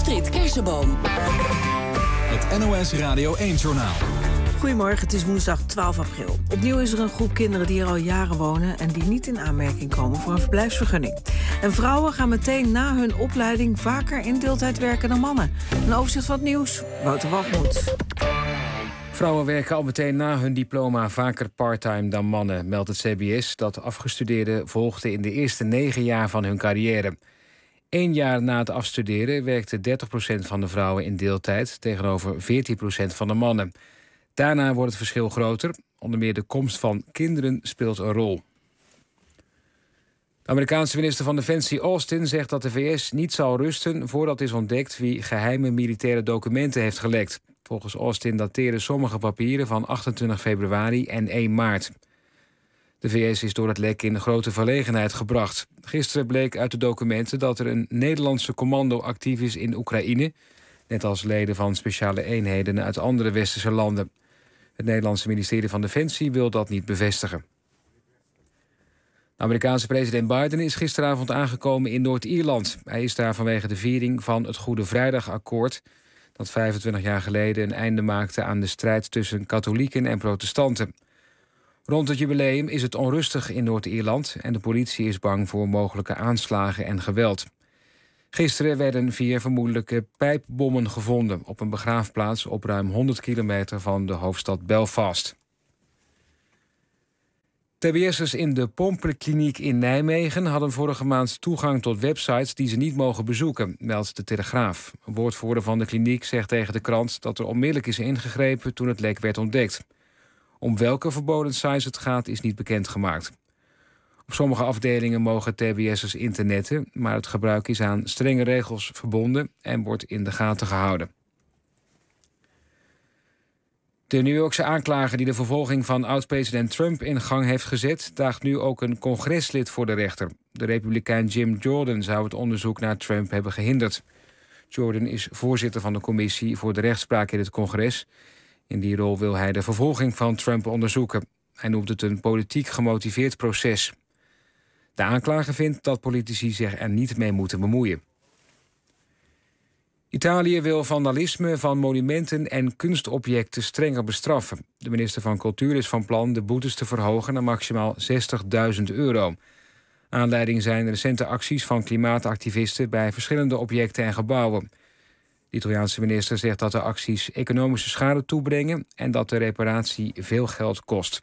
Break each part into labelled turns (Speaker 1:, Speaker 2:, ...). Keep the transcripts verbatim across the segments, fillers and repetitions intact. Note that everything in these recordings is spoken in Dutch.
Speaker 1: Astrid Kersenboom.
Speaker 2: Het N O S Radio één-journaal.
Speaker 3: Goedemorgen, het is woensdag twaalf april. Opnieuw is er een groep kinderen die er al jaren wonen en die niet in aanmerking komen voor een verblijfsvergunning. En vrouwen gaan meteen na hun opleiding vaker in deeltijd werken dan mannen. Een overzicht van het nieuws, Wouter Wagmoed.
Speaker 4: Vrouwen werken al meteen na hun diploma vaker parttime dan mannen, meldt het C B S. Dat afgestudeerden volgden in de eerste negen jaar van hun carrière. Eén jaar na het afstuderen werkte dertig procent van de vrouwen in deeltijd tegenover veertien procent van de mannen. Daarna wordt het verschil groter. Onder meer de komst van kinderen speelt een rol. De Amerikaanse minister van Defensie Austin zegt dat de V S niet zal rusten voordat is ontdekt wie geheime militaire documenten heeft gelekt. Volgens Austin dateren sommige papieren van achtentwintig februari en één maart. De V S is door het lek in grote verlegenheid gebracht. Gisteren bleek uit de documenten dat er een Nederlandse commando actief is in Oekraïne, net als leden van speciale eenheden uit andere westerse landen. Het Nederlandse ministerie van Defensie wil dat niet bevestigen. De Amerikaanse president Biden is gisteravond aangekomen in Noord-Ierland. Hij is daar vanwege de viering van het Goede Vrijdagakkoord, dat vijfentwintig jaar geleden een einde maakte aan de strijd tussen katholieken en protestanten. Rond het jubileum is het onrustig in Noord-Ierland en de politie is bang voor mogelijke aanslagen en geweld. Gisteren werden vier vermoedelijke pijpbommen gevonden op een begraafplaats op ruim honderd kilometer van de hoofdstad Belfast. T B S'ers in de Pompenkliniek in Nijmegen hadden vorige maand toegang tot websites die ze niet mogen bezoeken, meldt de Telegraaf. Een woordvoerder van de kliniek zegt tegen de krant dat er onmiddellijk is ingegrepen toen het lek werd ontdekt. Om welke verboden sites het gaat is niet bekendgemaakt. Op sommige afdelingen mogen T B S'ers internetten, maar het gebruik is aan strenge regels verbonden en wordt in de gaten gehouden. De New Yorkse aanklager die de vervolging van oud-president Trump in gang heeft gezet, daagt nu ook een congreslid voor de rechter. De republikein Jim Jordan zou het onderzoek naar Trump hebben gehinderd. Jordan is voorzitter van de commissie voor de rechtspraak in het congres. In die rol wil hij de vervolging van Trump onderzoeken. Hij noemt het een politiek gemotiveerd proces. De aanklager vindt dat politici zich er niet mee moeten bemoeien. Italië wil vandalisme van monumenten en kunstobjecten strenger bestraffen. De minister van Cultuur is van plan de boetes te verhogen naar maximaal zestigduizend euro. Aanleiding zijn recente acties van klimaatactivisten bij verschillende objecten en gebouwen. De Italiaanse minister zegt dat de acties economische schade toebrengen en dat de reparatie veel geld kost.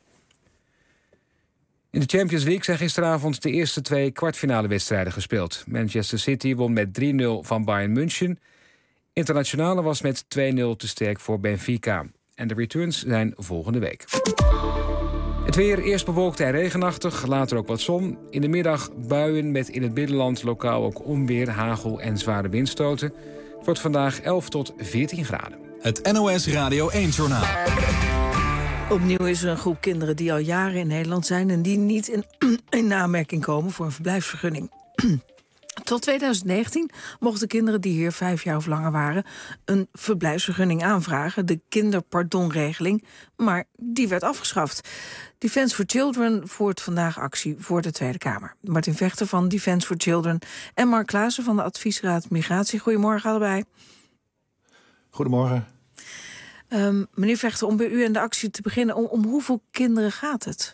Speaker 4: In de Champions League zijn gisteravond de eerste twee kwartfinale wedstrijden gespeeld. Manchester City won met drie nul van Bayern München. Internationale was met twee nul te sterk voor Benfica. En de returns zijn volgende week. Het weer, eerst bewolkt en regenachtig, later ook wat zon. In de middag buien met in het binnenland lokaal ook onweer, hagel en zware windstoten. Het wordt vandaag elf tot veertien graden.
Speaker 2: Het N O S Radio één-journaal.
Speaker 3: Opnieuw is er een groep kinderen die al jaren in Nederland zijn en die niet in, in aanmerking komen voor een verblijfsvergunning. Tot twintig negentien mochten kinderen die hier vijf jaar of langer waren een verblijfsvergunning aanvragen, de kinderpardonregeling, maar die werd afgeschaft. Defence for Children voert vandaag actie voor de Tweede Kamer. Martin Vechter van Defence for Children en Mark Klaassen van de Adviesraad Migratie. Goedemorgen allebei.
Speaker 5: Goedemorgen.
Speaker 3: Um, meneer Vechter, om bij u en de actie te beginnen, om, om hoeveel kinderen gaat het?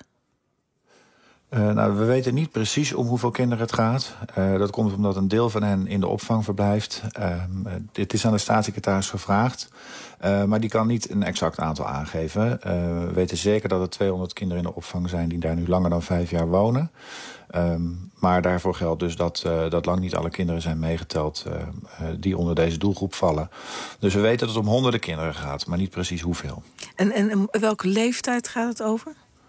Speaker 5: Uh, nou, we weten niet precies om hoeveel kinderen het gaat. Uh, dat komt omdat een deel van hen in de opvang verblijft. Uh, dit is aan de staatssecretaris gevraagd. Uh, maar die kan niet een exact aantal aangeven. Uh, we weten zeker dat er tweehonderd kinderen in de opvang zijn die daar nu langer dan vijf jaar wonen. Um, maar daarvoor geldt dus dat, uh, dat lang niet alle kinderen zijn meegeteld uh, uh, die onder deze doelgroep vallen. Dus we weten dat het om honderden kinderen gaat, maar niet precies hoeveel.
Speaker 3: En, en welke leeftijd gaat het over?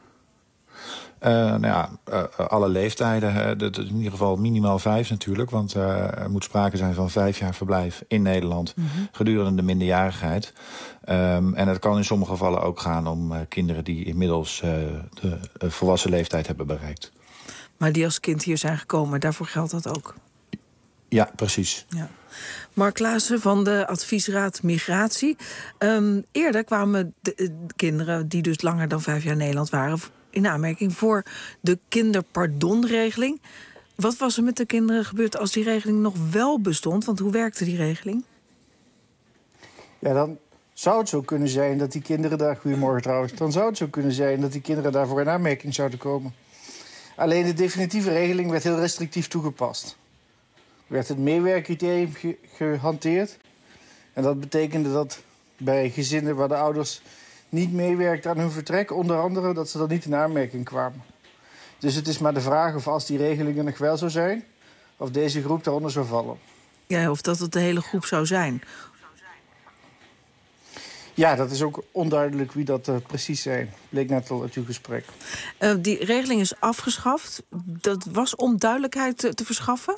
Speaker 5: Uh, nou ja, uh, alle leeftijden. Uh, dat is in ieder geval minimaal vijf natuurlijk. Want uh, er moet sprake zijn van vijf jaar verblijf in Nederland mm-hmm. gedurende de minderjarigheid. Um, en het kan in sommige gevallen ook gaan om uh, kinderen die inmiddels uh, de uh, volwassen leeftijd hebben bereikt.
Speaker 3: Maar die als kind hier zijn gekomen, daarvoor geldt dat ook?
Speaker 5: Ja, precies.
Speaker 3: Ja. Mark Klaassen van de Adviesraad Migratie. Um, eerder kwamen de, de kinderen die dus langer dan vijf jaar in Nederland waren in aanmerking voor de kinderpardonregeling. Wat was er met de kinderen gebeurd als die regeling nog wel bestond? Want hoe werkte die regeling?
Speaker 1: Ja, dan zou het zo kunnen zijn dat die kinderen daar... Goedemorgen trouwens. Dan zou het zo kunnen zijn dat die kinderen daarvoor in aanmerking zouden komen. Alleen de definitieve regeling werd heel restrictief toegepast. Er werd het meewerkcriterium ge- gehanteerd. En dat betekende dat bij gezinnen waar de ouders niet meewerkten aan hun vertrek... onder andere dat ze dan niet in aanmerking kwamen. Dus het is maar de vraag of als die regelingen nog wel zou zijn... of deze groep daaronder zou vallen.
Speaker 3: Ja, of dat het de hele groep zou zijn.
Speaker 1: Ja, dat is ook onduidelijk wie dat uh, precies zijn. Bleek net al uit uw gesprek.
Speaker 3: Uh, die regeling is afgeschaft. Dat was om duidelijkheid te, te verschaffen?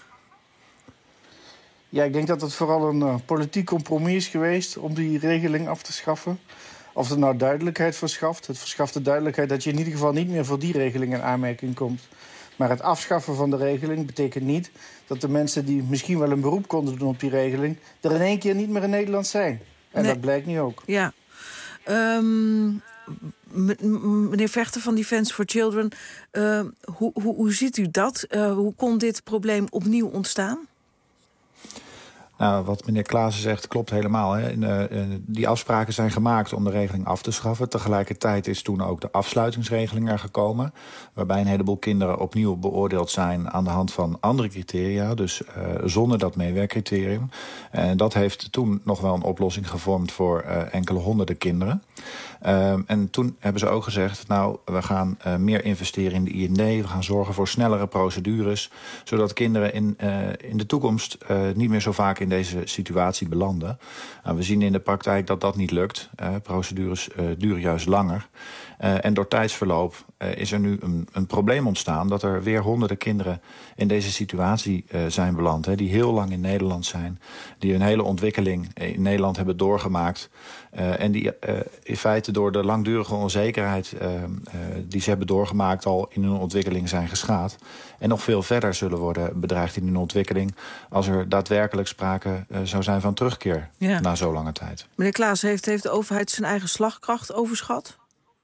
Speaker 1: Ja, ik denk dat het vooral een uh, politiek compromis is geweest... om die regeling af te schaffen. Of het nou duidelijkheid verschaft. Het verschaft de duidelijkheid dat je in ieder geval niet meer voor die regeling in aanmerking komt. Maar het afschaffen van de regeling betekent niet dat de mensen die misschien wel een beroep konden doen op die regeling... er in één keer niet meer in Nederland zijn. En nee. Dat blijkt nu ook.
Speaker 3: Ja. Um, meneer Vechter van Defence for Children, uh, hoe, hoe, hoe ziet u dat? Uh, hoe kon dit probleem opnieuw ontstaan?
Speaker 5: Nou, wat meneer Klaassen zegt klopt helemaal. Hè. In, uh, die afspraken zijn gemaakt om de regeling af te schaffen. Tegelijkertijd is toen ook de afsluitingsregeling er gekomen... waarbij een heleboel kinderen opnieuw beoordeeld zijn... aan de hand van andere criteria, dus uh, zonder dat meewerkcriterium. En dat heeft toen nog wel een oplossing gevormd... voor uh, enkele honderden kinderen. Uh, en toen hebben ze ook gezegd... nou, we gaan uh, meer investeren in de I N D... we gaan zorgen voor snellere procedures... zodat kinderen in, uh, in de toekomst uh, niet meer zo vaak... in deze situatie belanden. Nou, we zien in de praktijk dat dat niet lukt. Uh, procedures uh, duren juist langer. Uh, en door tijdsverloop uh, is er nu een, een probleem ontstaan... dat er weer honderden kinderen in deze situatie uh, zijn beland. Hè, die heel lang in Nederland zijn. Die hun hele ontwikkeling in Nederland hebben doorgemaakt. Uh, en die uh, in feite door de langdurige onzekerheid... Uh, uh, die ze hebben doorgemaakt al in hun ontwikkeling zijn geschaad. En nog veel verder zullen worden bedreigd in hun ontwikkeling... als er daadwerkelijk sprake uh, zou zijn van terugkeer ja. na zo lange tijd.
Speaker 3: Meneer Klaas, heeft, heeft de overheid zijn eigen slagkracht overschat?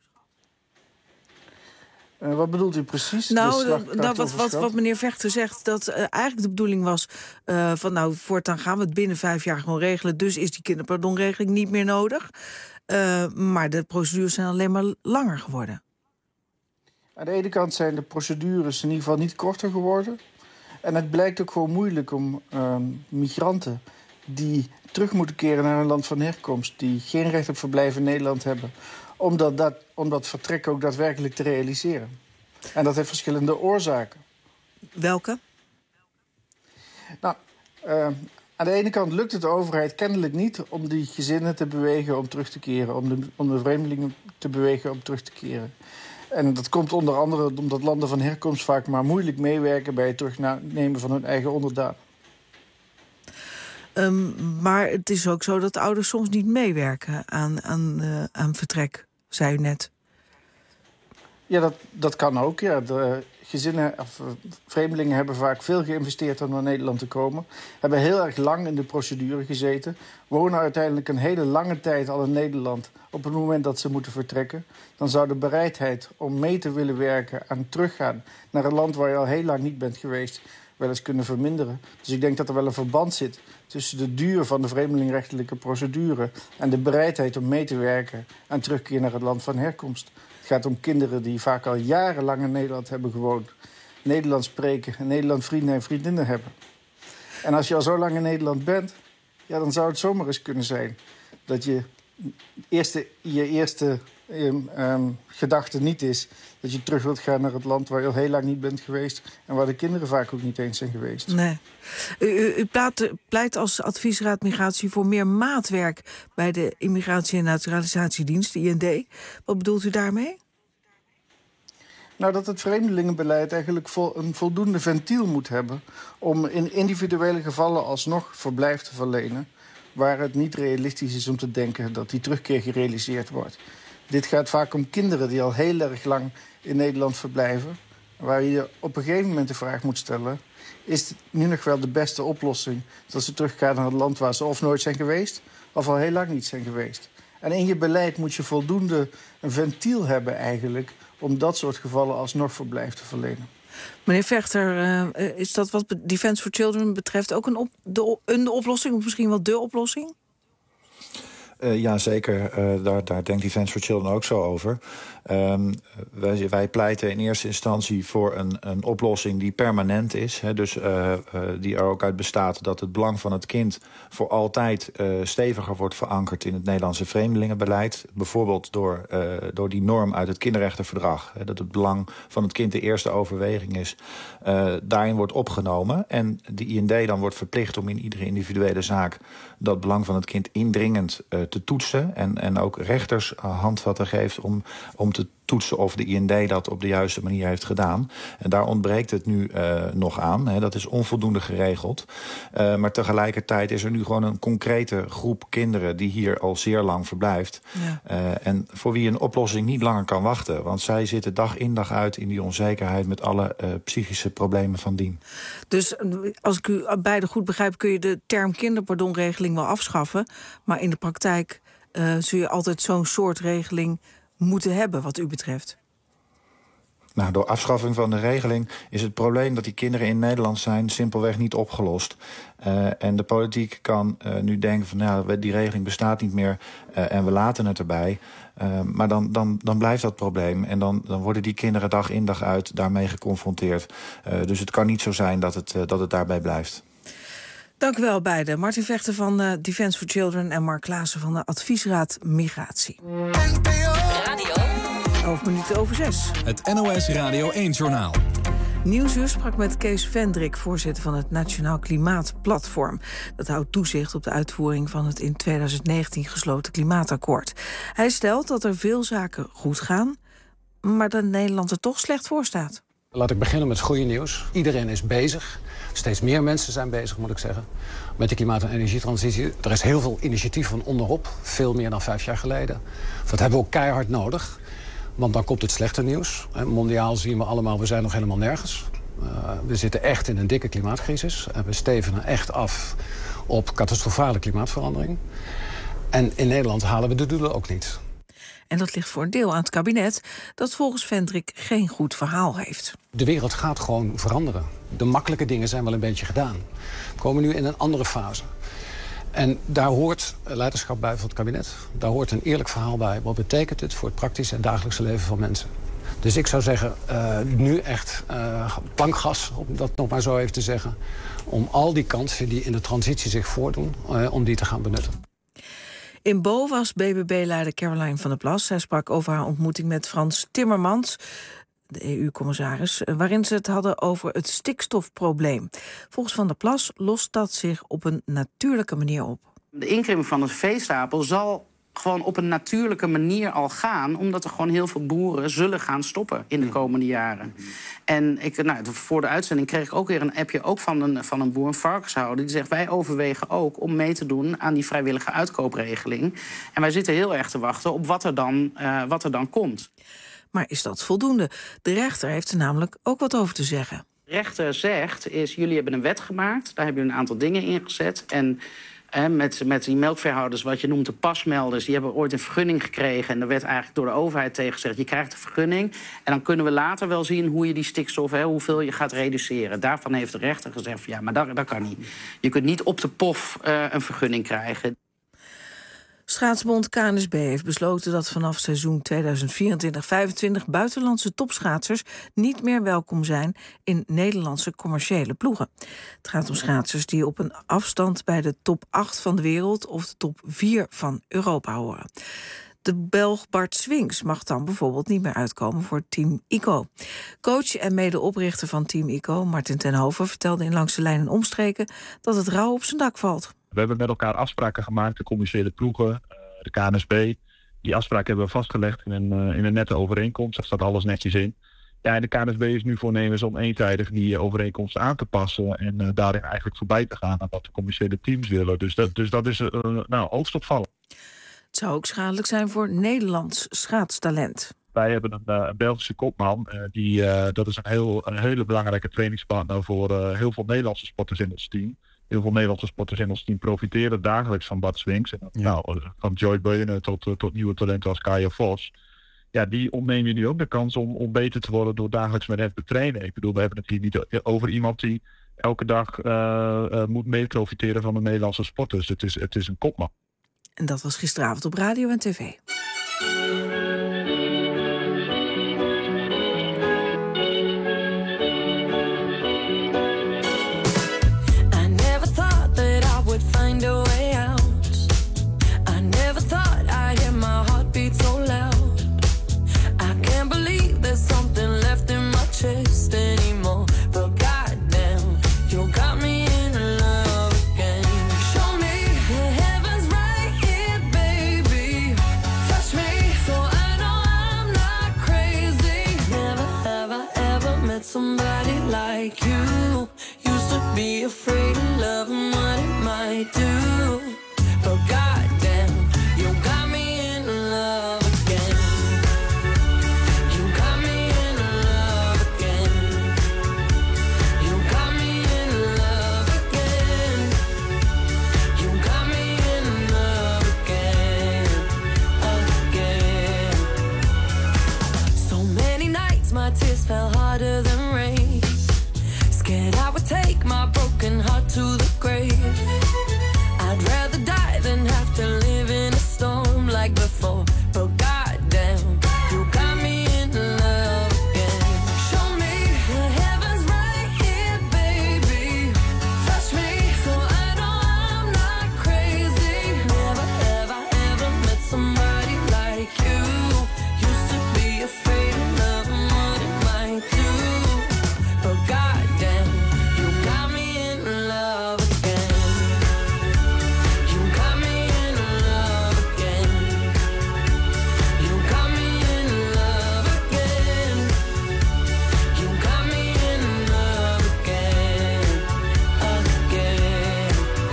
Speaker 1: Uh, wat bedoelt u precies?
Speaker 3: Nou, nou wat, wat, wat meneer Vechter zegt, dat uh, eigenlijk de bedoeling was... Uh, van nou, voortaan gaan we het binnen vijf jaar gewoon regelen... dus is die kinderpardonregeling niet meer nodig. Uh, maar de procedures zijn alleen maar langer geworden.
Speaker 1: Aan de ene kant zijn de procedures in ieder geval niet korter geworden. En het blijkt ook gewoon moeilijk om uh, migranten... die terug moeten keren naar hun land van herkomst... die geen recht op verblijf in Nederland hebben... Om dat, dat, om dat vertrek ook daadwerkelijk te realiseren. En dat heeft verschillende oorzaken.
Speaker 3: Welke?
Speaker 1: Nou, uh, aan de ene kant lukt het de overheid kennelijk niet... om die gezinnen te bewegen om terug te keren. Om de, om de vreemdelingen te bewegen om terug te keren. En dat komt onder andere omdat landen van herkomst... vaak maar moeilijk meewerken bij het terugnemen van hun eigen onderdanen.
Speaker 3: Um, maar het is ook zo dat ouders soms niet meewerken aan, aan, uh, aan vertrek, zei u net.
Speaker 1: Ja, dat, dat kan ook. Ja. De gezinnen, of vreemdelingen hebben vaak veel geïnvesteerd om naar Nederland te komen. Hebben heel erg lang in de procedure gezeten. Wonen uiteindelijk een hele lange tijd al in Nederland op het moment dat ze moeten vertrekken. Dan zou de bereidheid om mee te willen werken aan teruggaan naar een land waar je al heel lang niet bent geweest... wel eens kunnen verminderen. Dus ik denk dat er wel een verband zit tussen de duur van de vreemdelingrechtelijke procedure... en de bereidheid om mee te werken aan terugkeer naar het land van herkomst. Het gaat om kinderen die vaak al jarenlang in Nederland hebben gewoond... Nederlands spreken en Nederland vrienden en vriendinnen hebben. En als je al zo lang in Nederland bent... ja, dan zou het zomaar eens kunnen zijn dat je eerste, je eerste um, um, gedachte niet is... dat je terug wilt gaan naar het land waar je al heel lang niet bent geweest... en waar de kinderen vaak ook niet eens zijn geweest.
Speaker 3: Nee. U, u, u pleit, pleit als adviesraad migratie voor meer maatwerk... bij de Immigratie- en Naturalisatiedienst, de I N D. Wat bedoelt u daarmee?
Speaker 1: Nou, dat het vreemdelingenbeleid eigenlijk vol, een voldoende ventiel moet hebben... om in individuele gevallen alsnog verblijf te verlenen... waar het niet realistisch is om te denken dat die terugkeer gerealiseerd wordt. Dit gaat vaak om kinderen die al heel erg lang in Nederland verblijven... waar je op een gegeven moment de vraag moet stellen... is het nu nog wel de beste oplossing dat ze teruggaan naar het land waar ze of nooit zijn geweest... of al heel lang niet zijn geweest. En in je beleid moet je voldoende een ventiel hebben eigenlijk... om dat soort gevallen alsnog verblijf te verlenen.
Speaker 3: Meneer Vechter, uh, is dat wat Defence for Children betreft ook een, op, de, een oplossing, of misschien wel de oplossing?
Speaker 5: Uh, ja, zeker. Uh, daar, daar denkt Defence for Children ook zo over. Um, wij, wij pleiten in eerste instantie voor een, een oplossing die permanent is. Hè, dus uh, uh, die er ook uit bestaat dat het belang van het kind voor altijd uh, steviger wordt verankerd in het Nederlandse vreemdelingenbeleid. Bijvoorbeeld door, uh, door die norm uit het kinderrechtenverdrag. Hè, dat het belang van het kind de eerste overweging is. Uh, daarin wordt opgenomen. En de I N D dan wordt verplicht om in iedere individuele zaak dat belang van het kind indringend uh, te toetsen. En, en ook rechters uh, handvatten geeft om, om te toetsen of de I N D dat op de juiste manier heeft gedaan. En daar ontbreekt het nu uh, nog aan. Hè. Dat is onvoldoende geregeld. Uh, maar tegelijkertijd is er nu gewoon een concrete groep kinderen die hier al zeer lang verblijft. Ja. Uh, en voor wie een oplossing niet langer kan wachten. Want zij zitten dag in dag uit in die onzekerheid met alle uh, psychische problemen van dien.
Speaker 3: Dus als ik u beide goed begrijp, kun je de term kinderpardonregeling wel afschaffen. Maar in de praktijk uh, zul je altijd zo'n soort regeling moeten hebben, wat u betreft?
Speaker 5: Nou, door afschaffing van de regeling is het probleem dat die kinderen in Nederland zijn simpelweg niet opgelost. Uh, en de politiek kan uh, nu denken van, nou, die regeling bestaat niet meer uh, en we laten het erbij. Uh, maar dan, dan, dan blijft dat probleem en dan, dan worden die kinderen dag in dag uit daarmee geconfronteerd. Uh, dus het kan niet zo zijn dat het, uh, dat het daarbij blijft.
Speaker 3: Dank u wel beiden. Martin Vechter van uh, Defence for Children en Mark Klaassen van de Adviesraad Migratie.
Speaker 2: Radio.
Speaker 3: elf minuten over zes.
Speaker 2: Het N O S Radio één-journaal.
Speaker 3: Nieuwsuur sprak met Kees Vendrik, voorzitter van het Nationaal Klimaatplatform. Dat houdt toezicht op de uitvoering van het in twintig negentien gesloten klimaatakkoord. Hij stelt dat er veel zaken goed gaan, maar dat Nederland er toch slecht voor staat.
Speaker 6: Laat ik beginnen met het goede nieuws. Iedereen is bezig. Steeds meer mensen zijn bezig, moet ik zeggen, met de klimaat- en energietransitie. Er is heel veel initiatief van onderop, veel meer dan vijf jaar geleden. Dat hebben we ook keihard nodig, want dan komt het slechte nieuws. Mondiaal zien we allemaal, we zijn nog helemaal nergens. Uh, we zitten echt in een dikke klimaatcrisis en we stevenen echt af op catastrofale klimaatverandering. En in Nederland halen we de doelen ook niet.
Speaker 3: En dat ligt voor een deel aan het kabinet, dat volgens Vendrik geen goed verhaal heeft.
Speaker 6: De wereld gaat gewoon veranderen. De makkelijke dingen zijn wel een beetje gedaan. We komen nu in een andere fase. En daar hoort leiderschap bij van het kabinet. Daar hoort een eerlijk verhaal bij. Wat betekent het voor het praktische en dagelijkse leven van mensen? Dus ik zou zeggen, uh, nu echt uh, plankgas, om dat nog maar zo even te zeggen, om al die kansen die in de transitie zich voordoen, uh, om die te gaan benutten.
Speaker 3: In Bo was B B B-leider Caroline van der Plas. Zij sprak over haar ontmoeting met Frans Timmermans, de E U-commissaris, waarin ze het hadden over het stikstofprobleem. Volgens Van der Plas lost dat zich op een natuurlijke manier op.
Speaker 7: De inkrimping van de veestapel zal gewoon op een natuurlijke manier al gaan, omdat er gewoon heel veel boeren zullen gaan stoppen in de komende jaren. En ik, nou, voor de uitzending kreeg ik ook weer een appje ook van een, van een boer, een varkenshouder, die zegt, wij overwegen ook om mee te doen aan die vrijwillige uitkoopregeling. En wij zitten heel erg te wachten op wat er dan, uh, wat er dan komt.
Speaker 3: Maar is dat voldoende? De rechter heeft er namelijk ook wat over te zeggen.
Speaker 7: De rechter zegt, is, jullie hebben een wet gemaakt, daar hebben jullie een aantal dingen in gezet. En eh, met, met die melkveehouders, wat je noemt de pasmelders, die hebben ooit een vergunning gekregen. En er werd eigenlijk door de overheid tegen gezegd, je krijgt een vergunning. En dan kunnen we later wel zien hoe je die stikstof, hè, hoeveel je gaat reduceren. Daarvan heeft de rechter gezegd, ja, maar dat, dat kan niet. Je kunt niet op de pof uh, een vergunning krijgen.
Speaker 3: Schaatsbond K N S B heeft besloten dat vanaf seizoen tweeduizend vierentwintig vijfentwintig buitenlandse topschaatsers niet meer welkom zijn in Nederlandse commerciële ploegen. Het gaat om schaatsers die op een afstand bij de top acht van de wereld of de top vier van Europa horen. De Belg Bart Swings mag dan bijvoorbeeld niet meer uitkomen voor Team ICO. Coach en medeoprichter van Team ICO, Martin ten Hove, vertelde in Langs de Lijn en Omstreken dat het rauw op zijn dak valt.
Speaker 8: We hebben met elkaar afspraken gemaakt, de commerciële ploegen, de K N S B. Die afspraken hebben we vastgelegd in een, in een nette overeenkomst. Daar staat alles netjes in. Ja, en de K N S B is nu voornemens om eentijdig die overeenkomst aan te passen en uh, daarin eigenlijk voorbij te gaan aan wat de commerciële teams willen. Dus dat, dus dat is uh, nou, hoogst opvallend.
Speaker 3: Het zou ook schadelijk zijn voor Nederlands schaatstalent.
Speaker 8: Wij hebben een, uh, een Belgische kopman. Uh, die, uh, dat is een, heel, een hele belangrijke trainingspartner voor uh, heel veel Nederlandse sporters in ons team. Heel veel Nederlandse sporters in ons team profiteren dagelijks van Bart Swings. En, ja. Nou, van Joy Beunen tot, tot nieuwe talenten als Kaya Vos. ja, die ontneem je nu ook de kans om, om beter te worden door dagelijks met hem te trainen. Ik bedoel, we hebben het hier niet over iemand die elke dag uh, uh, moet mee profiteren van de Nederlandse sport. Dus het is, het is een kopman.
Speaker 3: En dat was gisteravond op radio en tv.
Speaker 9: Somebody like you used to be afraid of love and what it might do, but goddamn, you got me in love again. You got me in love again. You got me in love again. You got me in love again, again. So many nights my tears fell harder than I would take my broken heart to the grave. I'd rather die than have to live in a storm like before. But goddamn, you got me in love again. Show me the heavens right here, baby. Touch me so I know I'm not crazy. Never have I ever met somebody like you. Used to be afraid of love and what it might do. But goddamn, you got me in love again. You got me in love again. You got me in love again. You got me in love again, again.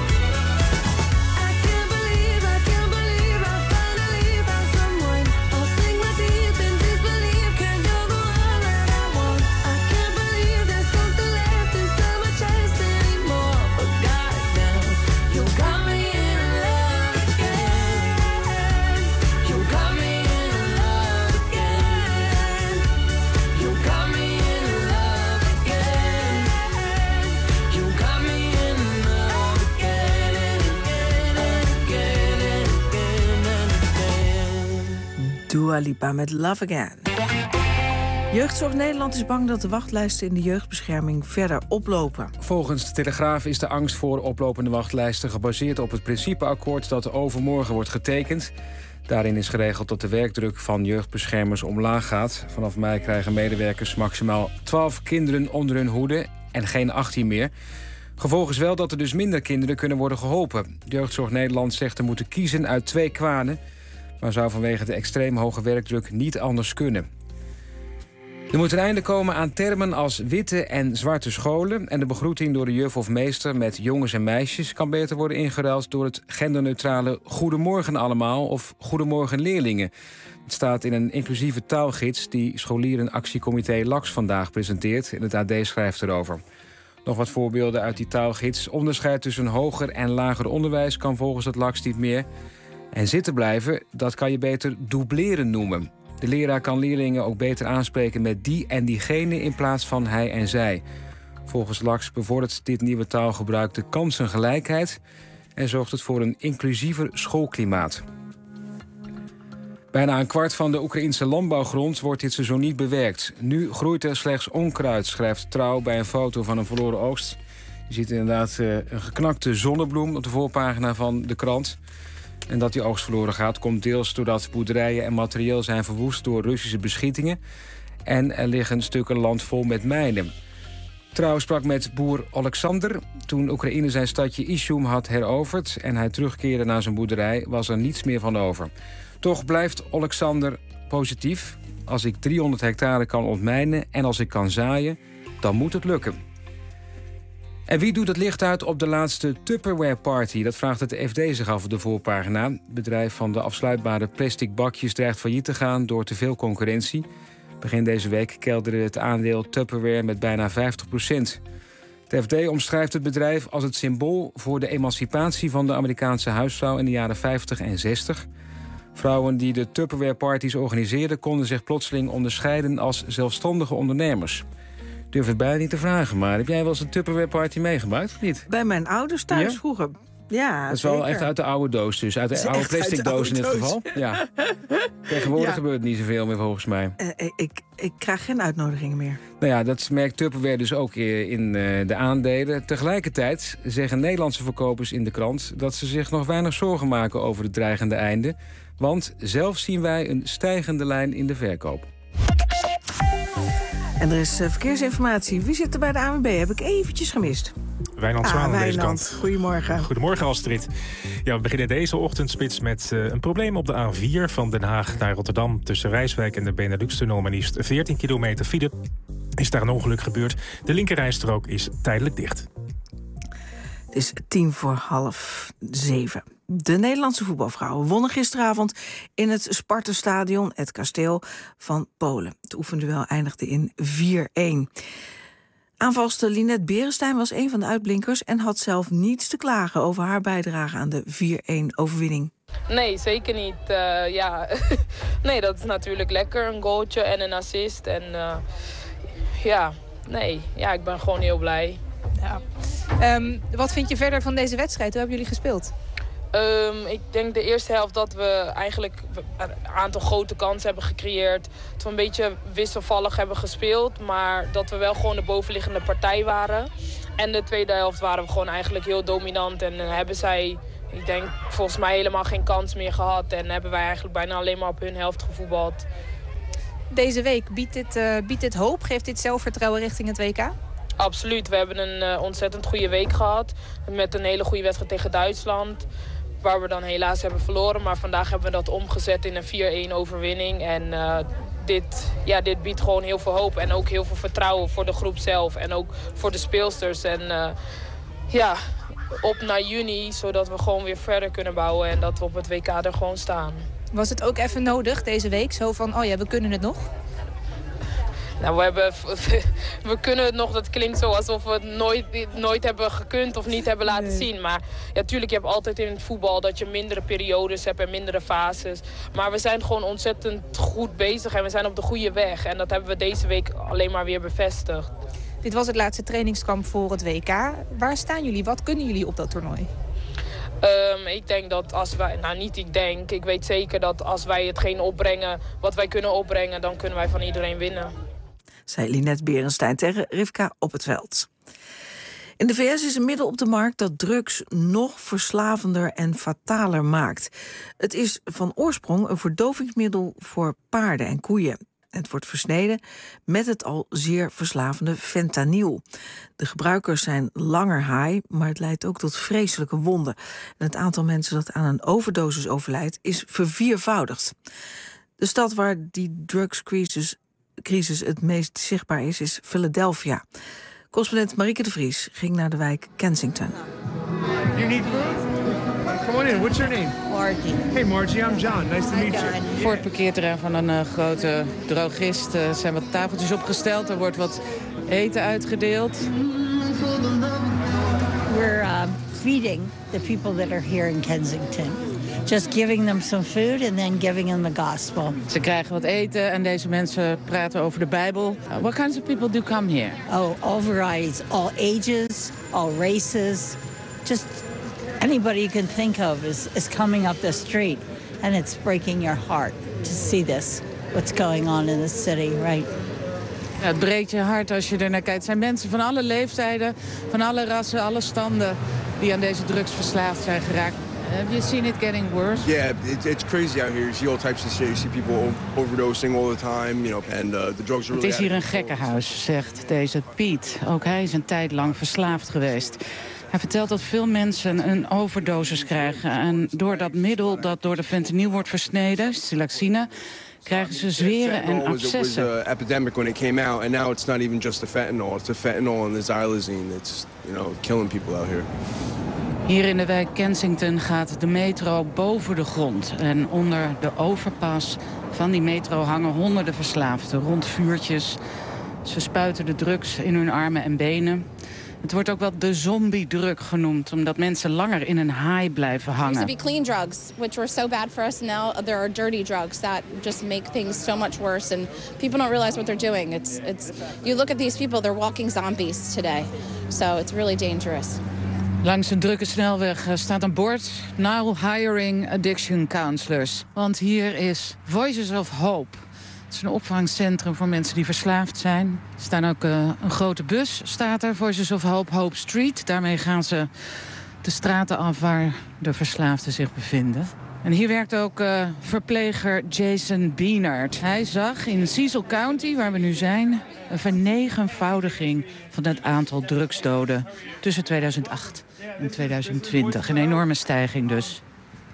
Speaker 9: I can't believe, I can't believe I finally found someone. I'll sink my teeth in disbelief, 'cause you're the one that I want. I can't believe there's something left inside my chest anymore. But goddamn, you got me in love again. You got me in love again. You got me in love again. You got me in love again and again and again and again and again.
Speaker 3: Dua Lipa met Love Again. Jeugdzorg Nederland is bang dat de wachtlijsten in de jeugdbescherming verder oplopen.
Speaker 4: Volgens de Telegraaf is de angst voor oplopende wachtlijsten gebaseerd op het principeakkoord dat overmorgen wordt getekend. Daarin is geregeld dat de werkdruk van jeugdbeschermers omlaag gaat. Vanaf mei krijgen medewerkers maximaal twaalf kinderen onder hun hoede en geen achttien meer. Gevolg is wel dat er dus minder kinderen kunnen worden geholpen. Jeugdzorg Nederland zegt te moeten kiezen uit twee kwaden, maar zou vanwege de extreem hoge werkdruk niet anders kunnen. Er moet een einde komen aan termen als witte en zwarte scholen, en de begroeting door de juf of meester met jongens en meisjes kan beter worden ingeruild door het genderneutrale Goedemorgen allemaal of Goedemorgen leerlingen. Het staat in een inclusieve taalgids die scholierenactiecomité L A X vandaag presenteert, en het A D schrijft erover. Nog wat voorbeelden uit die taalgids. Onderscheid tussen hoger en lager onderwijs kan volgens het L A X niet meer. En zitten blijven, dat kan je beter dubleren noemen. De leraar kan leerlingen ook beter aanspreken met die en diegene in plaats van hij en zij. Volgens L A X bevordert dit nieuwe taalgebruik de kansengelijkheid en zorgt het voor een inclusiever schoolklimaat. Bijna een kwart van de Oekraïnse landbouwgrond wordt dit seizoen niet bewerkt. Nu groeit er slechts onkruid, schrijft Trouw bij een foto van een verloren oogst. Je ziet inderdaad uh, een geknakte zonnebloem op de voorpagina van de krant. En dat die oogst verloren gaat komt deels doordat boerderijen en materieel zijn verwoest door Russische beschietingen. En er liggen stukken land vol met mijnen. Trouw sprak met boer Alexander. Toen Oekraïne zijn stadje Izum had heroverd en hij terugkeerde naar zijn boerderij, was er niets meer van over. Toch blijft Alexander positief. Als ik driehonderd hectare kan ontmijnen en als ik kan zaaien, dan moet het lukken. En wie doet het licht uit op de laatste Tupperware party? Dat vraagt het F D zich af op de voorpagina. Het bedrijf van de afsluitbare plastic bakjes dreigt failliet te gaan door te veel concurrentie. Begin deze week kelderde het aandeel Tupperware met bijna vijftig procent. Het F D omschrijft het bedrijf als het symbool voor de emancipatie van de Amerikaanse huisvrouw in de jaren vijftig en zestig. Vrouwen die de Tupperware-parties organiseerden konden zich plotseling onderscheiden als zelfstandige ondernemers. Ik durf het bijna niet te vragen, maar heb jij wel eens een Tupperware-party meegemaakt of niet?
Speaker 3: Bij mijn ouders thuis
Speaker 4: Ja?
Speaker 3: vroeger. Ja,
Speaker 4: Dat is wel
Speaker 3: zeker.
Speaker 4: echt uit de oude doos dus. Uit de
Speaker 3: is
Speaker 4: oude
Speaker 3: echt uit
Speaker 4: plastic
Speaker 3: de
Speaker 4: doos in
Speaker 3: oude
Speaker 4: dit
Speaker 3: doos.
Speaker 4: geval. Ja. Tegenwoordig
Speaker 3: Ja.
Speaker 4: gebeurt niet zoveel meer volgens mij.
Speaker 3: Uh, ik, ik krijg geen uitnodigingen meer.
Speaker 4: Nou ja, dat merkt Tupperware dus ook in uh, de aandelen. Tegelijkertijd zeggen Nederlandse verkopers in de krant dat ze zich nog weinig zorgen maken over het dreigende einde. Want zelf zien wij een stijgende lijn in de verkoop.
Speaker 3: En er is uh, verkeersinformatie. Wie zit er bij de A N W B? Heb ik eventjes gemist.
Speaker 10: Wijnand Zwaan
Speaker 3: ah,
Speaker 10: aan deze
Speaker 3: Wijnand.
Speaker 10: kant.
Speaker 3: Goedemorgen.
Speaker 10: Goedemorgen, Astrid. Ja, we beginnen deze ochtendspits met uh, een probleem op de A vier van Den Haag naar Rotterdam. Tussen Rijswijk en de Benelux-tunnel maar liefst veertien kilometer file. Is daar een ongeluk gebeurd. De linkerrijstrook is tijdelijk dicht.
Speaker 3: Het is tien voor half zeven. De Nederlandse voetbalvrouwen wonnen gisteravond in het Sparta-stadion, het kasteel van Polen. Het oefenduel eindigde in vier-een. Aanvalster Linette Berenstein was een van de uitblinkers en had zelf niets te klagen over haar bijdrage aan de vier-een-overwinning.
Speaker 11: Nee, zeker niet. Uh, ja. nee, dat is natuurlijk lekker. Een goaltje en een assist. En uh, ja, nee, ja, ik ben gewoon heel blij.
Speaker 12: Ja. Um, wat vind je verder van deze wedstrijd? Hoe hebben jullie gespeeld?
Speaker 11: Um, ik denk de eerste helft dat we eigenlijk een aantal grote kansen hebben gecreëerd. Dat we een beetje wisselvallig hebben gespeeld. Maar dat we wel gewoon de bovenliggende partij waren. En de tweede helft waren we gewoon eigenlijk heel dominant. En uh, hebben zij, ik denk, volgens mij helemaal geen kans meer gehad. En hebben wij eigenlijk bijna alleen maar op hun helft gevoetbald.
Speaker 12: Deze week biedt dit, uh, biedt dit hoop? Geeft dit zelfvertrouwen richting het W K?
Speaker 11: Absoluut. We hebben een uh, ontzettend goede week gehad. Met een hele goede wedstrijd tegen Duitsland. Waar we dan helaas hebben verloren. Maar vandaag hebben we dat omgezet in een vier-een overwinning. En uh, dit, ja, dit biedt gewoon heel veel hoop. En ook heel veel vertrouwen voor de groep zelf. En ook voor de speelsters. En uh, ja, op naar juni. Zodat we gewoon weer verder kunnen bouwen. En dat we op het W K er gewoon staan.
Speaker 12: Was het ook even nodig deze week? Zo van, oh ja, we kunnen het nog?
Speaker 11: Nou, we, hebben, we kunnen het nog, dat klinkt zo alsof we het nooit, nooit hebben gekund of niet hebben laten nee. zien. Maar ja, tuurlijk, je hebt altijd in het voetbal dat je mindere periodes hebt en mindere fases. Maar we zijn gewoon ontzettend goed bezig en we zijn op de goede weg. En dat hebben we deze week alleen maar weer bevestigd.
Speaker 12: Dit was het laatste trainingskamp voor het W K. Waar staan jullie? Wat kunnen jullie op dat toernooi?
Speaker 11: Um, ik denk dat als wij, nou niet ik denk, ik weet zeker dat als wij hetgeen opbrengen wat wij kunnen opbrengen, dan kunnen wij van iedereen winnen.
Speaker 3: Zei Linette Berenstein tegen Rivka op het veld. In de V S is een middel op de markt dat drugs nog verslavender en fataler maakt. Het is van oorsprong een verdovingsmiddel voor paarden en koeien. Het wordt versneden met het al zeer verslavende fentanyl. De gebruikers zijn langer high, maar het leidt ook tot vreselijke wonden. En het aantal mensen dat aan een overdosis overlijdt is verviervoudigd. De stad waar die drugscrisis crisis het meest zichtbaar is, is Philadelphia. Correspondent Marieke de Vries ging naar de wijk Kensington.
Speaker 13: You need food? Come on in. What's your name? Margie. Hey Margie, I'm John. Nice to meet you.
Speaker 14: Voor het parkeerterrein van een uh, grote drogist uh, zijn wat tafeltjes opgesteld. Er wordt wat eten uitgedeeld.
Speaker 15: We're uh, feeding the people that are here in Kensington. Just giving them some food and then giving them the gospel.
Speaker 14: Ze krijgen wat eten en deze mensen praten over de Bijbel. Uh, what kinds of people do come here?
Speaker 15: Oh, all varieties, all ages, all races. Just anybody you can think of is, is coming up the street. And it's breaking your heart to see this, what's going on in the city, right?
Speaker 14: Ja, het breekt je hart als je er naar kijkt. Het zijn mensen van alle leeftijden, van alle rassen, alle standen die aan deze drugs verslaafd zijn geraakt. Have you seen it getting worse?
Speaker 16: Yeah, it, it's crazy out here. You see all types of shit. You see people overdosing all the time, you know, and uh, the drugs are really.
Speaker 14: Het is hier een gekkenhuis, zegt deze Piet. Ook hij is een tijd lang verslaafd geweest. Hij vertelt dat veel mensen een overdosis krijgen. En door dat middel dat door de fentanyl wordt versneden, siloxine, krijgen ze zweren en abscessen.
Speaker 16: It was an epidemic when it came out, and now it's not even just the fentanyl. It's the fentanyl and the xylazine. It's, you know, killing people out here.
Speaker 14: Hier in de wijk Kensington gaat de metro boven de grond. En onder de overpas van die metro hangen honderden verslaafden rond vuurtjes. Ze spuiten de drugs in hun armen en benen. Het wordt ook wel de zombie-drug genoemd, omdat mensen langer in een high blijven
Speaker 17: Used to
Speaker 14: hangen.
Speaker 17: be clean drugs, which were so bad for us. Now there are dirty drugs that just make things so much worse, and people don't realize what they're doing. It's, it's. You look at these people; they're walking zombies today. So it's really dangerous.
Speaker 14: Langs een drukke snelweg eh, staat een bord. Now hiring addiction counselors. Want hier is Voices of Hope. Het is een opvangcentrum voor mensen die verslaafd zijn. Er staan ook uh, een grote bus, staat er. Voices of Hope, Hope Street. Daarmee gaan ze de straten af waar de verslaafden zich bevinden. En hier werkt ook uh, verpleger Jason Beanard. Hij zag in Cecil County, waar we nu zijn, een vernegenvoudiging van het aantal drugsdoden tussen tweeduizend acht en tweeduizend twintig. Een enorme stijging dus.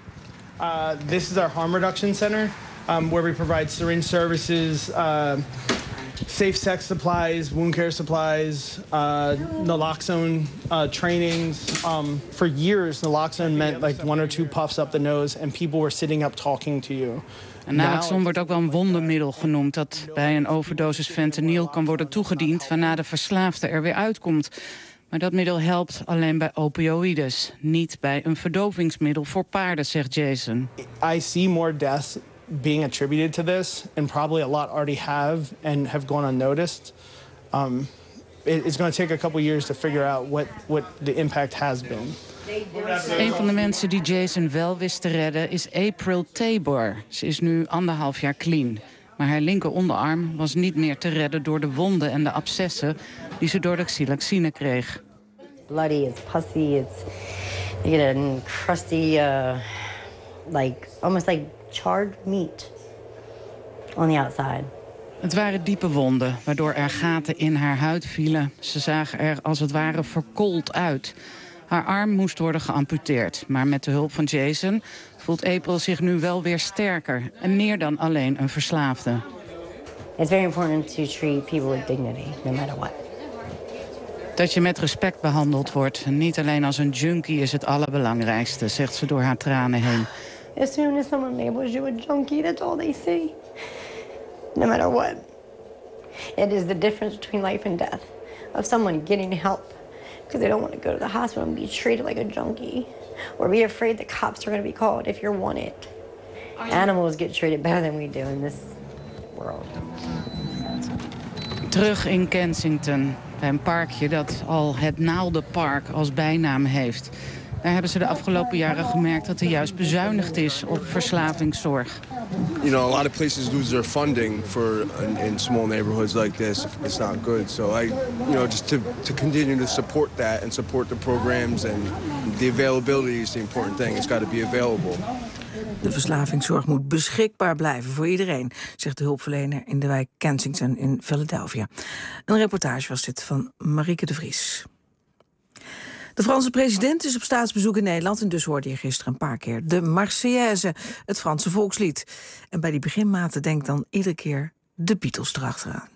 Speaker 18: Uh, this is our harm reduction center, um, where we provide syringe services, uh, safe sex supplies, wound care supplies, uh, naloxone uh, trainings. Um, for years, naloxone meant like one or two puffs up the nose, and people were sitting up talking to you.
Speaker 14: En naloxone wordt ook wel een wondermiddel genoemd dat bij een overdosis fentanyl kan worden toegediend, waarna de verslaafde er weer uitkomt. Maar dat middel helpt alleen bij opioïdes, niet bij een verdovingsmiddel voor paarden, zegt Jason.
Speaker 18: I see more deaths being attributed to this, and probably a lot already have and have gone unnoticed. Um, it, it's going to take a couple years to figure out what, what the impact has been.
Speaker 14: Een van de mensen die Jason wel wist te redden is April Tabor. Ze is nu anderhalf jaar clean. Maar haar linker onderarm was niet meer te redden door de wonden en de abscessen die ze door de xyloxine kreeg.
Speaker 19: Bloody, it's pussy, it's you get a crusty, uh, like almost like charred meat on the outside.
Speaker 14: Het waren diepe wonden, waardoor er gaten in haar huid vielen. Ze zagen er als het ware verkoold uit. Haar arm moest worden geamputeerd, maar met de hulp van Jason voelt April zich nu wel weer sterker en meer dan alleen een verslaafde.
Speaker 19: It's very important to treat people with dignity, no matter what.
Speaker 14: Dat je met respect behandeld wordt, en niet alleen als een junkie, is het allerbelangrijkste, zegt ze door haar tranen heen.
Speaker 19: As soon as someone labels you a junkie, that's all they see. No matter what. It is the difference between life and death. Of someone getting help because they don't want to go to the hospital and be treated like a junkie. Or be afraid the cops are going to be called if you're wanted. Animals get treated better than we do in this world.
Speaker 14: Terug in Kensington, bij een parkje dat al het Naaldenpark als bijnaam heeft. Daar hebben ze de afgelopen jaren gemerkt dat er juist bezuinigd is op verslavingszorg.
Speaker 16: You know, a lot of places lose their funding for in, in small neighborhoods like this. It's not good. So I, you know, just to to continue to support that and support the programs and the availability is the important thing. It's got to be available.
Speaker 3: De verslavingszorg moet beschikbaar blijven voor iedereen, zegt de hulpverlener in de wijk Kensington in Philadelphia. Een reportage was dit van Marieke de Vries. De Franse president is op staatsbezoek in Nederland en dus hoorde je gisteren een paar keer de Marseillaise, het Franse volkslied. En bij die beginmaten denkt dan iedere keer de Beatles erachteraan.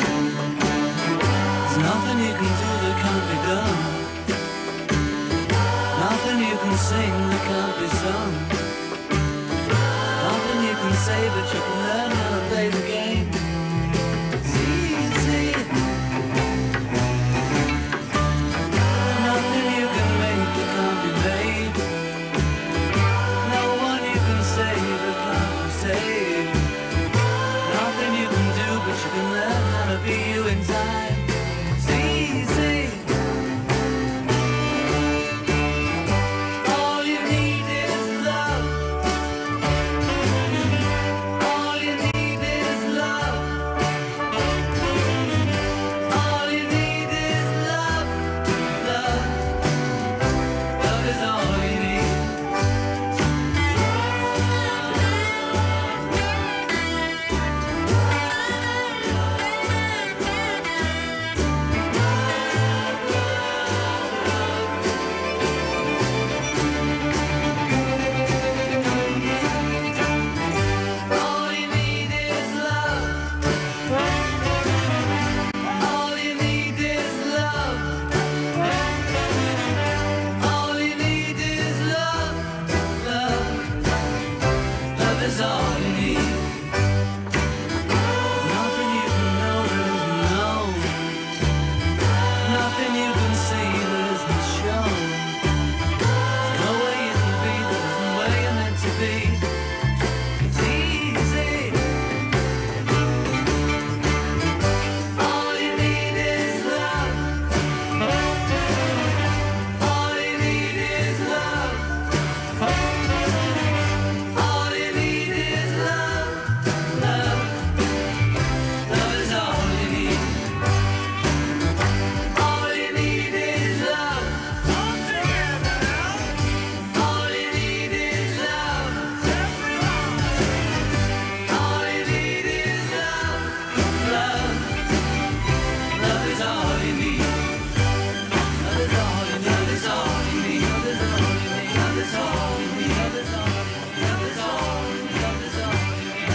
Speaker 9: Nothing you can do that can't be done.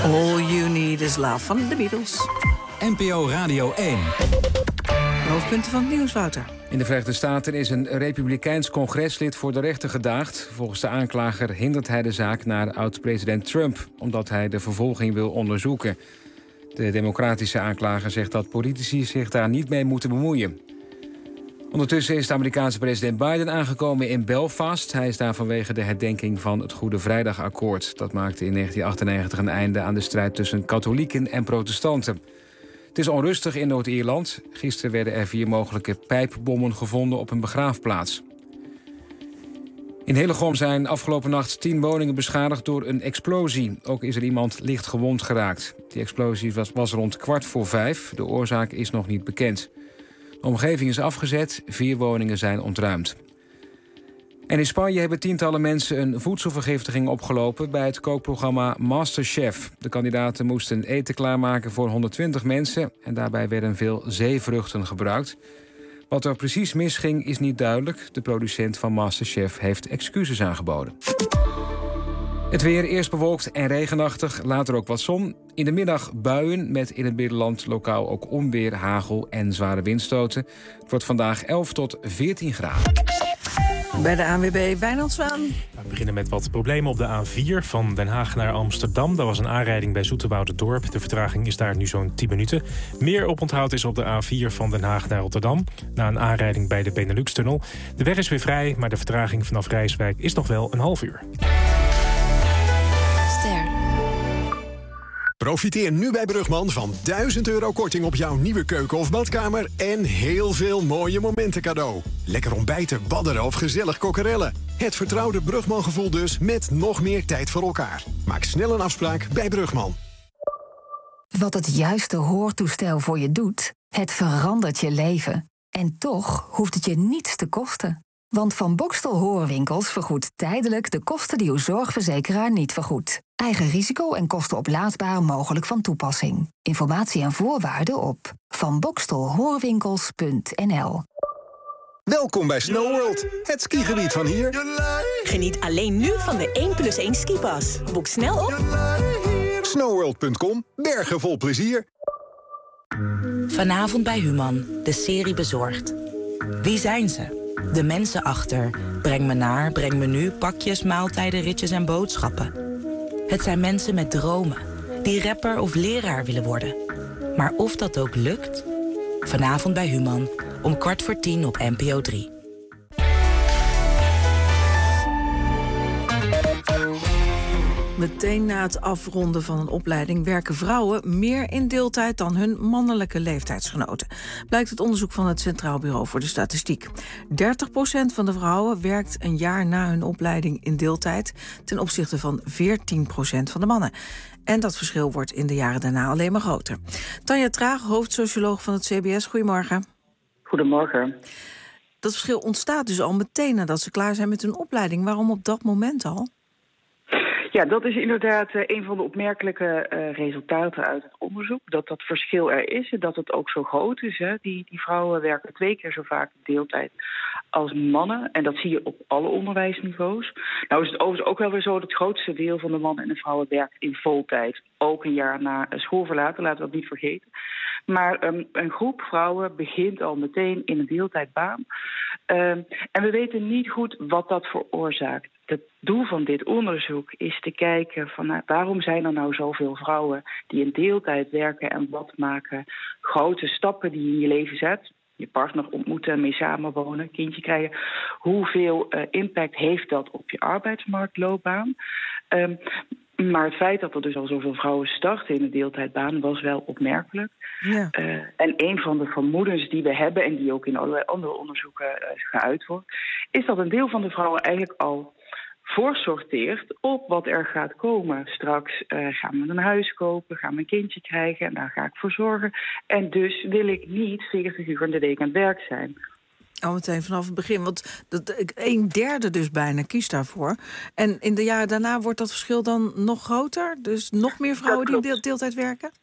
Speaker 3: All You Need Is Love van de Beatles.
Speaker 2: N P O Radio één.
Speaker 3: De hoofdpunten van het nieuws, Wouter.
Speaker 4: In de Verenigde Staten is een republikeins congreslid voor de rechter gedaagd. Volgens de aanklager hindert hij de zaak naar oud-president Trump, omdat hij de vervolging wil onderzoeken. De democratische aanklager zegt dat politici zich daar niet mee moeten bemoeien. Ondertussen is de Amerikaanse president Biden aangekomen in Belfast. Hij is daar vanwege de herdenking van het Goede Vrijdagakkoord. Dat maakte in negentien achtennegentig een einde aan de strijd tussen katholieken en protestanten. Het is onrustig in Noord-Ierland. Gisteren werden er vier mogelijke pijpbommen gevonden op een begraafplaats. In Hillegom zijn afgelopen nacht tien woningen beschadigd door een explosie. Ook is er iemand licht gewond geraakt. Die explosie was, was rond kwart voor vijf. De oorzaak is nog niet bekend. De omgeving is afgezet, vier woningen zijn ontruimd. En in Spanje hebben tientallen mensen een voedselvergiftiging opgelopen bij het kookprogramma MasterChef. De kandidaten moesten eten klaarmaken voor honderdtwintig mensen en daarbij werden veel zeevruchten gebruikt. Wat er precies misging is niet duidelijk. De producent van MasterChef heeft excuses aangeboden. Het weer eerst bewolkt en regenachtig, later ook wat zon. In de middag buien met in het binnenland lokaal ook onweer, hagel en zware windstoten. Het wordt vandaag elf tot veertien graden.
Speaker 3: Bij de A N W B Wijnand Zwaan.
Speaker 10: We beginnen met wat problemen op de A vier van Den Haag naar Amsterdam. Daar was een aanrijding bij Zoeterwouderdorp. De vertraging is daar nu zo'n tien minuten. Meer oponthoud is op de A vier van Den Haag naar Rotterdam. Na een aanrijding bij de Benelux-tunnel. De weg is weer vrij, maar de vertraging vanaf Rijswijk is nog wel een half uur.
Speaker 20: Profiteer nu bij Brugman van duizend euro korting op jouw nieuwe keuken of badkamer en heel veel mooie momenten cadeau. Lekker ontbijten, badderen of gezellig kokkerellen. Het vertrouwde Brugman gevoel dus met nog meer tijd voor elkaar. Maak snel een afspraak bij Brugman.
Speaker 21: Wat het juiste hoortoestel voor je doet, het verandert je leven. En toch hoeft het je niets te kosten. Want Van Bokstel Hoorwinkels vergoedt tijdelijk de kosten die uw zorgverzekeraar niet vergoedt. Eigen risico en kosten oplaadbaar mogelijk van toepassing. Informatie en voorwaarden op van bokstel hoorwinkels punt n l.
Speaker 20: Welkom bij SnowWorld, het skigebied van hier.
Speaker 22: Geniet alleen nu van de één plus één skipas. Boek snel op
Speaker 20: snowworld punt com, bergen vol plezier.
Speaker 23: Vanavond bij Human, de serie Bezorgd. Wie zijn ze? De mensen achter Breng me naar, breng me nu, pakjes, maaltijden, ritjes en boodschappen. Het zijn mensen met dromen, die rapper of leraar willen worden. Maar of dat ook lukt? Vanavond bij Human, om kwart voor tien op N P O drie.
Speaker 3: Meteen na het afronden van een opleiding werken vrouwen meer in deeltijd dan hun mannelijke leeftijdsgenoten. Blijkt het onderzoek van het Centraal Bureau voor de Statistiek. dertig procent van de vrouwen werkt een jaar na hun opleiding in deeltijd, ten opzichte van veertien procent van de mannen. En dat verschil wordt in de jaren daarna alleen maar groter. Tanja Traag, hoofdsocioloog van het C B S. Goedemorgen.
Speaker 24: Goedemorgen.
Speaker 3: Dat verschil ontstaat dus al meteen nadat ze klaar zijn met hun opleiding. Waarom op dat moment al?
Speaker 24: Ja, dat is inderdaad uh, een van de opmerkelijke uh, resultaten uit het onderzoek. Dat dat verschil er is en dat het ook zo groot is. Hè. Die, die vrouwen werken twee keer zo vaak in deeltijd als mannen. En dat zie je op alle onderwijsniveaus. Nou is het overigens ook wel weer zo dat het grootste deel van de mannen en de vrouwen werkt in voltijd. Ook een jaar na school verlaten, laten we dat niet vergeten. Maar um, een groep vrouwen begint al meteen in een deeltijdbaan. Um, en we weten niet goed wat dat veroorzaakt. Het doel van dit onderzoek is te kijken van nou, waarom zijn er nou zoveel vrouwen die in deeltijd werken en wat maken grote stappen die je in je leven zet. Je partner ontmoeten, mee samenwonen, kindje krijgen. Hoeveel uh, impact heeft dat op je arbeidsmarktloopbaan? Um, maar het feit dat er dus al zoveel vrouwen starten in een deeltijdbaan was wel opmerkelijk. Ja. Uh, en een van de vermoedens die we hebben en die ook in allerlei andere onderzoeken uh, geuit wordt, is dat een deel van de vrouwen eigenlijk al voorsorteert op wat er gaat komen. Straks uh, gaan we een huis kopen, gaan we een kindje krijgen en daar ga ik voor zorgen. En dus wil ik niet veertig uur in de week aan het werk zijn.
Speaker 3: Al meteen vanaf het begin, want dat, een derde dus bijna kiest daarvoor. En in de jaren daarna wordt dat verschil dan nog groter? Dus nog meer vrouwen die in deel, deeltijd werken?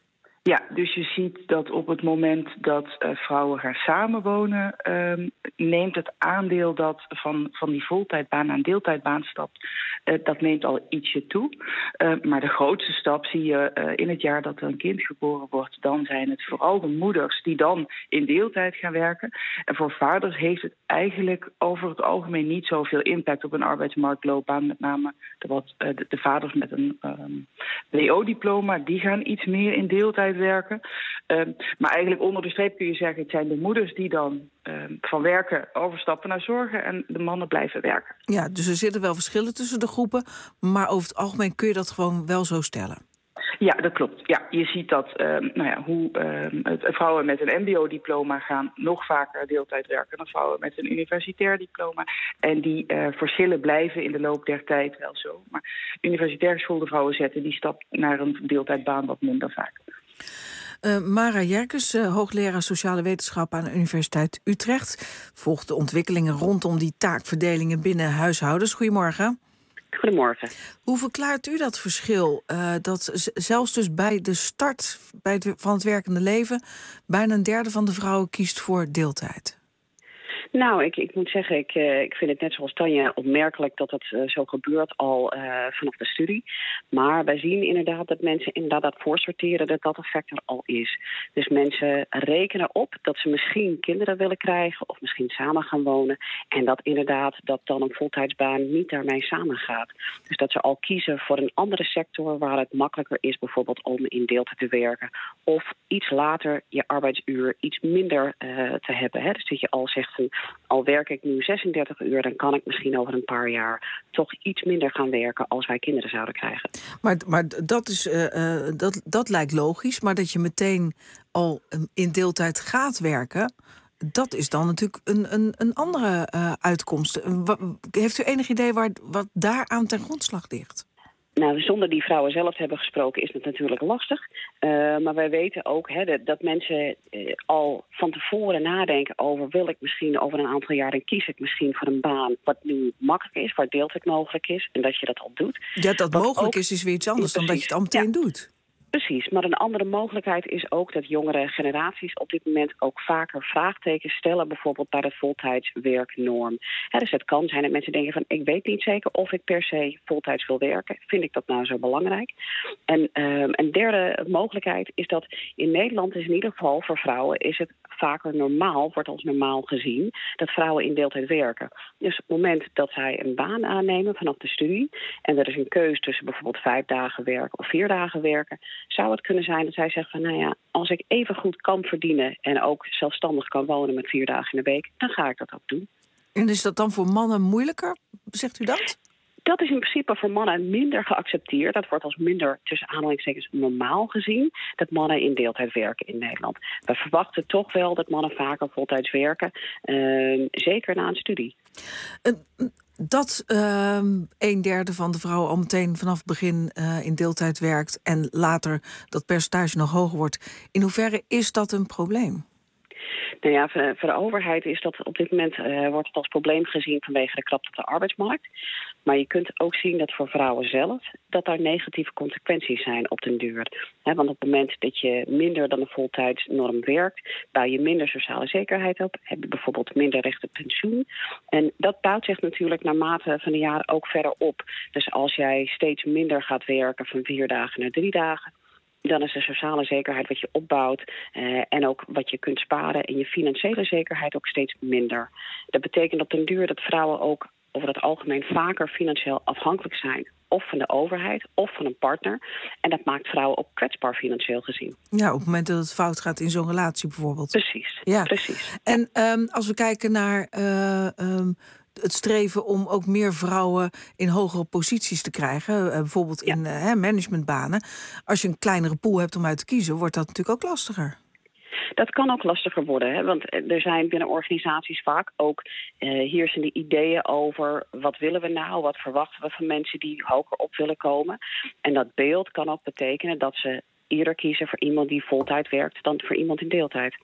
Speaker 24: Ja, dus je ziet dat op het moment dat uh, vrouwen gaan samenwonen, uh, neemt het aandeel dat van, van die voltijdbaan naar een deeltijdbaan stapt, uh, dat neemt al ietsje toe. Uh, maar de grootste stap zie je uh, in het jaar dat er een kind geboren wordt. Dan zijn het vooral de moeders die dan in deeltijd gaan werken. En voor vaders heeft het eigenlijk over het algemeen niet zoveel impact op een arbeidsmarktloopbaan. Met name de, wat, uh, de, de vaders met een um, W O-diploma, die gaan iets meer in deeltijd werken. Uh, maar eigenlijk onder de streep kun je zeggen, het zijn de moeders die dan uh, van werken overstappen naar zorgen en de mannen blijven werken.
Speaker 3: Ja, dus er zitten wel verschillen tussen de groepen, maar over het algemeen kun je dat gewoon wel zo stellen.
Speaker 24: Ja, dat klopt. Ja, je ziet dat uh, nou ja, hoe uh, vrouwen met een M B O-diploma gaan nog vaker deeltijd werken dan vrouwen met een universitair diploma. En die uh, verschillen blijven in de loop der tijd wel zo. Maar universitair geschoolde vrouwen zetten die stap naar een deeltijdbaan wat minder vaak.
Speaker 3: Uh, Mara Jerkes, uh, hoogleraar sociale wetenschap aan de Universiteit Utrecht, volgt de ontwikkelingen rondom die taakverdelingen binnen huishoudens. Goedemorgen.
Speaker 1: Goedemorgen.
Speaker 3: Hoe verklaart u dat verschil? Uh, dat z- zelfs dus bij de start bij het, van het werkende leven bijna een derde van de vrouwen kiest voor deeltijd.
Speaker 1: Nou, ik, ik moet zeggen, ik, uh, ik vind het net zoals Tanja opmerkelijk dat het uh, zo gebeurt al uh, vanaf de studie. Maar wij zien inderdaad dat mensen inderdaad dat voorsorteren, dat dat effect er al is. Dus mensen rekenen op dat ze misschien kinderen willen krijgen of misschien samen gaan wonen. En dat inderdaad dat dan een voltijdsbaan niet daarmee samengaat. Dus dat ze al kiezen voor een andere sector waar het makkelijker is bijvoorbeeld om in deeltijd te werken. Of iets later je arbeidsuur iets minder uh, te hebben. Hè? Dus dat je al zegt, al werk ik nu zesendertig uur, dan kan ik misschien over een paar jaar toch iets minder gaan werken als wij kinderen zouden krijgen.
Speaker 3: Maar, maar dat, is, uh, uh, dat, dat lijkt logisch, maar dat je meteen al in deeltijd gaat werken, dat is dan natuurlijk een, een, een andere uh, uitkomst. Heeft u enig idee waar, wat daar aan ten grondslag ligt?
Speaker 1: Nou, zonder die vrouwen zelf te hebben gesproken is het natuurlijk lastig. Uh, maar wij weten ook hè, dat, dat mensen uh, al van tevoren nadenken over, wil ik misschien over een aantal jaren, kies ik misschien voor een baan wat nu makkelijk is, waar deeltijd mogelijk is en dat je dat al doet.
Speaker 3: Ja, dat wat mogelijk ook is, is weer iets anders dan dat je het al meteen ja. doet.
Speaker 1: Precies, maar een andere mogelijkheid is ook dat jongere generaties op dit moment ook vaker vraagtekens stellen, bijvoorbeeld bij de voltijdswerknorm. He, dus het kan zijn dat mensen denken van, ik weet niet zeker of ik per se voltijds wil werken. Vind ik dat nou zo belangrijk? En um, een derde mogelijkheid is dat in Nederland is in ieder geval voor vrouwen is het vaker normaal, wordt als normaal gezien, dat vrouwen in deeltijd werken. Dus op het moment dat zij een baan aannemen vanaf de studie en er is een keuze tussen bijvoorbeeld vijf dagen werken of vier dagen werken, zou het kunnen zijn dat zij zegt van, nou ja, als ik even goed kan verdienen en ook zelfstandig kan wonen met vier dagen in de week, dan ga ik dat ook doen.
Speaker 3: En is dat dan voor mannen moeilijker? Zegt u dat?
Speaker 1: Dat is in principe voor mannen minder geaccepteerd. Dat wordt als minder, tussen aanhalingstekens, normaal gezien, dat mannen in deeltijd werken in Nederland. We verwachten toch wel dat mannen vaker voltijds werken, uh, zeker na een studie.
Speaker 3: Uh, Dat uh, een derde van de vrouwen al meteen vanaf het begin uh, in deeltijd werkt en later dat percentage nog hoger wordt. In hoeverre is dat een probleem?
Speaker 1: Nou ja, voor, voor de overheid is dat op dit moment uh, wordt het als probleem gezien vanwege de krapte op de arbeidsmarkt. Maar je kunt ook zien dat voor vrouwen zelf dat daar negatieve consequenties zijn op den duur. He, want op het moment dat je minder dan de voltijdsnorm werkt, bouw je minder sociale zekerheid op, heb je bijvoorbeeld minder recht op pensioen. En dat bouwt zich natuurlijk naarmate van de jaren ook verder op. Dus als jij steeds minder gaat werken van vier dagen naar drie dagen, dan is de sociale zekerheid wat je opbouwt eh, en ook wat je kunt sparen en je financiële zekerheid ook steeds minder. Dat betekent op den duur dat vrouwen ook over het algemeen vaker financieel afhankelijk zijn. Of van de overheid, of van een partner. En dat maakt vrouwen ook kwetsbaar financieel gezien.
Speaker 3: Ja, op het moment dat het fout gaat in zo'n relatie bijvoorbeeld.
Speaker 1: Precies,
Speaker 3: ja.
Speaker 1: precies.
Speaker 3: En um, als we kijken naar uh, um, het streven om ook meer vrouwen in hogere posities te krijgen, uh, bijvoorbeeld in ja. uh, managementbanen. Als je een kleinere pool hebt om uit te kiezen, wordt dat natuurlijk ook lastiger.
Speaker 1: Dat kan ook lastiger worden, hè? Want er zijn binnen organisaties vaak ook uh, heersende ideeën over wat willen we nou, wat verwachten we van mensen die hoger op willen komen. En dat beeld kan ook betekenen dat ze eerder kiezen voor iemand die voltijd werkt dan voor iemand in deeltijd.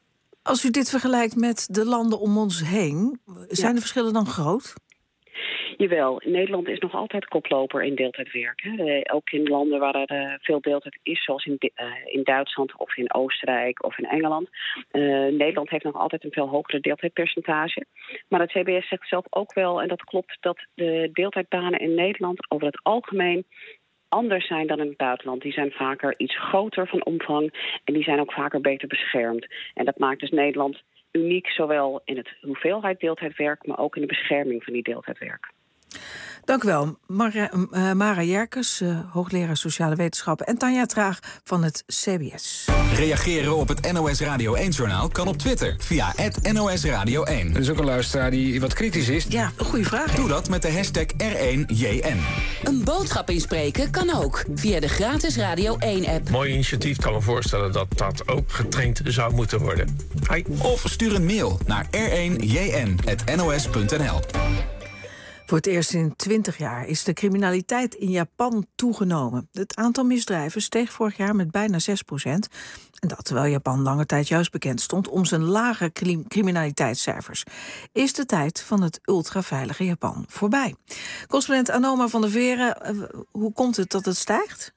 Speaker 3: Als u dit vergelijkt met de landen om ons heen, zijn ja. de verschillen dan groot?
Speaker 1: Jawel, Nederland is nog altijd koploper in deeltijdwerk. Hè. De, ook in landen waar er uh, veel deeltijd is, zoals in, uh, in Duitsland of in Oostenrijk of in Engeland. Uh, Nederland heeft nog altijd een veel hogere deeltijdpercentage. Maar het C B S zegt zelf ook wel, en dat klopt, dat de deeltijdbanen in Nederland over het algemeen anders zijn dan in het buitenland. Die zijn vaker iets groter van omvang en die zijn ook vaker beter beschermd. En dat maakt dus Nederland uniek, zowel in het hoeveelheid deeltijdwerk, maar ook in de bescherming van die deeltijdwerk.
Speaker 3: Dank u wel, Mara, uh, Mara Jerkes, uh, hoogleraar sociale wetenschappen, en Tanja Traag van het C B S.
Speaker 2: Reageren op het N O S Radio één-journaal kan op Twitter via at N O S Radio één.
Speaker 4: Er is ook een luisteraar die wat kritisch is.
Speaker 3: Ja, een goede vraag.
Speaker 2: Doe dat met de hashtag R één J N.
Speaker 5: Een boodschap inspreken kan ook via de gratis Radio één-app.
Speaker 6: Mooi initiatief, kan me voorstellen dat dat ook getraind zou moeten worden. Hi.
Speaker 2: Of stuur een mail naar r één J N at N O S punt N L.
Speaker 3: Voor het eerst in twintig jaar is de criminaliteit in Japan toegenomen. Het aantal misdrijven steeg vorig jaar met bijna zes procent. En dat terwijl Japan lange tijd juist bekend stond om zijn lage criminaliteitscijfers. Is de tijd van het ultraveilige Japan voorbij? Correspondent Anoma van der Veren, hoe komt het dat het stijgt?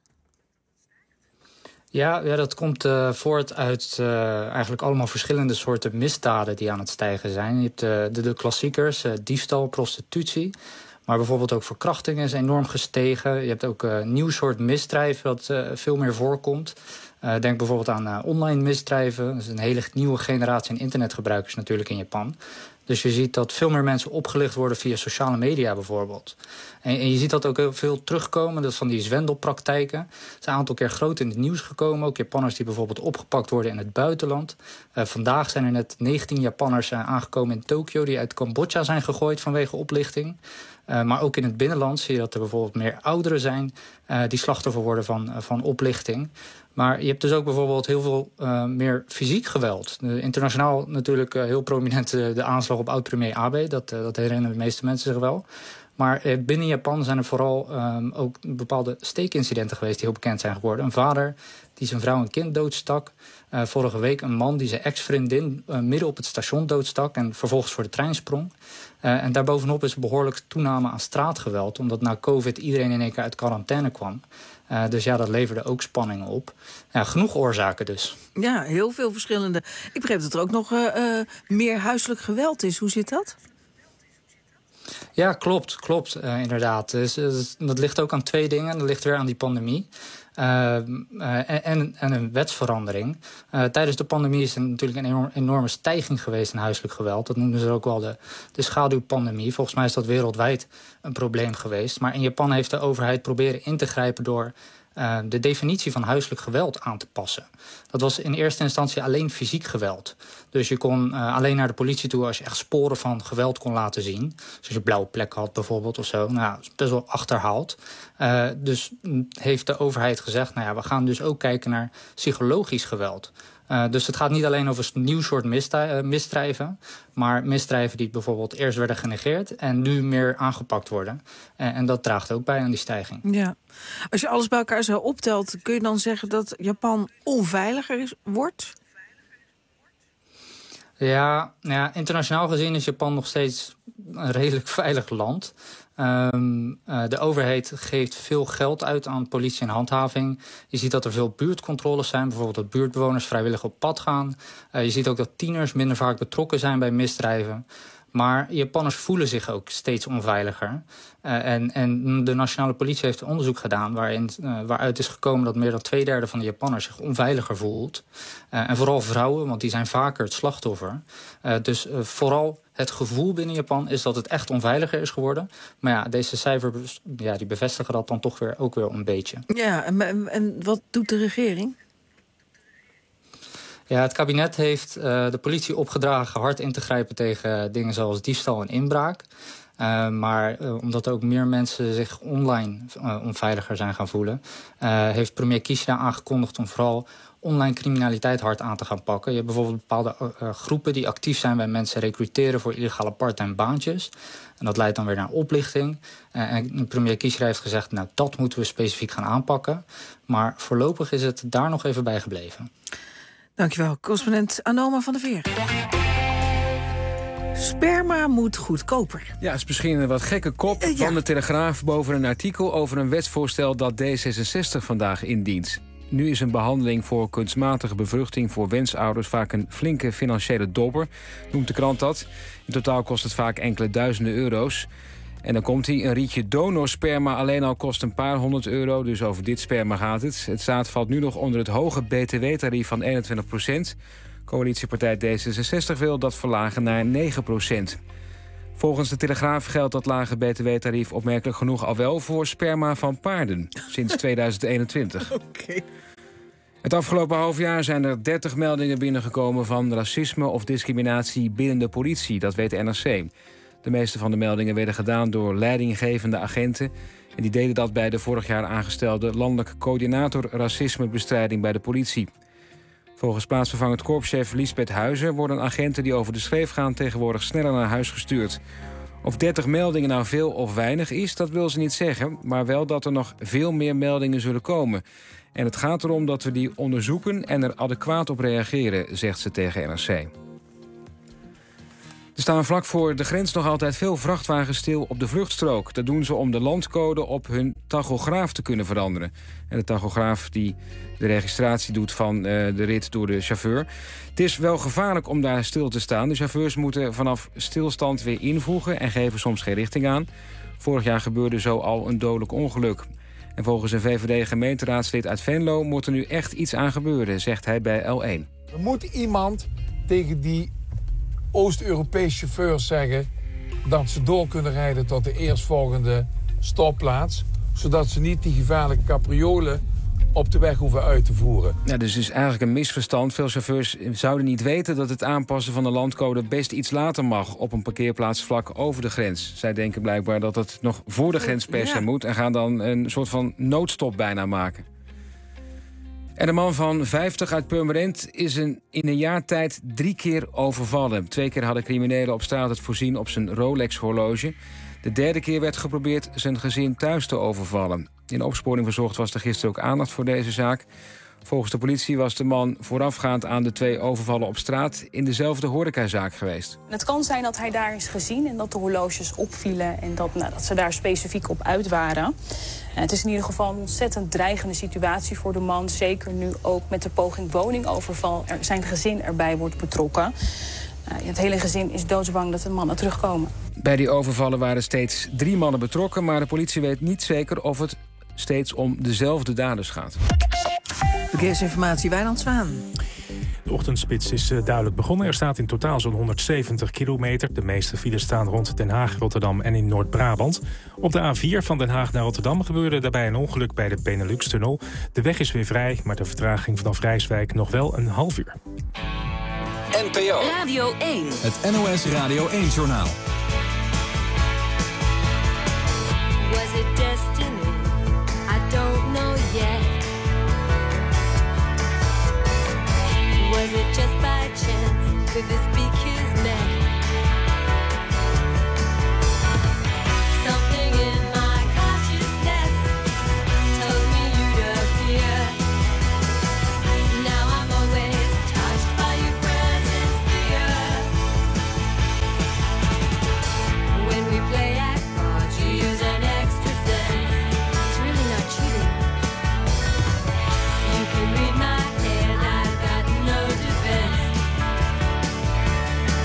Speaker 7: Ja, ja, dat komt uh, voort uit uh, eigenlijk allemaal verschillende soorten misdaden die aan het stijgen zijn. Je hebt uh, de, de klassiekers, uh, diefstal, prostitutie. Maar bijvoorbeeld ook verkrachting is enorm gestegen. Je hebt ook uh, een nieuw soort misdrijf dat uh, veel meer voorkomt. Uh, denk bijvoorbeeld aan uh, online misdrijven. Dat is een hele nieuwe generatie aan internetgebruikers natuurlijk in Japan. Dus je ziet dat veel meer mensen opgelicht worden via sociale media bijvoorbeeld. En, en je ziet dat ook heel veel terugkomen, dat van die zwendelpraktijken. Het is een aantal keer groot in het nieuws gekomen. Ook Japanners die bijvoorbeeld opgepakt worden in het buitenland. Uh, vandaag zijn er net negentien Japanners uh, aangekomen in Tokio die uit Cambodja zijn gegooid vanwege oplichting. Uh, maar ook in het binnenland zie je dat er bijvoorbeeld meer ouderen zijn uh, die slachtoffer worden van, uh, van oplichting. Maar je hebt dus ook bijvoorbeeld heel veel uh, meer fysiek geweld. Uh, internationaal natuurlijk uh, heel prominent uh, de aanslag op oud-premier Abe. Dat, uh, dat herinneren de meeste mensen zich wel. Maar uh, binnen Japan zijn er vooral um, ook bepaalde steekincidenten geweest die heel bekend zijn geworden. Een vader die zijn vrouw en kind doodstak. Uh, vorige week een man die zijn ex-vriendin uh, midden op het station doodstak en vervolgens voor de trein sprong. Uh, en daarbovenop is er behoorlijk toename aan straatgeweld, omdat na COVID iedereen in één keer uit quarantaine kwam. Uh, dus ja, dat leverde ook spanningen op. Ja, genoeg oorzaken dus.
Speaker 3: Ja, heel veel verschillende. Ik begreep dat er ook nog uh, uh, meer huiselijk geweld is. Hoe zit dat?
Speaker 7: Ja, klopt, klopt, uh, inderdaad. Dus, dus, dat ligt ook aan twee dingen. Dat ligt weer aan die pandemie. Uh, uh, en, en een wetsverandering. Uh, tijdens de pandemie is er natuurlijk een enorm, enorme stijging geweest in huiselijk geweld. Dat noemen ze ook wel de, de schaduwpandemie. Volgens mij is dat wereldwijd een probleem geweest. Maar in Japan heeft de overheid proberen in te grijpen door uh, de definitie van huiselijk geweld aan te passen. Dat was in eerste instantie alleen fysiek geweld. Dus je kon uh, alleen naar de politie toe als je echt sporen van geweld kon laten zien. Dus als je blauwe plekken had bijvoorbeeld of zo. Nou, dat is best wel achterhaald. Uh, dus heeft de overheid gezegd, nou ja, we gaan dus ook kijken naar psychologisch geweld. Uh, dus het gaat niet alleen over een nieuw soort misdrijven, maar misdrijven die bijvoorbeeld eerst werden genegeerd en nu meer aangepakt worden. Uh, en dat draagt ook bij aan die stijging.
Speaker 3: Ja. Als je alles bij elkaar zo optelt, kun je dan zeggen dat Japan onveiliger is, wordt?
Speaker 7: Ja, ja, internationaal gezien is Japan nog steeds een redelijk veilig land. Um, uh, de overheid geeft veel geld uit aan politie en handhaving. Je ziet dat er veel buurtcontroles zijn. Bijvoorbeeld dat buurtbewoners vrijwillig op pad gaan. Uh, je ziet ook dat tieners minder vaak betrokken zijn bij misdrijven. Maar Japanners voelen zich ook steeds onveiliger. Uh, en, en de nationale politie heeft een onderzoek gedaan waarin, uh, waaruit is gekomen dat meer dan twee derde van de Japanners zich onveiliger voelt. Uh, en vooral vrouwen, want die zijn vaker het slachtoffer. Uh, dus uh, vooral het gevoel binnen Japan is dat het echt onveiliger is geworden. Maar ja, deze cijfers ja, die bevestigen dat dan toch weer ook weer een beetje.
Speaker 3: Ja, en, en wat doet de regering?
Speaker 7: Ja, het kabinet heeft uh, de politie opgedragen hard in te grijpen tegen dingen zoals diefstal en inbraak. Uh, maar uh, omdat ook meer mensen zich online uh, onveiliger zijn gaan voelen, Uh, heeft premier Kishida aangekondigd om vooral online criminaliteit hard aan te gaan pakken. Je hebt bijvoorbeeld bepaalde uh, groepen die actief zijn bij mensen recruteren voor illegale part-time baantjes. En dat leidt dan weer naar oplichting. Uh, en premier Kishida heeft gezegd, nou dat moeten we specifiek gaan aanpakken. Maar voorlopig is het daar nog even bij gebleven.
Speaker 3: Dankjewel, correspondent Anoma van der Veer. Sperma moet goedkoper.
Speaker 4: Ja, is misschien een wat gekke kop
Speaker 3: Uh, ja.
Speaker 4: van de Telegraaf boven een artikel over een wetsvoorstel dat D zesenzestig vandaag indient. Nu is een behandeling voor kunstmatige bevruchting voor wensouders vaak een flinke financiële dobber, noemt de krant dat. In totaal kost het vaak enkele duizenden euro's. En dan komt hij, een rietje donorsperma alleen al kost een paar honderd euro, dus over dit sperma gaat het. Het zaad valt nu nog onder het hoge B T W-tarief van eenentwintig procent. Coalitiepartij D zesenzestig wil dat verlagen naar negen procent. Volgens de Telegraaf geldt dat lage B T W-tarief opmerkelijk genoeg al wel voor sperma van paarden, sinds tweeduizend eenentwintig.
Speaker 3: Oké.
Speaker 4: Het afgelopen half jaar zijn er dertig meldingen binnengekomen van racisme of discriminatie binnen de politie, dat weet de N R C. De meeste van de meldingen werden gedaan door leidinggevende agenten. En die deden dat bij de vorig jaar aangestelde landelijke coördinator racismebestrijding bij de politie. Volgens plaatsvervangend korpschef Liesbeth Huizer worden agenten die over de schreef gaan tegenwoordig sneller naar huis gestuurd. Of dertig meldingen nou veel of weinig is, dat wil ze niet zeggen, maar wel dat er nog veel meer meldingen zullen komen. En het gaat erom dat we die onderzoeken en er adequaat op reageren, zegt ze tegen N R C. Er staan vlak voor de grens nog altijd veel vrachtwagens stil op de vluchtstrook. Dat doen ze om de landcode op hun tachograaf te kunnen veranderen. En de tachograaf die de registratie doet van uh, de rit door de chauffeur. Het is wel gevaarlijk om daar stil te staan. De chauffeurs moeten vanaf stilstand weer invoegen en geven soms geen richting aan. Vorig jaar gebeurde zo al een dodelijk ongeluk. En volgens een V V D-gemeenteraadslid uit Venlo moet er nu echt iets aan gebeuren, zegt hij bij L één.
Speaker 8: Er moet iemand tegen die Oost-Europese chauffeurs zeggen dat ze door kunnen rijden tot de eerstvolgende stopplaats, zodat ze niet die gevaarlijke capriolen op de weg hoeven uit te voeren.
Speaker 4: Ja, dus is eigenlijk een misverstand. Veel chauffeurs zouden niet weten dat het aanpassen van de landcode best iets later mag op een parkeerplaats vlak over de grens. Zij denken blijkbaar dat het nog voor de grens per se ja. moet en gaan dan een soort van noodstop bijna maken. En een man van vijftig uit Purmerend is een, in een jaar tijd drie keer overvallen. Twee keer hadden criminelen op straat het voorzien op zijn Rolex-horloge. De derde keer werd geprobeerd zijn gezin thuis te overvallen. In opsporing verzocht was er gisteren ook aandacht voor deze zaak. Volgens de politie was de man voorafgaand aan de twee overvallen op straat in dezelfde horecazaak geweest.
Speaker 11: Het kan zijn dat hij daar is gezien en dat de horloges opvielen en dat, nou, dat ze daar specifiek op uit waren. En het is in ieder geval een ontzettend dreigende situatie voor de man. Zeker nu ook met de poging woningoverval er zijn gezin erbij wordt betrokken. Uh, het hele gezin is doodsbang dat de mannen terugkomen.
Speaker 4: Bij die overvallen waren steeds drie mannen betrokken, maar de politie weet niet zeker of het steeds om dezelfde daders gaat.
Speaker 3: Verkeersinformatie, Wijnand Zwaan.
Speaker 10: De ochtendspits is duidelijk begonnen. Er staat in totaal zo'n honderdzeventig kilometer. De meeste files staan rond Den Haag, Rotterdam en in Noord-Brabant. Op de A vier van Den Haag naar Rotterdam gebeurde daarbij een ongeluk bij de Benelux-tunnel. De weg is weer vrij, maar de vertraging vanaf Rijswijk nog wel een half uur.
Speaker 2: N P O
Speaker 22: Radio één.
Speaker 2: Het N O S Radio één-journaal.
Speaker 9: Was it destiny? I don't know yet. Was it just by chance? Could this be kismet? Something in my consciousness told me you'd appear. Now I'm always touched by your presence here. When we play at cards, you use an extra sense. It's really not cheating. You can read my head, I've got no defense.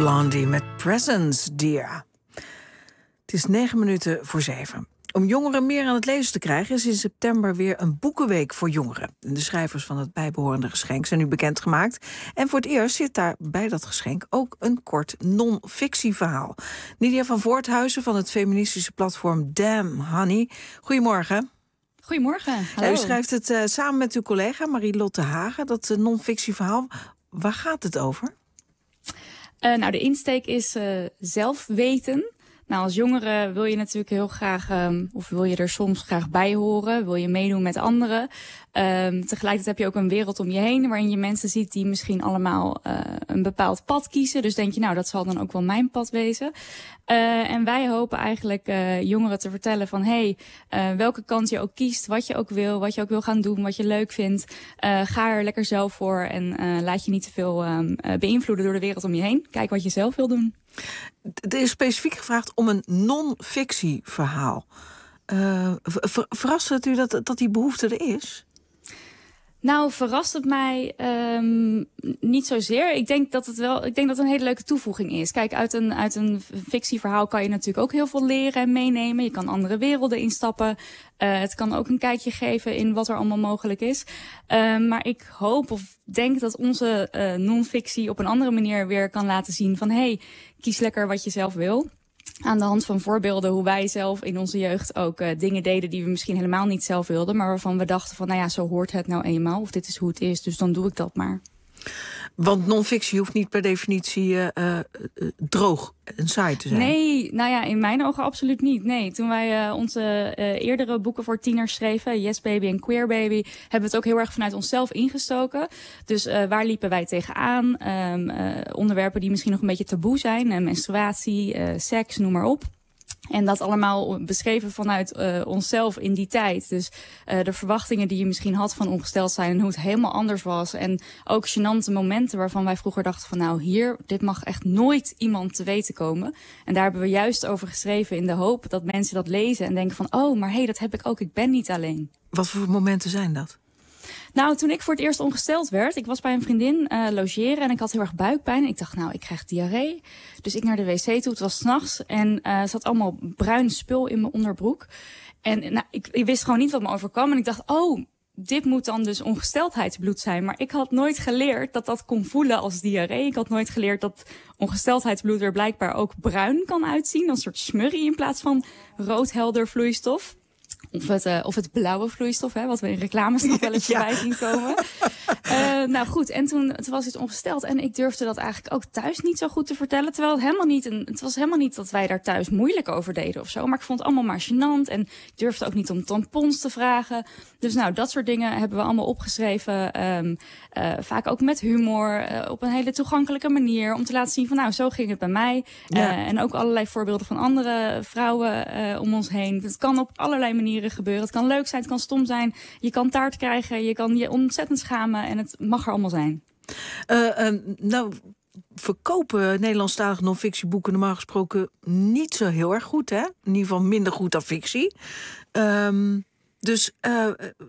Speaker 3: Blondie met Presence, Dear. Het is negen minuten voor zeven. Om jongeren meer aan het lezen te krijgen is in september weer een boekenweek voor jongeren. De schrijvers van het bijbehorende geschenk zijn nu bekendgemaakt. En voor het eerst zit daar bij dat geschenk ook een kort non-fictieverhaal. Nidia van Voorthuizen van het feministische platform Damn Honey. Goedemorgen.
Speaker 12: Goedemorgen. Hallo.
Speaker 3: U schrijft het uh, samen met uw collega Marie-Lotte Hagen, dat uh, non-fictieverhaal. Waar gaat het over?
Speaker 12: Uh, nou, de insteek is uh, zelf weten. Nou, als jongere wil je natuurlijk heel graag, um, of wil je er soms graag bij horen, wil je meedoen met anderen. Um, tegelijkertijd heb je ook een wereld om je heen waarin je mensen ziet die misschien allemaal uh, een bepaald pad kiezen. Dus denk je, nou, dat zal dan ook wel mijn pad wezen. Uh, en wij hopen eigenlijk uh, jongeren te vertellen van, hé, hey, uh, welke kant je ook kiest, wat je ook wil, wat je ook wil gaan doen, wat je leuk vindt. Uh, ga er lekker zelf voor en uh, laat je niet te veel um, uh, beïnvloeden door de wereld om je heen. Kijk wat je zelf wil doen.
Speaker 3: Er is specifiek gevraagd om een non-fictieverhaal. Uh, ver, verrast het u dat, dat die behoefte er is?
Speaker 12: Nou, verrast het mij um, niet zozeer. Ik denk dat het wel, ik denk dat het een hele leuke toevoeging is. Kijk, uit een, uit een fictieverhaal kan je natuurlijk ook heel veel leren en meenemen. Je kan andere werelden instappen. Uh, het kan ook een kijkje geven in wat er allemaal mogelijk is. Uh, maar ik hoop of denk dat onze uh, non-fictie op een andere manier weer kan laten zien van, hé, hey, kies lekker wat je zelf wil. Aan de hand van voorbeelden hoe wij zelf in onze jeugd ook uh, dingen deden die we misschien helemaal niet zelf wilden, maar waarvan we dachten van, nou ja, zo hoort het nou eenmaal. Of dit is hoe het is, dus dan doe ik dat maar.
Speaker 3: Want non-fictie hoeft niet per definitie uh, uh, droog en saai te zijn.
Speaker 12: Nee, nou ja, in mijn ogen absoluut niet. Nee, toen wij uh, onze uh, eerdere boeken voor tieners schreven, Yes Baby en Queer Baby, hebben we het ook heel erg vanuit onszelf ingestoken. Dus uh, waar liepen wij tegenaan? Um, uh, onderwerpen die misschien nog een beetje taboe zijn. Uh, menstruatie, uh, seks, noem maar op. En dat allemaal beschreven vanuit uh, onszelf in die tijd. Dus uh, de verwachtingen die je misschien had van ongesteld zijn en hoe het helemaal anders was. En ook gênante momenten waarvan wij vroeger dachten van, nou hier, dit mag echt nooit iemand te weten komen. En daar hebben we juist over geschreven in de hoop dat mensen dat lezen en denken van, oh, maar hé, hey, dat heb ik ook, ik ben niet alleen.
Speaker 3: Wat voor momenten zijn dat?
Speaker 12: Nou, toen ik voor het eerst ongesteld werd, ik was bij een vriendin uh, logeren en ik had heel erg buikpijn. Ik dacht, nou, ik krijg diarree. Dus ik naar de wc toe, het was 's nachts en uh, er zat allemaal bruin spul in mijn onderbroek. En nou, ik, ik wist gewoon niet wat me overkwam en ik dacht, oh, dit moet dan dus ongesteldheidsbloed zijn. Maar ik had nooit geleerd dat dat kon voelen als diarree. Ik had nooit geleerd dat ongesteldheidsbloed er blijkbaar ook bruin kan uitzien. Een soort smurrie in plaats van roodhelder vloeistof. Of het, uh, of het blauwe vloeistof, hè, wat we in reclames nog wel eens ja. voorbij zien komen. Uh, nou goed, en toen, toen was het ongesteld. En ik durfde dat eigenlijk ook thuis niet zo goed te vertellen. Terwijl het helemaal niet, een, het was helemaal niet dat wij daar thuis moeilijk over deden of zo. Maar ik vond het allemaal maar gênant. En ik durfde ook niet om tampons te vragen. Dus nou, dat soort dingen hebben we allemaal opgeschreven. Um, uh, vaak ook met humor, uh, op een hele toegankelijke manier. Om te laten zien van, nou, zo ging het bij mij. Ja. Uh, en ook allerlei voorbeelden van andere vrouwen uh, om ons heen. Het kan op allerlei manieren gebeuren. Het kan leuk zijn, het kan stom zijn. Je kan taart krijgen, je kan je ontzettend schamen en het mag er allemaal zijn.
Speaker 3: Uh, uh, nou, verkopen Nederlandstalige non-fictieboeken normaal gesproken niet zo heel erg goed, hè? In ieder geval minder goed dan fictie. Um, dus uh,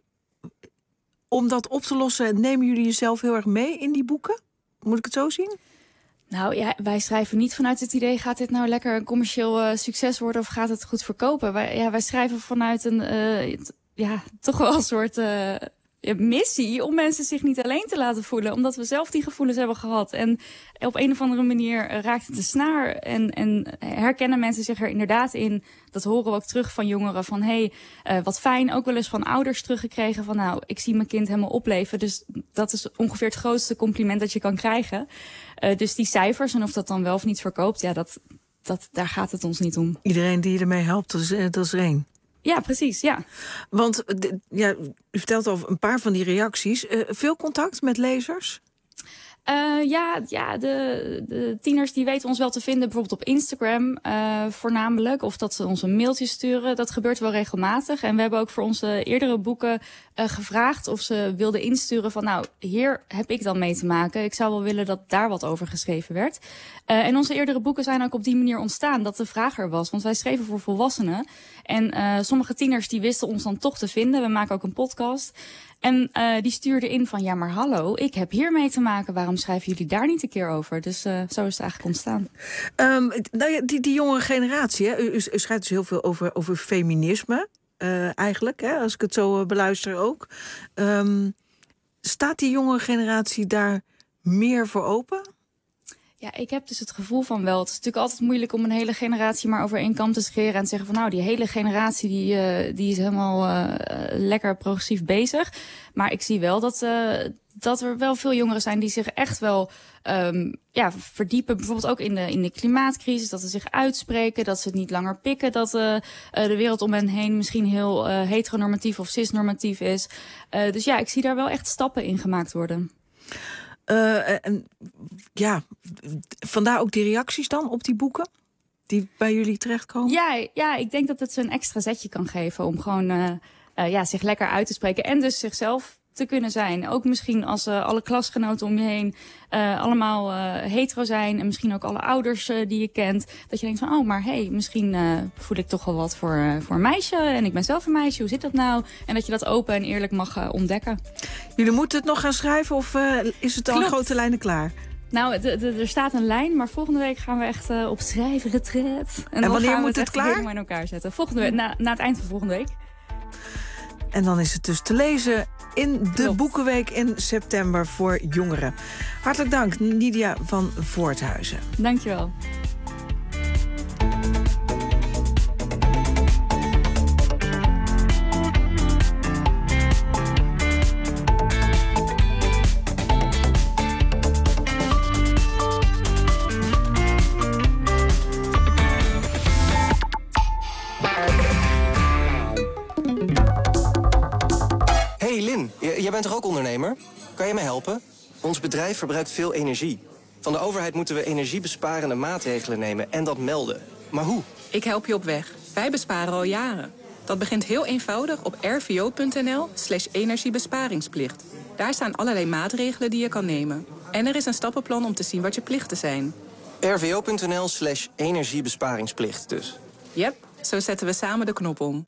Speaker 3: om dat op te lossen, nemen jullie jezelf heel erg mee in die boeken? Moet ik het zo zien?
Speaker 12: Nou ja, wij schrijven niet vanuit het idee, gaat dit nou lekker een commercieel uh, succes worden of gaat het goed verkopen? Wij, ja, wij schrijven vanuit een, uh, t- ja, toch wel een soort uh, missie om mensen zich niet alleen te laten voelen. Omdat we zelf die gevoelens hebben gehad. En op een of andere manier raakt het de snaar en, en herkennen mensen zich er inderdaad in. Dat horen we ook terug van jongeren van, hé, hey, uh, wat fijn. Ook wel eens van ouders teruggekregen van, nou, ik zie mijn kind helemaal opleven. Dus dat is ongeveer het grootste compliment dat je kan krijgen. Uh, dus die cijfers en of dat dan wel of niet verkoopt, ja, dat, dat, daar gaat het ons niet om.
Speaker 3: Iedereen die je ermee helpt, dat is, dat is er één.
Speaker 12: Ja, precies, ja.
Speaker 3: Want ja, u vertelt over een paar van die reacties. Uh, veel contact met lezers?
Speaker 12: Uh, ja, ja de, de tieners die weten ons wel te vinden, bijvoorbeeld op Instagram uh, voornamelijk. Of dat ze ons een mailtje sturen. Dat gebeurt wel regelmatig. En we hebben ook voor onze eerdere boeken uh, gevraagd of ze wilden insturen van, nou, hier heb ik dan mee te maken. Ik zou wel willen dat daar wat over geschreven werd. Uh, en onze eerdere boeken zijn ook op die manier ontstaan, dat de vraag er was. Want wij schreven voor volwassenen. En uh, sommige tieners die wisten ons dan toch te vinden. We maken ook een podcast. En uh, die stuurde in van, ja maar hallo, ik heb hiermee te maken. Waarom schrijven jullie daar niet een keer over? Dus uh, zo is het eigenlijk ontstaan.
Speaker 3: Um, nou ja, die, die jonge generatie, hè? U, u, u schrijft dus heel veel over, over feminisme. Uh, eigenlijk, hè? Als ik het zo uh, beluister ook. Um, staat die jonge generatie daar meer voor open?
Speaker 12: Ja, ik heb dus het gevoel van wel. Het is natuurlijk altijd moeilijk om een hele generatie maar over één kam te scheren en te zeggen van nou, die hele generatie die, uh, die is helemaal uh, lekker progressief bezig. Maar ik zie wel dat, uh, dat er wel veel jongeren zijn die zich echt wel um, ja, verdiepen. Bijvoorbeeld ook in de, in de klimaatcrisis, dat ze zich uitspreken, dat ze het niet langer pikken, dat uh, de wereld om hen heen misschien heel uh, heteronormatief of cisnormatief is. Uh, dus ja, ik zie daar wel echt stappen in gemaakt worden.
Speaker 3: Uh, en ja, vandaar ook die reacties dan op die boeken die bij jullie terechtkomen?
Speaker 12: Ja, ja, ik denk dat het ze een extra zetje kan geven om gewoon uh, uh, ja, zich lekker uit te spreken en dus zichzelf te kunnen zijn. Ook misschien als uh, alle klasgenoten om je heen uh, allemaal uh, hetero zijn en misschien ook alle ouders uh, die je kent. Dat je denkt van, oh, maar hé, hey, misschien uh, voel ik toch wel wat voor, uh, voor een meisje en ik ben zelf een meisje. Hoe zit dat nou? En dat je dat open en eerlijk mag uh, ontdekken.
Speaker 3: Jullie moeten het nog gaan schrijven of uh, is het al in grote lijnen klaar?
Speaker 12: Nou, de, de, er staat een lijn, maar volgende week gaan we echt uh, op schrijfretreat. En,
Speaker 3: en wanneer
Speaker 12: gaan we
Speaker 3: moet het,
Speaker 12: het
Speaker 3: klaar?
Speaker 12: helemaal in elkaar zetten. Volgende week, na, na het eind van volgende week.
Speaker 3: En dan is het dus te lezen in de Klopt. Boekenweek in september voor jongeren. Hartelijk dank, Nidia van Voorthuizen.
Speaker 12: Dankjewel.
Speaker 13: Jij bent toch ook ondernemer? Kan je me helpen? Ons bedrijf verbruikt veel energie. Van de overheid moeten we energiebesparende maatregelen nemen en dat melden. Maar hoe?
Speaker 15: Ik help je op weg. Wij besparen al jaren. Dat begint heel eenvoudig op r v o punt n l slash energiebesparingsplicht. Daar staan allerlei maatregelen die je kan nemen. En er is een stappenplan om te zien wat je plichten zijn.
Speaker 13: r v o punt n l slash energiebesparingsplicht dus.
Speaker 15: Yep, zo zetten we samen de knop om.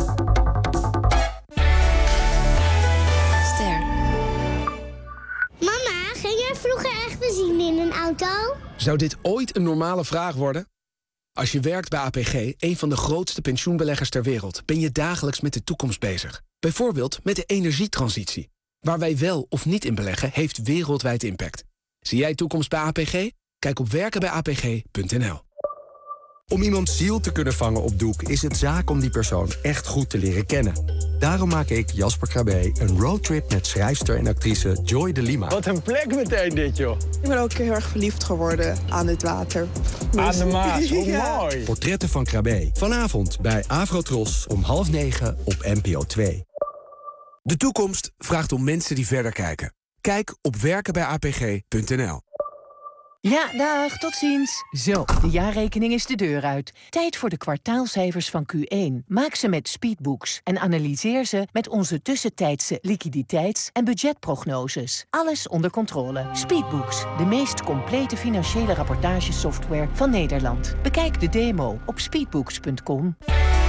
Speaker 17: Mama, ging jij vroeger echt benzine in een auto?
Speaker 18: Zou dit ooit een normale vraag worden? Als je werkt bij A P G, een van de grootste pensioenbeleggers ter wereld, ben je dagelijks met de toekomst bezig. Bijvoorbeeld met de energietransitie. Waar wij wel of niet in beleggen, heeft wereldwijd impact. Zie jij toekomst bij A P G? Kijk op werken bij a p g punt n l.
Speaker 25: Om iemands ziel te kunnen vangen op doek is het zaak om die persoon echt goed te leren kennen. Daarom maak ik, Jasper Krabbe, een roadtrip met schrijfster en actrice Joy de Lima.
Speaker 26: Wat een plek meteen dit, joh.
Speaker 27: Ik ben ook heel erg verliefd geworden aan dit water.
Speaker 26: Dus... Aan de Maas, hoe ja. mooi.
Speaker 25: Portretten van Krabbe. Vanavond bij Avrotros om half negen op N P O twee.
Speaker 20: De toekomst vraagt om mensen die verder kijken. Kijk op werken bij a p g punt n l.
Speaker 28: Ja, dag, tot ziens. Zo, de jaarrekening is de deur uit. Tijd voor de kwartaalcijfers van Q één. Maak ze met Speedbooks en analyseer ze met onze tussentijdse liquiditeits- en budgetprognoses. Alles onder controle. Speedbooks, de meest complete financiële rapportagesoftware van Nederland. Bekijk de demo op speedbooks punt com.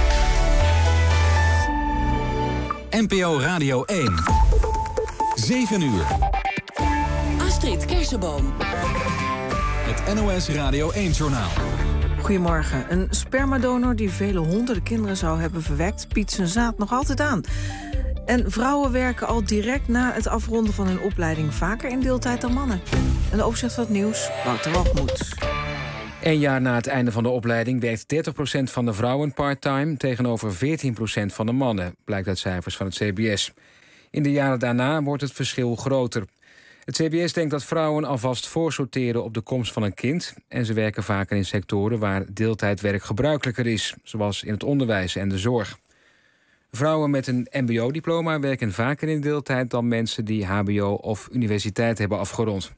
Speaker 2: N P O Radio één. zeven uur.
Speaker 5: Astrid Kersenboom.
Speaker 2: Het N O S Radio één-journaal.
Speaker 3: Goedemorgen. Een spermadonor die vele honderden kinderen zou hebben verwekt, biedt zijn zaad nog altijd aan. En vrouwen werken al direct na het afronden van hun opleiding vaker in deeltijd dan mannen. Een overzicht van het nieuws, Wouter Walgemoed.
Speaker 4: Een jaar na het einde van de opleiding werkt dertig procent van de vrouwen parttime tegenover veertien procent van de mannen, blijkt uit cijfers van het C B S. In de jaren daarna wordt het verschil groter. Het C B S denkt dat vrouwen alvast voorsorteren op de komst van een kind en ze werken vaker in sectoren waar deeltijdwerk gebruikelijker is, zoals in het onderwijs en de zorg. Vrouwen met een M B O-diploma werken vaker in deeltijd dan mensen die H B O of universiteit hebben afgerond.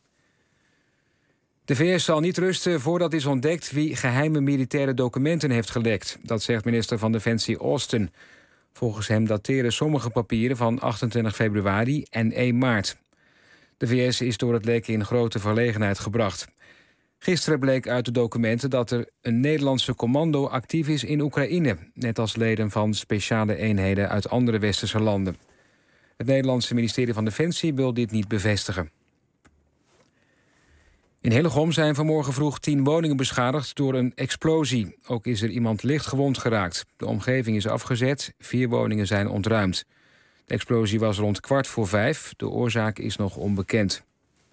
Speaker 4: De V S zal niet rusten voordat is ontdekt wie geheime militaire documenten heeft gelekt. Dat zegt minister van Defensie Austin. Volgens hem dateren sommige papieren van achtentwintig februari en één maart. De V S is door het lek in grote verlegenheid gebracht. Gisteren bleek uit de documenten dat er een Nederlandse commando actief is in Oekraïne, net als leden van speciale eenheden uit andere westerse landen. Het Nederlandse ministerie van Defensie wil dit niet bevestigen. In Hillegom zijn vanmorgen vroeg tien woningen beschadigd door een explosie. Ook is er iemand licht gewond geraakt. De omgeving is afgezet, vier woningen zijn ontruimd. De explosie was rond kwart voor vijf. De oorzaak is nog onbekend.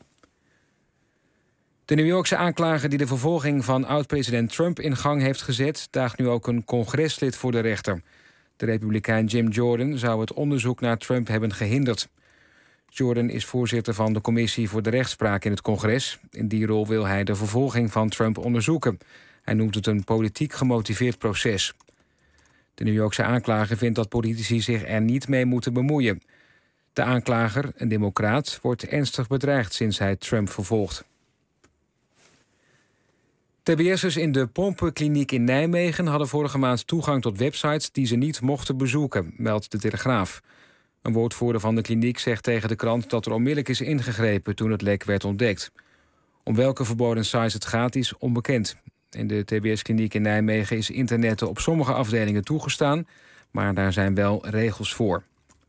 Speaker 4: De New Yorkse aanklager die de vervolging van oud-president Trump in gang heeft gezet, daagt nu ook een congreslid voor de rechter. De republikein Jim Jordan zou het onderzoek naar Trump hebben gehinderd. Jordan is voorzitter van de Commissie voor de Rechtspraak in het congres. In die rol wil hij de vervolging van Trump onderzoeken. Hij noemt het een politiek gemotiveerd proces. De New Yorkse aanklager vindt dat politici zich er niet mee moeten bemoeien. De aanklager, een democraat, wordt ernstig bedreigd sinds hij Trump vervolgt. T B S'ers in de Pompenkliniek in Nijmegen hadden vorige maand toegang tot websites die ze niet mochten bezoeken, meldt de Telegraaf. Een woordvoerder van de kliniek zegt tegen de krant dat er onmiddellijk is ingegrepen toen het lek werd ontdekt. Om welke verboden sites het gaat is onbekend. In de T B S-kliniek in Nijmegen is internetten op sommige afdelingen toegestaan, maar daar zijn wel regels voor.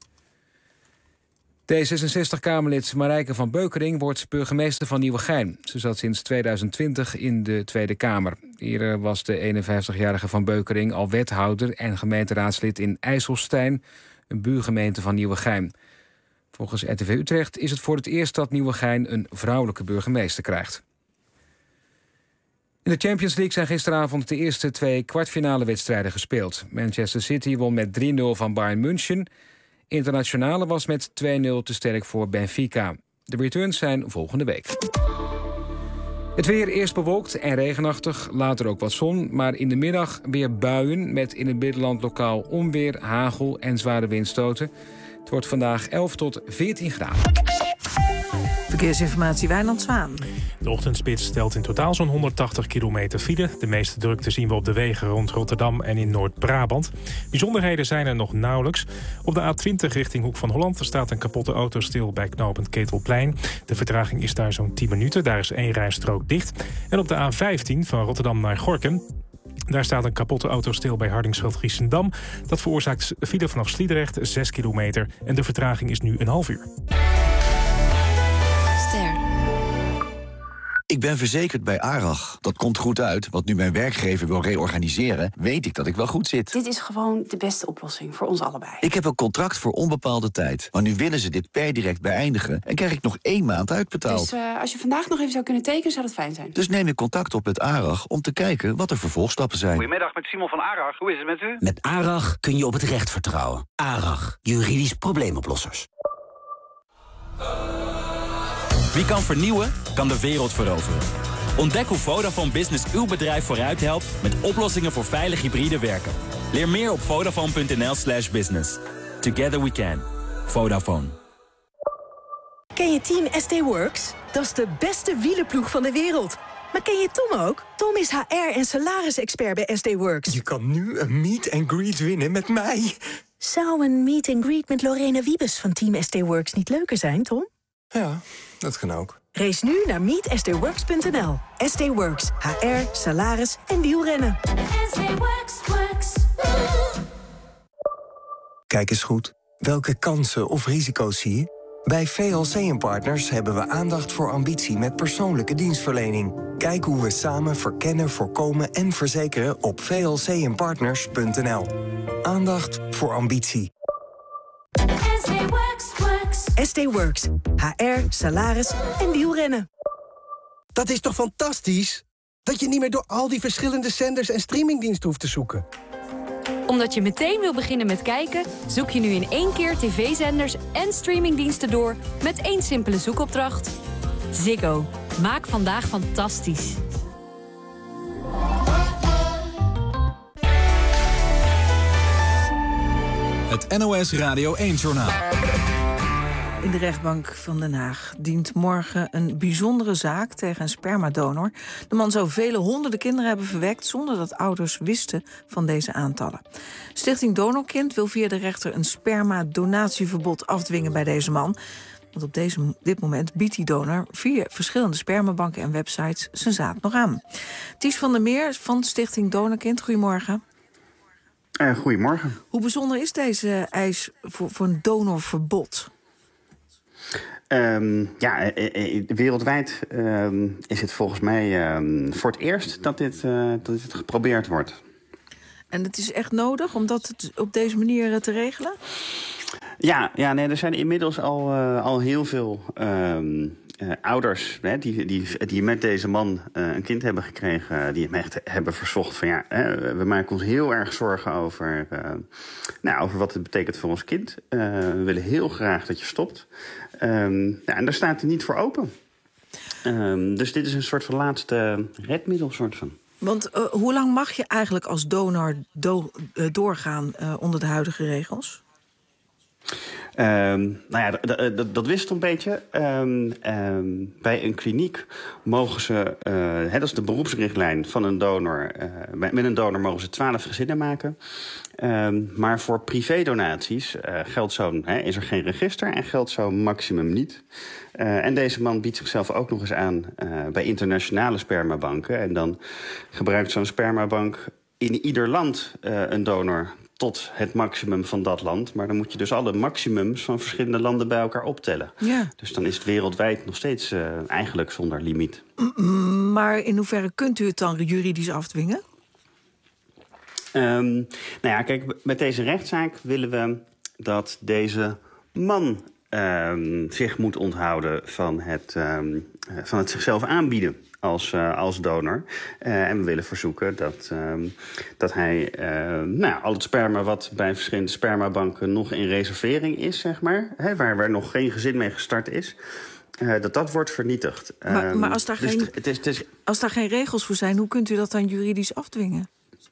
Speaker 4: D zesenzestig-Kamerlid Marijke van Beukering wordt burgemeester van Nieuwegein. Ze zat sinds tweeduizend twintig in de Tweede Kamer. Eerder was de eenenvijftigjarige van Beukering al wethouder en gemeenteraadslid in IJsselstein, een buurgemeente van Nieuwegein. Volgens R T V Utrecht is het voor het eerst dat Nieuwegein een vrouwelijke burgemeester krijgt. In de Champions League zijn gisteravond de eerste twee kwartfinale wedstrijden gespeeld. Manchester City won met drie nul van Bayern München. Internationale was met twee nul te sterk voor Benfica. De returns zijn volgende week. Het weer eerst bewolkt en regenachtig, later ook wat zon, maar in de middag weer buien met in het binnenland lokaal onweer, hagel en zware windstoten. Het wordt vandaag elf tot veertien graden.
Speaker 3: Verkeersinformatie Wijnand Zwaan.
Speaker 10: De ochtendspits stelt in totaal zo'n honderdtachtig kilometer file. De meeste drukte zien we op de wegen rond Rotterdam en in Noord-Brabant. Bijzonderheden zijn er nog nauwelijks. Op de A twintig richting Hoek van Holland staat een kapotte auto stil bij knooppunt Ketelplein. De vertraging is daar zo'n tien minuten. Daar is één rijstrook dicht. En op de A vijftien van Rotterdam naar Gorinchem, daar staat een kapotte auto stil bij Hardingsveld-Giessendam. Dat veroorzaakt file vanaf Sliedrecht zes kilometer. En de vertraging is nu een half uur.
Speaker 1: Ik ben verzekerd bij ARAG. Dat komt goed uit, want nu mijn werkgever wil reorganiseren, weet ik dat ik wel goed zit.
Speaker 6: Dit is gewoon de beste oplossing voor ons allebei.
Speaker 1: Ik heb een contract voor onbepaalde tijd. Maar nu willen ze dit per direct beëindigen en krijg ik nog één maand uitbetaald.
Speaker 6: Dus uh, als je vandaag nog even zou kunnen tekenen, zou dat fijn zijn.
Speaker 1: Dus neem ik contact op met ARAG om te kijken wat de vervolgstappen zijn.
Speaker 14: Goedemiddag, met Simon van ARAG. Hoe is het met u?
Speaker 16: Met ARAG kun je op het recht vertrouwen. ARAG, juridisch probleemoplossers.
Speaker 19: Wie kan vernieuwen, kan de wereld veroveren. Ontdek hoe Vodafone Business uw bedrijf vooruit helpt met oplossingen voor veilig hybride werken. Leer meer op vodafone punt n l slash business. Together we can. Vodafone.
Speaker 22: Ken je Team S T Works? Dat is de beste wielenploeg van de wereld. Maar ken je Tom ook? Tom is H R- en salarisexpert bij S T Works.
Speaker 21: Je kan nu een meet and greet winnen met mij.
Speaker 22: Zou een meet and greet met Lorena Wiebes van Team S T Works niet leuker zijn, Tom?
Speaker 21: Ja, dat kan ook.
Speaker 22: Race nu naar meet s t works punt n l. S T Works. H R, salaris en wielrennen. S T Works, works.
Speaker 21: Kijk eens goed. Welke kansen of risico's zie je? Bij V L C en Partners hebben we aandacht voor ambitie met persoonlijke dienstverlening. Kijk hoe we samen verkennen, voorkomen en verzekeren op v l c en partners punt n l. Aandacht voor ambitie.
Speaker 22: S T Works, works. S T Works. H R, salaris en wielrennen.
Speaker 23: Dat is toch fantastisch? Dat je niet meer door al die verschillende zenders en streamingdiensten hoeft te zoeken.
Speaker 24: Omdat je meteen wil beginnen met kijken, zoek je nu in één keer tv-zenders en streamingdiensten door met één simpele zoekopdracht. Ziggo. Maak vandaag fantastisch.
Speaker 2: Het N O S Radio één-journaal.
Speaker 3: In de rechtbank van Den Haag dient morgen een bijzondere zaak tegen een spermadonor. De man zou vele honderden kinderen hebben verwekt zonder dat ouders wisten van deze aantallen. Stichting Donorkind wil via de rechter een spermadonatieverbod afdwingen bij deze man. Want op deze, dit moment biedt die donor via verschillende spermabanken en websites zijn zaad nog aan. Ties van der Meer van Stichting Donorkind, goedemorgen.
Speaker 7: Uh, goedemorgen.
Speaker 3: Hoe bijzonder is deze eis voor, voor een donorverbod?
Speaker 7: Um, ja, uh, uh, wereldwijd uh, is het volgens mij uh, voor het eerst dat dit, uh, dat dit geprobeerd wordt.
Speaker 3: En het is echt nodig om dat op deze manier te regelen?
Speaker 7: Ja, ja nee, er zijn inmiddels al, uh, al heel veel uh, uh, ouders hè, die, die, die met deze man uh, een kind hebben gekregen, die hem echt hebben verzocht van ja, hè, we maken ons heel erg zorgen over, uh, nou, over wat het betekent voor ons kind. Uh, we willen heel graag dat je stopt. Um, ja, en daar staat hij niet voor open. Um, dus dit is een soort van laatste redmiddel, soort van.
Speaker 3: Want uh, hoe lang mag je eigenlijk als donor do- uh, doorgaan uh, onder de huidige regels?
Speaker 7: Um, nou ja, d- d- dat wisselt een beetje. Um, um, bij een kliniek mogen ze, uh, hè, dat is de beroepsrichtlijn van een donor. Uh, met een donor mogen ze twaalf gezinnen maken. Um, maar voor privédonaties uh, geldt zo'n, hè, is er geen register en geldt zo'n maximum niet. Uh, en deze man biedt zichzelf ook nog eens aan uh, bij internationale spermabanken. En dan gebruikt zo'n spermabank in ieder land uh, een donor tot het maximum van dat land. Maar dan moet je dus alle maximums van verschillende landen bij elkaar optellen. Ja. Dus dan is het wereldwijd nog steeds uh, eigenlijk zonder limiet.
Speaker 3: Maar in hoeverre kunt u het dan juridisch afdwingen?
Speaker 7: Um, nou ja, kijk, met deze rechtszaak willen we dat deze man um, zich moet onthouden van het, um, van het zichzelf aanbieden als, uh, als donor. Uh, en we willen verzoeken dat, um, dat hij uh, nou, al het sperma wat bij verschillende spermabanken nog in reservering is, zeg maar, hè, waar, waar nog geen gezin mee gestart is, Uh, dat dat wordt vernietigd.
Speaker 3: Maar, maar als, daar
Speaker 7: dus
Speaker 3: geen,
Speaker 7: het is, het is,
Speaker 3: als daar geen regels voor zijn, hoe kunt u dat dan juridisch afdwingen?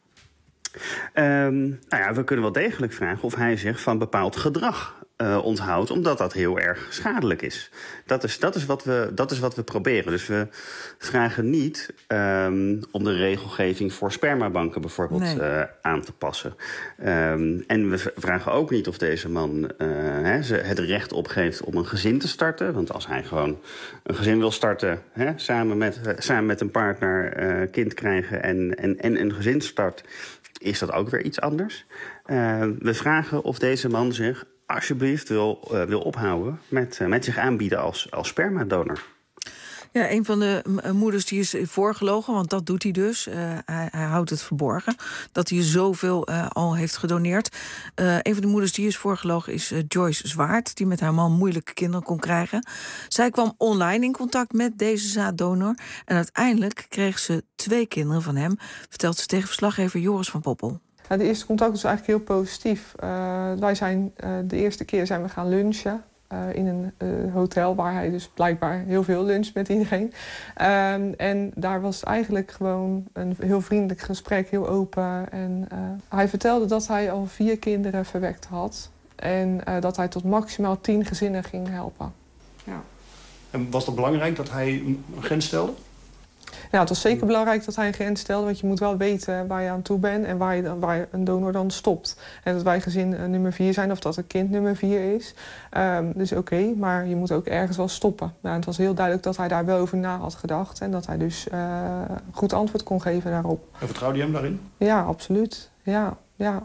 Speaker 7: Um, nou ja, we kunnen wel degelijk vragen of hij zich van bepaald gedrag uh, onthoudt, omdat dat heel erg schadelijk is. Dat is, dat is, wat, we, dat is wat we proberen. Dus we vragen niet um, om de regelgeving voor spermabanken bijvoorbeeld nee. uh, aan te passen. Um, en we vragen ook niet of deze man uh, hè, het recht opgeeft om een gezin te starten. Want als hij gewoon een gezin wil starten, hè, samen, met, uh, samen met een partner, uh, kind krijgen en, en, en een gezin start, is dat ook weer iets anders. Uh, we vragen of deze man zich alsjeblieft wil, uh, wil ophouden met, uh, met zich aanbieden als, als spermadonor.
Speaker 3: Ja, een van de moeders die is voorgelogen, want dat doet hij dus. Uh, hij, hij houdt het verborgen, dat hij zoveel uh, al heeft gedoneerd. Uh, een van de moeders die is voorgelogen is uh, Joyce Zwaard, die met haar man moeilijke kinderen kon krijgen. Zij kwam online in contact met deze zaaddonor en uiteindelijk kreeg ze twee kinderen van hem, vertelt ze tegen verslaggever Joris van Poppel.
Speaker 8: Ja, de eerste contact was eigenlijk heel positief. Uh, wij zijn uh, de eerste keer zijn we gaan lunchen. Uh, in een uh, hotel waar hij dus blijkbaar heel veel luncht met iedereen. Um, en daar was eigenlijk gewoon een heel vriendelijk gesprek, heel open. En uh, hij vertelde dat hij al vier kinderen verwekt had. En uh, dat hij tot maximaal tien gezinnen ging helpen. Ja.
Speaker 9: En was het belangrijk dat hij een grens stelde?
Speaker 8: Ja, het was zeker belangrijk dat hij een grens stelde, want je moet wel weten waar je aan toe bent en waar, je, waar een donor dan stopt. En dat wij gezin uh, nummer vier zijn of dat het kind nummer vier is. Um, dus oké, okay, maar je moet ook ergens wel stoppen. Nou, het was heel duidelijk dat hij daar wel over na had gedacht en dat hij dus uh, goed antwoord kon geven daarop.
Speaker 9: En vertrouwde je hem daarin?
Speaker 8: Ja, absoluut. Ja, ja.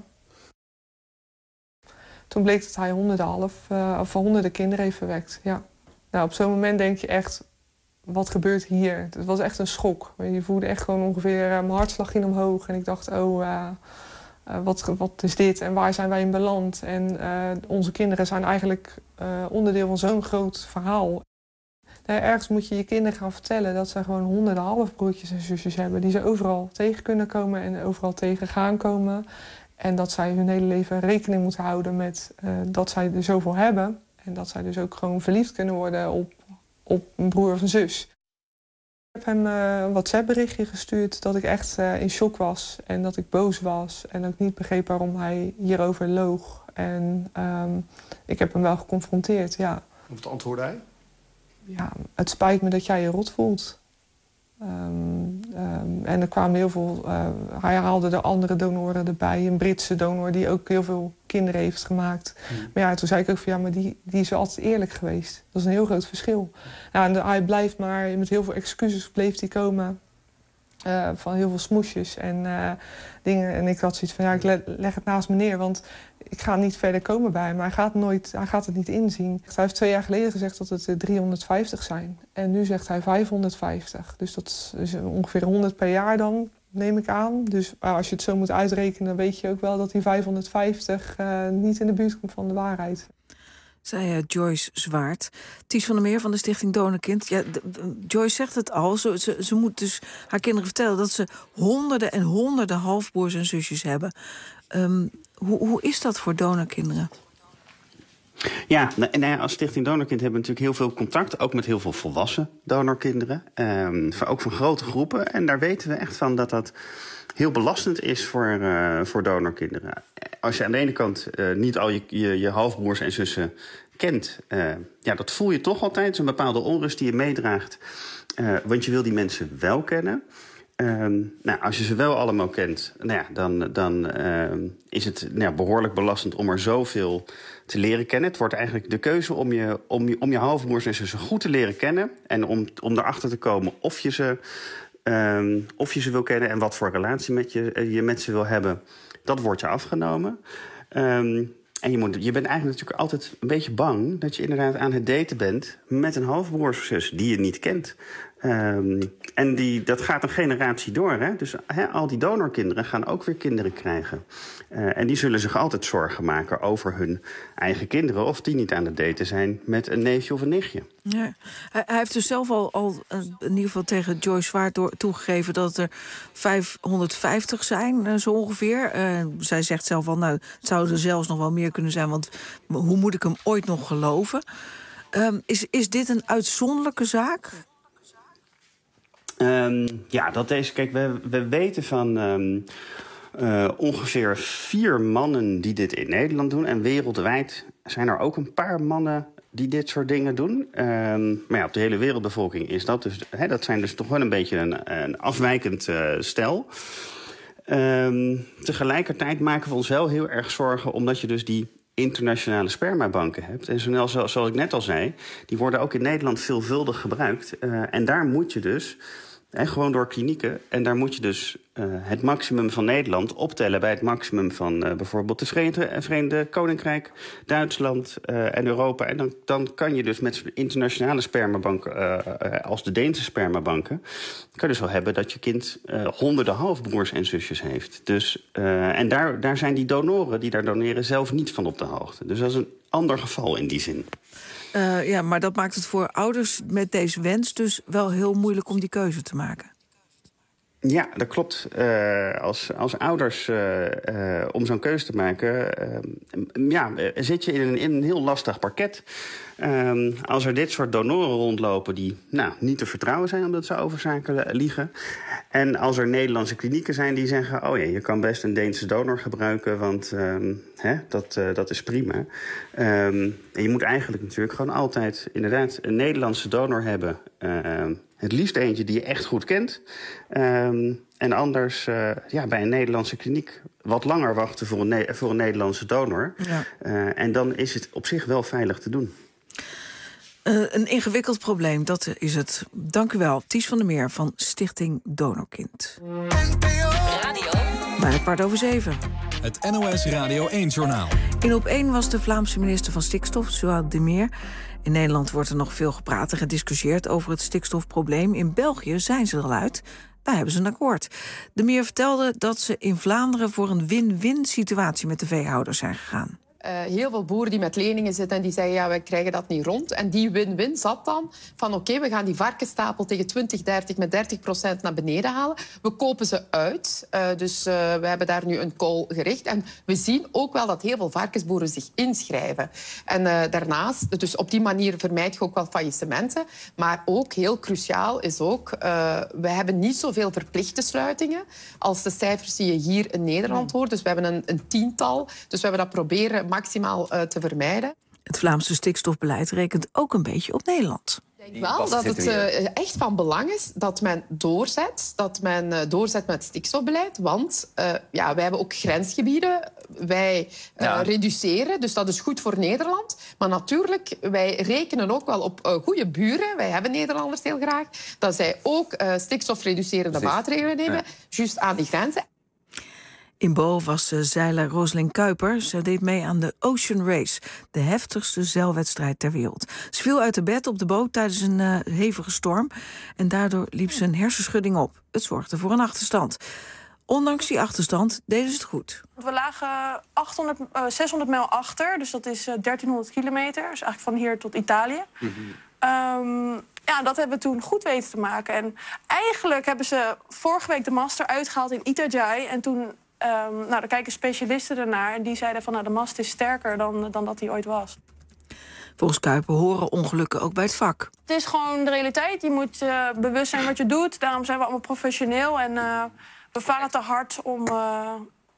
Speaker 8: Toen bleek dat hij honderden, half, uh, of honderden kinderen heeft verwekt. Ja. Nou, op zo'n moment denk je echt, wat gebeurt hier? Het was echt een schok. Je voelde echt gewoon ongeveer, uh, mijn hartslag ging omhoog. En ik dacht, oh, uh, uh, wat, wat is dit? En waar zijn wij in beland? En uh, onze kinderen zijn eigenlijk uh, onderdeel van zo'n groot verhaal. Nou, ergens moet je je kinderen gaan vertellen dat ze gewoon honderden halfbroertjes en zusjes hebben. Die ze overal tegen kunnen komen en overal tegen gaan komen. En dat zij hun hele leven rekening moeten houden met uh, dat zij er zoveel hebben. En dat zij dus ook gewoon verliefd kunnen worden op, op een broer of een zus. Ik heb hem uh, een WhatsApp-berichtje gestuurd dat ik echt uh, in shock was. En dat ik boos was. En dat ik niet begreep waarom hij hierover loog. En um, ik heb hem wel geconfronteerd, ja.
Speaker 9: Wat antwoordde hij?
Speaker 8: Ja, het spijt me dat jij je rot voelt. Um, um, en er kwamen heel veel. Uh, hij haalde de andere donoren erbij. Een Britse donor die ook heel veel kinderen heeft gemaakt. Mm. Maar ja, toen zei ik ook van ja, maar die, die is altijd eerlijk geweest. Dat is een heel groot verschil. Nou, en hij blijft maar met heel veel excuses bleef hij komen. Uh, van heel veel smoesjes en uh, dingen. En ik had zoiets van, ja, ik le- leg het naast me neer, want ik ga niet verder komen bij hem. Hij gaat, nooit, hij gaat het niet inzien. Hij heeft twee jaar geleden gezegd dat het driehonderdvijftig zijn. En nu zegt hij vijfhonderdvijftig. Dus dat is ongeveer honderd per jaar dan, neem ik aan. Dus uh, als je het zo moet uitrekenen, dan weet je ook wel dat die vijfhonderdvijftig uh, niet in de buurt komt van de waarheid.
Speaker 3: Zei uh, Joyce Zwaard. Ties van der Meer van de Stichting Donorkind. Ja, de, de, Joyce zegt het al. Ze, ze, ze moet dus haar kinderen vertellen dat ze honderden en honderden halfbroers en zusjes hebben. Um, hoe, hoe is dat voor donorkinderen?
Speaker 7: Ja, nou, nou ja, als Stichting Donorkind hebben we natuurlijk heel veel contact. Ook met heel veel volwassen donorkinderen. Um, ook van grote groepen. En daar weten we echt van dat dat heel belastend is voor, uh, voor donorkinderen. Als je aan de ene kant uh, niet al je, je, je halfbroers en zussen kent, uh, ja, dat voel je toch altijd. Het is een bepaalde onrust die je meedraagt. Uh, want je wil die mensen wel kennen. Um, nou, als je ze wel allemaal kent, nou ja, dan, dan uh, is het nou ja, behoorlijk belastend om er zoveel te leren kennen. Het wordt eigenlijk de keuze om je, om je, om je halfbroers en zussen goed te leren kennen. En om, om erachter te komen of je ze... Um, of je ze wil kennen en wat voor relatie met je, je met ze wil hebben, dat wordt je afgenomen. Um, en je, moet, je bent eigenlijk natuurlijk altijd een beetje bang dat je inderdaad aan het daten bent met een halfbroer of zus die je niet kent. Um, en die, dat gaat een generatie door. Hè? Dus hè, al die donorkinderen gaan ook weer kinderen krijgen. Uh, en die zullen zich altijd zorgen maken over hun eigen kinderen, of die niet aan het daten zijn met een neefje of een nichtje.
Speaker 3: Ja. Hij, hij heeft dus zelf al, al in ieder geval tegen Joyce Zwaard door, toegegeven dat er vijfhonderdvijftig zijn, uh, zo ongeveer. Uh, zij zegt zelf al, nou, het zouden er zelfs nog wel meer kunnen zijn, want hoe moet ik hem ooit nog geloven? Um, is, is dit een uitzonderlijke zaak?
Speaker 7: Um, ja, dat is. Kijk, we, we weten van um, uh, ongeveer vier mannen die dit in Nederland doen. En wereldwijd zijn er ook een paar mannen die dit soort dingen doen. Um, maar ja, op de hele wereldbevolking is dat dus. Hè, dat zijn dus toch wel een beetje een, een afwijkend uh, stel. Um, tegelijkertijd maken we ons wel heel erg zorgen, omdat je dus die internationale spermabanken hebt. En zoals, zoals ik net al zei, die worden ook in Nederland veelvuldig gebruikt. Uh, en daar moet je dus, hè, gewoon door klinieken, en daar moet je dus uh, het maximum van Nederland optellen bij het maximum van uh, bijvoorbeeld de Verenigde, Verenigde Koninkrijk, Duitsland uh, en Europa. En dan, dan kan je dus met internationale spermabanken, uh, uh, als de Deense spermabanken, kan je dus wel hebben dat je kind uh, honderden halfbroers en zusjes heeft. Dus, uh, en daar, daar zijn die donoren die daar doneren zelf niet van op de hoogte. Dus dat is een ander geval in die zin.
Speaker 3: Uh, ja, maar dat maakt het voor ouders met deze wens dus wel heel moeilijk om die keuze te maken.
Speaker 7: Ja, dat klopt. Uh, als, als ouders, uh, uh, om zo'n keuze te maken, uh, ja, zit je in een, in een heel lastig parket. Um, als er dit soort donoren rondlopen die nou, niet te vertrouwen zijn omdat ze over zaken liegen. En als er Nederlandse klinieken zijn die zeggen, oh ja, je kan best een Deense donor gebruiken, want um, hè, dat, uh, dat is prima. Um, en je moet eigenlijk natuurlijk gewoon altijd inderdaad een Nederlandse donor hebben. Uh, Het liefst eentje die je echt goed kent. Um, en anders uh, ja, bij een Nederlandse kliniek wat langer wachten voor een, ne- voor een Nederlandse donor. Ja. Uh, en dan is het op zich wel veilig te doen.
Speaker 3: Uh, een ingewikkeld probleem, dat is het. Dank u wel, Ties van der Meer van Stichting Donorkind.
Speaker 5: Radio.
Speaker 3: Bijna kwart over zeven.
Speaker 2: Het N O S Radio één-journaal.
Speaker 3: In Op één was de Vlaamse minister van Stikstof, Zoël de Meer. In Nederland wordt er nog veel gepraat en gediscussieerd over het stikstofprobleem. In België zijn ze er al uit. Daar hebben ze een akkoord. De Meer vertelde dat ze in Vlaanderen voor een win-win situatie met de veehouders zijn gegaan.
Speaker 11: Uh, heel veel boeren die met leningen zitten en die zeggen, ja, wij krijgen dat niet rond. En die win-win zat dan van, oké, okay, we gaan die varkensstapel tegen twintig dertig met dertig procent naar beneden halen. We kopen ze uit. Uh, dus uh, we hebben daar nu een call gericht. En we zien ook wel dat heel veel varkensboeren zich inschrijven. En uh, daarnaast, dus op die manier vermijd je ook wel faillissementen. Maar ook, heel cruciaal is ook, uh, we hebben niet zoveel verplichte sluitingen als de cijfers die je hier in Nederland hoort. Dus we hebben een, een tiental. Dus we hebben dat proberen maximaal uh, te vermijden.
Speaker 3: Het Vlaamse stikstofbeleid rekent ook een beetje op Nederland.
Speaker 11: Ik Wel dat het uh, echt van belang is dat men doorzet, dat men uh, doorzet met het stikstofbeleid. Want uh, ja, wij hebben ook grensgebieden. Wij uh, ja. reduceren, dus dat is goed voor Nederland. Maar natuurlijk, wij rekenen ook wel op uh, goede buren. Wij hebben Nederlanders heel graag. Dat zij ook uh, stikstofreducerende maatregelen nemen, ja. juist aan die grenzen.
Speaker 3: In Bo was de zeiler Roselyn Kuiper. Ze deed mee aan de Ocean Race, de heftigste zeilwedstrijd ter wereld. Ze viel uit de bed op de boot tijdens een uh, hevige storm en daardoor liep ze een hersenschudding op. Het zorgde voor een achterstand. Ondanks die achterstand deden ze het goed.
Speaker 12: We lagen achthonderd, uh, zeshonderd mijl achter, dus dat is uh, dertienhonderd kilometer. Dus eigenlijk van hier tot Italië. Mm-hmm. Um, ja, dat hebben we toen goed weten te maken. En eigenlijk hebben ze vorige week de mast eruit gehaald in Itajaí. En toen, um, nou, daar kijken specialisten ernaar. En die zeiden van, nou, de mast is sterker dan, dan dat hij ooit was.
Speaker 3: Volgens Kuiper horen ongelukken ook bij het vak.
Speaker 12: Het is gewoon de realiteit. Je moet uh, bewust zijn wat je doet. Daarom zijn we allemaal professioneel. En uh, we varen te hard om... Uh,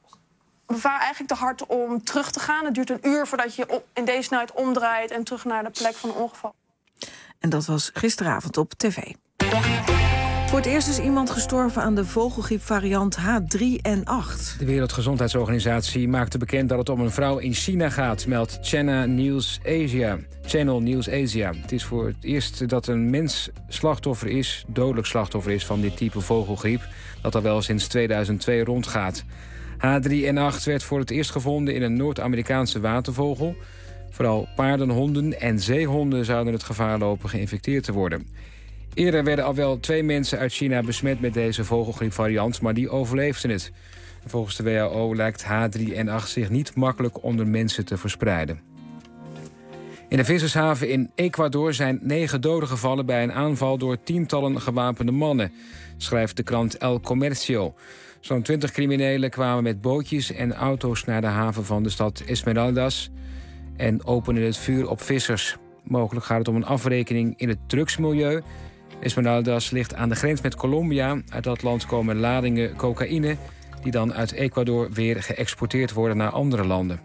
Speaker 12: we varen eigenlijk te hard om terug te gaan. Het duurt een uur voordat je in deze snelheid omdraait... en terug naar de plek van het ongeval.
Speaker 3: En dat was gisteravond op tv. Voor het eerst is iemand gestorven aan de vogelgriepvariant H drie N acht.
Speaker 4: De Wereldgezondheidsorganisatie maakte bekend dat het om een vrouw in China gaat, meldt China News Asia. Channel News Asia. Het is voor het eerst dat een mens slachtoffer is, dodelijk slachtoffer is van dit type vogelgriep, dat al wel sinds tweeduizend twee rondgaat. H drie N acht werd voor het eerst gevonden in een Noord-Amerikaanse watervogel. Vooral paarden, honden en zeehonden zouden het gevaar lopen geïnfecteerd te worden. Eerder werden al wel twee mensen uit China besmet met deze vogelgriepvariant, maar die overleefden het. Volgens de W H O lijkt H drie N acht zich niet makkelijk onder mensen te verspreiden. In de vissershaven in Ecuador zijn negen doden gevallen bij een aanval door tientallen gewapende mannen, schrijft de krant El Comercio. Zo'n twintig criminelen kwamen met bootjes en auto's naar de haven van de stad Esmeraldas en openen het vuur op vissers. Mogelijk gaat het om een afrekening in het drugsmilieu. Esmeraldas ligt aan de grens met Colombia. Uit dat land komen ladingen cocaïne die dan uit Ecuador weer geëxporteerd worden naar andere landen.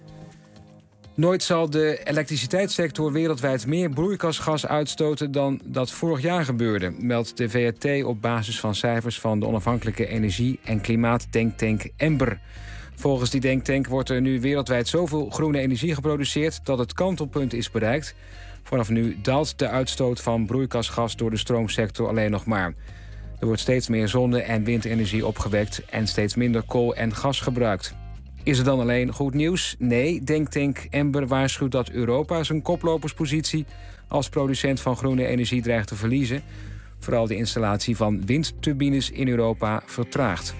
Speaker 4: Nooit zal de elektriciteitssector wereldwijd meer broeikasgas uitstoten dan dat vorig jaar gebeurde, meldt de V R T op basis van cijfers van de onafhankelijke energie- en klimaatdenktank Ember. Volgens die denktank wordt er nu wereldwijd zoveel groene energie geproduceerd dat het kantelpunt is bereikt. Vanaf nu daalt de uitstoot van broeikasgas door de stroomsector alleen nog maar. Er wordt steeds meer zonne- en windenergie opgewekt en steeds minder kool en gas gebruikt. Is er dan alleen goed nieuws? Nee, denktank Ember waarschuwt dat Europa zijn koploperspositie als producent van groene energie dreigt te verliezen. Vooral de installatie van windturbines in Europa vertraagt.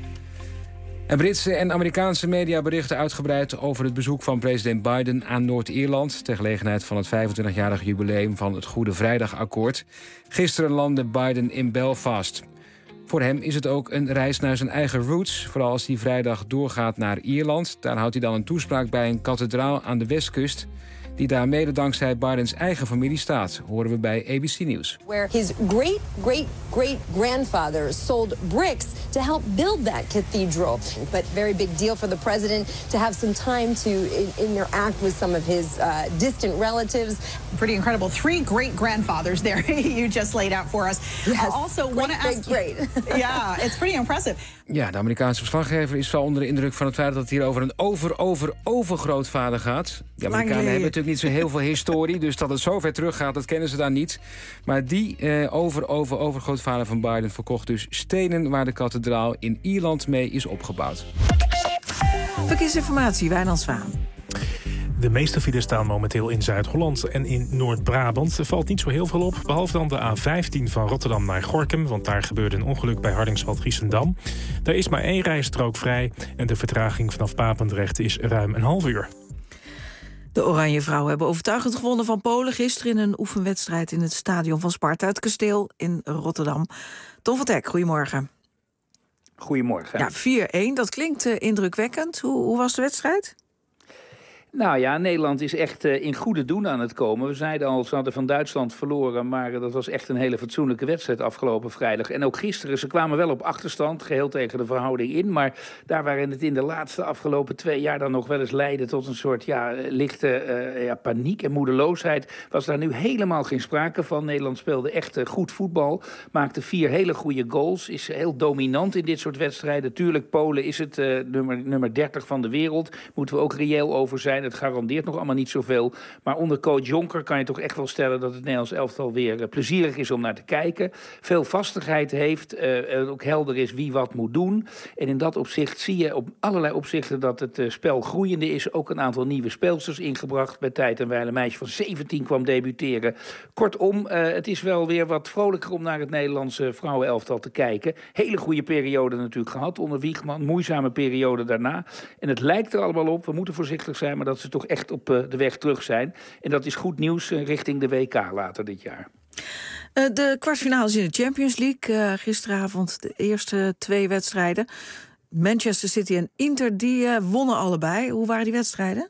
Speaker 4: En Britse en Amerikaanse media berichten uitgebreid over het bezoek van president Biden aan Noord-Ierland ter gelegenheid van het vijfentwintigjarig jubileum van het Goede Vrijdagakkoord. Gisteren landde Biden in Belfast. Voor hem is het ook een reis naar zijn eigen roots, vooral als hij vrijdag doorgaat naar Ierland. Daar houdt hij dan een toespraak bij een kathedraal aan de westkust, die daar mede dankzij Bidens eigen familie staat, horen we bij A B C News.
Speaker 13: Where his great, great, great grandfather sold bricks to help build that cathedral. But very big deal for the president to have some time to interact with some of his uh, distant relatives.
Speaker 15: Pretty incredible. Three great grandfathers there you just laid out for us.
Speaker 13: Yes,
Speaker 15: I also want to ask
Speaker 13: great.
Speaker 15: Yeah, it's pretty impressive.
Speaker 4: Ja, de Amerikaanse verslaggever is wel onder de indruk van het feit dat het hier over een over, over, overgrootvader gaat. De Amerikanen hebben natuurlijk niet zo heel veel historie, dus dat het zo ver terug gaat, dat kennen ze daar niet. Maar die eh, over, over, overgrootvader van Biden verkocht dus stenen waar de kathedraal in Ierland mee is opgebouwd.
Speaker 3: Verkeersinformatie, Wijnand Zwaan.
Speaker 10: De meeste files staan momenteel in Zuid-Holland en in Noord-Brabant. Er valt niet zo heel veel op, behalve dan de A vijftien van Rotterdam naar Gorinchem, want daar gebeurde een ongeluk bij Hardingsveld-Giessendam. Daar is maar één rijstrook vrij en de vertraging vanaf Papendrecht is ruim een half uur.
Speaker 3: De Oranje Vrouwen hebben overtuigend gewonnen van Polen gisteren in een oefenwedstrijd in het stadion van Sparta, het Kasteel in Rotterdam. Tom van Teck, goedemorgen.
Speaker 17: Goedemorgen.
Speaker 3: Ja, vier één, dat klinkt uh, indrukwekkend. Hoe, hoe was de wedstrijd?
Speaker 6: Nou ja, Nederland is echt uh, in goede doen aan het komen. We zeiden al, ze hadden van Duitsland verloren, maar uh, dat was echt een hele fatsoenlijke wedstrijd afgelopen vrijdag. En ook gisteren, ze kwamen wel op achterstand, geheel tegen de verhouding in. Maar daar waarin het in de laatste afgelopen twee jaar dan nog wel eens leidde tot een soort ja, lichte uh, ja, paniek en moedeloosheid, was daar nu helemaal geen sprake van. Nederland speelde echt uh, goed voetbal, maakte vier hele goede goals, is heel dominant in dit soort wedstrijden. Tuurlijk, Polen is het uh, nummer, nummer dertig van de wereld, moeten we ook reëel over zijn. Het garandeert nog allemaal niet zoveel. Maar onder coach Jonker kan je toch echt wel stellen dat het Nederlands elftal weer uh, plezierig is om naar te kijken. Veel vastigheid heeft. Uh, ook helder is wie wat moet doen. En in dat opzicht zie je op allerlei opzichten dat het uh, spel groeiende is. Ook een aantal nieuwe speelsters ingebracht. Bij tijd en wijle een meisje van zeventien kwam debuteren. Kortom, uh, het is wel weer wat vrolijker om naar het Nederlandse vrouwenelftal te kijken. Hele goede periode natuurlijk gehad onder Wiegman. Moeizame periode daarna. En het lijkt er allemaal op, we moeten voorzichtig zijn, maar dat ze toch echt op uh, de weg terug zijn. En dat is goed nieuws uh, richting de W K later dit jaar.
Speaker 3: Uh, de kwartfinales in de Champions League. Uh, gisteravond de eerste twee wedstrijden. Manchester City en Inter, die uh, wonnen allebei. Hoe waren die wedstrijden?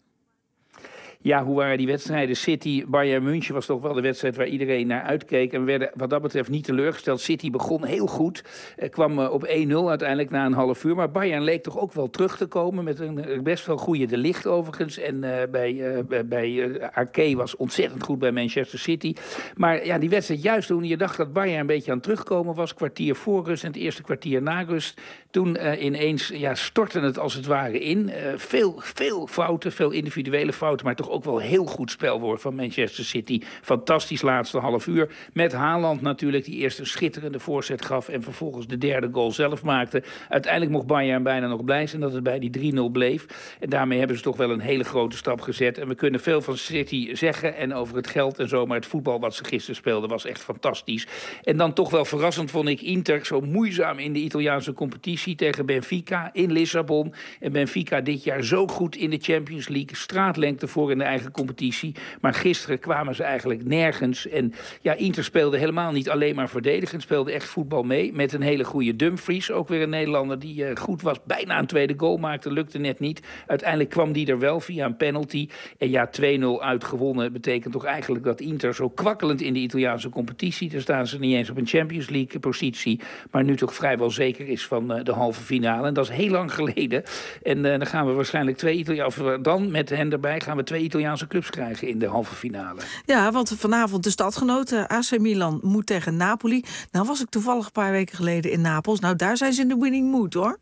Speaker 6: Ja, hoe waren die wedstrijden? City, Bayern München was toch wel de wedstrijd waar iedereen naar uitkeek. En we werden wat dat betreft niet teleurgesteld. City begon heel goed. Eh, kwam uh, op één nul uiteindelijk na een half uur. Maar Bayern leek toch ook wel terug te komen. Met een best wel goede De Ligt overigens. En uh, bij, uh, bij uh, Arke was ontzettend goed bij Manchester City. Maar ja, die wedstrijd juist toen je dacht dat Bayern een beetje aan het terugkomen was. Kwartier voor rust en het eerste kwartier na rust. Toen uh, ineens ja, stortte het als het ware in. Uh, veel, veel fouten, veel individuele fouten. Maar toch ook wel heel goed spel van Manchester City. Fantastisch laatste half uur. Met Haaland natuurlijk, die eerst een schitterende voorzet gaf en vervolgens de derde goal zelf maakte. Uiteindelijk mocht Bayern bijna nog blij zijn dat het bij die drie nul bleef. En daarmee hebben ze toch wel een hele grote stap gezet. En we kunnen veel van City zeggen en over het geld en zo, maar het voetbal wat ze gisteren speelden was echt fantastisch. En dan toch wel verrassend vond ik Inter zo moeizaam in de Italiaanse competitie tegen Benfica in Lissabon. En Benfica dit jaar zo goed in de Champions League. Straatlengte voor in de eigen competitie. Maar gisteren kwamen ze eigenlijk nergens. En ja, Inter speelde helemaal niet alleen maar verdedigend. Speelde echt voetbal mee. Met een hele goede Dumfries. Ook weer een Nederlander die uh, goed was. Bijna een tweede goal maakte. Lukte net niet. Uiteindelijk kwam die er wel via een penalty. En ja, twee nul uitgewonnen. Betekent toch eigenlijk dat Inter zo kwakkelend in de Italiaanse competitie. Daar staan ze niet eens op een Champions League positie. Maar nu toch vrijwel zeker is van uh, de halve finale. En dat is heel lang geleden. En uh, dan gaan we waarschijnlijk twee Italiaanse... Dan met hen erbij gaan we twee Italiaanse clubs krijgen in de halve finale.
Speaker 3: Ja, want vanavond de stadgenoten A C Milan moet tegen Napoli. Nou was ik toevallig een paar weken geleden in Napels. Nou, daar zijn ze in de winning mood, hoor.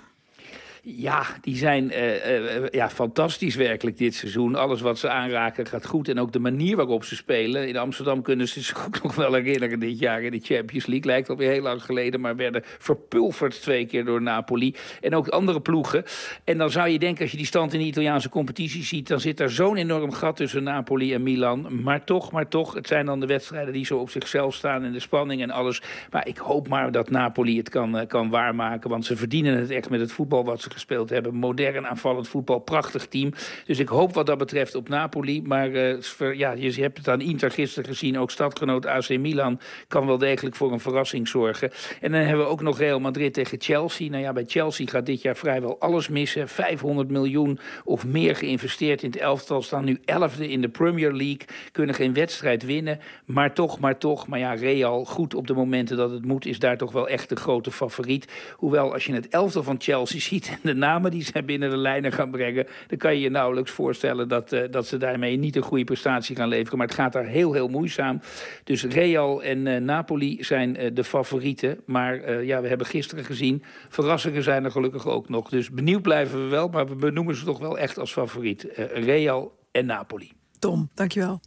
Speaker 6: Ja, die zijn uh, uh, ja, fantastisch werkelijk dit seizoen. Alles wat ze aanraken gaat goed. En ook de manier waarop ze spelen. In Amsterdam kunnen ze zich ook nog wel herinneren dit jaar in de Champions League. Lijkt alweer heel lang geleden, maar werden verpulverd twee keer door Napoli. En ook andere ploegen. En dan zou je denken, als je die stand in de Italiaanse competitie ziet, dan zit daar zo'n enorm gat tussen Napoli en Milan. Maar toch, maar toch, het zijn dan de wedstrijden die zo op zichzelf staan en de spanning en alles. Maar ik hoop maar dat Napoli het kan, uh, kan waarmaken. Want ze verdienen het echt met het voetbal wat ze gespeeld hebben. Modern aanvallend voetbal, prachtig team. Dus ik hoop wat dat betreft op Napoli. Maar uh, ja, je hebt het aan Inter gisteren gezien. Ook stadgenoot A C Milan kan wel degelijk voor een verrassing zorgen. En dan hebben we ook nog Real Madrid tegen Chelsea. Nou ja, bij Chelsea gaat dit jaar vrijwel alles missen. vijfhonderd miljoen of meer geïnvesteerd in het elftal. Staan nu elfde in de Premier League. Kunnen geen wedstrijd winnen. Maar toch, maar toch. Maar ja, Real, goed op de momenten dat het moet, is daar toch wel echt de grote favoriet. Hoewel, als je het elftal van Chelsea ziet en de namen die ze binnen de lijnen gaan brengen, dan kan je je nauwelijks voorstellen dat, uh, dat ze daarmee niet een goede prestatie gaan leveren. Maar het gaat daar heel, heel moeizaam. Dus Real en uh, Napoli zijn uh, de favorieten. Maar uh, ja, we hebben gisteren gezien, verrassingen zijn er gelukkig ook nog. Dus benieuwd blijven we wel, maar we benoemen ze toch wel echt als favoriet. Uh, Real en Napoli.
Speaker 3: Tom, dankjewel.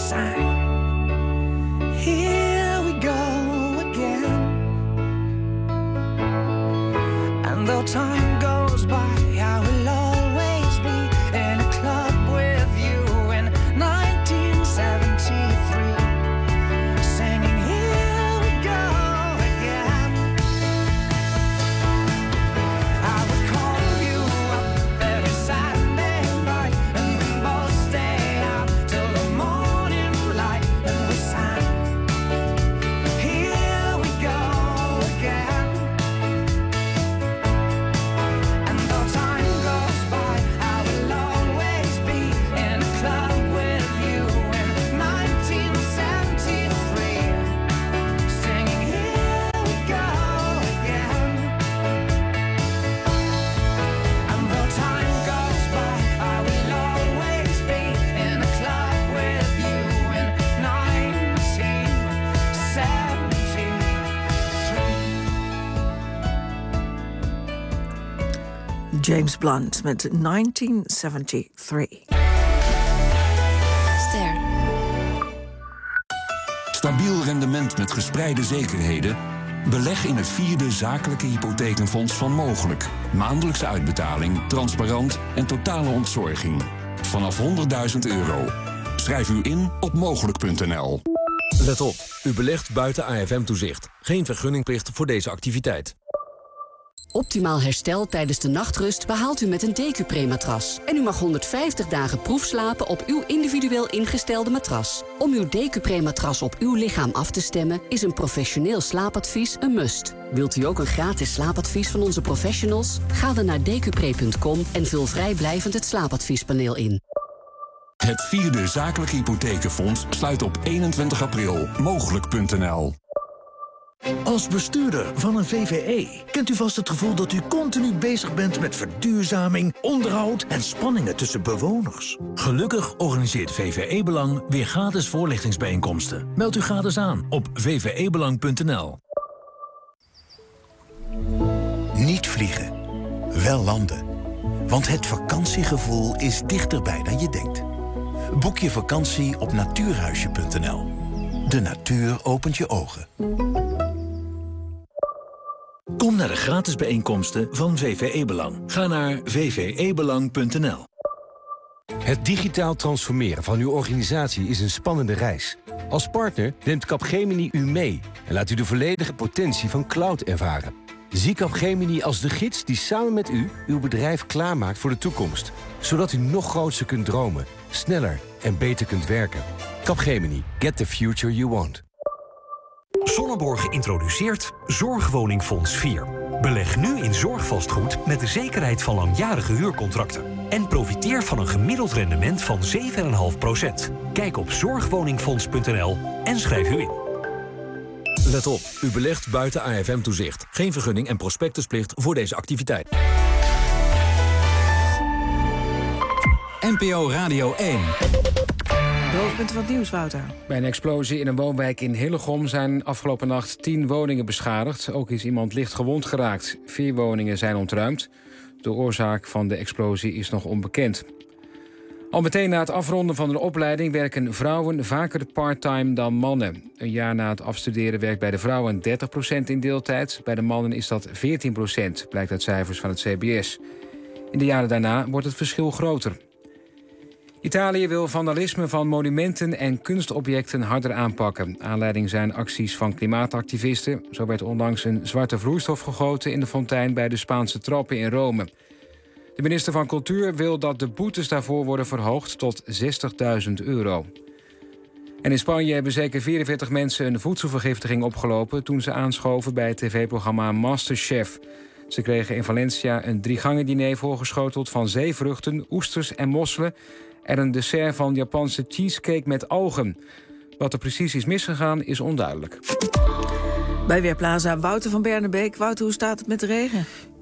Speaker 1: sang. Here we go again. And though time goes by, I will always be in a club with you in nineteen seventy-three, singing here we go again. I would call you up every Saturday night, and we both stay out till the morning light, and we sang here we go again. And though time goes by, I will always be in a club with you in nineteen seventy-three, singing here we go again. And though time goes by, I will always be in a club with you in nineteen seventy-three.
Speaker 3: James Blunt met negentien zevenenzeventig.
Speaker 17: Ster.
Speaker 18: Stabiel rendement met gespreide zekerheden? Beleg in het vierde zakelijke hypothekenfonds van Mogelijk. Maandelijkse uitbetaling, transparant en totale ontzorging. Vanaf honderdduizend euro. Schrijf u in op mogelijk punt n l.
Speaker 20: Let op, u belegt buiten A F M-toezicht. Geen vergunningplicht voor deze activiteit.
Speaker 25: Optimaal herstel tijdens de nachtrust behaalt u met een Decupre-matras. En u mag honderdvijftig dagen proefslapen op uw individueel ingestelde matras. Om uw Decupre-matras op uw lichaam af te stemmen is een professioneel slaapadvies een must. Wilt u ook een gratis slaapadvies van onze professionals? Ga dan naar decupre punt com en vul vrijblijvend het slaapadviespaneel in.
Speaker 18: Het vierde zakelijke hypothekenfonds sluit op eenentwintig april. mogelijk punt n l.
Speaker 26: Als bestuurder van een V V E kent u vast het gevoel dat u continu bezig bent met verduurzaming, onderhoud en spanningen tussen bewoners. Gelukkig organiseert V V E Belang weer gratis voorlichtingsbijeenkomsten. Meld u gratis aan op v v e belang punt n l.
Speaker 27: Niet vliegen, wel landen. Want het vakantiegevoel is dichterbij dan je denkt. Boek je vakantie op natuurhuisje punt n l. De natuur opent je ogen.
Speaker 26: Kom naar de gratis bijeenkomsten van V V E Belang. Ga naar v v e belang punt n l.
Speaker 28: Het digitaal transformeren van uw organisatie is een spannende reis. Als partner neemt Capgemini u mee en laat u de volledige potentie van cloud ervaren. Zie Capgemini als de gids die samen met u uw bedrijf klaarmaakt voor de toekomst. Zodat u nog groter kunt dromen, sneller en beter kunt werken. Capgemini. Get the future you want.
Speaker 29: Sonneborg introduceert Zorgwoningfonds vier. Beleg nu in zorgvastgoed met de zekerheid van langjarige huurcontracten. En profiteer van een gemiddeld rendement van zeven komma vijf procent. Kijk op zorgwoningfonds punt n l en schrijf u in.
Speaker 20: Let op, u belegt buiten A F M-toezicht. Geen vergunning en prospectusplicht voor deze activiteit.
Speaker 2: N P O Radio één.
Speaker 3: De hoofdpunten van het nieuws, Wouter.
Speaker 4: Bij een explosie in een woonwijk in Hillegom zijn afgelopen nacht tien woningen beschadigd. Ook is iemand licht gewond geraakt. Vier woningen zijn ontruimd. De oorzaak van de explosie is nog onbekend. Al meteen na het afronden van de opleiding werken vrouwen vaker part-time dan mannen. Een jaar na het afstuderen werkt bij de vrouwen dertig procent in deeltijd. Bij de mannen is dat veertien procent, blijkt uit cijfers van het C B S. In de jaren daarna wordt het verschil groter. Italië wil vandalisme van monumenten en kunstobjecten harder aanpakken. Aanleiding zijn acties van klimaatactivisten. Zo werd onlangs een zwarte vloeistof gegoten in de fontein bij de Spaanse trappen in Rome. De minister van Cultuur wil dat de boetes daarvoor worden verhoogd tot zestigduizend euro. En in Spanje hebben zeker vierenveertig mensen een voedselvergiftiging opgelopen toen ze aanschoven bij het tv-programma Masterchef. Ze kregen in Valencia een drie-gangen diner voorgeschoteld van zeevruchten, oesters en mosselen en een dessert van Japanse cheesecake met ogen. Wat er precies is misgegaan is onduidelijk.
Speaker 3: Bij Weerplaza Wouter van Bernebeek. Wouter, hoe staat het met de regen?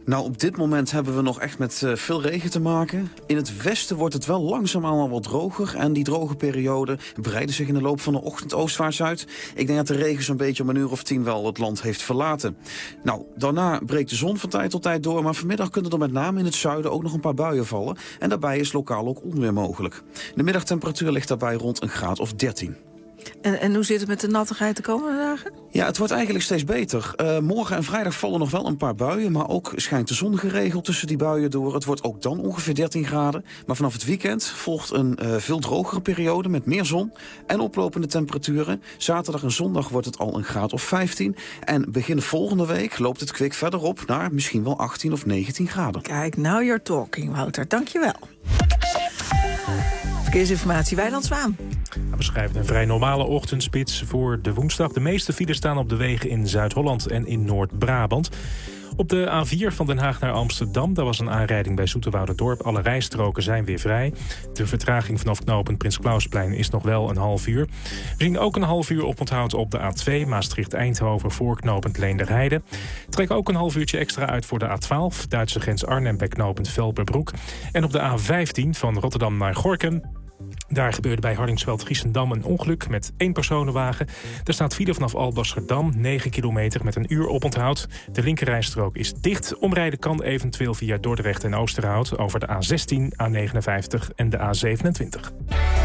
Speaker 9: Nou, op dit moment hebben we nog echt met uh, veel regen te maken. In het westen wordt het wel langzaamaan al wat droger. En die droge periode breidt zich in de loop van de ochtend oostwaarts uit. Ik denk dat de regen zo'n beetje om een uur of tien wel het land heeft verlaten. Nou, daarna breekt de zon van tijd tot tijd door. Maar vanmiddag kunnen er met name in het zuiden ook nog een paar buien vallen. En daarbij is lokaal ook onweer mogelijk. De middagtemperatuur ligt daarbij rond een graad of dertien.
Speaker 3: En, en hoe zit het met de nattigheid de komende dagen?
Speaker 9: Ja, het wordt eigenlijk steeds beter. Uh, morgen en vrijdag vallen nog wel een paar buien, maar ook schijnt de zon geregeld tussen die buien door. Het wordt ook dan ongeveer dertien graden. Maar vanaf het weekend volgt een uh, veel drogere periode met meer zon en oplopende temperaturen. Zaterdag en zondag wordt het al een graad of vijftien. En begin volgende week loopt het kwik verder op naar misschien wel achttien of negentien graden.
Speaker 3: Kijk, now you're talking, Wouter. Dank je wel. Verkeersinformatie, Wijnand Zwaan.
Speaker 10: We schrijven een vrij normale ochtendspits voor de woensdag. De meeste files staan op de wegen in Zuid-Holland en in Noord-Brabant. Op de A vier van Den Haag naar Amsterdam, daar was een aanrijding bij Zoeterwouderdorp. Alle rijstroken zijn weer vrij. De vertraging vanaf knooppunt Prins Clausplein is nog wel een half uur. We zien ook een half uur oponthoud op de A twee, Maastricht-Eindhoven voor knooppunt Leenderheide. Trek ook een half uurtje extra uit voor de A twaalf, Duitse grens Arnhem bij knooppunt Velperbroek. En op de A vijftien van Rotterdam naar Gorinchem. Daar gebeurde bij Hardingsveld-Giessendam een ongeluk met één personenwagen. Er staat file vanaf Alblasserdam, negen kilometer met een uur oponthoud. De linkerrijstrook is dicht. Omrijden kan eventueel via Dordrecht en Oosterhout over de A zestien, A negenenvijftig en de A zevenentwintig.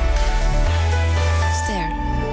Speaker 14: Ster.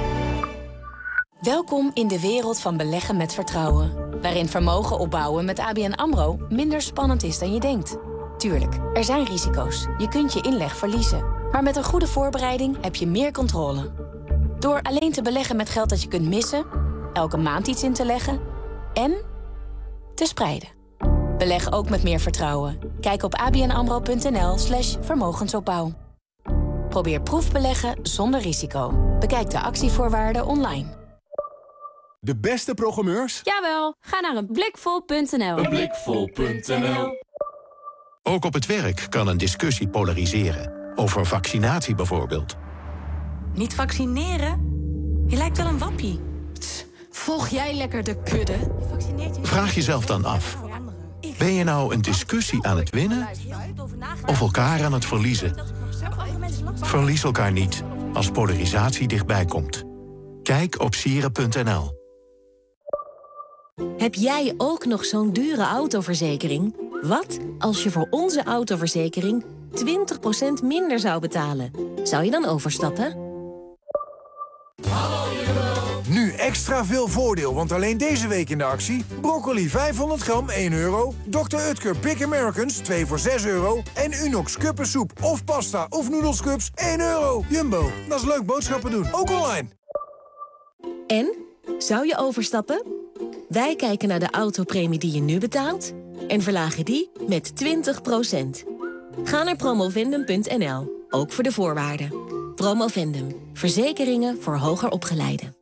Speaker 14: Welkom in de wereld van beleggen met vertrouwen. Waarin vermogen opbouwen met A B N AMRO minder spannend is dan je denkt. Tuurlijk, er zijn risico's. Je kunt je inleg verliezen. Maar met een goede voorbereiding heb je meer controle. Door alleen te beleggen met geld dat je kunt missen, elke maand iets in te leggen en te spreiden. Beleg ook met meer vertrouwen. Kijk op abnamro.nl slash vermogensopbouw. Probeer proefbeleggen zonder risico. Bekijk de actievoorwaarden online.
Speaker 16: De beste programmeurs?
Speaker 17: Jawel, ga naar een blikvol punt n l.
Speaker 16: een blikvol punt n l.
Speaker 19: Ook op het werk kan een discussie polariseren. Over vaccinatie bijvoorbeeld.
Speaker 17: Niet vaccineren? Je lijkt wel een wappie. Pst, volg jij lekker de kudde?
Speaker 19: Vraag jezelf dan af. Ben je nou een discussie aan het winnen? Of elkaar aan het verliezen? Verlies elkaar niet als polarisatie dichtbij komt. Kijk op sieren punt n l.
Speaker 17: Heb jij ook nog zo'n dure autoverzekering? Wat als je voor onze autoverzekering twintig procent minder zou betalen? Zou je dan overstappen?
Speaker 16: Nu extra veel voordeel, want alleen deze week in de actie... broccoli vijfhonderd gram, één euro. dokter Utker Big Americans, twee voor zes euro. En Unox kuppensoep of pasta of noedelscups, één euro. Jumbo, dat is leuk boodschappen doen, ook online.
Speaker 17: En? Zou je overstappen? Wij kijken naar de autopremie die je nu betaalt... en verlagen die met twintig procent. Ga naar promovendum punt n l, ook voor de voorwaarden. Promovendum, verzekeringen voor hoger opgeleiden.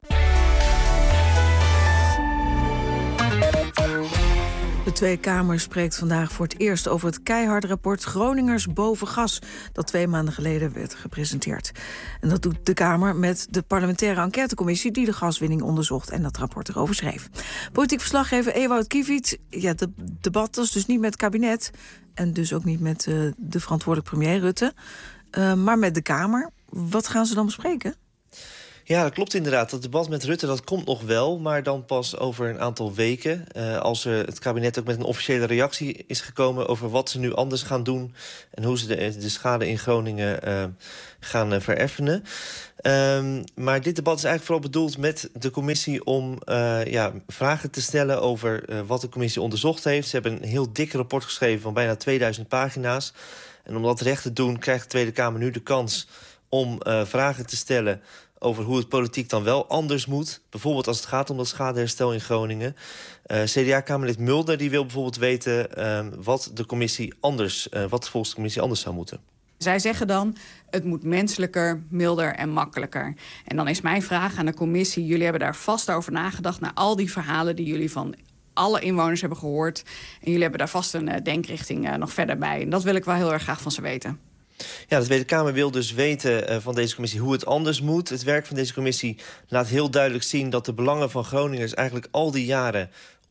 Speaker 3: De Tweede Kamer spreekt vandaag voor het eerst over het keiharde rapport Groningers boven gas, dat twee maanden geleden werd gepresenteerd. En dat doet de Kamer met de parlementaire enquêtecommissie die de gaswinning onderzocht en dat rapport erover schreef. Politiek verslaggever Ewout Kiviet, ja, het debat was dus niet met het kabinet en dus ook niet met uh, de verantwoordelijk premier Rutte, uh, maar met de Kamer. Wat gaan ze dan bespreken?
Speaker 21: Ja, dat klopt inderdaad. Dat debat met Rutte dat komt nog wel, maar dan pas over een aantal weken. Uh, als er het kabinet ook met een officiële reactie is gekomen over wat ze nu anders gaan doen en hoe ze de, de schade in Groningen uh, gaan uh, vereffenen. Um, maar dit debat is eigenlijk vooral bedoeld met de commissie om uh, ja, vragen te stellen over uh, wat de commissie onderzocht heeft. Ze hebben een heel dik rapport geschreven van bijna tweeduizend pagina's. En om dat recht te doen krijgt de Tweede Kamer nu de kans om uh, vragen te stellen over hoe het politiek dan wel anders moet. Bijvoorbeeld als het gaat om dat schadeherstel in Groningen. Uh, C D A-Kamerlid Mulder die wil bijvoorbeeld weten uh, wat de commissie anders, uh, wat volgens de commissie anders zou moeten.
Speaker 22: Zij zeggen dan, het moet menselijker, milder en makkelijker. En dan is mijn vraag aan de commissie, jullie hebben daar vast over nagedacht naar al die verhalen die jullie van alle inwoners hebben gehoord. En jullie hebben daar vast een uh, denkrichting uh, nog verder bij. En dat wil ik wel heel erg graag van ze weten.
Speaker 21: Ja, de Tweede Kamer wil dus weten uh, van deze commissie hoe het anders moet. Het werk van deze commissie laat heel duidelijk zien dat de belangen van Groningers eigenlijk al die jaren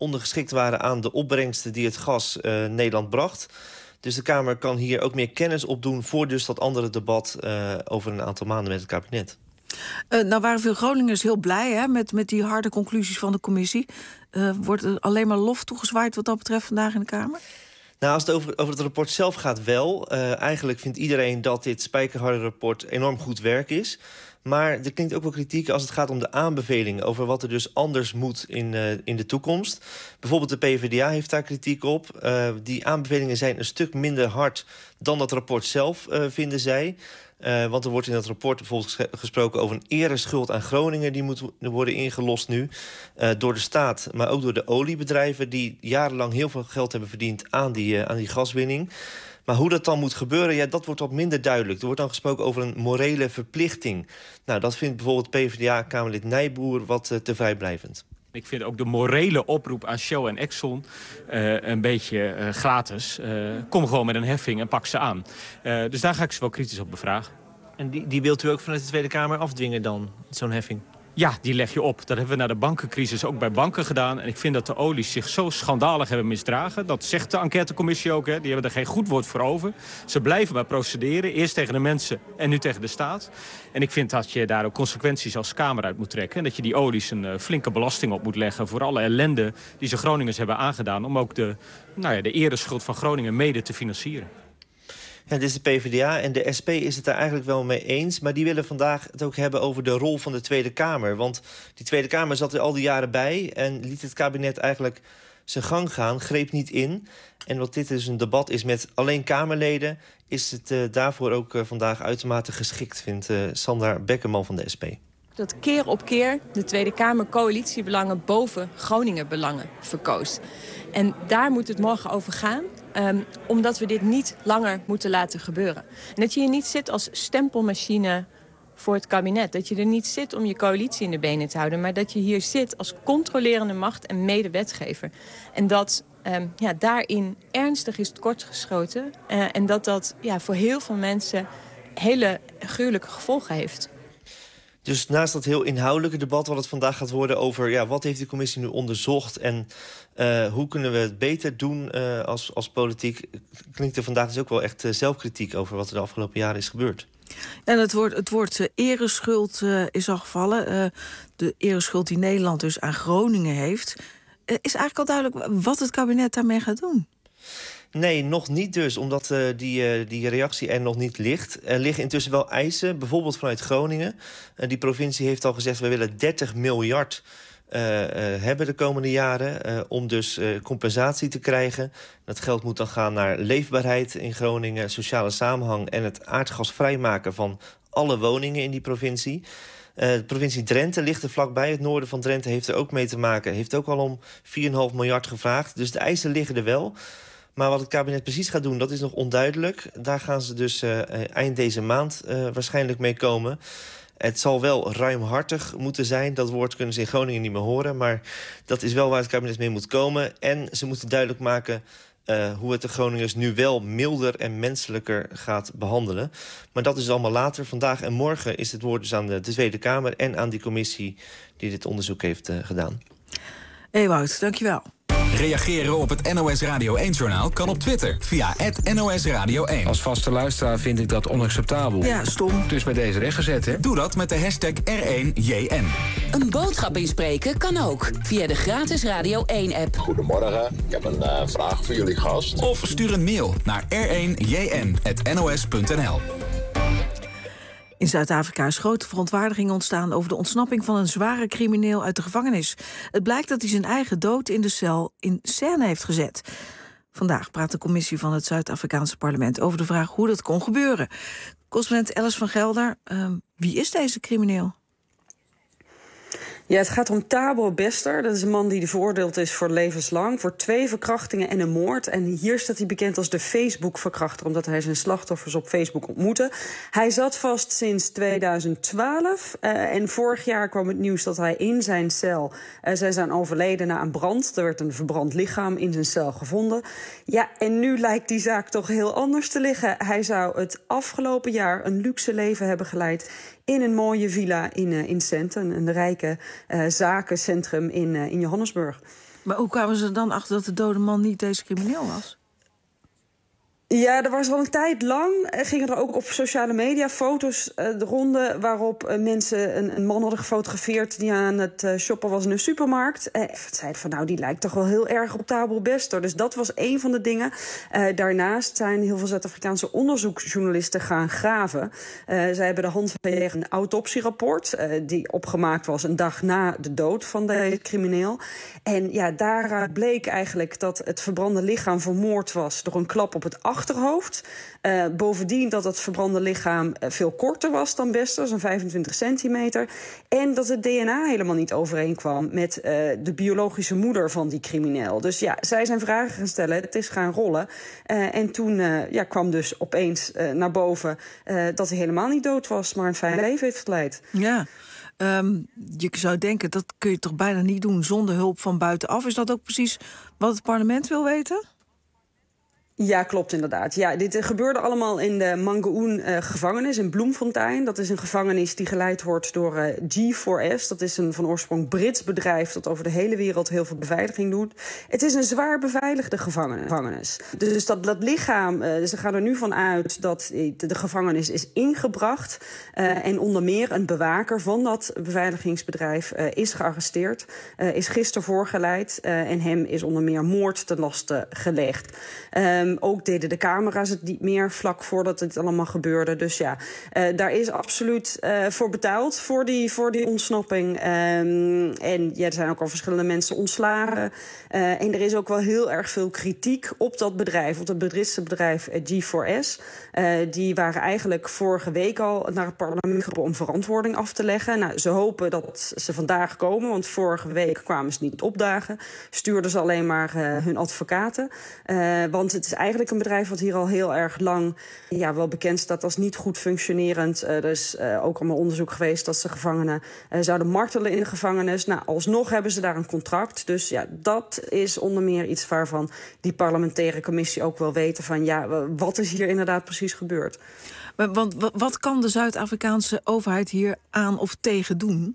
Speaker 21: ondergeschikt waren aan de opbrengsten die het gas uh, Nederland bracht. Dus de Kamer kan hier ook meer kennis opdoen voor dus dat andere debat uh, over een aantal maanden met het kabinet.
Speaker 3: Uh, nou waren veel Groningers heel blij hè, met, met die harde conclusies van de commissie. Uh, wordt er alleen maar lof toegezwaaid wat dat betreft vandaag in de Kamer?
Speaker 21: Nou, als het over, over het rapport zelf gaat wel. Uh, eigenlijk vindt iedereen dat dit spijkerharde rapport enorm goed werk is. Maar er klinkt ook wel kritiek als het gaat om de aanbevelingen over wat er dus anders moet in, uh, in de toekomst. Bijvoorbeeld de PvdA heeft daar kritiek op. Uh, die aanbevelingen zijn een stuk minder hard dan dat rapport zelf, uh, vinden zij. Uh, want er wordt in dat rapport bijvoorbeeld gesproken over een ereschuld aan Groningen. Die moet worden ingelost nu uh, door de staat, maar ook door de oliebedrijven die jarenlang heel veel geld hebben verdiend aan die, uh, aan die gaswinning. Maar hoe dat dan moet gebeuren, ja, dat wordt wat minder duidelijk. Er wordt dan gesproken over een morele verplichting. Nou, dat vindt bijvoorbeeld PvdA-Kamerlid Nijboer wat uh, te vrijblijvend.
Speaker 5: Ik vind ook de morele oproep aan Shell en Exxon uh, een beetje uh, gratis. Uh, kom gewoon met een heffing en pak ze aan. Uh, dus daar ga ik ze wel kritisch op bevragen.
Speaker 21: En die, die wilt u ook vanuit de Tweede Kamer afdwingen dan, zo'n heffing?
Speaker 5: Ja, die leg je op. Dat hebben we na de bankencrisis ook bij banken gedaan. En ik vind dat de olies zich zo schandalig hebben misdragen. Dat zegt de enquêtecommissie ook. Hè. Die hebben er geen goed woord voor over. Ze blijven maar procederen. Eerst tegen de mensen en nu tegen de staat. En ik vind dat je daar ook consequenties als Kamer uit moet trekken. En dat je die olies een uh, flinke belasting op moet leggen voor alle ellende die ze Groningers hebben aangedaan. Om ook de, nou ja, de ereschuld van Groningen mede te financieren.
Speaker 21: Ja, dit is de PvdA en de S P is het daar eigenlijk wel mee eens. Maar die willen vandaag het ook hebben over de rol van de Tweede Kamer. Want die Tweede Kamer zat er al die jaren bij en liet het kabinet eigenlijk zijn gang gaan, greep niet in. En wat dit dus een debat is met alleen Kamerleden, is het uh, daarvoor ook uh, vandaag uitermate geschikt, vindt uh, Sandra Beckerman van de S P.
Speaker 7: Dat keer op keer de Tweede Kamer coalitiebelangen boven Groningenbelangen verkoos. En daar moet het morgen over gaan, um, omdat we dit niet langer moeten laten gebeuren. En dat je hier niet zit als stempelmachine voor het kabinet. Dat je er niet zit om je coalitie in de benen te houden, maar dat je hier zit als controlerende macht en medewetgever. En dat um, ja, daarin ernstig is tekortgeschoten uh, en dat dat ja, voor heel veel mensen hele gruwelijke gevolgen heeft.
Speaker 21: Dus naast dat heel inhoudelijke debat wat het vandaag gaat worden over ja, wat heeft de commissie nu onderzocht en uh, hoe kunnen we het beter doen uh, als, als politiek, klinkt er vandaag dus ook wel echt uh, zelfkritiek over wat er de afgelopen jaren is gebeurd.
Speaker 3: En het woord, het woord uh, ereschuld uh, is al gevallen. Uh, de ereschuld die Nederland dus aan Groningen heeft. Uh, is eigenlijk al duidelijk wat het kabinet daarmee gaat doen?
Speaker 21: Nee, nog niet dus, omdat uh, die, uh, die reactie er nog niet ligt. Er liggen intussen wel eisen, bijvoorbeeld vanuit Groningen. Uh, die provincie heeft al gezegd, we willen dertig miljard uh, uh, hebben de komende jaren uh, om dus uh, compensatie te krijgen. Dat geld moet dan gaan naar leefbaarheid in Groningen, sociale samenhang en het aardgas vrijmaken van alle woningen in die provincie. Uh, de provincie Drenthe ligt er vlakbij. Het noorden van Drenthe heeft er ook mee te maken. Heeft ook al om vier komma vijf miljard gevraagd. Dus de eisen liggen er wel. Maar wat het kabinet precies gaat doen, dat is nog onduidelijk. Daar gaan ze dus uh, eind deze maand uh, waarschijnlijk mee komen. Het zal wel ruimhartig moeten zijn. Dat woord kunnen ze in Groningen niet meer horen. Maar dat is wel waar het kabinet mee moet komen. En ze moeten duidelijk maken uh, hoe het de Groningers nu wel milder en menselijker gaat behandelen. Maar dat is allemaal later. Vandaag en morgen is het woord dus aan de, de Tweede Kamer en aan die commissie die dit onderzoek heeft uh, gedaan.
Speaker 3: Ewout, dankjewel.
Speaker 2: Reageren op het N O S Radio één-journaal kan op Twitter via at N O S Radio één.
Speaker 4: Als vaste luisteraar vind ik dat onacceptabel.
Speaker 3: Ja, stom.
Speaker 4: Dus bij deze rechtgezet, hè?
Speaker 2: Doe dat met de hashtag R één J N.
Speaker 25: Een boodschap inspreken kan ook via de gratis Radio één-app.
Speaker 8: Goedemorgen, ik heb een uh, vraag voor jullie gast.
Speaker 2: Of stuur een mail naar R één J N at N O S punt N L.
Speaker 3: In Zuid-Afrika is grote verontwaardiging ontstaan over de ontsnapping van een zware crimineel uit de gevangenis. Het blijkt dat hij zijn eigen dood in de cel in scène heeft gezet. Vandaag praat de commissie van het Zuid-Afrikaanse parlement over de vraag hoe dat kon gebeuren. Correspondent Alice van Gelder, uh, wie is deze crimineel?
Speaker 11: Ja, het gaat om Thabo Bester. Dat is een man die veroordeeld is voor levenslang, voor twee verkrachtingen en een moord. En hier staat hij bekend als de Facebook-verkrachter, omdat hij zijn slachtoffers op Facebook ontmoette. Hij zat vast sinds tweeduizend twaalf. Uh, en vorig jaar kwam het nieuws dat hij in zijn cel... Uh, zij zijn overleden na een brand. Er werd een verbrand lichaam in zijn cel gevonden. Ja, en nu lijkt die zaak toch heel anders te liggen. Hij zou het afgelopen jaar een luxe leven hebben geleid in een mooie villa in, uh, in Sandton, een rijke uh, zakencentrum in, uh, in Johannesburg.
Speaker 3: Maar hoe kwamen ze dan achter dat de dode man niet deze crimineel was?
Speaker 11: Ja, er was al een tijd lang, gingen er ook op sociale media foto's uh, de ronde... waarop uh, mensen een, een man hadden gefotografeerd die aan het uh, shoppen was in een supermarkt. En zeiden van, nou, die lijkt toch wel heel erg op Thabo Bester. Dus dat was één van de dingen. Uh, daarnaast zijn heel veel Zuid-Afrikaanse onderzoeksjournalisten gaan graven. Uh, zij hebben de hand van een autopsierapport... Uh, die opgemaakt was een dag na de dood van de crimineel. En ja, daaruit bleek eigenlijk dat het verbrande lichaam vermoord was... door een klap op het achterhoofd. achterhoofd. Uh, bovendien dat het verbrande lichaam uh, veel korter was dan Bester, zo'n vijfentwintig centimeter. En dat het D N A helemaal niet overeenkwam met uh, de biologische moeder van die crimineel. Dus ja, zij zijn vragen gaan stellen, het is gaan rollen. Uh, en toen uh, ja, kwam dus opeens uh, naar boven uh, dat hij helemaal niet dood was, maar een fijn leven heeft geleid.
Speaker 3: Ja. Um, je zou denken, dat kun je toch bijna niet doen zonder hulp van buitenaf. Is dat ook precies wat het parlement wil weten?
Speaker 11: Ja, klopt inderdaad. Ja, dit uh, gebeurde allemaal in de Mangaoen-gevangenis uh, in Bloemfontein. Dat is een gevangenis die geleid wordt door uh, G four S. Dat is een van oorsprong Brits bedrijf dat over de hele wereld heel veel beveiliging doet. Het is een zwaar beveiligde gevangenis. Dus dat, dat lichaam, uh, ze gaan er nu van uit dat de, de gevangenis is ingebracht. Uh, en onder meer een bewaker van dat beveiligingsbedrijf uh, is gearresteerd. Uh, is gisteren voorgeleid uh, en hem is onder meer moord ten laste gelegd. Um, ook deden de camera's het niet meer vlak voordat het allemaal gebeurde. Dus ja, uh, daar is absoluut uh, voor betaald voor die, voor die ontsnapping. Um, en ja, er zijn ook al verschillende mensen ontslagen. Uh, en er is ook wel heel erg veel kritiek op dat bedrijf, op dat Britse bedrijf uh, G four S. Uh, die waren eigenlijk vorige week al naar het parlement geroepen om verantwoording af te leggen. Nou, ze hopen dat ze vandaag komen, want vorige week kwamen ze niet opdagen. Stuurden ze alleen maar uh, hun advocaten. Uh, want het is eigenlijk een bedrijf wat hier al heel erg lang ja, wel bekend staat als niet goed functionerend. Uh, er is uh, ook allemaal onderzoek geweest dat ze gevangenen uh, zouden martelen in de gevangenis. Nou, alsnog hebben ze daar een contract. Dus ja, dat is onder meer iets waarvan die parlementaire commissie ook wil weten van ja, wat is hier inderdaad precies gebeurd.
Speaker 3: Maar, want wat kan de Zuid-Afrikaanse overheid hier aan of tegen doen?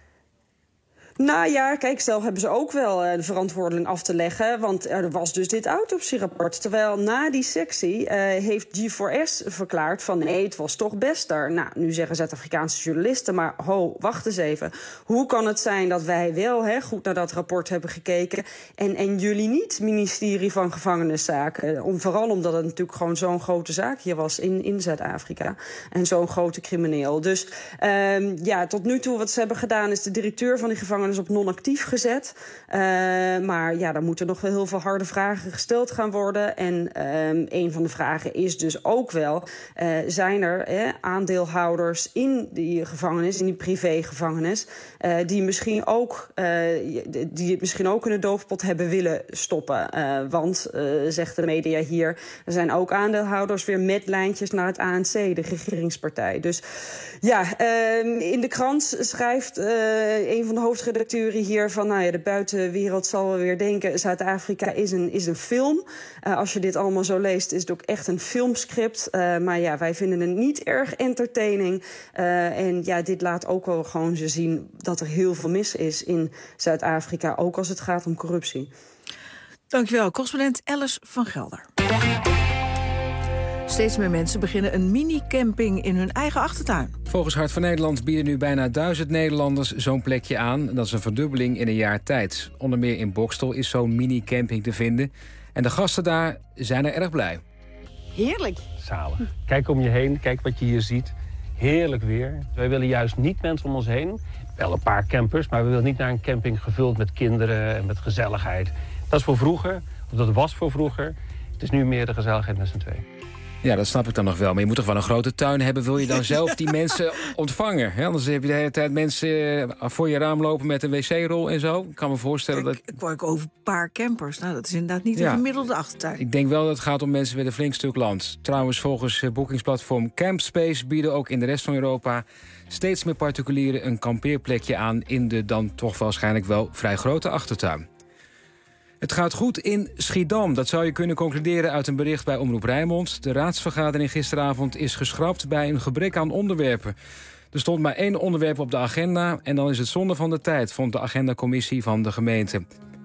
Speaker 11: Nou ja, kijk, zelf hebben ze ook wel uh, de verantwoording af te leggen. Want er was dus dit autopsierapport. Terwijl na die sectie uh, heeft G four S verklaard van nee, het was toch Bester. Nou, nu zeggen Zuid-Afrikaanse journalisten, maar ho, wacht eens even. Hoe kan het zijn dat wij wel hè, goed naar dat rapport hebben gekeken en, en jullie niet, ministerie van Gevangeniszaken? Om, vooral omdat het natuurlijk gewoon zo'n grote zaak hier was in, in Zuid-Afrika. En zo'n grote crimineel. Dus um, ja, tot nu toe wat ze hebben gedaan is de directeur van die gevangenis op non-actief gezet. Uh, maar ja, daar moeten nog wel heel veel harde vragen gesteld gaan worden. En um, een van de vragen is dus ook wel, Uh, zijn er eh, aandeelhouders in die gevangenis, in die privégevangenis, Uh, die misschien ook uh, die het misschien ook in de doofpot hebben willen stoppen. Uh, want, uh, zegt de media hier, er zijn ook aandeelhouders weer met lijntjes naar het A N C, de regeringspartij. Dus ja, uh, in de krant schrijft uh, een van de hoofdredacteuren hier van nou ja, de buitenwereld zal wel weer denken, Zuid-Afrika is een, is een film. Uh, als je dit allemaal zo leest, is het ook echt een filmscript. Uh, maar ja, wij vinden het niet erg entertaining. Uh, en ja, dit laat ook wel gewoon ze zien dat er heel veel mis is in Zuid-Afrika, ook als het gaat om corruptie.
Speaker 3: Dankjewel, correspondent Alice van Gelder. Steeds meer mensen beginnen een mini-camping in hun eigen achtertuin.
Speaker 4: Volgens Hart van Nederland bieden nu bijna duizend Nederlanders zo'n plekje aan. Dat is een verdubbeling in een jaar tijd. Onder meer in Bokstel is zo'n mini-camping te vinden. En de gasten daar zijn er erg blij.
Speaker 1: Heerlijk. Zalig. Kijk om je heen, kijk wat je hier ziet. Heerlijk weer. Wij willen juist niet mensen om ons heen. Wel een paar campers, maar we willen niet naar een camping gevuld met kinderen en met gezelligheid. Dat is voor vroeger, of dat was voor vroeger. Het is nu meer de gezelligheid met z'n tweeën.
Speaker 4: Ja, dat snap ik dan nog wel. Maar je moet toch wel een grote tuin hebben, wil je dan zelf die mensen ontvangen? Hè? Anders heb je de hele tijd mensen voor je raam lopen met een wc-rol en zo. Ik kan me voorstellen
Speaker 3: Kijk,
Speaker 4: dat...
Speaker 3: Ik hoor over een paar campers. Nou, dat is inderdaad niet ja. een gemiddelde achtertuin.
Speaker 4: Ik denk wel dat het gaat om mensen met een flink stuk land. Trouwens, volgens boekingsplatform Campspace bieden ook in de rest van Europa steeds meer particulieren een kampeerplekje aan in de dan toch waarschijnlijk wel vrij grote achtertuin. Het gaat goed in Schiedam. Dat zou je kunnen concluderen uit een bericht bij Omroep Rijnmond. De raadsvergadering gisteravond is geschrapt bij een gebrek aan onderwerpen. Er stond maar één onderwerp op de agenda en dan is het zonde van de tijd, vond de agendacommissie van de gemeente.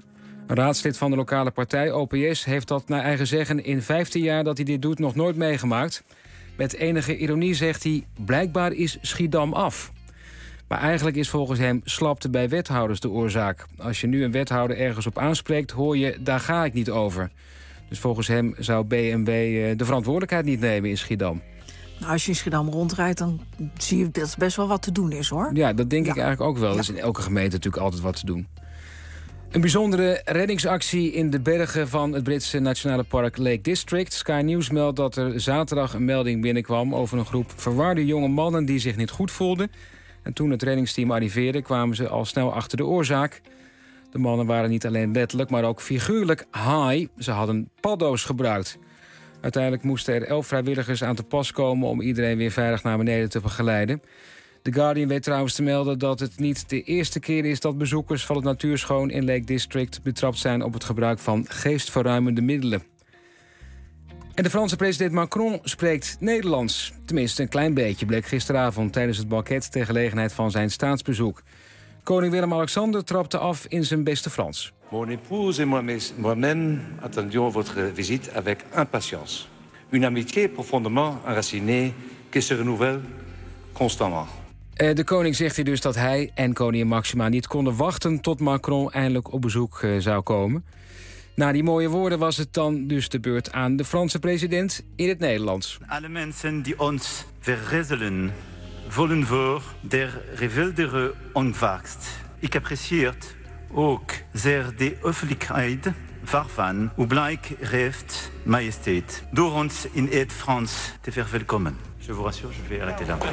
Speaker 4: Een raadslid van de lokale partij, O P S, heeft dat naar eigen zeggen in vijftien jaar dat hij dit doet nog nooit meegemaakt. Met enige ironie zegt hij, blijkbaar is Schiedam af. Maar eigenlijk is volgens hem slapte bij wethouders de oorzaak. Als je nu een wethouder ergens op aanspreekt, hoor je, daar ga ik niet over. Dus volgens hem zou B N W de verantwoordelijkheid niet nemen in Schiedam.
Speaker 3: Nou, als je in Schiedam rondrijdt, dan zie je dat er best wel wat te doen is, hoor.
Speaker 4: Ja, dat denk
Speaker 3: ja.
Speaker 4: ik eigenlijk ook wel. Er is in elke gemeente natuurlijk altijd wat te doen. Een bijzondere reddingsactie in de bergen van het Britse nationale park Lake District. Sky News meldt dat er zaterdag een melding binnenkwam over een groep verwarde jonge mannen die zich niet goed voelden. En toen het reddingsteam arriveerde, kwamen ze al snel achter de oorzaak. De mannen waren niet alleen letterlijk, maar ook figuurlijk high. Ze hadden paddo's gebruikt. Uiteindelijk moesten er elf vrijwilligers aan te pas komen om iedereen weer veilig naar beneden te begeleiden. The Guardian weet trouwens te melden dat het niet de eerste keer is dat bezoekers van het natuurschoon in Lake District betrapt zijn op het gebruik van geestverruimende middelen. En de Franse president Macron spreekt Nederlands. Tenminste, een klein beetje bleek gisteravond tijdens het banket ter gelegenheid van zijn staatsbezoek. Koning Willem-Alexander trapte af in zijn beste Frans.
Speaker 6: Mon épouse et moi-même attendions votre visite avec impatience. Une amitié profondément enracinée qui se renouvelle constamment.
Speaker 4: De koning zegt hier dus dat hij en koningin Máxima niet konden wachten tot Macron eindelijk op bezoek zou komen. Na die mooie woorden was het dan dus de beurt aan de Franse president in het Nederlands.
Speaker 12: Alle mensen die ons verrezelen, vullen voor der revildere ontvangst. Ik apprecieert ook zeer de hoffelijkheid waarvan u blijk heeft, majesteit, door ons in het Frans te verwelkomen. Je vous rassure, je vais arrêter là.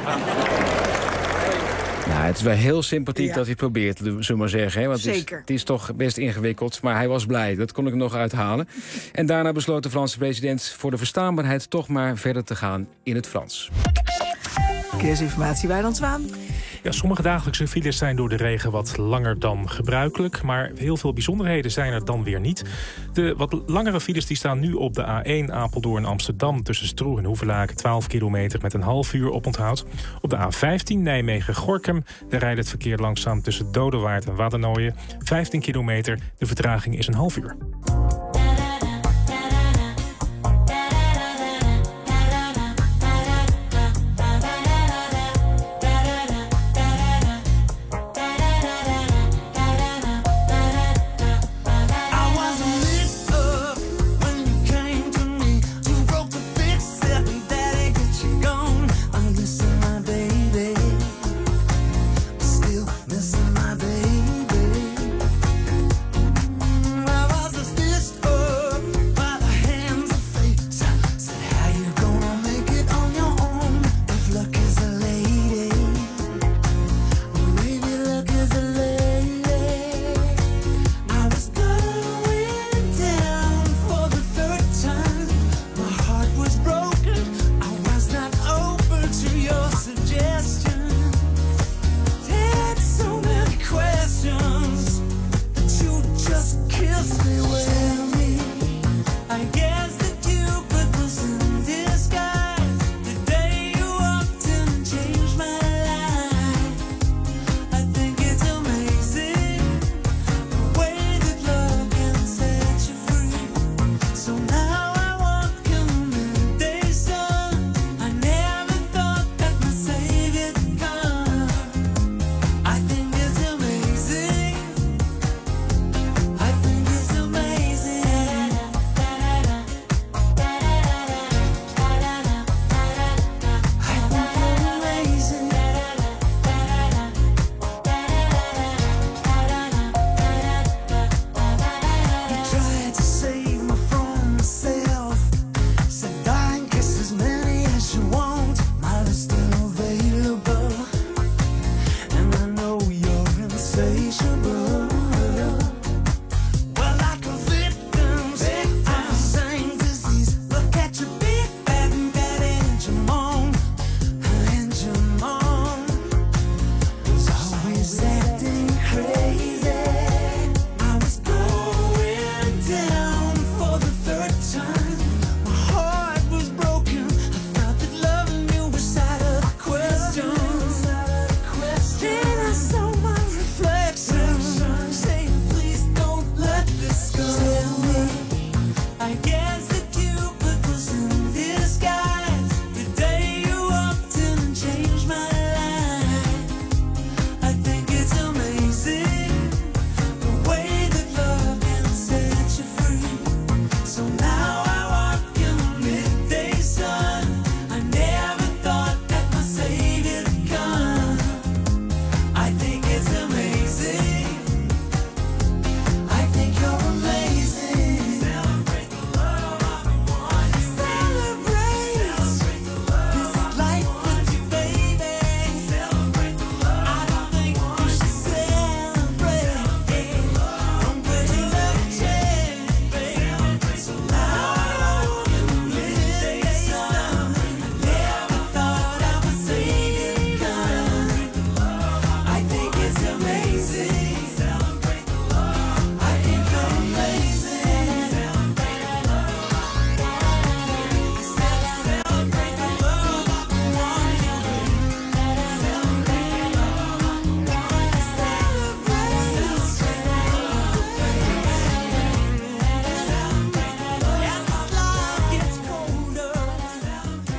Speaker 4: Nou, het is wel heel sympathiek
Speaker 3: Ja.
Speaker 4: dat hij probeert, zullen we maar zeggen. Hè? Want het is,
Speaker 3: Zeker.
Speaker 4: het is toch best ingewikkeld, maar hij was blij. Dat kon ik er nog uithalen. En daarna besloot de Franse president voor de verstaanbaarheid toch maar verder te gaan in het Frans.
Speaker 3: Verkeersinformatie bij Dan Zwaan.
Speaker 10: Ja, sommige dagelijkse files zijn door de regen wat langer dan gebruikelijk. Maar heel veel bijzonderheden zijn er dan weer niet. De wat langere files die staan nu op de A één Apeldoorn-Amsterdam... tussen Stroe en Hoevelaken, twaalf kilometer met een half uur oponthoud. Op de A vijftien Nijmegen-Gorinchem. Daar rijdt het verkeer langzaam tussen Dodewaard en Waddenooien. vijftien kilometer, de vertraging is een half uur.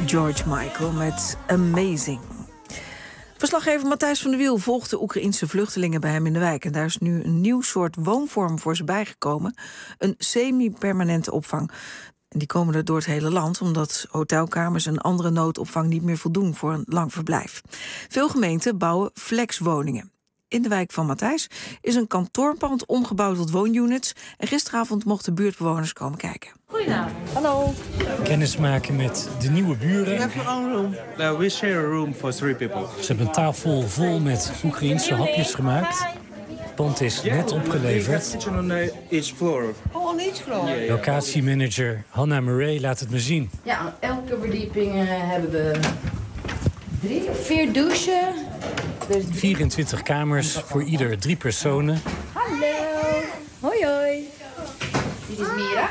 Speaker 3: George Michael met Amazing. Verslaggever Matthijs van der Wiel volgt de Oekraïense vluchtelingen bij hem in de wijk. En daar is nu een nieuw soort woonvorm voor ze bijgekomen. Een semi-permanente opvang. En die komen er door het hele land, omdat hotelkamers en andere noodopvang niet meer voldoen voor een lang verblijf. Veel gemeenten bouwen flexwoningen. In de wijk van Matthijs is een kantoorpand omgebouwd tot woonunits. En gisteravond mochten buurtbewoners komen kijken.
Speaker 13: Goedenavond. Hallo.
Speaker 15: Kennis maken met de nieuwe buren.
Speaker 13: We have your own room. Uh, we share a room for three people.
Speaker 15: Ze hebben een tafel vol met Oekraïense hapjes gemaakt. Het pand is net opgeleverd.
Speaker 13: Kitchen on each floor. Oh, on each floor. Yeah, yeah.
Speaker 15: Locatiemanager Hanna Murray laat het me zien.
Speaker 18: Ja, op elke verdieping uh, hebben we drie of vier douchen.
Speaker 15: Dus vierentwintig kamers voor ieder drie personen.
Speaker 18: Hallo. Hoi, hoi. Dit is Mira.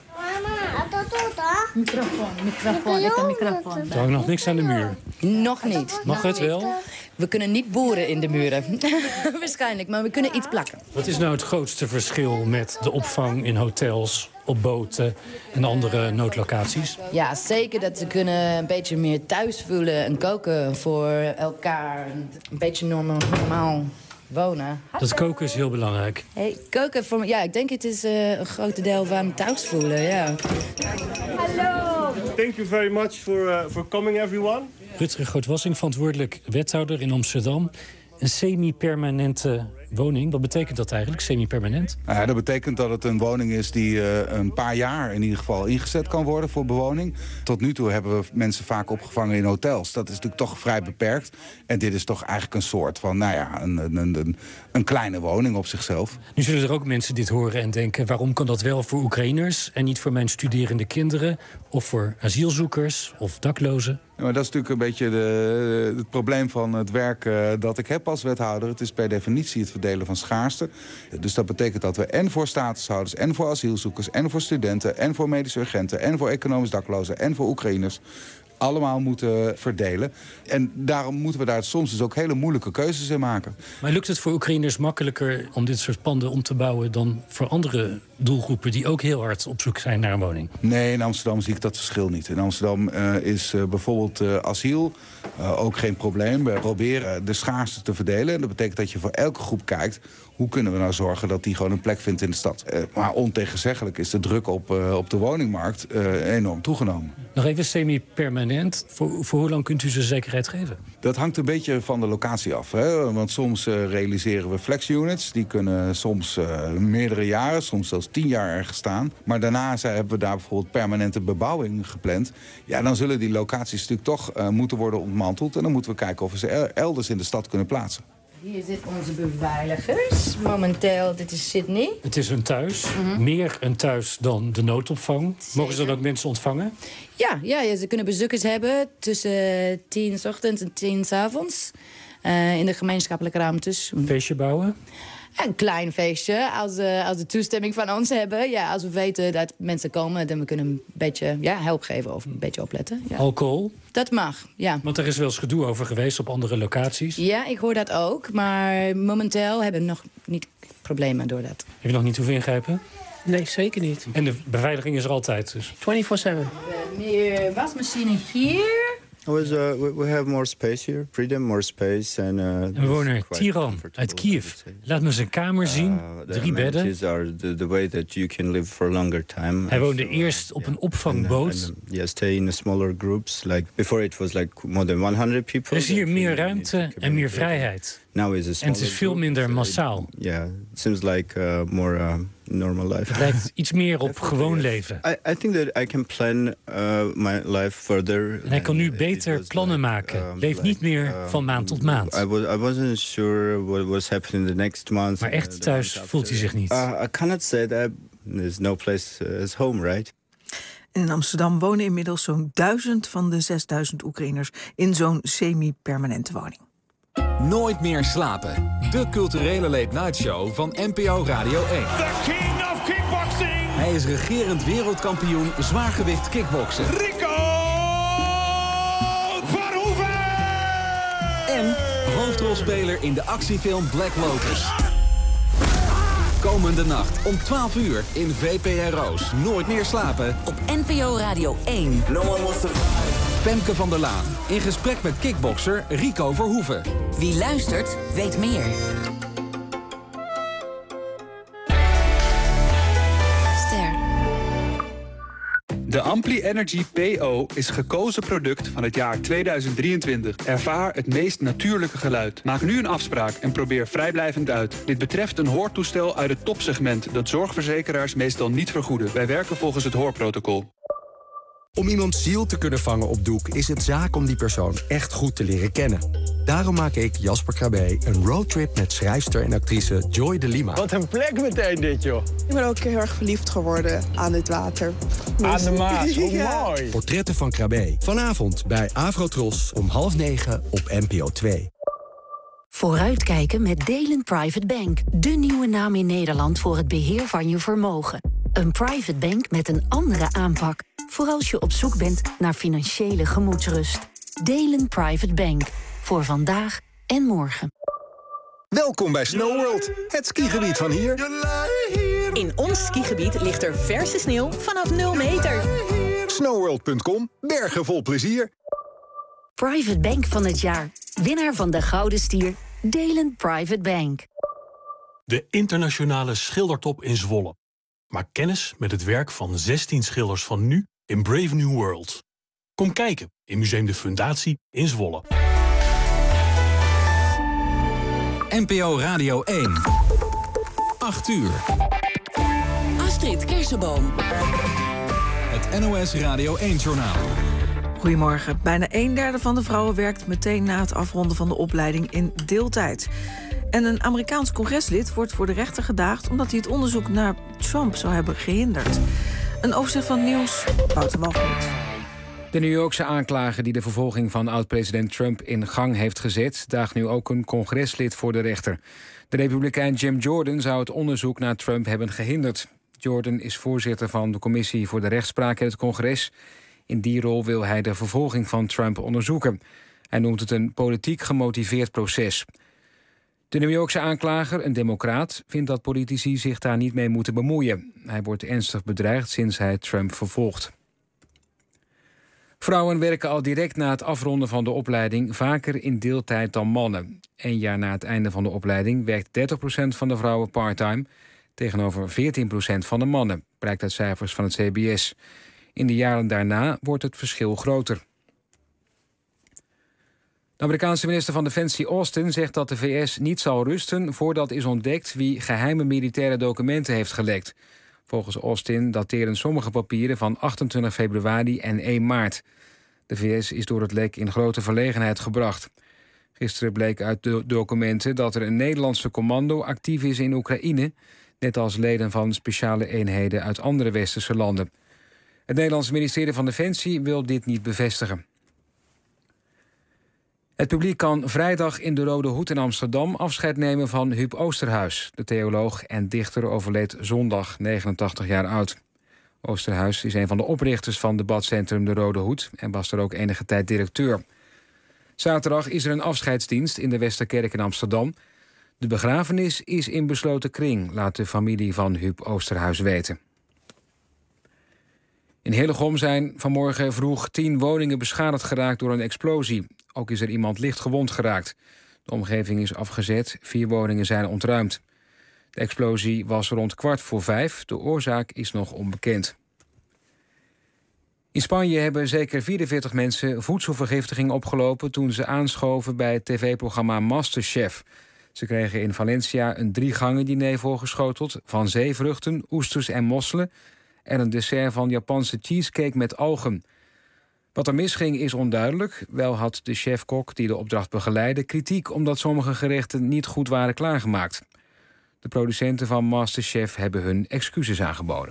Speaker 18: Microfoon, microfoon, ik een microfoon.
Speaker 15: Er hangt nog niks aan de muur.
Speaker 18: Nog niet.
Speaker 15: Mag het wel?
Speaker 18: We kunnen niet boeren in de muren. Waarschijnlijk, maar we kunnen iets plakken.
Speaker 15: Wat is nou het grootste verschil met de opvang in hotels, op boten en andere noodlocaties?
Speaker 18: Ja, zeker dat ze kunnen een beetje meer thuis voelen en koken voor elkaar. Een beetje normaal, normaal wonen.
Speaker 15: Dat koken is heel belangrijk.
Speaker 18: Hey, koken, voor, ja, ik denk het is uh, een groot deel van thuis voelen, ja.
Speaker 23: Hallo! Thank you very much for, uh, for coming, everyone.
Speaker 15: Rutger Grootwassing, verantwoordelijk wethouder in Amsterdam. Een semi-permanente woning, wat betekent dat eigenlijk, semi-permanent?
Speaker 24: Nou ja, dat betekent dat het een woning is die uh, een paar jaar in ieder geval ingezet kan worden voor bewoning. Tot nu toe hebben we mensen vaak opgevangen in hotels. Dat is natuurlijk toch vrij beperkt. En dit is toch eigenlijk een soort van, nou ja, een, een, een, een kleine woning op zichzelf.
Speaker 15: Nu zullen er ook mensen dit horen en denken, waarom kan dat wel voor Oekraïners en niet voor mijn studerende kinderen of voor asielzoekers of daklozen?
Speaker 24: Ja, maar dat is natuurlijk een beetje de, het probleem van het werk uh, dat ik heb als wethouder. Het is per definitie het verdelen van schaarste. Dus dat betekent dat we en voor statushouders, en voor asielzoekers, en voor studenten, en voor medische urgenten, en voor economisch daklozen, en voor Oekraïners allemaal moeten verdelen. En daarom moeten we daar soms dus ook hele moeilijke keuzes in maken.
Speaker 15: Maar lukt het voor Oekraïners makkelijker om dit soort panden om te bouwen dan voor andere doelgroepen die ook heel hard op zoek zijn naar een woning?
Speaker 24: Nee, in Amsterdam zie ik dat verschil niet. In Amsterdam uh, is uh, bijvoorbeeld uh, asiel uh, ook geen probleem. We proberen de schaarste te verdelen. En dat betekent dat je voor elke groep kijkt, hoe kunnen we nou zorgen dat die gewoon een plek vindt in de stad? Uh, maar ontegenzeggelijk is de druk op, uh, op de woningmarkt uh, enorm toegenomen.
Speaker 15: Nog even semi-permanent. Voor, voor hoe lang kunt u ze zekerheid geven?
Speaker 24: Dat hangt een beetje van de locatie af. Hè? Want soms uh, realiseren we flex-units. Die kunnen soms uh, meerdere jaren, soms zelfs tien jaar ergens staan. Maar daarna zijn, hebben we daar bijvoorbeeld permanente bebouwing gepland. Ja, dan zullen die locaties natuurlijk toch uh, moeten worden ontmanteld. En dan moeten we kijken of we ze elders in de stad kunnen plaatsen.
Speaker 18: Hier zitten onze beveiligers. Momenteel, dit is Sydney.
Speaker 15: Het is een thuis. Mm-hmm. Meer een thuis dan de noodopvang. Zeker. Mogen ze dan ook mensen ontvangen?
Speaker 18: Ja, ja, ja, ze kunnen bezoekers hebben tussen tien 's ochtends en tien 's avonds. Uh, in de gemeenschappelijke ruimtes.
Speaker 15: Een feestje bouwen?
Speaker 18: Een klein feestje, als, uh, als de toestemming van ons hebben. Ja, als we weten dat mensen komen, dan we kunnen een beetje ja, hulp geven of een beetje opletten. Ja.
Speaker 15: Alcohol?
Speaker 18: Dat mag, ja.
Speaker 15: Want er is wel eens gedoe over geweest op andere locaties.
Speaker 18: Ja, ik hoor dat ook. Maar momenteel hebben we nog niet problemen door dat.
Speaker 15: Heb je nog niet hoeven ingrijpen?
Speaker 13: Nee, zeker niet.
Speaker 15: En de beveiliging is er altijd dus?
Speaker 13: vierentwintig zeven.
Speaker 18: Meer wasmachine hier.
Speaker 26: Was, uh, we, we have more space here, freedom, more space. And, uh,
Speaker 15: en bewoner Tiran uit Kiev. Laat me zijn kamer zien, uh, drie bedden.
Speaker 26: Are the, the way that you can live for a longer time.
Speaker 15: Hij woonde so, eerst op een opvangboot.
Speaker 26: And, and, yeah, stay in smaller groups. Like before it was like more than honderd people.
Speaker 15: Er is hier meer ruimte en meer vrijheid.
Speaker 26: Now is a
Speaker 15: en het is veel minder massaal.
Speaker 26: Ja, yeah, it seems like uh, more uh, normal life.
Speaker 15: Het lijkt iets meer op gewoon leven.
Speaker 26: I, I think that I can plan uh, my life further.
Speaker 15: En hij kan nu beter plannen maken. Um, Leeft niet meer um, van maand tot maand.
Speaker 26: I, was, I wasn't sure what was happening the next month.
Speaker 15: Maar echt thuis voelt hij zich niet.
Speaker 26: Uh, I cannot say that. There's no place as home, right?
Speaker 3: In Amsterdam wonen inmiddels zo'n duizend van de zesduizend Oekraïners in zo'n semi-permanente woning.
Speaker 2: Nooit meer slapen. De culturele late-night show van N P O Radio één.
Speaker 27: The king of kickboxing!
Speaker 2: Hij is regerend wereldkampioen zwaargewicht kickboksen.
Speaker 27: Rico Verhoeven!
Speaker 2: En hoofdrolspeler in de actiefilm Black Lotus. Komende nacht om twaalf uur in V P R O's Nooit meer slapen
Speaker 25: op N P O Radio één.
Speaker 27: No one wants to fight.
Speaker 2: Femke van der Laan in gesprek met kickbokser Rico Verhoeven.
Speaker 9: Wie luistert, weet meer.
Speaker 14: De Ampli Energy P O is gekozen product van het jaar tweeduizend drieëntwintig. Ervaar het meest natuurlijke geluid. Maak nu een afspraak en probeer vrijblijvend uit. Dit betreft een hoortoestel uit het topsegment dat zorgverzekeraars meestal niet vergoeden. Wij werken volgens het hoorprotocol.
Speaker 16: Om iemands ziel te kunnen vangen op doek is het zaak om die persoon echt goed te leren kennen. Daarom maak ik, Jasper Krabbe, een roadtrip met schrijfster en actrice Joy de Lima.
Speaker 17: Wat een plek meteen dit, joh. Ik ben ook heel erg verliefd geworden aan dit water.
Speaker 16: Aan de
Speaker 17: Maas,
Speaker 16: hoe
Speaker 17: ja.
Speaker 16: mooi. Portretten van Krabbe. Vanavond bij Avrotros om half negen op N P O twee.
Speaker 25: Vooruitkijken met Delen Private Bank. De nieuwe naam in Nederland voor het beheer van je vermogen. Een private bank met een andere aanpak. Voor als je op zoek bent naar financiële gemoedsrust. Delen Private Bank. Voor vandaag en morgen.
Speaker 19: Welkom bij Snow World, het skigebied van hier.
Speaker 20: In ons skigebied ligt er verse sneeuw vanaf nul meter.
Speaker 19: snowworld punt com, bergen vol plezier.
Speaker 25: Private Bank van het jaar. Winnaar van de Gouden Stier. Delen Private Bank.
Speaker 22: De internationale schildertop in Zwolle. Maak kennis met het werk van zestien schilders van nu in Brave New World. Kom kijken in Museum de Fundatie in Zwolle.
Speaker 2: N P O Radio één. acht uur.
Speaker 9: Astrid Kersenboom.
Speaker 2: Het N O S Radio één-journaal.
Speaker 3: Goedemorgen. Bijna een derde van de vrouwen werkt meteen na het afronden van de opleiding in deeltijd. En een Amerikaans congreslid wordt voor de rechter gedaagd omdat hij het onderzoek naar Trump zou hebben gehinderd. Een overzicht van het nieuws, Wouter Walgemoed.
Speaker 4: De New Yorkse aanklager die de vervolging van oud-president Trump in gang heeft gezet, daagt nu ook een congreslid voor de rechter. De republikein Jim Jordan zou het onderzoek naar Trump hebben gehinderd. Jordan is voorzitter van de Commissie voor de Rechtspraak in het congres. In die rol wil hij de vervolging van Trump onderzoeken. Hij noemt het een politiek gemotiveerd proces. De New Yorkse aanklager, een democraat, vindt dat politici zich daar niet mee moeten bemoeien. Hij wordt ernstig bedreigd sinds hij Trump vervolgt. Vrouwen werken al direct na het afronden van de opleiding vaker in deeltijd dan mannen. Een jaar na het einde van de opleiding werkt dertig procent van de vrouwen parttime, tegenover veertien procent van de mannen, blijkt uit cijfers van het C B S. In de jaren daarna wordt het verschil groter. De Amerikaanse minister van Defensie Austin zegt dat de V S niet zal rusten voordat is ontdekt wie geheime militaire documenten heeft gelekt. Volgens Austin dateren sommige papieren van achtentwintig februari en één maart. De V S is door het lek in grote verlegenheid gebracht. Gisteren bleek uit de documenten dat er een Nederlandse commando actief is in Oekraïne, net als leden van speciale eenheden uit andere westerse landen. Het Nederlandse ministerie van Defensie wil dit niet bevestigen. Het publiek kan vrijdag in de Rode Hoed in Amsterdam afscheid nemen van Huub Oosterhuis. De theoloog en dichter overleed zondag, negenentachtig jaar oud. Oosterhuis is een van de oprichters van debatcentrum De Rode Hoed en was er ook enige tijd directeur. Zaterdag is er een afscheidsdienst in de Westerkerk in Amsterdam. De begrafenis is in besloten kring, laat de familie van Huub Oosterhuis weten. In Hillegom zijn vanmorgen vroeg tien woningen beschadigd geraakt door een explosie. Ook is er iemand licht gewond geraakt. De omgeving is afgezet, vier woningen zijn ontruimd. De explosie was rond kwart voor vijf, de oorzaak is nog onbekend. In Spanje hebben zeker vierenveertig mensen voedselvergiftiging opgelopen toen ze aanschoven bij het tv-programma Masterchef. Ze kregen in Valencia een drie-gangen diner voorgeschoteld van zeevruchten, oesters en mosselen en een dessert van Japanse cheesecake met algen. Wat er misging is onduidelijk. Wel had de chef-kok die de opdracht begeleidde kritiek omdat sommige gerechten niet goed waren klaargemaakt. De producenten van Masterchef hebben hun excuses aangeboden.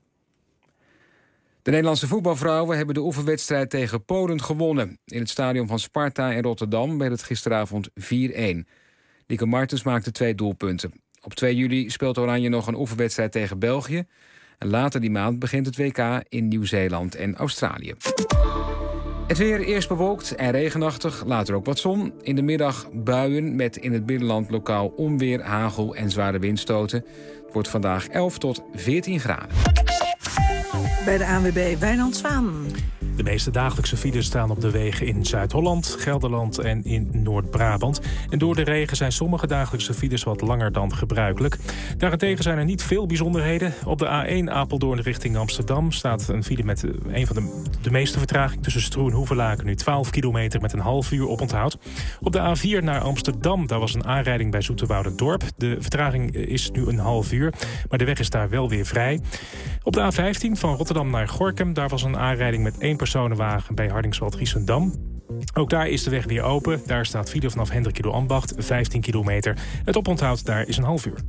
Speaker 4: De Nederlandse voetbalvrouwen hebben de oefenwedstrijd tegen Polen gewonnen. In het stadion van Sparta in Rotterdam werd het gisteravond vier-een. Lieke Martens maakte twee doelpunten. Op twee juli speelt Oranje nog een oefenwedstrijd tegen België. En later die maand begint het W K in Nieuw-Zeeland en Australië. Het weer eerst bewolkt en regenachtig, later ook wat zon. In de middag buien met in het binnenland lokaal onweer, hagel en zware windstoten. Het wordt vandaag elf tot veertien graden.
Speaker 3: Bij de A N W B Wijnand Zwaan.
Speaker 10: De meeste dagelijkse files staan op de wegen in Zuid-Holland, Gelderland en in Noord-Brabant. En door de regen zijn sommige dagelijkse files wat langer dan gebruikelijk. Daarentegen zijn er niet veel bijzonderheden. Op de A één Apeldoorn richting Amsterdam staat een file met een van de, de meeste vertraging tussen Stroe en Hoevelaken. Nu twaalf kilometer met een half uur oponthoud. Op de A vier naar Amsterdam, daar was een aanrijding bij Zoeterwouderdorp. De vertraging is nu een half uur, maar de weg is daar wel weer vrij. Op de A vijftien van Rotterdam naar Gorinchem, daar was een aanrijding met één personenwagen bij Hardingsveld-Giessendam. Ook daar is de weg weer open. Daar staat file vanaf Hendrik Ido Ambacht, vijftien kilometer. Het oponthoud daar is een half uur.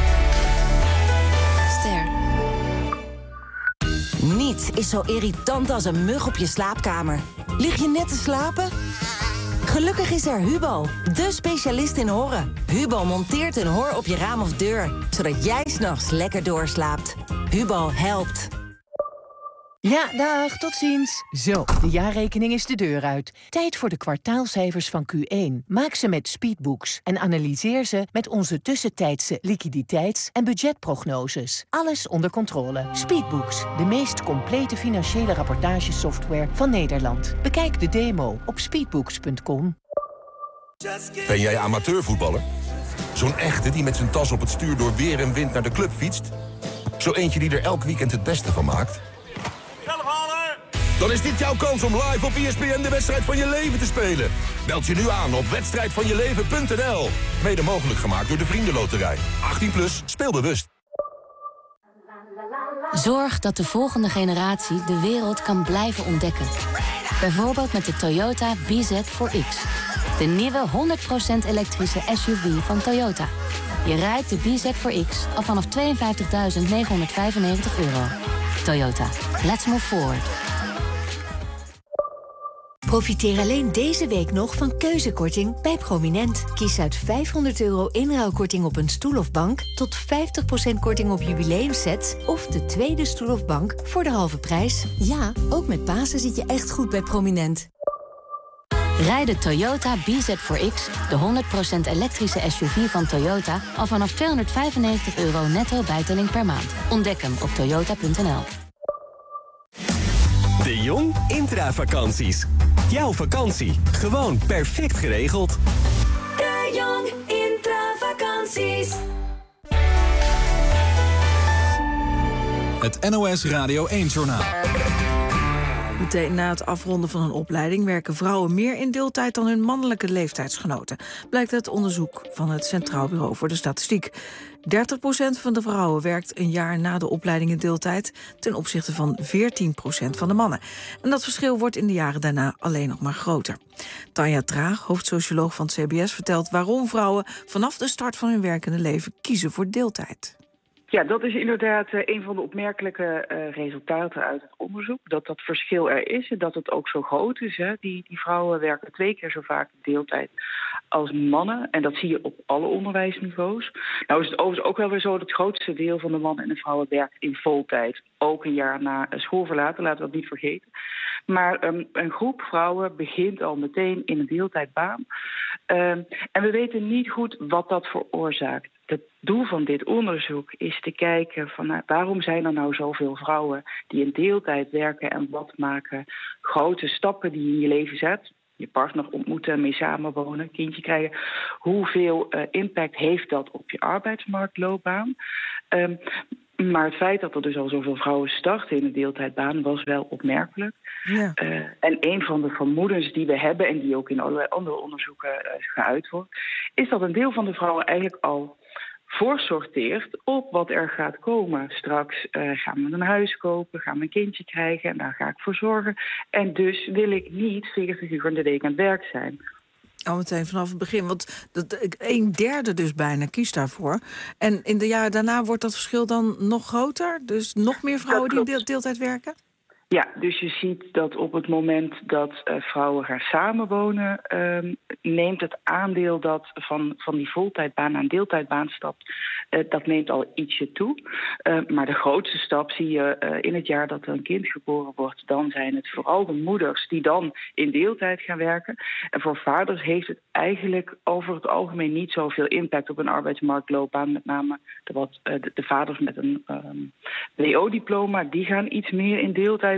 Speaker 1: Ster. Niets is zo irritant als een mug op je slaapkamer. Lig je net te slapen? Gelukkig is er Hubo, de specialist in horen. Hubo monteert een hor op je raam of deur, zodat jij 's nachts lekker doorslaapt. Hubo helpt.
Speaker 5: Ja, dag, tot ziens. Zo, de jaarrekening is de deur uit. Tijd voor de kwartaalcijfers van Q één. Maak ze met Speedbooks en analyseer ze met onze tussentijdse liquiditeits- en budgetprognoses. Alles onder controle. Speedbooks, de meest complete financiële rapportagesoftware van Nederland. Bekijk de demo op speedbooks punt com.
Speaker 6: Ben jij amateurvoetballer? Zo'n echte die met zijn tas op het stuur door weer en wind naar de club fietst? Zo eentje die er elk weekend het beste van maakt? Dan is dit jouw kans om live op E S P N de wedstrijd van je leven te spelen. Meld je nu aan op wedstrijd van je leven punt n l. Mede mogelijk gemaakt door de Vriendenloterij. achttien plus, speel bewust.
Speaker 7: Zorg dat de volgende generatie de wereld kan blijven ontdekken. Bijvoorbeeld met de Toyota B Z four X. De nieuwe honderd procent elektrische S U V van Toyota. Je rijdt de B Z four X al vanaf tweeënvijftigduizend negenhonderdvijfennegentig euro. Toyota, let's move forward.
Speaker 8: Profiteer alleen deze week nog van keuzekorting bij Prominent. Kies uit vijfhonderd euro inruilkorting op een stoel of bank, tot vijftig procent korting op jubileumsets of de tweede stoel of bank voor de halve prijs. Ja, ook met Pasen zit je echt goed bij Prominent.
Speaker 7: Rijd de Toyota B Z four X, de honderd procent elektrische S U V van Toyota, al vanaf tweehonderdvijfennegentig euro netto bijtelling per maand. Ontdek hem op toyota punt n l.
Speaker 11: De Jong Intravakanties. Jouw vakantie, gewoon perfect geregeld.
Speaker 1: De Jong Intravakanties.
Speaker 2: Het N O S Radio één-journaal.
Speaker 3: Meteen na het afronden van een opleiding werken vrouwen meer in deeltijd dan hun mannelijke leeftijdsgenoten. Blijkt uit onderzoek van het Centraal Bureau voor de Statistiek. dertig procent van de vrouwen werkt een jaar na de opleiding in deeltijd, ten opzichte van veertien procent van de mannen. En dat verschil wordt in de jaren daarna alleen nog maar groter. Tanja Traag, hoofdsocioloog van het C B S, vertelt waarom vrouwen vanaf de start van hun werkende leven kiezen voor deeltijd.
Speaker 21: Ja, dat is inderdaad uh, een van de opmerkelijke uh, resultaten uit het onderzoek. Dat dat verschil er is en dat het ook zo groot is. Hè. Die, die vrouwen werken twee keer zo vaak deeltijd als mannen. En dat zie je op alle onderwijsniveaus. Nou is het overigens ook wel weer zo dat het grootste deel van de mannen en de vrouwen werkt in voltijd. Ook een jaar na school verlaten, laten we dat niet vergeten. Maar um, een groep vrouwen begint al meteen in een deeltijdbaan. Um, en we weten niet goed wat dat veroorzaakt. Het doel van dit onderzoek is te kijken van nou, waarom zijn er nou zoveel vrouwen die in deeltijd werken en wat maken grote stappen die je in je leven zet. Je partner ontmoeten, mee samenwonen, kindje krijgen. Hoeveel uh, impact heeft dat op je arbeidsmarktloopbaan? Um, maar het feit dat er dus al zoveel vrouwen starten in een deeltijdbaan was wel opmerkelijk. Ja. Uh, en een van de vermoedens die we hebben en die ook in allerlei andere onderzoeken uh, geuit wordt, is dat een deel van de vrouwen eigenlijk al voorsorteert op wat er gaat komen. Straks uh, gaan we een huis kopen, gaan we een kindje krijgen en daar ga ik voor zorgen. En dus wil ik niet veertig uur in de week aan het werk zijn.
Speaker 3: Al meteen vanaf het begin, want dat, een derde dus bijna kiest daarvoor. En in de jaren daarna wordt dat verschil dan nog groter? Dus nog meer vrouwen die in deel, deeltijd werken?
Speaker 21: Ja, dus je ziet dat op het moment dat uh, vrouwen gaan samenwonen, uh, neemt het aandeel dat van, van die voltijdbaan naar een deeltijdbaan stapt, uh, dat neemt al ietsje toe. Uh, maar de grootste stap zie je uh, in het jaar dat er een kind geboren wordt. Dan zijn het vooral de moeders die dan in deeltijd gaan werken. En voor vaders heeft het eigenlijk over het algemeen niet zoveel impact op een arbeidsmarktloopbaan. Met name de, wat, uh, de, de vaders met een um, W O-diploma, die gaan iets meer in deeltijd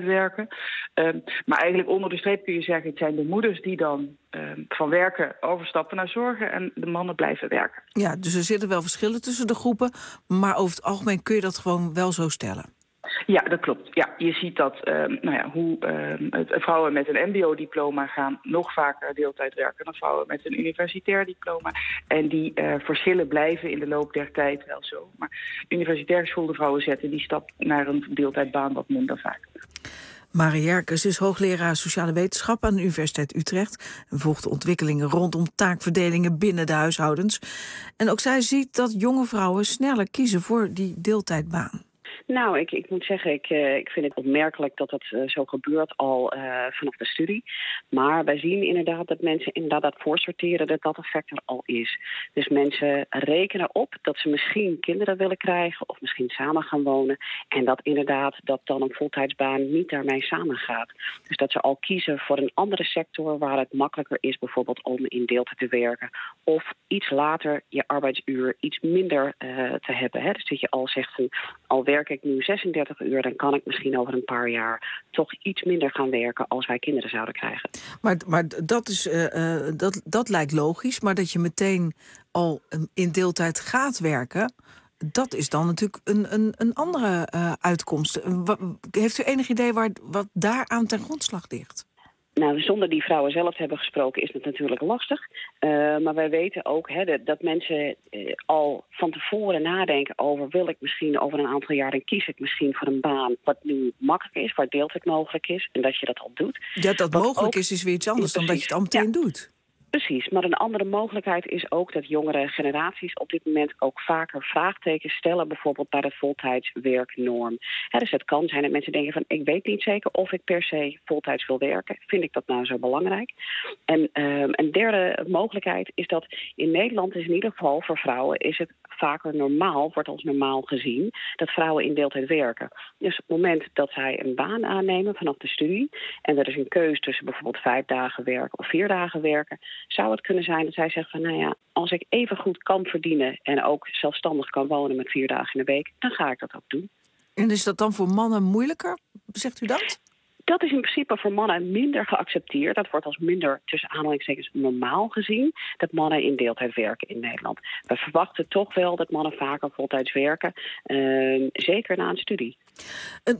Speaker 21: deeltijd werken. Um, maar eigenlijk onder de streep kun je zeggen, het zijn de moeders die dan um, van werken overstappen naar zorgen en de mannen blijven werken.
Speaker 3: Ja, dus er zitten wel verschillen tussen de groepen, maar over het algemeen kun je dat gewoon wel zo stellen.
Speaker 21: Ja, dat klopt. Ja, je ziet dat um, nou ja, hoe um, vrouwen met een mbo-diploma gaan nog vaker deeltijd werken dan vrouwen met een universitair diploma. En die uh, verschillen blijven in de loop der tijd wel zo. Maar universitair geschoolde vrouwen zetten die stap naar een deeltijdbaan wat minder vaak.
Speaker 3: Marie Jerkes is hoogleraar sociale wetenschap aan de Universiteit Utrecht en volgt de ontwikkelingen rondom taakverdelingen binnen de huishoudens. En ook zij ziet dat jonge vrouwen sneller kiezen voor die deeltijdbaan.
Speaker 12: Nou, ik, ik moet zeggen, ik, uh, ik vind het opmerkelijk dat dat uh, zo gebeurt al uh, vanaf de studie. Maar wij zien inderdaad dat mensen inderdaad dat voorsorteren, dat dat effect er al is. Dus mensen rekenen op dat ze misschien kinderen willen krijgen of misschien samen gaan wonen. En dat inderdaad dat dan een voltijdsbaan niet daarmee samengaat. Dus dat ze al kiezen voor een andere sector waar het makkelijker is bijvoorbeeld om in deeltijd te werken. Of iets later je arbeidsuur iets minder uh, te hebben. Hè? Dus dat je al zegt, van, al werk ik nu zesendertig uur, dan kan ik misschien over een paar jaar toch iets minder gaan werken als wij kinderen zouden krijgen.
Speaker 3: Maar, maar dat, is, uh, uh, dat, dat lijkt logisch, maar dat je meteen al in deeltijd gaat werken, dat is dan natuurlijk een, een, een andere uh, uitkomst. Heeft u enig idee waar, wat daar aan ten grondslag ligt?
Speaker 12: Nou, zonder die vrouwen zelf te hebben gesproken is het natuurlijk lastig. Uh, maar wij weten ook hè, dat, dat mensen uh, al van tevoren nadenken over, wil ik misschien over een aantal jaar, dan kies ik misschien voor een baan wat nu makkelijk is, waar deeltijd mogelijk is. En dat je dat al doet.
Speaker 3: Ja, dat
Speaker 12: wat
Speaker 3: mogelijk
Speaker 12: ook,
Speaker 3: is, is weer iets anders
Speaker 12: ja,
Speaker 3: dan dat je het al meteen ja. doet.
Speaker 12: Precies, maar een andere mogelijkheid is ook dat jongere generaties op dit moment ook vaker vraagtekens stellen, bijvoorbeeld bij de voltijdswerknorm. He, dus het kan zijn dat mensen denken van, ik weet niet zeker of ik per se voltijds wil werken. Vind ik dat nou zo belangrijk? En um, een derde mogelijkheid is dat in Nederland is in ieder geval voor vrouwen is het vaker normaal, wordt als normaal gezien, dat vrouwen in deeltijd werken. Dus op het moment dat zij een baan aannemen vanaf de studie en er is een keuze tussen bijvoorbeeld vijf dagen werken of vier dagen werken, zou het kunnen zijn dat zij zegt van, nou ja, als ik even goed kan verdienen en ook zelfstandig kan wonen met vier dagen in de week, dan ga ik dat ook doen.
Speaker 3: En is dat dan voor mannen moeilijker? Zegt u dat?
Speaker 12: Dat is in principe voor mannen minder geaccepteerd. Dat wordt als minder, tussen aanhalingstekens, normaal gezien, dat mannen in deeltijd werken in Nederland. We verwachten toch wel dat mannen vaker voltijds werken, uh, zeker na een studie.
Speaker 3: Uh,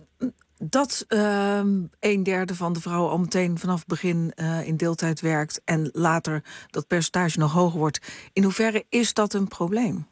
Speaker 3: Dat uh, een derde van de vrouwen al meteen vanaf het begin uh, in deeltijd werkt en later dat percentage nog hoger wordt. In hoeverre is dat een probleem?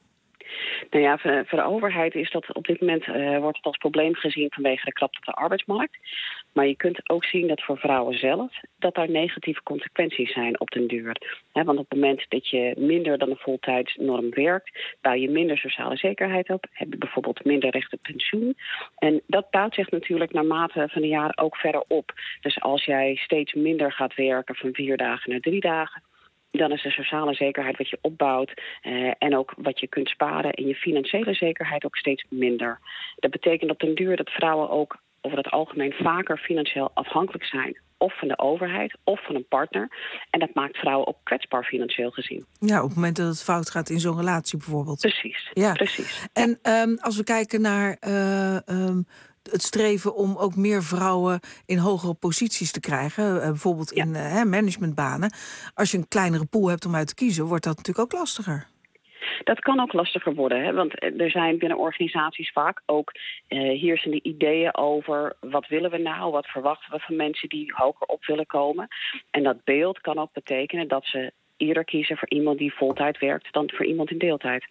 Speaker 12: Nou ja, voor, voor de overheid is dat op dit moment uh, wordt het als probleem gezien vanwege de krapte op de arbeidsmarkt. Maar je kunt ook zien dat voor vrouwen zelf dat daar negatieve consequenties zijn op den duur. He, want op het moment dat je minder dan een voltijdsnorm werkt, bouw je minder sociale zekerheid op. Heb je bijvoorbeeld minder recht op pensioen. En dat bouwt zich natuurlijk naarmate van de jaren ook verder op. Dus als jij steeds minder gaat werken van vier dagen naar drie dagen, dan is de sociale zekerheid wat je opbouwt eh, en ook wat je kunt sparen en je financiële zekerheid ook steeds minder. Dat betekent op den duur dat vrouwen ook over het algemeen vaker financieel afhankelijk zijn. Of van de overheid, of van een partner. En dat maakt vrouwen ook kwetsbaar financieel gezien.
Speaker 3: Ja, op het moment dat het fout gaat in zo'n relatie bijvoorbeeld.
Speaker 12: Precies,
Speaker 3: ja.
Speaker 12: precies.
Speaker 3: En um, als we kijken naar uh, um, het streven om ook meer vrouwen in hogere posities te krijgen, uh, bijvoorbeeld ja. in uh, managementbanen. Als je een kleinere pool hebt om uit te kiezen, wordt dat natuurlijk ook lastiger.
Speaker 12: Dat kan ook lastiger worden, hè? Want er zijn binnen organisaties vaak ook uh, heersende ideeën over wat willen we nou, wat verwachten we van mensen die hoger op willen komen. En dat beeld kan ook betekenen dat ze eerder kiezen voor iemand die voltijd werkt dan voor iemand in deeltijd.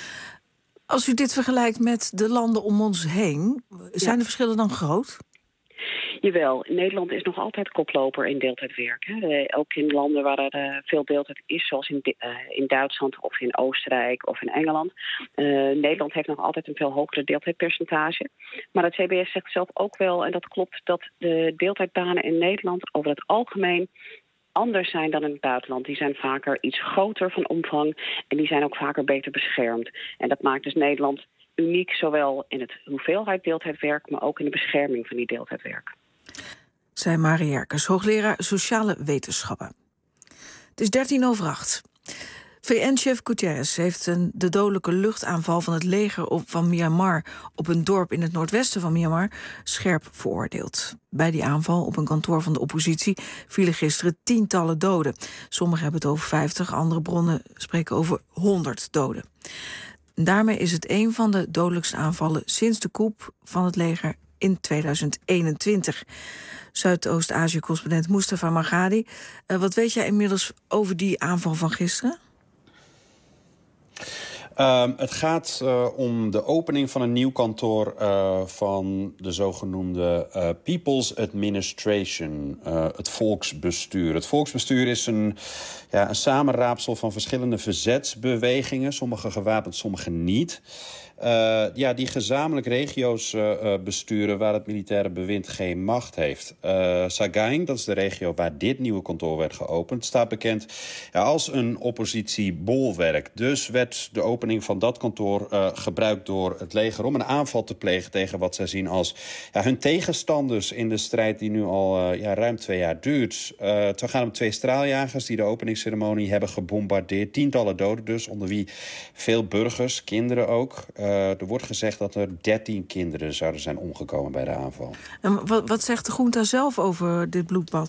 Speaker 3: Als u dit vergelijkt met de landen om ons heen, zijn ja. de verschillen dan groot?
Speaker 12: Jawel, Nederland is nog altijd koploper in deeltijdwerk. Hè. Ook in landen waar er uh, veel deeltijd is, zoals in, uh, in Duitsland of in Oostenrijk of in Engeland. Uh, Nederland heeft nog altijd een veel hogere deeltijdpercentage. Maar het C B S zegt zelf ook wel, en dat klopt, dat de deeltijdbanen in Nederland over het algemeen anders zijn dan in het buitenland. Die zijn vaker iets groter van omvang en die zijn ook vaker beter beschermd. En dat maakt dus Nederland uniek, zowel in het hoeveelheid deeltijdwerk, maar ook in de bescherming van die deeltijdwerk.
Speaker 3: Zij Marie Jerkes, hoogleraar sociale wetenschappen. Het is dertien over acht. V N-chef Guterres heeft een, de dodelijke luchtaanval van het leger op, van Myanmar op een dorp in het noordwesten van Myanmar scherp veroordeeld. Bij die aanval op een kantoor van de oppositie vielen gisteren tientallen doden. Sommigen hebben het over vijftig, andere bronnen spreken over honderd doden. Daarmee is het een van de dodelijkste aanvallen sinds de coup van het leger in tweeduizend eenentwintig. Zuidoost-Azië-correspondent Mustafa Margadi. Uh, wat weet jij inmiddels over die aanval van gisteren?
Speaker 13: Uh, het gaat uh, om de opening van een nieuw kantoor uh, van de zogenoemde uh, People's Administration, uh, het volksbestuur. Het volksbestuur is een, ja, een samenraapsel van verschillende verzetsbewegingen, sommige gewapend, sommige niet. Uh, ja, die gezamenlijk regio's uh, besturen waar het militaire bewind geen macht heeft. Uh, Sagaing, dat is de regio waar dit nieuwe kantoor werd geopend, staat bekend ja, als een oppositiebolwerk. Dus werd de opening van dat kantoor uh, gebruikt door het leger om een aanval te plegen tegen wat zij zien als ja, hun tegenstanders in de strijd die nu al uh, ja, ruim twee jaar duurt. Uh, het gaat om twee straaljagers die de openingsceremonie hebben gebombardeerd. Tientallen doden dus, onder wie veel burgers, kinderen ook. Uh, er wordt gezegd dat er dertien kinderen zouden zijn omgekomen bij de aanval.
Speaker 3: En wat, wat zegt de junta zelf over dit bloedbad?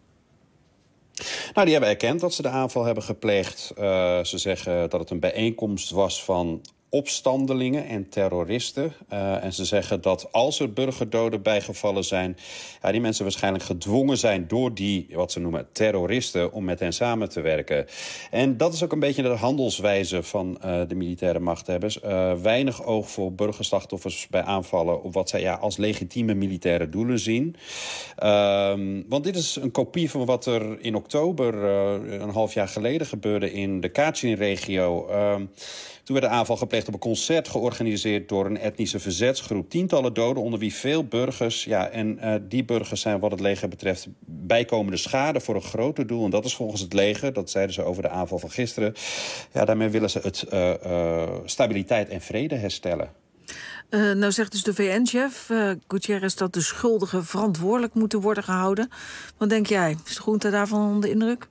Speaker 13: Nou, die hebben erkend dat ze de aanval hebben gepleegd. Uh, ze zeggen dat het een bijeenkomst was van opstandelingen en terroristen. Uh, en ze zeggen dat als er burgerdoden bijgevallen zijn, ja, die mensen waarschijnlijk gedwongen zijn door die, wat ze noemen, terroristen, om met hen samen te werken. En dat is ook een beetje de handelswijze van uh, de militaire machthebbers. Uh, weinig oog voor burgerslachtoffers bij aanvallen op wat zij ja, als legitieme militaire doelen zien. Uh, want dit is een kopie van wat er in oktober, uh, een half jaar geleden, gebeurde in de Kachin-regio. Uh, Toen werd de aanval gepleegd op een concert georganiseerd door een etnische verzetsgroep. Tientallen doden, onder wie veel burgers. Ja, en uh, die burgers zijn wat het leger betreft bijkomende schade voor een groter doel. En dat is volgens het leger, dat zeiden ze over de aanval van gisteren. Ja, daarmee willen ze het uh, uh, stabiliteit en vrede herstellen.
Speaker 3: Uh, nou zegt dus de V N-chef uh, Guterres dat de schuldigen verantwoordelijk moeten worden gehouden. Wat denk jij? Is de junta daarvan onder de indruk?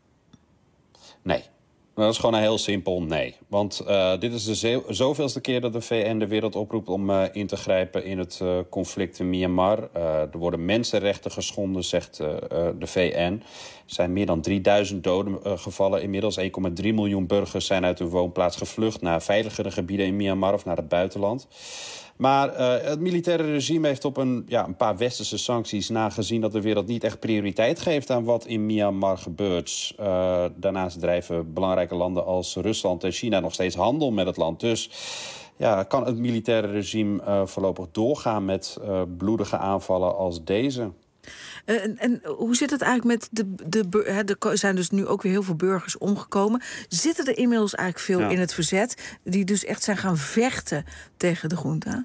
Speaker 13: Nee. Dat is gewoon een heel simpel nee. Want uh, dit is de zo- zoveelste keer dat de V N de wereld oproept om uh, in te grijpen in het uh, conflict in Myanmar. Uh, er worden mensenrechten geschonden, zegt uh, uh, de V N. Er zijn meer dan drieduizend doden uh, gevallen. Inmiddels één komma drie miljoen burgers zijn uit hun woonplaats gevlucht naar veiligere gebieden in Myanmar of naar het buitenland. Maar uh, het militaire regime heeft op een, ja, een paar westerse sancties nagezien dat de wereld niet echt prioriteit geeft aan wat in Myanmar gebeurt. Uh, daarnaast drijven belangrijke landen als Rusland en China nog steeds handel met het land. Dus ja, kan het militaire regime uh, voorlopig doorgaan met uh, bloedige aanvallen als deze?
Speaker 3: Uh, en, en hoe zit het eigenlijk met de, de, hè, er zijn dus nu ook weer heel veel burgers omgekomen. Zitten er inmiddels eigenlijk veel ja. in het verzet die dus echt zijn gaan vechten tegen de junta?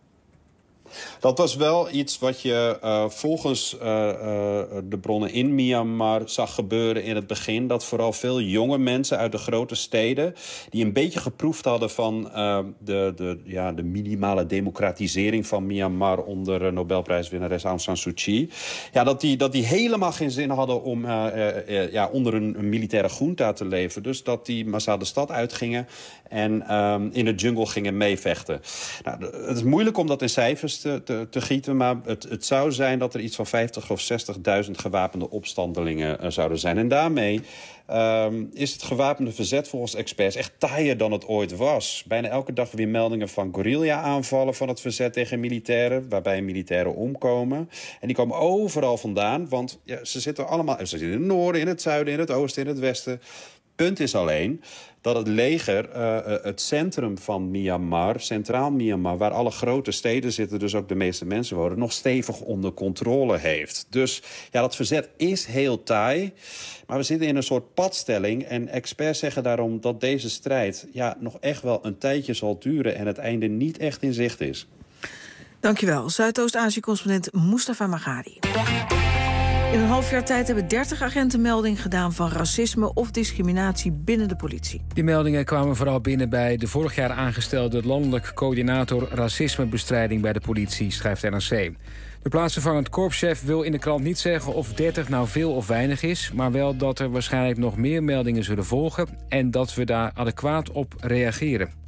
Speaker 13: Dat was wel iets wat je uh, volgens uh, uh, de bronnen in Myanmar zag gebeuren in het begin. Dat vooral veel jonge mensen uit de grote steden, die een beetje geproefd hadden van uh, de, de, ja, de minimale democratisering van Myanmar onder uh, Nobelprijswinnares Aung San Suu Kyi. Ja, dat die, dat die helemaal geen zin hadden om uh, uh, uh, ja, onder een, een militaire junta te leven. Dus dat die massaal de stad uitgingen en um, in de jungle gingen meevechten. Nou, het is moeilijk om dat in cijfers te, te, te gieten, maar het, het zou zijn dat er iets van vijftig of zestigduizend gewapende opstandelingen uh, zouden zijn. En daarmee um, is het gewapende verzet volgens experts echt taaier dan het ooit was. Bijna elke dag weer meldingen van guerrilla-aanvallen van het verzet tegen militairen, waarbij militairen omkomen. En die komen overal vandaan, want ja, ze zitten allemaal, ze zitten in het noorden, in het zuiden, in het oosten, in het westen. Punt is alleen dat het leger uh, het centrum van Myanmar, centraal Myanmar, waar alle grote steden zitten, dus ook de meeste mensen wonen, nog stevig onder controle heeft. Dus ja, dat verzet is heel taai, maar we zitten in een soort padstelling. En experts zeggen daarom dat deze strijd ja, nog echt wel een tijdje zal duren en het einde niet echt in zicht is.
Speaker 3: Dankjewel, Zuidoost-Azië-correspondent Mustafa Margadi. In een half jaar tijd hebben dertig agenten melding gedaan van racisme of discriminatie binnen de politie.
Speaker 4: Die meldingen kwamen vooral binnen bij de vorig jaar aangestelde landelijk coördinator racismebestrijding bij de politie, schrijft N R C. De plaatsvervangend korpschef wil in de krant niet zeggen of dertig nou veel of weinig is, maar wel dat er waarschijnlijk nog meer meldingen zullen volgen en dat we daar adequaat op reageren.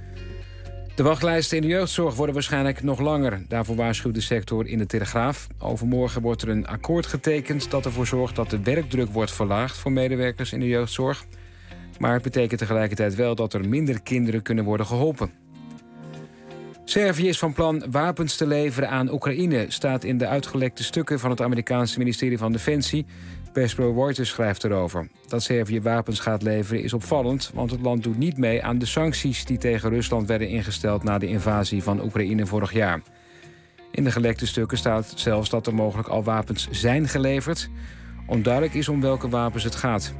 Speaker 4: De wachtlijsten in de jeugdzorg worden waarschijnlijk nog langer. Daarvoor waarschuwt de sector in de Telegraaf. Overmorgen wordt er een akkoord getekend dat ervoor zorgt dat de werkdruk wordt verlaagd voor medewerkers in de jeugdzorg. Maar het betekent tegelijkertijd wel dat er minder kinderen kunnen worden geholpen. Servië is van plan wapens te leveren aan Oekraïne, staat in de uitgelekte stukken van het Amerikaanse ministerie van Defensie. Persbureau Reuters schrijft erover. Dat Servië wapens gaat leveren is opvallend, want het land doet niet mee aan de sancties die tegen Rusland werden ingesteld na de invasie van Oekraïne vorig jaar. In de gelekte stukken staat zelfs dat er mogelijk al wapens zijn geleverd. Onduidelijk is om welke wapens het gaat.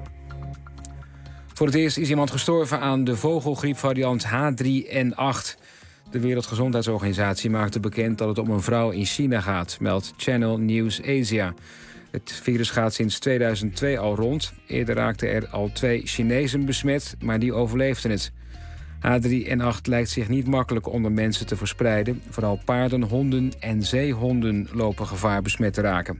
Speaker 4: Voor het eerst is iemand gestorven aan de vogelgriepvariant H drie N acht. De Wereldgezondheidsorganisatie maakte bekend dat het om een vrouw in China gaat, meldt Channel News Asia. Het virus gaat sinds tweeduizend twee al rond. Eerder raakten er al twee Chinezen besmet, maar die overleefden het. H drie N acht lijkt zich niet makkelijk onder mensen te verspreiden. Vooral paarden, honden en zeehonden lopen gevaar besmet te raken.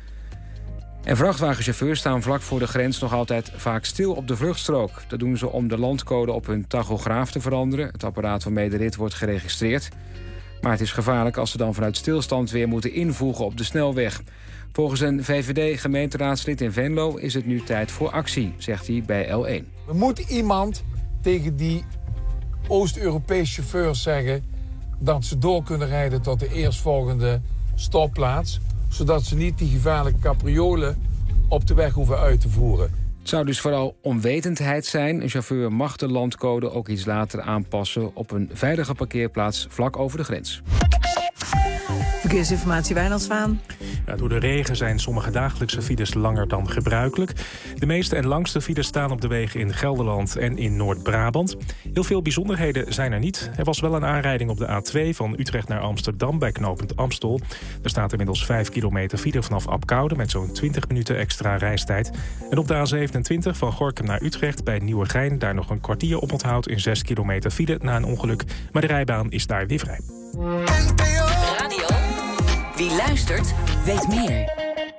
Speaker 4: En vrachtwagenchauffeurs staan vlak voor de grens nog altijd vaak stil op de vluchtstrook. Dat doen ze om de landcode op hun tachograaf te veranderen. Het apparaat waarmee de rit wordt geregistreerd. Maar het is gevaarlijk als ze dan vanuit stilstand weer moeten invoegen op de snelweg. Volgens een V V D-gemeenteraadslid in Venlo is het nu tijd voor actie, zegt hij bij L één.
Speaker 14: Er moet iemand tegen die Oost-Europese chauffeurs zeggen dat ze door kunnen rijden tot de eerstvolgende stopplaats, zodat ze niet die gevaarlijke capriolen op de weg hoeven uit te voeren.
Speaker 4: Het zou dus vooral onwetendheid zijn. Een chauffeur mag de landcode ook iets later aanpassen op een veilige parkeerplaats vlak over de grens.
Speaker 3: Verkeersinformatie, Wijnald Zwaan.
Speaker 10: Ja, door de regen zijn sommige dagelijkse files langer dan gebruikelijk. De meeste en langste files staan op de wegen in Gelderland en in Noord-Brabant. Heel veel bijzonderheden zijn er niet. Er was wel een aanrijding op de A twee van Utrecht naar Amsterdam bij knooppunt Amstel. Er staat inmiddels vijf kilometer file vanaf Apkoude met zo'n twintig minuten extra reistijd. En op de A zevenentwintig van Gorinchem naar Utrecht bij Nieuwegein, daar nog een kwartier op onthoud in zes kilometer file na een ongeluk. Maar de rijbaan is daar weer vrij.
Speaker 9: Radio. Wie luistert, weet meer.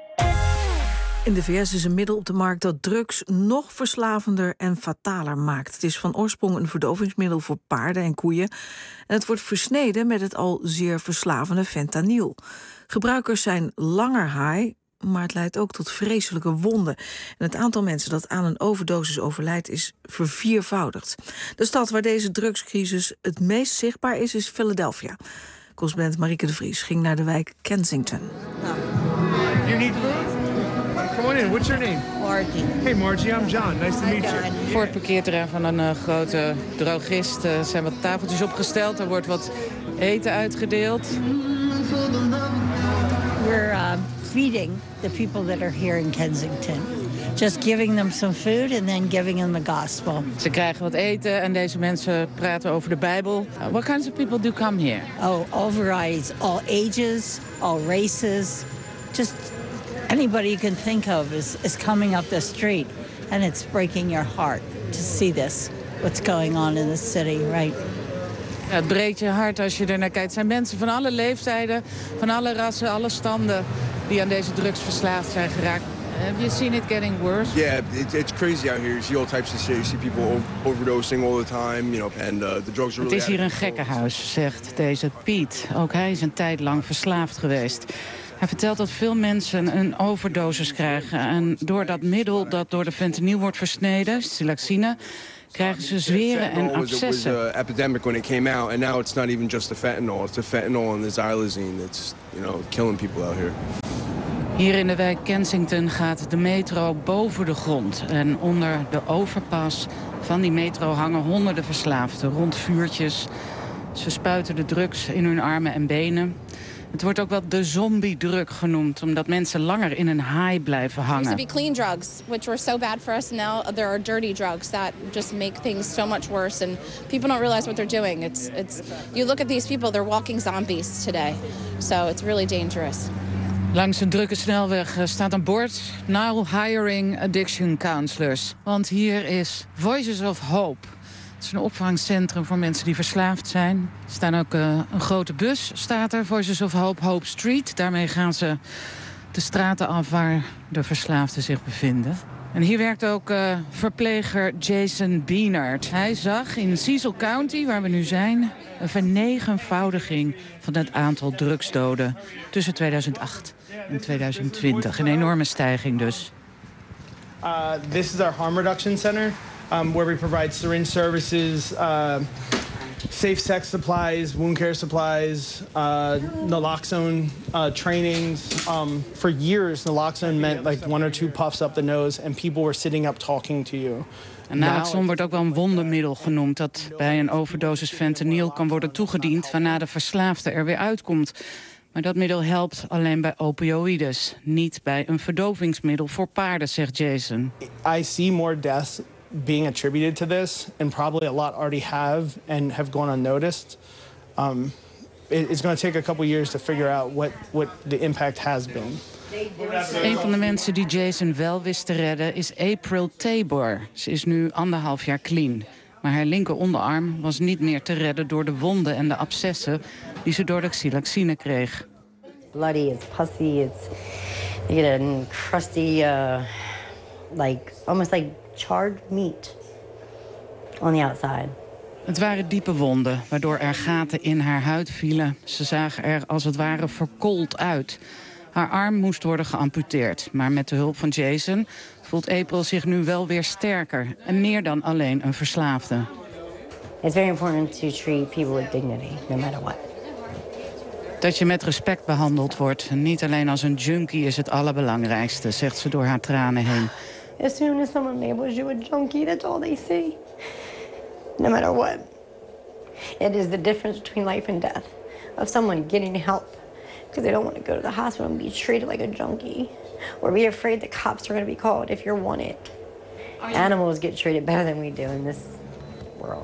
Speaker 3: In de V S is een middel op de markt dat drugs nog verslavender en fataler maakt. Het is van oorsprong een verdovingsmiddel voor paarden en koeien. En het wordt versneden met het al zeer verslavende fentanyl. Gebruikers zijn langer high, maar het leidt ook tot vreselijke wonden. En het aantal mensen dat aan een overdosis overlijdt is verviervoudigd. De stad waar deze drugscrisis het meest zichtbaar is, is Philadelphia. Correspondent Marieke de Vries ging naar de wijk Kensington.
Speaker 15: You need food? Come on in. What's your name? Margie. Hey Margie, I'm John. Nice to meet you.
Speaker 18: Voor het parkeerterrein van een uh, grote drogist uh, zijn wat tafeltjes opgesteld. Er wordt wat eten uitgedeeld.
Speaker 23: We're uh, feeding the people that are here in Kensington. Just giving them some food and then giving them the gospel.
Speaker 18: Ze krijgen wat eten en deze mensen praten over de Bijbel. Uh, what kinds of people do come here?
Speaker 23: Oh, all varieties, all ages, all races. Just anybody you can think of is, is coming up the street. And it's breaking your heart to see this, what's going on in the city, right?
Speaker 18: Ja, het breekt je hart als je er naar kijkt. Het zijn mensen van alle leeftijden, van alle rassen, alle standen die aan deze drugs verslaafd zijn geraakt. Have you seen it getting worse?
Speaker 24: Yeah, it, it's crazy out here. You see all types of shit. You see people overdosing all the time, you know, and uh, the drugs are really.
Speaker 18: Het is hier een gekkenhuis, zegt deze Piet. Ook hij is een tijd lang verslaafd geweest. Hij vertelt dat veel mensen een overdosis krijgen. En door dat middel dat door de fentanyl wordt versneden, siloxine, krijgen ze zweren en abscessen.
Speaker 24: It was an epidemic when it came out, and now it's not even just the fentanyl. It's the fentanyl and the xylazine. It's, you know, killing people out here.
Speaker 18: Hier in de wijk Kensington gaat de metro boven de grond. En onder de overpas van die metro hangen honderden verslaafden rond vuurtjes. Ze spuiten de drugs in hun armen en benen. Het wordt ook wel de zombie-drug genoemd, omdat mensen langer in een high blijven hangen.
Speaker 26: Used to be clean drugs, which were so bad for us. Now there are dirty drugs that just make things so much worse, and people don't realize what they're doing. It's, it's. You look at these people; they're walking zombies today. So it's really dangerous.
Speaker 18: Langs een drukke snelweg staat een bord. Now hiring addiction counselors. Want hier is Voices of Hope. Het is een opvangcentrum voor mensen die verslaafd zijn. Er staan ook uh, een grote bus, staat er. Voices of Hope, Hope Street. Daarmee gaan ze de straten af waar de verslaafden zich bevinden. En hier werkt ook uh, verpleger Jason Beanard. Hij zag in Cecil County, waar we nu zijn, een vernegenvoudiging van het aantal drugsdoden tussen tweeduizend acht en tweeduizend twintig. Een enorme stijging dus.
Speaker 16: Uh, this is our harm reduction center, um, where we provide syringe services, uh, safe sex supplies, wound care supplies, uh, naloxone uh, trainings. Um, for years, naloxone meant like one or two puffs up the nose, and people were sitting up talking to you.
Speaker 18: En naloxone wordt ook wel een wondermiddel genoemd dat bij een overdosis fentanyl kan worden toegediend, waarna de verslaafde er weer uitkomt. Maar dat middel helpt alleen bij opioïdes, niet bij een verdovingsmiddel voor paarden, zegt Jason.
Speaker 16: I see more deaths being attributed to this, and probably a lot already have and have gone unnoticed. Um, it, it's going to take a couple years to figure out what, what the impact has been.
Speaker 18: Een van de mensen die Jason wel wist te redden is April Tabor. Ze is nu anderhalf jaar clean. Maar haar linker onderarm was niet meer te redden door de wonden en de abscessen die ze door de xyloxine kreeg.
Speaker 17: Bloody, it's pussy, it's you get a crusty, uh, like almost like charred meat on the outside.
Speaker 18: Het waren diepe wonden, waardoor er gaten in haar huid vielen. Ze zagen er als het ware verkoold uit. Haar arm moest worden geamputeerd, maar met de hulp van Jason voelt April zich nu wel weer sterker en meer dan alleen een verslaafde.
Speaker 17: It's very important to treat people with dignity, no matter what.
Speaker 18: Dat je met respect behandeld wordt en niet alleen als een junkie is het allerbelangrijkste, zegt ze door haar tranen heen.
Speaker 17: As soon as someone labels you a junkie, that's all they see. No matter what. It is the difference between life and death. Of someone getting help because they don't want to go to the hospital and be treated like a junkie. Or be afraid the cops are going to be called if you're wanted. Animals get treated better than we do in this world.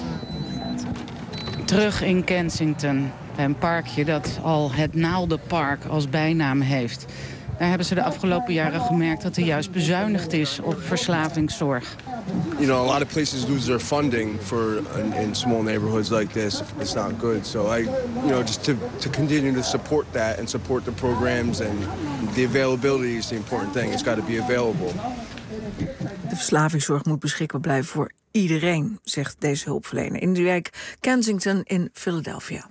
Speaker 18: Terug in Kensington, bij een parkje dat al het Naaldenpark als bijnaam heeft. Daar hebben ze de afgelopen jaren gemerkt dat er juist bezuinigd is op verslavingszorg.
Speaker 24: You know, a lot of places lose their funding for in, in small neighborhoods like this. It's not good. So I, you know, just to to continue to support that and support the programs and the availability is the important thing. It's got to be available.
Speaker 3: De verslavingszorg moet beschikbaar blijven voor iedereen, zegt deze hulpverlener in de wijk Kensington in Philadelphia.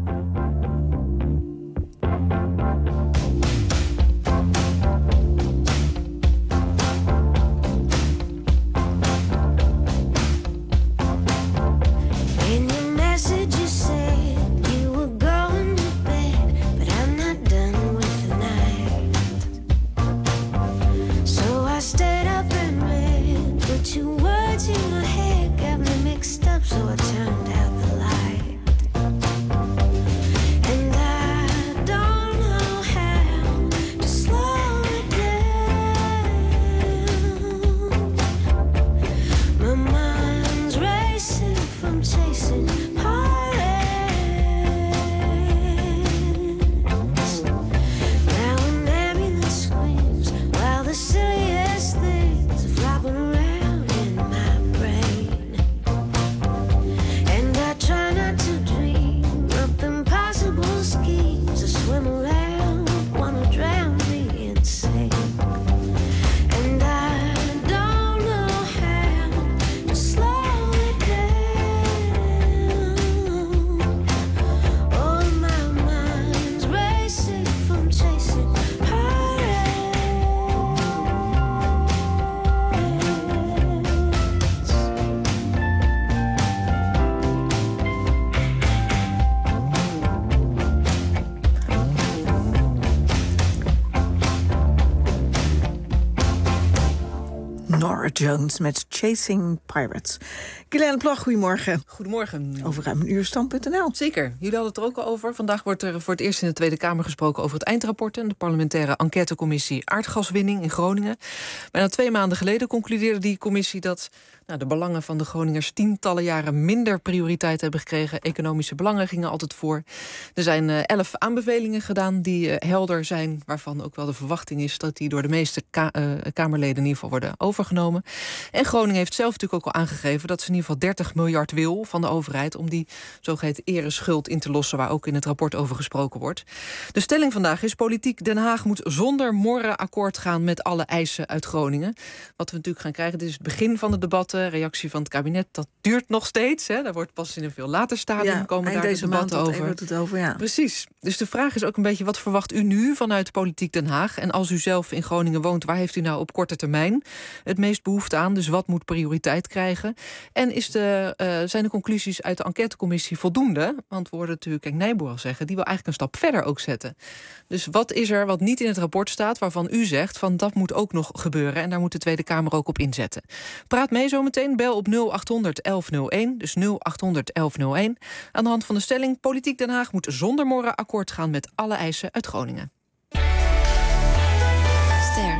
Speaker 19: So I turned out the light.
Speaker 3: Norah Jones met Chasing Pirates. Guylaine Plag, goedemorgen.
Speaker 5: Goedemorgen.
Speaker 3: Over ruim een uur stand punt n l.
Speaker 5: Zeker. Jullie hadden het er ook al over. Vandaag wordt er voor het eerst in de Tweede Kamer gesproken over het eindrapport en de parlementaire enquêtecommissie aardgaswinning in Groningen. Bijna twee maanden geleden concludeerde die commissie dat nou, de belangen van de Groningers tientallen jaren minder prioriteit hebben gekregen. Economische belangen gingen altijd voor. Er zijn uh, elf aanbevelingen gedaan die uh, helder zijn, waarvan ook wel de verwachting is dat die door de meeste ka- uh, Kamerleden in ieder geval worden overgenomen. En Groningen heeft zelf natuurlijk ook al aangegeven dat ze in ieder geval dertig miljard wil van de overheid om die zogeheten ereschuld in te lossen, waar ook in het rapport over gesproken wordt. De stelling vandaag is: politiek Den Haag moet zonder morren akkoord gaan met alle eisen uit Groningen. Wat we natuurlijk gaan krijgen, dit is het begin van het debat. Reactie van het kabinet, dat duurt nog steeds. Hè. Daar wordt pas in een veel later stadium
Speaker 3: ja,
Speaker 5: komen daar
Speaker 3: deze
Speaker 5: de debatten
Speaker 3: maand
Speaker 5: over.
Speaker 3: Het over ja.
Speaker 5: Precies. Dus de vraag is ook een beetje: wat verwacht u nu vanuit politiek Den Haag? En als u zelf in Groningen woont, waar heeft u nou op korte termijn het meest behoefte aan? Dus wat moet prioriteit krijgen? En is de, uh, zijn de conclusies uit de enquêtecommissie voldoende? Want we hoorden natuurlijk Henk Nijboer al zeggen, die wil eigenlijk een stap verder ook zetten. Dus wat is er wat niet in het rapport staat, waarvan u zegt van dat moet ook nog gebeuren en daar moet de Tweede Kamer ook op inzetten? Praat mee zometeen. Bel op nul achthonderd elf nul één, dus nul achthonderd elf nul één. Aan de hand van de stelling: politiek Den Haag moet zonder morren akkoord gaan met alle eisen uit Groningen.
Speaker 6: Ster.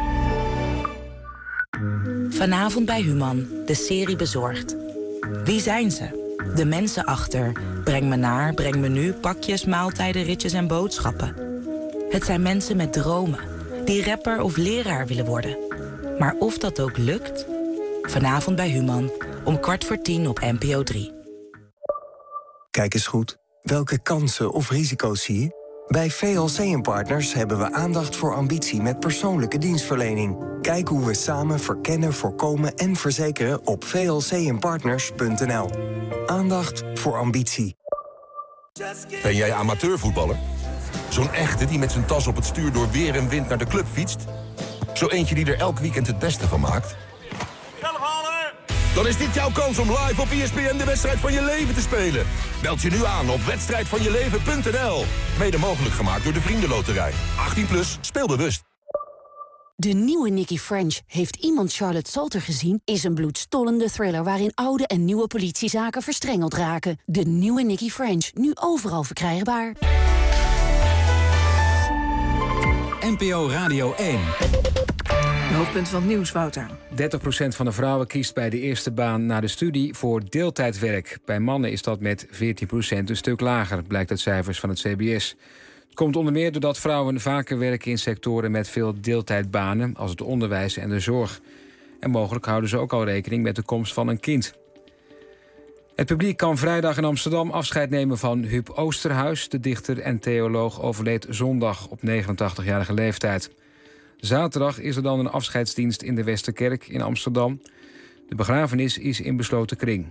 Speaker 6: Vanavond bij Human, de serie Bezorgd. Wie zijn ze? De mensen achter breng me naar, breng me nu, pakjes, maaltijden, ritjes en boodschappen. Het zijn mensen met dromen, die rapper of leraar willen worden. Maar of dat ook lukt? Vanavond bij Human, om kwart voor tien op N P O drie.
Speaker 8: Kijk eens goed. Welke kansen of risico's zie je? Bij V L C en Partners hebben we aandacht voor ambitie met persoonlijke dienstverlening. Kijk hoe we samen verkennen, voorkomen en verzekeren op v l c en partners punt n l. Aandacht voor ambitie.
Speaker 20: Ben jij amateurvoetballer? Zo'n echte die met zijn tas op het stuur door weer en wind naar de club fietst? Zo eentje die er elk weekend het beste van maakt? Dan is dit jouw kans om live op E S P N de wedstrijd van je leven te spelen. Meld je nu aan op wedstrijd van je leven punt n l. Mede mogelijk gemaakt door de Vriendenloterij. achttien plus, speel bewust.
Speaker 22: De nieuwe Nicky French, heeft iemand Charlotte Salter gezien, is een bloedstollende thriller waarin oude en nieuwe politiezaken verstrengeld raken. De nieuwe Nicky French, nu overal verkrijgbaar.
Speaker 2: N P O Radio één.
Speaker 3: De hoofdpunt van het nieuws, Wouter.
Speaker 4: dertig procent van de vrouwen kiest bij de eerste baan na de studie voor deeltijdwerk. Bij mannen is dat met veertien procent een stuk lager, blijkt uit cijfers van het C B S. Het komt onder meer doordat vrouwen vaker werken in sectoren met veel deeltijdbanen, als het onderwijs en de zorg. En mogelijk houden ze ook al rekening met de komst van een kind. Het publiek kan vrijdag in Amsterdam afscheid nemen van Huub Oosterhuis. De dichter en theoloog overleed zondag op negenentachtigjarige leeftijd. Zaterdag is er dan een afscheidsdienst in de Westerkerk in Amsterdam. De begrafenis is in besloten kring.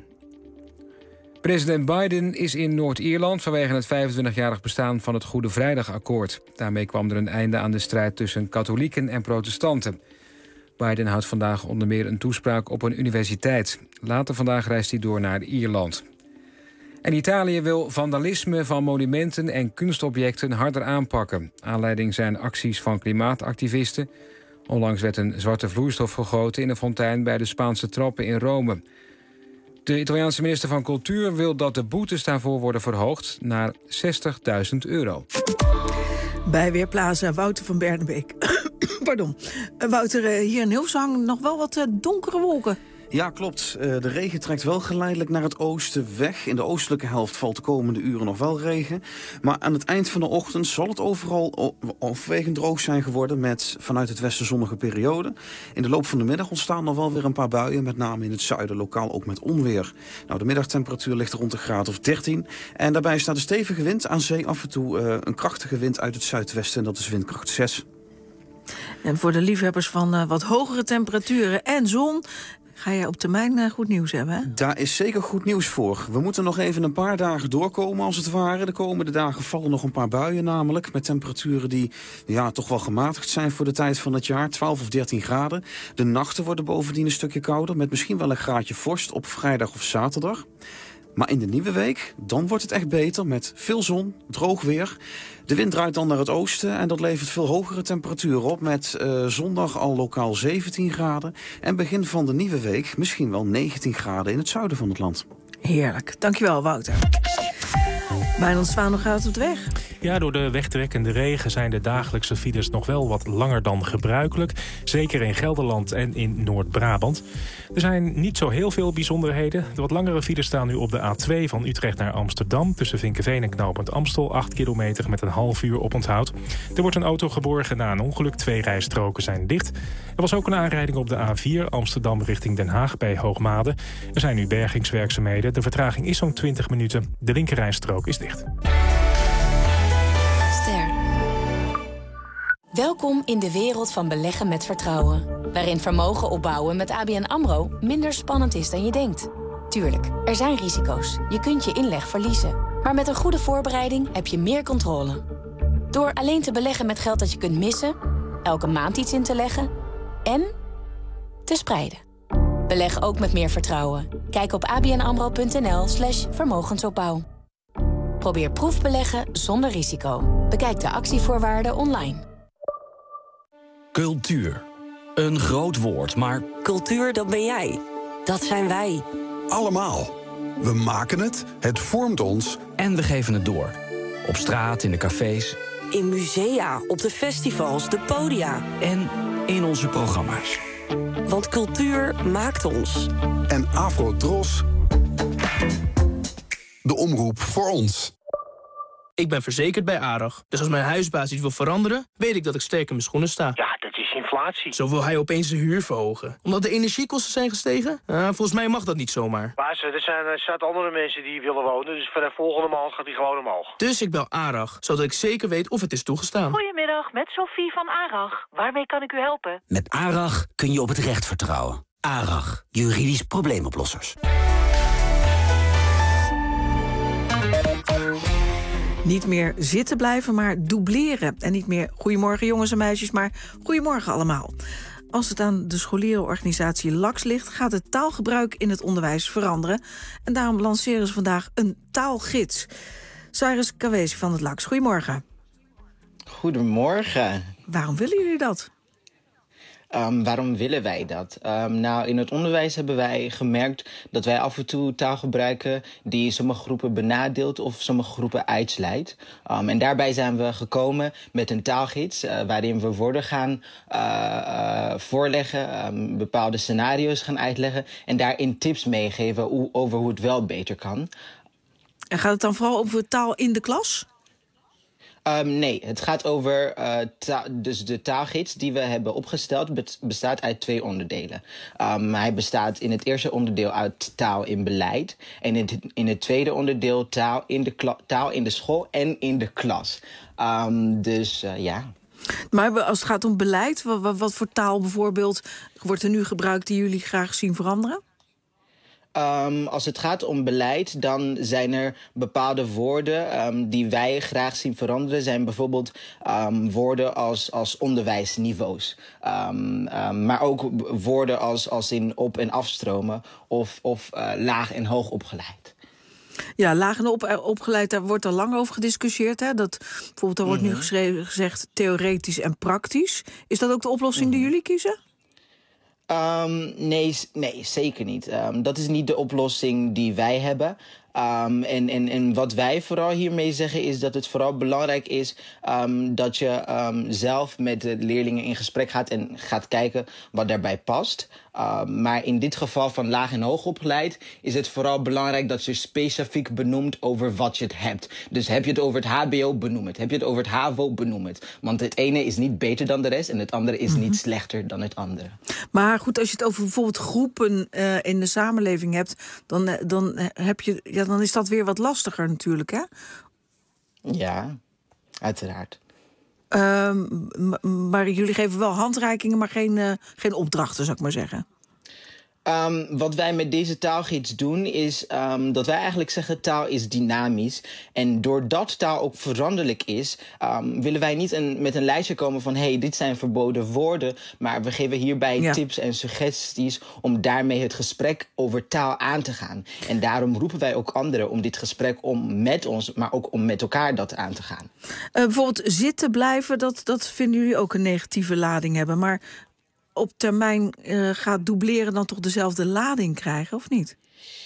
Speaker 4: President Biden is in Noord-Ierland vanwege het vijfentwintigjarig bestaan van het Goede Vrijdagakkoord. Daarmee kwam er een einde aan de strijd tussen katholieken en protestanten. Biden houdt vandaag onder meer een toespraak op een universiteit. Later vandaag reist hij door naar Ierland. En Italië wil vandalisme van monumenten en kunstobjecten harder aanpakken. Aanleiding zijn acties van klimaatactivisten. Onlangs werd een zwarte vloeistof gegoten in een fontein bij de Spaanse trappen in Rome. De Italiaanse minister van Cultuur wil dat de boetes daarvoor worden verhoogd naar zestigduizend euro.
Speaker 3: Bij Weerplaza, Wouter van Bernebeek. Pardon. Wouter, hier in Hilversum hangen nog wel wat donkere wolken.
Speaker 25: Ja, klopt. De regen trekt wel geleidelijk naar het oosten weg. In de oostelijke helft valt de komende uren nog wel regen. Maar aan het eind van de ochtend zal het overal overwegend droog zijn geworden met vanuit het westen zonnige periode. In de loop van de middag ontstaan nog wel weer een paar buien, met name in het zuiden, lokaal ook met onweer. Nou, de middagtemperatuur ligt rond een graad of dertien. En daarbij staat een stevige wind aan zee, af en toe uh, een krachtige wind uit het zuidwesten en dat is windkracht zes.
Speaker 3: En voor de liefhebbers van uh, wat hogere temperaturen en zon, ga je op termijn uh, goed nieuws hebben, hè?
Speaker 25: Daar is zeker goed nieuws voor. We moeten nog even een paar dagen doorkomen, als het ware. De komende dagen vallen nog een paar buien namelijk, met temperaturen die ja, toch wel gematigd zijn voor de tijd van het jaar. twaalf of dertien graden. De nachten worden bovendien een stukje kouder, met misschien wel een graadje vorst op vrijdag of zaterdag. Maar in de nieuwe week, dan wordt het echt beter met veel zon, droog weer. De wind draait dan naar het oosten en dat levert veel hogere temperaturen op... met uh, zondag al lokaal zeventien graden. En begin van de nieuwe week misschien wel negentien graden in het zuiden van het land.
Speaker 3: Heerlijk. Dankjewel, Wouter. Wijnand Zwaan, nog gaat het op de weg?
Speaker 10: Ja, door de wegtrekkende regen zijn de dagelijkse files nog wel wat langer dan gebruikelijk. Zeker in Gelderland en in Noord-Brabant. Er zijn niet zo heel veel bijzonderheden. De wat langere files staan nu op de A twee van Utrecht naar Amsterdam... tussen Vinkeveen en knooppunt Amstel, acht kilometer met een half uur oponthoud. Er wordt een auto geborgen na een ongeluk. Twee rijstroken zijn dicht. Er was ook een aanrijding op de A vier Amsterdam richting Den Haag bij Hoogmade. Er zijn nu bergingswerkzaamheden. De vertraging is zo'n twintig minuten. De linkerrijstrook is dicht.
Speaker 1: Ster. Welkom in de wereld van beleggen met vertrouwen. Waarin vermogen opbouwen met A B N AMRO minder spannend is dan je denkt. Tuurlijk, er zijn risico's. Je kunt je inleg verliezen. Maar met een goede voorbereiding heb je meer controle. Door alleen te beleggen met geld dat je kunt missen... elke maand iets in te leggen... en te spreiden. Beleg ook met meer vertrouwen. Kijk op abnamro.nl slash vermogensopbouw. Probeer proefbeleggen zonder risico. Bekijk de actievoorwaarden online.
Speaker 7: Cultuur. Een groot woord, maar cultuur, dat ben jij. Dat zijn wij.
Speaker 11: Allemaal. We maken het, het vormt ons...
Speaker 7: en we geven het door. Op straat, in de cafés.
Speaker 11: In musea, op de festivals, de podia.
Speaker 7: En in onze programma's.
Speaker 11: Want cultuur maakt ons. En Afro-Tros... de omroep voor ons.
Speaker 12: Ik ben verzekerd bij ARAG. Dus als mijn huisbaas iets wil veranderen, weet ik dat ik sterk in mijn schoenen sta.
Speaker 13: Ja, dat is inflatie.
Speaker 12: Zo wil hij opeens de huur verhogen. Omdat de energiekosten zijn gestegen? Uh, volgens mij mag dat niet zomaar.
Speaker 13: Baas, er zijn er staat andere mensen die willen wonen, dus vanaf volgende maand gaat hij gewoon omhoog.
Speaker 12: Dus ik bel ARAG, zodat ik zeker weet of het is toegestaan.
Speaker 21: Goedemiddag, met Sophie van ARAG. Waarmee kan ik u helpen?
Speaker 7: Met ARAG kun je op het recht vertrouwen. ARAG, juridisch probleemoplossers.
Speaker 3: Niet meer zitten blijven, maar doubleren. En niet meer goedemorgen jongens en meisjes, maar goedemorgen allemaal. Als het aan de scholierenorganisatie L A X ligt... gaat het taalgebruik in het onderwijs veranderen. En daarom lanceren ze vandaag een taalgids. Cyrus Kawesi van het L A X, goedemorgen.
Speaker 27: Goedemorgen.
Speaker 3: Waarom willen jullie dat?
Speaker 27: Um, waarom willen wij dat? Um, nou, in het onderwijs hebben wij gemerkt dat wij af en toe taal gebruiken die sommige groepen benadeelt of sommige groepen uitsluit. Um, en daarbij zijn we gekomen met een taalgids uh, waarin we woorden gaan uh, uh, voorleggen, um, bepaalde scenario's gaan uitleggen en daarin tips meegeven hoe, over hoe het wel beter kan.
Speaker 3: En gaat het dan vooral over taal in de klas?
Speaker 27: Um, nee, het gaat over uh, ta- dus de taalgids die we hebben opgesteld be- bestaat uit twee onderdelen. Um, hij bestaat in het eerste onderdeel uit taal in beleid en in het, in het tweede onderdeel taal in de, kla- taal in de school en in de klas. Um, dus uh, ja.
Speaker 3: Maar als het gaat om beleid, wat, wat voor taal bijvoorbeeld wordt er nu gebruikt die jullie graag zien veranderen?
Speaker 27: Um, als het gaat om beleid, dan zijn er bepaalde woorden um, die wij graag zien veranderen. Zijn bijvoorbeeld um, woorden als, als onderwijsniveaus. Um, um, maar ook woorden als, als in op- en afstromen of, of uh, laag en hoog opgeleid.
Speaker 3: Ja, laag en op, opgeleid, daar wordt al lang over gediscussieerd. Hè? Dat, bijvoorbeeld, daar wordt mm-hmm. nu geschreven, gezegd theoretisch en praktisch. Is dat ook de oplossing mm-hmm. die jullie kiezen?
Speaker 27: Um, nee, nee, zeker niet. Um, dat is niet de oplossing die wij hebben. Um, en, en, en wat wij vooral hiermee zeggen is dat het vooral belangrijk is um, dat je um, zelf met de leerlingen in gesprek gaat en gaat kijken wat daarbij past. Um, maar in dit geval van laag en hoog opgeleid is het vooral belangrijk dat je specifiek benoemt over wat je het hebt. Dus heb je het over het H B O, benoem het. Heb je het over het H A V O, benoem het. Want het ene is niet beter dan de rest en het andere is mm-hmm. niet slechter dan het andere.
Speaker 3: Maar goed, als je het over bijvoorbeeld groepen uh, in de samenleving hebt, dan, uh, dan heb je... Ja, dan is dat weer wat lastiger natuurlijk, hè?
Speaker 27: Ja, uiteraard.
Speaker 3: Um, m- maar jullie geven wel handreikingen, maar geen, uh, geen opdrachten, zou ik maar zeggen.
Speaker 27: Um, wat wij met deze taalgids doen is um, dat wij eigenlijk zeggen taal is dynamisch. En doordat taal ook veranderlijk is, um, willen wij niet een, met een lijstje komen van hey, dit zijn verboden woorden. Maar we geven hierbij ja. tips en suggesties om daarmee het gesprek over taal aan te gaan. En daarom roepen wij ook anderen om dit gesprek om met ons, maar ook om met elkaar dat aan te gaan.
Speaker 3: Uh, bijvoorbeeld zitten blijven, dat, dat vinden jullie ook een negatieve lading hebben. Maar op termijn uh, gaat dubleren dan toch dezelfde lading krijgen, of niet?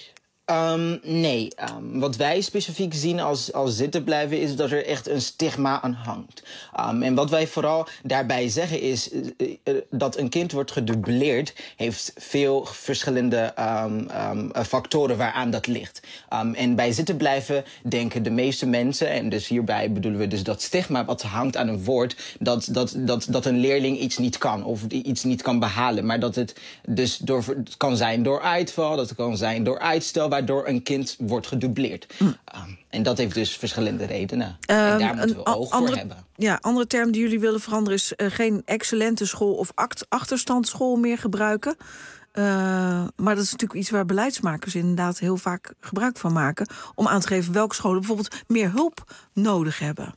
Speaker 27: Um, nee, um, wat wij specifiek zien als, als zitten blijven is dat er echt een stigma aan hangt. Um, en wat wij vooral daarbij zeggen is uh, uh, dat een kind wordt gedubleerd heeft veel verschillende um, um, factoren waaraan dat ligt. Um, en bij zitten blijven denken de meeste mensen, en dus hierbij bedoelen we dus dat stigma wat hangt aan een woord, dat, dat, dat, dat een leerling iets niet kan of iets niet kan behalen. Maar dat het dus door, het kan zijn door uitval, dat het kan zijn door uitstel, waardoor een kind wordt gedubleerd. Mm. Um, en dat heeft dus verschillende redenen. Um, en daar moeten we oog
Speaker 3: andere,
Speaker 27: voor hebben.
Speaker 3: Ja, andere term die jullie willen veranderen is uh, geen excellente school of act, achterstandsschool meer gebruiken. Uh, maar dat is natuurlijk iets waar beleidsmakers inderdaad heel vaak gebruik van maken, om aan te geven welke scholen bijvoorbeeld meer hulp nodig hebben.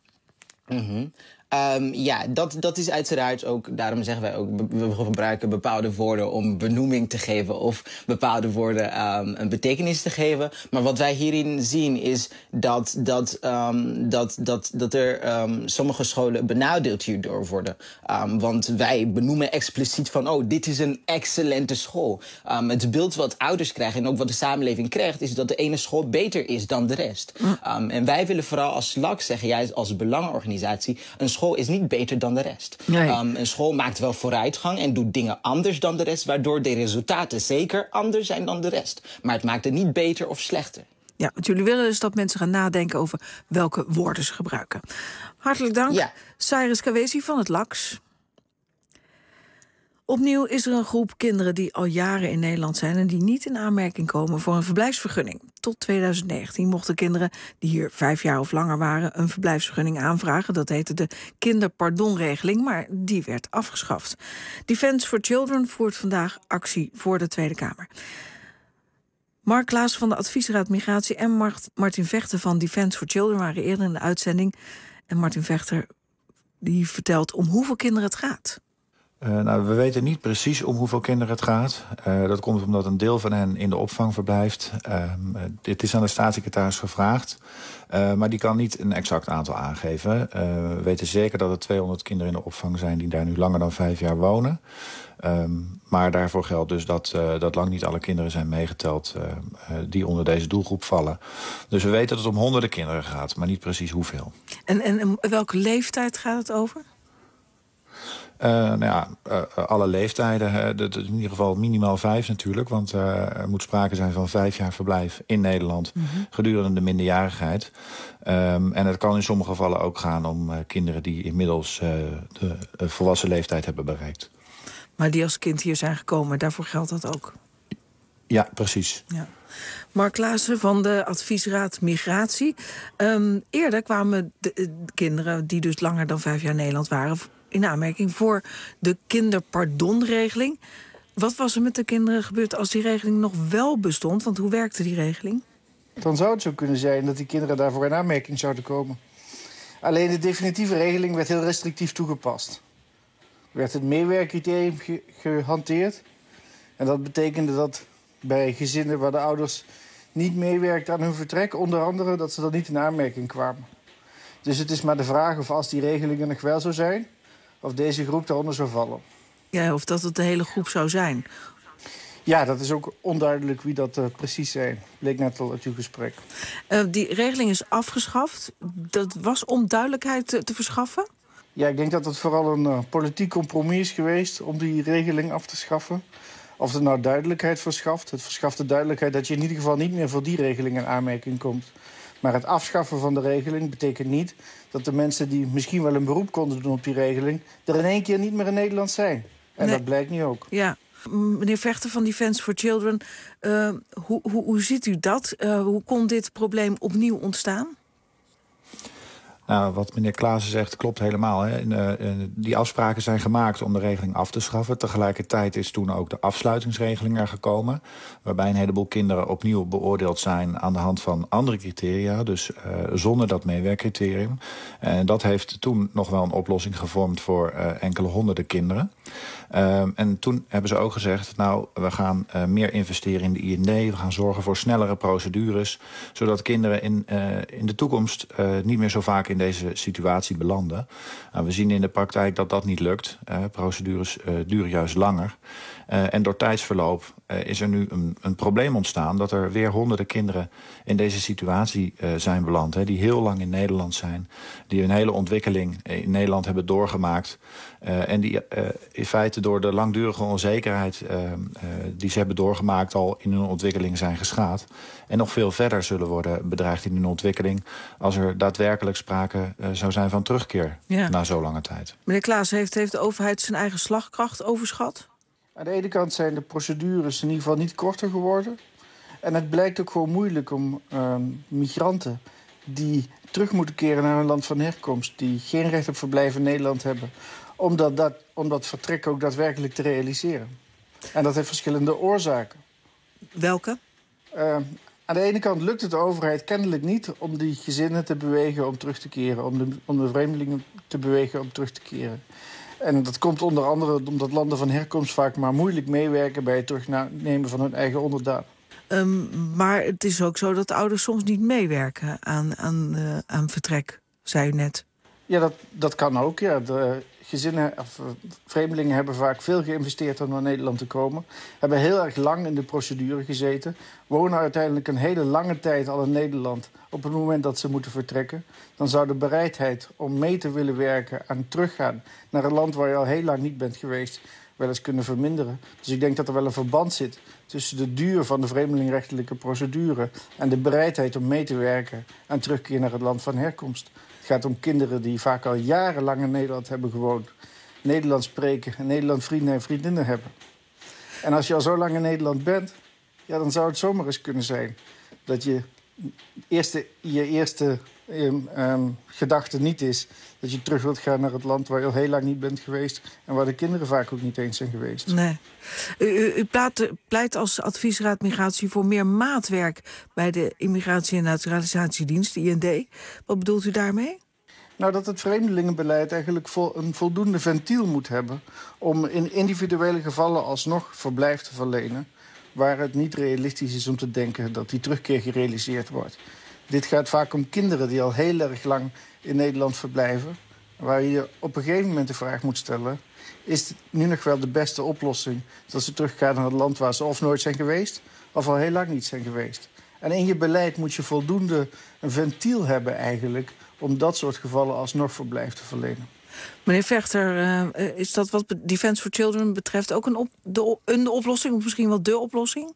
Speaker 27: Mm-hmm. Um, ja, dat, dat is uiteraard ook, daarom zeggen wij ook, we gebruiken bepaalde woorden om benoeming te geven of bepaalde woorden um, een betekenis te geven. Maar wat wij hierin zien is dat, dat, um, dat, dat, dat er um, sommige scholen benadeeld hierdoor worden. Um, want wij benoemen expliciet van, oh, dit is een excellente school. Um, het beeld wat ouders krijgen en ook wat de samenleving krijgt, is dat de ene school beter is dan de rest. Um, en wij willen vooral als S L A C zeggen, juist als belangenorganisatie, een school is niet beter dan de rest. Nee. Um, een school maakt wel vooruitgang en doet dingen anders dan de rest, waardoor de resultaten zeker anders zijn dan de rest. Maar het maakt het niet beter of slechter.
Speaker 3: Ja, wat jullie willen is dat mensen gaan nadenken over welke woorden ze gebruiken. Hartelijk dank, ja. Cyrus Kawesi van het L A X. Opnieuw is er een groep kinderen die al jaren in Nederland zijn en die niet in aanmerking komen voor een verblijfsvergunning. Tot twintig negentien mochten kinderen die hier vijf jaar of langer waren een verblijfsvergunning aanvragen. Dat heette de kinderpardonregeling, maar die werd afgeschaft. Defence for Children voert vandaag actie voor de Tweede Kamer. Mark Klaas van de Adviesraad Migratie en Martin Vechter van Defence for Children waren eerder in de uitzending. En Martin Vechter die vertelt om hoeveel kinderen het gaat.
Speaker 9: Uh, nou, we weten niet precies om hoeveel kinderen het gaat. Uh, dat komt omdat een deel van hen in de opvang verblijft. Uh, dit is aan de staatssecretaris gevraagd. Uh, maar die kan niet een exact aantal aangeven. Uh, we weten zeker dat er tweehonderd kinderen in de opvang zijn die daar nu langer dan vijf jaar wonen. Um, maar daarvoor geldt dus dat, uh, dat lang niet alle kinderen zijn meegeteld uh, uh, die onder deze doelgroep vallen. Dus we weten dat het om honderden kinderen gaat, maar niet precies hoeveel.
Speaker 3: En, en welke leeftijd gaat het over?
Speaker 9: Uh, nou ja, uh, alle leeftijden. Uh, dat in ieder geval minimaal vijf natuurlijk. Want uh, er moet sprake zijn van vijf jaar verblijf in Nederland mm-hmm. gedurende de minderjarigheid. Um, en het kan in sommige gevallen ook gaan om uh, kinderen die inmiddels uh, de uh, volwassen leeftijd hebben bereikt.
Speaker 3: Maar die als kind hier zijn gekomen, daarvoor geldt dat ook?
Speaker 9: Ja, precies.
Speaker 3: Ja. Mark Klaassen van de Adviesraad Migratie. Um, eerder kwamen de, de kinderen die dus langer dan vijf jaar in Nederland waren in aanmerking voor de kinderpardonregeling. Wat was er met de kinderen gebeurd als die regeling nog wel bestond? Want hoe werkte die regeling?
Speaker 14: Dan zou het zo kunnen zijn dat die kinderen daarvoor in aanmerking zouden komen. Alleen de definitieve regeling werd heel restrictief toegepast. Er werd het meewerkcriterium ge- gehanteerd. En dat betekende dat bij gezinnen waar de ouders niet meewerkten aan hun vertrek, onder andere dat ze dan niet in aanmerking kwamen. Dus het is maar de vraag of als die regelingen nog wel zou zijn, of deze groep daaronder zou vallen.
Speaker 3: Ja, of dat het de hele groep zou zijn.
Speaker 14: Ja, dat is ook onduidelijk wie dat uh, precies zijn. Bleek net al uit uw gesprek.
Speaker 3: Uh, die regeling is afgeschaft. Dat was om duidelijkheid te, te verschaffen?
Speaker 14: Ja, ik denk dat het vooral een uh, politiek compromis is geweest om die regeling af te schaffen. Of het nou duidelijkheid verschaft. Het verschaft de duidelijkheid dat je in ieder geval niet meer voor die regeling in aanmerking komt. Maar het afschaffen van de regeling betekent niet dat de mensen die misschien wel een beroep konden doen op die regeling er in één keer niet meer in Nederland zijn. En nee. Dat blijkt nu ook.
Speaker 3: Ja. Meneer Vechter van Defence for Children, uh, hoe, hoe, hoe ziet u dat? Uh, hoe kon dit probleem opnieuw ontstaan?
Speaker 9: Nou, wat meneer Klaassen zegt klopt helemaal. Hè. En, uh, die afspraken zijn gemaakt om de regeling af te schaffen. Tegelijkertijd is toen ook de afsluitingsregeling er gekomen, waarbij een heleboel kinderen opnieuw beoordeeld zijn aan de hand van andere criteria, dus uh, zonder dat meewerkcriterium. En dat heeft toen nog wel een oplossing gevormd voor uh, enkele honderden kinderen. Uh, en toen hebben ze ook gezegd, nou, we gaan uh, meer investeren in de I N D. We gaan zorgen voor snellere procedures, zodat kinderen in, uh, in de toekomst uh, niet meer zo vaak in deze situatie belanden. Nou, we zien in de praktijk dat dat niet lukt. Uh, procedures uh, duren juist langer. Uh, en door tijdsverloop uh, is er nu een, een probleem ontstaan dat er weer honderden kinderen in deze situatie uh, zijn beland. Hè, die heel lang in Nederland zijn, die hun hele ontwikkeling in Nederland hebben doorgemaakt. Uh, en die uh, in feite door de langdurige onzekerheid uh, uh, die ze hebben doorgemaakt al in hun ontwikkeling zijn geschaad. En nog veel verder zullen worden bedreigd in hun ontwikkeling als er daadwerkelijk sprake uh, zou zijn van terugkeer ja. na zo lange tijd.
Speaker 3: Meneer Klaas, heeft, heeft de overheid zijn eigen slagkracht overschat?
Speaker 14: Aan de ene kant zijn de procedures in ieder geval niet korter geworden. En het blijkt ook gewoon moeilijk om uh, migranten die terug moeten keren naar hun land van herkomst, die geen recht op verblijf in Nederland hebben, om dat, dat, om dat vertrek ook daadwerkelijk te realiseren. En dat heeft verschillende oorzaken.
Speaker 3: Welke?
Speaker 14: Uh, aan de ene kant lukt het de overheid kennelijk niet om die gezinnen te bewegen om terug te keren, om de, om de vreemdelingen te bewegen om terug te keren. En dat komt onder andere omdat landen van herkomst vaak maar moeilijk meewerken bij het terugnemen van hun eigen onderdanen.
Speaker 3: Um, maar het is ook zo dat ouders soms niet meewerken aan, aan, uh, aan vertrek, zei u net.
Speaker 14: Ja, dat, dat kan ook. Ja. De gezinnen, of vreemdelingen hebben vaak veel geïnvesteerd om naar Nederland te komen. Hebben heel erg lang in de procedure gezeten. Wonen uiteindelijk een hele lange tijd al in Nederland op het moment dat ze moeten vertrekken. Dan zou de bereidheid om mee te willen werken aan teruggaan naar een land waar je al heel lang niet bent geweest wel eens kunnen verminderen. Dus ik denk dat er wel een verband zit tussen de duur van de vreemdelingrechtelijke procedure en de bereidheid om mee te werken aan terugkeer naar het land van herkomst. Het gaat om kinderen die vaak al jarenlang in Nederland hebben gewoond, Nederlands spreken en Nederland vrienden en vriendinnen hebben. En als je al zo lang in Nederland bent, ja, dan zou het zomaar eens kunnen zijn dat je eerste, je eerste um, um, gedachte niet is dat je terug wilt gaan naar het land waar je al heel lang niet bent geweest en waar de kinderen vaak ook niet eens zijn geweest.
Speaker 3: Nee. U, u, u pleit, pleit als adviesraad migratie voor meer maatwerk bij de Immigratie- en Naturalisatiedienst, de I N D. Wat bedoelt u daarmee?
Speaker 14: Nou, dat het vreemdelingenbeleid eigenlijk vol, een voldoende ventiel moet hebben om in individuele gevallen alsnog verblijf te verlenen, waar het niet realistisch is om te denken dat die terugkeer gerealiseerd wordt. Dit gaat vaak om kinderen die al heel erg lang in Nederland verblijven, waar je op een gegeven moment de vraag moet stellen, is het nu nog wel de beste oplossing dat ze teruggaan naar het land waar ze of nooit zijn geweest, of al heel lang niet zijn geweest. En in je beleid moet je voldoende een ventiel hebben eigenlijk om dat soort gevallen alsnog verblijf te verlenen.
Speaker 3: Meneer Vechter, uh, is dat wat Defence for Children betreft ook een, op, de, een oplossing, of misschien wel de oplossing?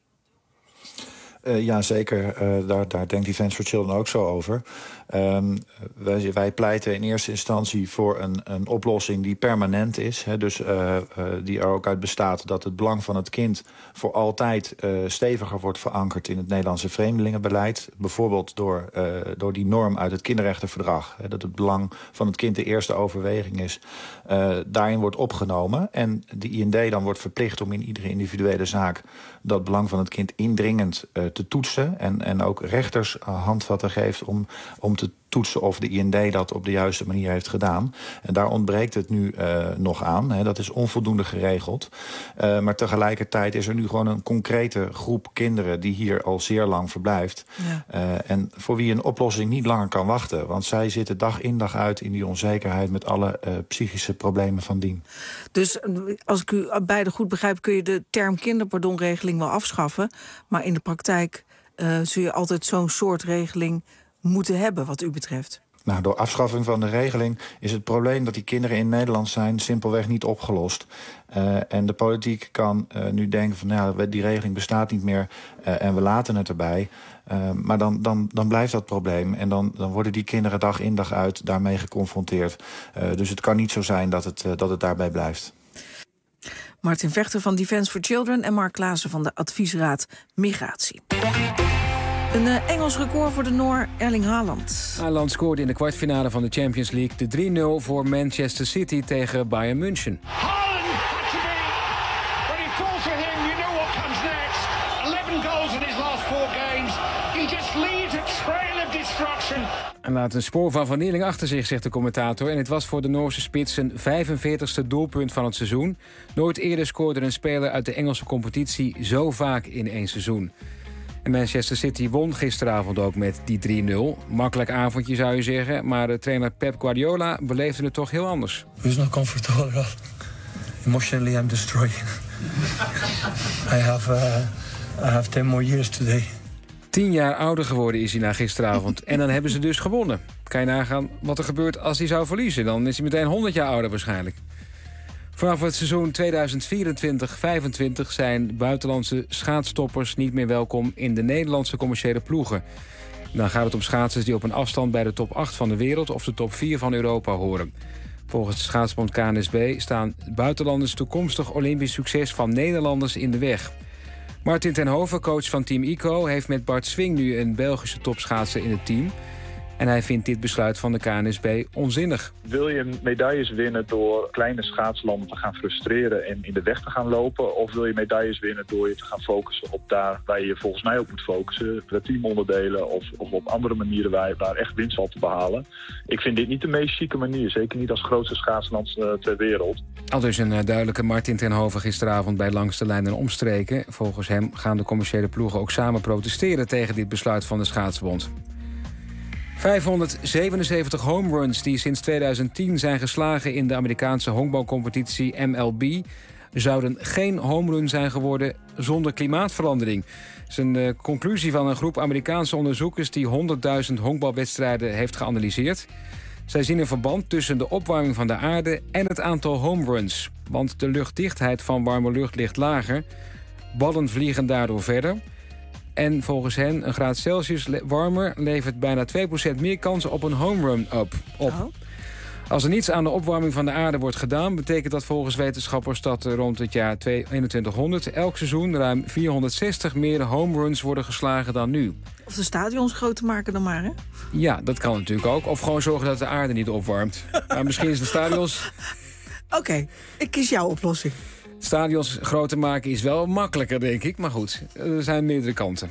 Speaker 9: Uh, ja, zeker. Uh, daar, daar denkt Defence for Children ook zo over. Um, wij, wij pleiten in eerste instantie voor een, een oplossing die permanent is. Hè, dus uh, uh, die er ook uit bestaat dat het belang van het kind voor altijd uh, steviger wordt verankerd in het Nederlandse vreemdelingenbeleid. Bijvoorbeeld door, uh, door die norm uit het kinderrechtenverdrag. Hè, dat het belang van het kind de eerste overweging is. Uh, daarin wordt opgenomen. En de I N D dan wordt verplicht om in iedere individuele zaak dat belang van het kind indringend uh, te toetsen. En, en ook rechters uh, handvatten geeft om, om te toetsen of de I N D dat op de juiste manier heeft gedaan. En daar ontbreekt het nu uh, nog aan. Hè. Dat is onvoldoende geregeld. Uh, maar tegelijkertijd is er nu gewoon een concrete groep kinderen die hier al zeer lang verblijft. Ja. Uh, en voor wie een oplossing niet langer kan wachten. Want zij zitten dag in dag uit in die onzekerheid met alle uh, psychische problemen van dien.
Speaker 3: Dus als ik u beide goed begrijp, kun je de term kinderpardonregeling wel afschaffen. Maar in de praktijk uh, zul je altijd zo'n soort regeling moeten hebben wat u betreft.
Speaker 9: Nou, door afschaffing van de regeling is het probleem dat die kinderen in Nederland zijn simpelweg niet opgelost. Uh, en de politiek kan uh, nu denken van nou, die regeling bestaat niet meer uh, en we laten het erbij. Uh, maar dan, dan, dan blijft dat probleem en dan, dan worden die kinderen dag in dag uit daarmee geconfronteerd. Uh, dus het kan niet zo zijn dat het, uh, dat het daarbij blijft.
Speaker 3: Martin Vechter van Defence for Children en Mark Klaassen van de Adviesraad Migratie. Een uh, Engels record voor de Noor Erling Haaland.
Speaker 4: Haaland scoorde in de kwartfinale van de Champions League de drie nul voor Manchester City tegen Bayern München. En laat een spoor van vernieling achter zich, zegt de commentator. En het was voor de Noorse spits zijn vijfenveertigste doelpunt van het seizoen. Nooit eerder scoorde een speler uit de Engelse competitie zo vaak in één seizoen. En Manchester City won gisteravond ook met die drie nul. Makkelijk avondje zou je zeggen, maar de trainer Pep Guardiola beleefde het toch heel anders.
Speaker 15: It was not comfortable at all. Emotionally I'm destroyed. I have, uh, I have ten more years today.
Speaker 4: Tien jaar ouder geworden is hij na gisteravond. En dan hebben ze dus gewonnen. Kan je nagaan wat er gebeurt als hij zou verliezen. Dan is hij meteen honderd jaar ouder waarschijnlijk. Vanaf het seizoen tweeduizend vierentwintig vijfentwintig zijn buitenlandse schaatstoppers niet meer welkom in de Nederlandse commerciële ploegen. Dan gaat het om schaatsers die op een afstand bij de top acht van de wereld of de top vier van Europa horen. Volgens de schaatsbond K N S B staan buitenlanders toekomstig Olympisch succes van Nederlanders in de weg. Martin ten Hove, coach van Team ICO, heeft met Bart Swing nu een Belgische topschaatser in het team. En hij vindt dit besluit van de K N S B onzinnig.
Speaker 16: Wil je medailles winnen door kleine schaatslanden te gaan frustreren en in de weg te gaan lopen? Of wil je medailles winnen door je te gaan focussen op daar waar je je volgens mij op moet focussen? De teamonderdelen of, of op andere manieren waar, waar echt winst valt te behalen. Ik vind dit niet de meest chique manier. Zeker niet als grootste schaatsland uh, ter wereld.
Speaker 4: Al dus een uh, duidelijke Martin ten Hove gisteravond bij Langs de Lijn en Omstreken. Volgens hem gaan de commerciële ploegen ook samen protesteren tegen dit besluit van de schaatsbond. vijfhonderdzevenenzeventig home runs die sinds tweeduizend tien zijn geslagen in de Amerikaanse honkbalcompetitie M L B zouden geen home run zijn geworden zonder klimaatverandering. Dat is een uh, conclusie van een groep Amerikaanse onderzoekers die honderdduizend honkbalwedstrijden heeft geanalyseerd. Zij zien een verband tussen de opwarming van de aarde en het aantal home runs. Want de luchtdichtheid van warme lucht ligt lager. Ballen vliegen daardoor verder. En volgens hen, een graad Celsius warmer levert bijna twee procent meer kans op een home run up, op. Oh. Als er niets aan de opwarming van de aarde wordt gedaan, betekent dat volgens wetenschappers dat er rond het jaar eenentwintighonderd elk seizoen ruim vierhonderdzestig meer home runs worden geslagen dan nu.
Speaker 3: Of de stadions groter maken dan maar, hè?
Speaker 4: Ja, dat kan natuurlijk ook. Of gewoon zorgen dat de aarde niet opwarmt. Maar misschien is de stadions...
Speaker 3: Oké, okay, ik kies jouw oplossing.
Speaker 4: Stadions groter maken is wel makkelijker, denk ik. Maar goed, er zijn meerdere kanten.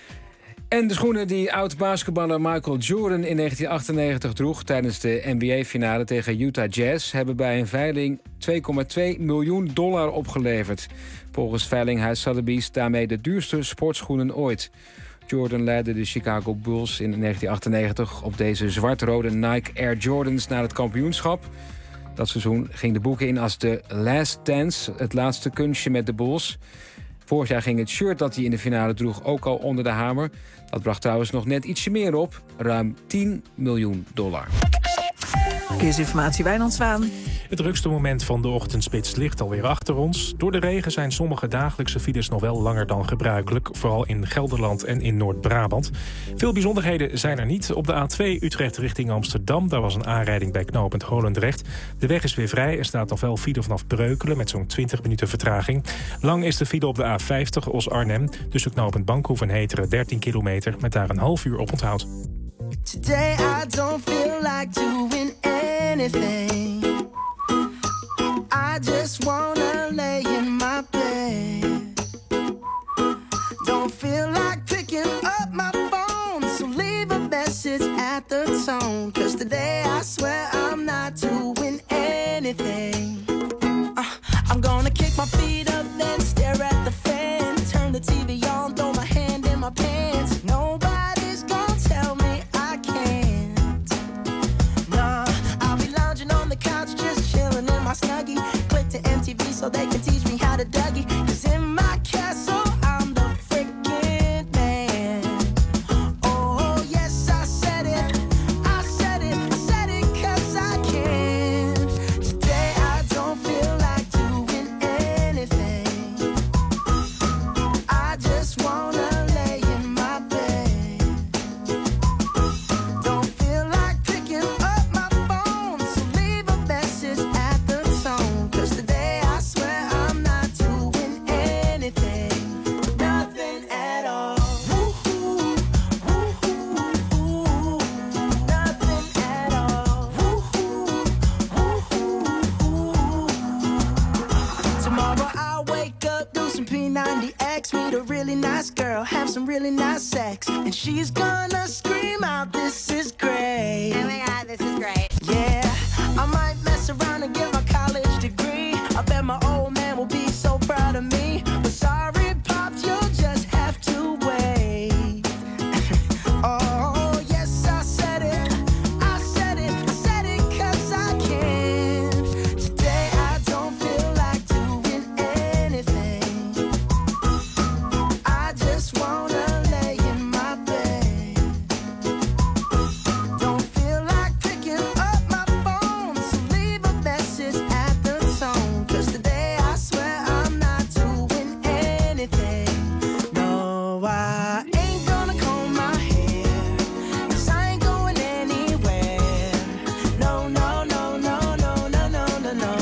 Speaker 4: En de schoenen die oud-basketballer Michael Jordan in negentien achtennegentig droeg tijdens de N B A-finale tegen Utah Jazz hebben bij een veiling twee komma twee miljoen dollar opgeleverd. Volgens veilinghuis Sotheby's daarmee de duurste sportschoenen ooit. Jordan leidde de Chicago Bulls in negentien achtennegentig op deze zwart-rode Nike Air Jordans naar het kampioenschap. Dat seizoen ging de boeken in als de Last Dance, het laatste kunstje met de Bulls. Vorig jaar ging het shirt dat hij in de finale droeg ook al onder de hamer. Dat bracht trouwens nog net ietsje meer op, ruim tien miljoen dollar.
Speaker 3: Verkeersinformatie, Wijnand Zwaan.
Speaker 10: Het drukste moment van de ochtendspits ligt alweer achter ons. Door de regen zijn sommige dagelijkse files nog wel langer dan gebruikelijk. Vooral in Gelderland en in Noord-Brabant. Veel bijzonderheden zijn er niet. Op de A twee Utrecht richting Amsterdam. Daar was een aanrijding bij knooppunt Holendrecht. De weg is weer vrij. Er staat nog wel file vanaf Breukelen met zo'n twintig minuten vertraging. Lang is de file op de A vijftig Os-Arnhem. Tussen knooppunt Bankhoef en Heteren dertien kilometer. Met daar een half uur op onthoud.
Speaker 17: Today I don't feel like doing anything. I just wanna lay in my bed. Don't feel like picking up my phone, so leave a message at the tone. Cause today I swear I'm not doing anything. uh, I'm gonna kick my feet up, then stare at the fan. Turn the T V on, throw my hand in my pants. Nobody's gonna tell me I can't. Nah, I'll be lounging on the couch, just chilling in my Snuggie. Click to M T V so they can teach me how to Dougie. Cause in my castle I'm the freaking man. Oh yes, I said it, I said it, I said it cause I can. Today I don't feel like doing anything. I just wanna lay in my bed. Don't feel like picking up my phone, so leave a message at the tone. Cause today I swear I'm really not sex. And she's gonna scream out, this is great.
Speaker 5: Oh my God, this is great.
Speaker 17: Yeah, I might mess around and get my college degree. I bet my old man will be so proud of me. But sorry, Pops, you'll just have to wait. Oh, yes, I said it. I said it. I said it 'cause I can. Today I don't feel like doing anything. I just wanna lay in my bed. Don't feel like picking up my phone, so leave a message at the tone. 'Cause today I swear I'm not doing anything. No, I ain't gonna comb my hair, 'cause I ain't going anywhere. No, no, no, no, no, no, no, no, no.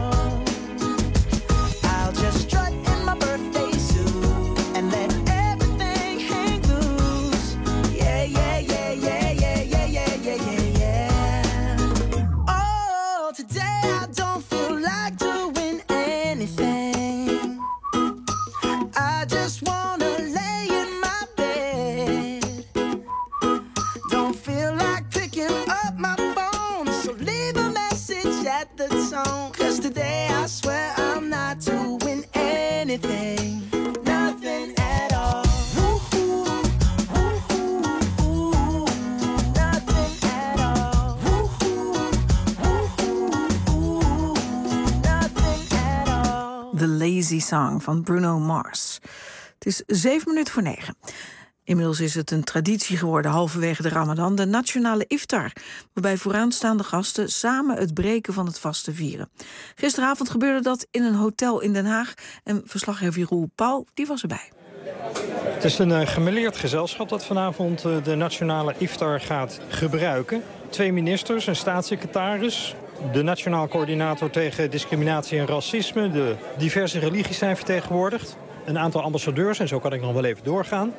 Speaker 17: I'll just strut in my birthday suit and let everything hang loose. Yeah, yeah, yeah, yeah, yeah, yeah, yeah, yeah, yeah, yeah. Oh, today I don't feel like doing anything. I just wanna lay in my bed. Don't feel like picking up my phone, so leave a message at the tone. 'Cause today I swear I'm not doing anything. Nothing at all. Woo-hoo, woo-hoo, woo-hoo. Nothing at all. Woo-hoo, woo-hoo, woo-hoo. Nothing at all.
Speaker 3: The Lazy Song van Bruno Mars. Het is zeven minuten voor negen. Inmiddels is het een traditie geworden, halverwege de Ramadan, de nationale iftar, waarbij vooraanstaande gasten samen het breken van het vasten vieren. Gisteravond gebeurde dat in een hotel in Den Haag en verslaggever Jeroen Pauw, die was erbij.
Speaker 6: Het is een uh, gemêleerd gezelschap dat vanavond uh, de nationale iftar gaat gebruiken. Twee ministers, een staatssecretaris, de nationaal coördinator tegen discriminatie en racisme, de diverse religies zijn vertegenwoordigd, een aantal ambassadeurs en zo kan ik nog wel even doorgaan.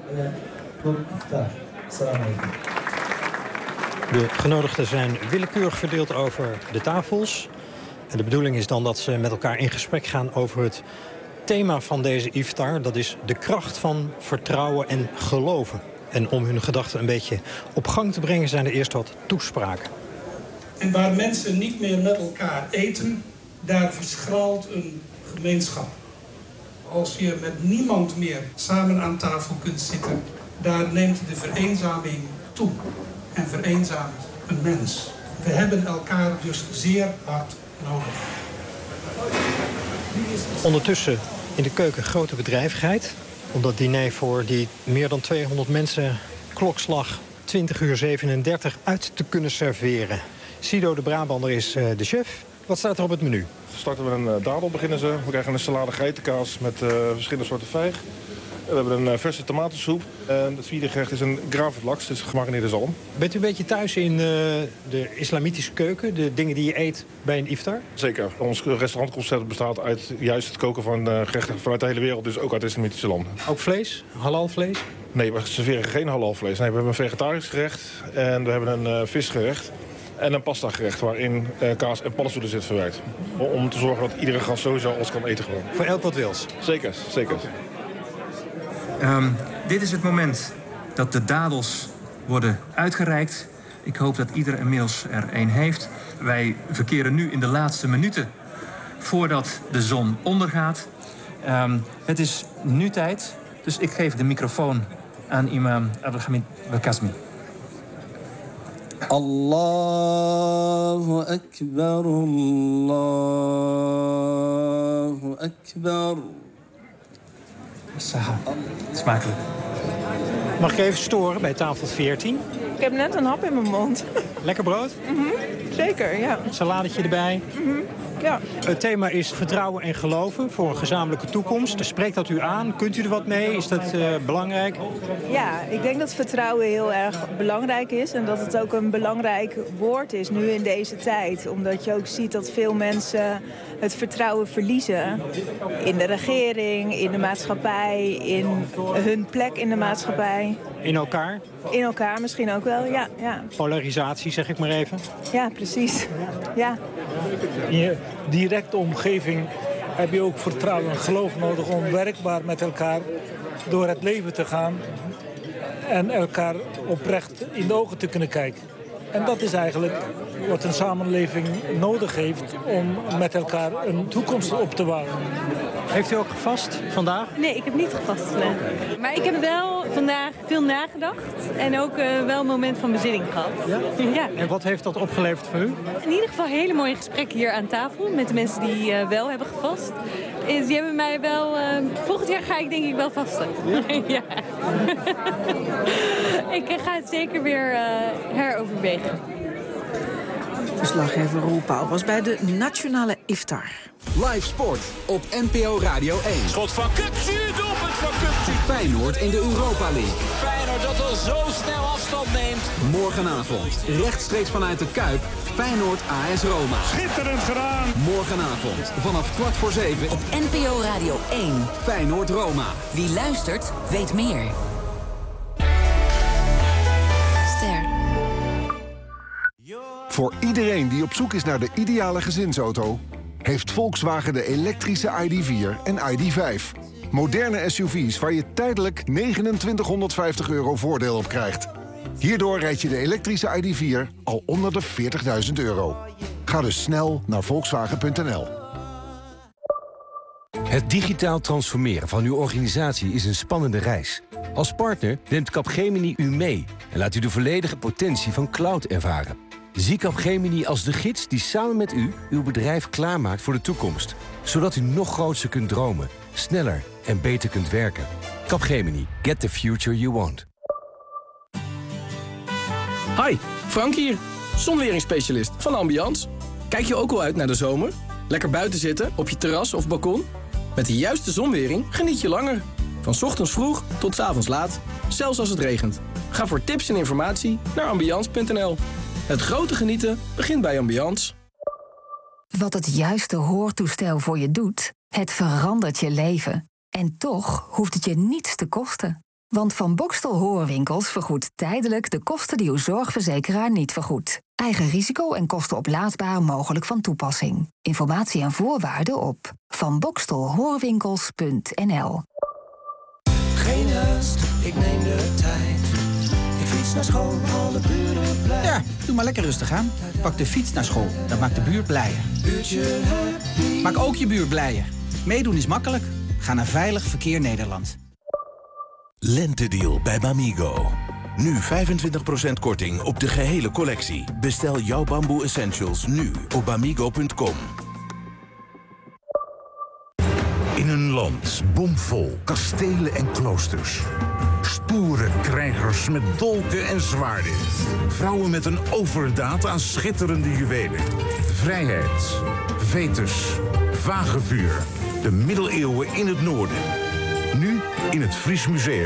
Speaker 6: De genodigden zijn willekeurig verdeeld over de tafels. En de bedoeling is dan dat ze met elkaar in gesprek gaan over het thema van deze iftar. Dat is de kracht van vertrouwen en geloven. En om hun gedachten een beetje op gang te brengen zijn er eerst wat toespraken.
Speaker 18: En waar mensen niet meer met elkaar eten, daar verschraalt een gemeenschap. Als je met niemand meer samen aan tafel kunt zitten, daar neemt de vereenzaming toe. En vereenzaamt een mens. We hebben elkaar dus zeer hard nodig.
Speaker 6: Ondertussen in de keuken grote bedrijvigheid. Om dat diner voor die meer dan tweehonderd mensen klokslag twintig uur zevenendertig uit te kunnen serveren. Sido de Brabander is uh, de chef. Wat staat er op het menu?
Speaker 19: Starten we een uh, dadel, beginnen ze. We krijgen een salade geitenkaas met uh, verschillende soorten vijg. We hebben een uh, verse tomatensoep. En het vierde gerecht is een gravlax, dus gemarineerde zalm.
Speaker 6: Bent u een beetje thuis in uh, de islamitische keuken? De dingen die je eet bij een iftar?
Speaker 19: Zeker. Ons restaurantconcept bestaat uit juist het koken van uh, gerechten vanuit de hele wereld. Dus ook uit islamitische landen.
Speaker 6: Ook vlees? Halal vlees?
Speaker 19: Nee, we serveren geen halal vlees. Nee, we hebben een vegetarisch gerecht en we hebben een uh, visgerecht. En een pasta gerecht waarin uh, kaas en paddenstoelen zit verwerkt. Om te zorgen dat iedere gast sowieso alles kan eten gewoon.
Speaker 6: Voor elk wat wils?
Speaker 19: Zeker, zeker.
Speaker 23: Um, dit is het moment dat de dadels worden uitgereikt. Ik hoop dat ieder inmiddels er een heeft. Wij verkeren nu in de laatste minuten voordat de zon ondergaat. Um, het is nu tijd, dus ik geef de microfoon aan imam Abdelhamid Belkacemi.
Speaker 24: Allahu Akbar, Allahu Akbar.
Speaker 23: Saha, smakelijk.
Speaker 6: Mag ik even storen bij tafel veertien?
Speaker 26: Ik heb net een hap in mijn mond.
Speaker 6: Lekker brood?
Speaker 26: Mm-hmm. Zeker, ja.
Speaker 6: Saladetje erbij?
Speaker 26: Mm-hmm. Ja.
Speaker 6: Het thema is vertrouwen en geloven voor een gezamenlijke toekomst. Spreekt dat u aan? Kunt u er wat mee? Is dat uh, belangrijk?
Speaker 26: Ja, ik denk dat vertrouwen heel erg belangrijk is. En dat het ook een belangrijk woord is nu in deze tijd. Omdat je ook ziet dat veel mensen het vertrouwen verliezen. In de regering, in de maatschappij, in hun plek in de maatschappij.
Speaker 6: In elkaar?
Speaker 26: In elkaar misschien ook wel, ja. ja.
Speaker 6: Polarisatie, zeg ik maar even.
Speaker 26: Ja, precies. Ja.
Speaker 28: In je directe omgeving heb je ook vertrouwen en geloof nodig om werkbaar met elkaar
Speaker 1: door het leven te gaan en elkaar oprecht in de ogen te kunnen kijken. En dat is eigenlijk wat een samenleving nodig heeft om met elkaar een toekomst op te bouwen.
Speaker 6: Heeft u ook gevast vandaag?
Speaker 2: Nee, ik heb niet gevast. Nee. Maar ik heb wel vandaag veel nagedacht en ook uh, wel een moment van bezinning gehad.
Speaker 6: Ja?
Speaker 2: Ja.
Speaker 6: En wat heeft dat opgeleverd voor u?
Speaker 2: In ieder geval hele mooie gesprekken hier aan tafel met de mensen die uh, wel hebben gevast. Die hebben mij wel... Uh, volgend jaar ga ik denk ik wel vasten. Ja? Ja. Ik ga het zeker weer uh, heroverwegen.
Speaker 3: Verslaggever Roel Pauw was bij de Nationale Iftar.
Speaker 5: Live sport op N P O Radio één.
Speaker 8: Schot van Kukçu, doelpunt van Kukçu.
Speaker 5: Feyenoord in de Europa League.
Speaker 8: Feyenoord dat al zo snel afstand neemt.
Speaker 5: Morgenavond, rechtstreeks vanuit de Kuip, Feyenoord A S Roma.
Speaker 8: Schitterend gedaan.
Speaker 5: Morgenavond, vanaf kwart voor zeven.
Speaker 20: Op N P O Radio één.
Speaker 5: Feyenoord Roma.
Speaker 20: Wie luistert, weet meer. Ster.
Speaker 22: Voor iedereen die op zoek is naar de ideale gezinsauto, heeft Volkswagen de elektrische I D vier en I D vijf. Moderne S U V's waar je tijdelijk negenentwintighonderdvijftig euro voordeel op krijgt. Hierdoor rijd je de elektrische I D vier al onder de veertigduizend euro. Ga dus snel naar volkswagen punt n l.
Speaker 25: Het digitaal transformeren van uw organisatie is een spannende reis. Als partner neemt Capgemini u mee en laat u de volledige potentie van cloud ervaren. Zie Capgemini als de gids die samen met u uw bedrijf klaarmaakt voor de toekomst. Zodat u nog groter kunt dromen, sneller en beter kunt werken. Capgemini. Get the future you want.
Speaker 12: Hi, Frank hier. Zonweringsspecialist van Ambiance. Kijk je ook al uit naar de zomer? Lekker buiten zitten, op je terras of balkon? Met de juiste zonwering geniet je langer. Van 's ochtends vroeg tot 's avonds laat. Zelfs als het regent. Ga voor tips en informatie naar ambiance punt n l. Het grote genieten begint bij Ambiance.
Speaker 28: Wat het juiste hoortoestel voor je doet, het verandert je leven. En toch hoeft het je niets te kosten. Want Van Bokstel Hoorwinkels vergoedt tijdelijk de kosten die uw zorgverzekeraar niet vergoedt. Eigen risico en kosten oplaadbaar mogelijk van toepassing. Informatie en voorwaarden op van bokstel hoorwinkels punt n l.
Speaker 17: Geen haast, ik neem de tijd. Ik fiets naar school, alle buren blij.
Speaker 29: Ja, doe maar lekker rustig aan. Pak de fiets naar school, dat maakt de buurt blijer.
Speaker 17: Buurtje happy.
Speaker 29: Maak ook je buurt blijer. Meedoen is makkelijk. Ga naar Veilig Verkeer Nederland.
Speaker 30: Lentedeal bij Bamigo. Nu vijfentwintig procent korting op de gehele collectie. Bestel jouw bamboe essentials nu op bamigo punt com.
Speaker 31: In een land bomvol kastelen en kloosters. Stoere krijgers met dolken en zwaarden. Vrouwen met een overdaad aan schitterende juwelen. Vrijheid, Vetus, Vagevuur. De middeleeuwen in het noorden. Nu in het Fries Museum.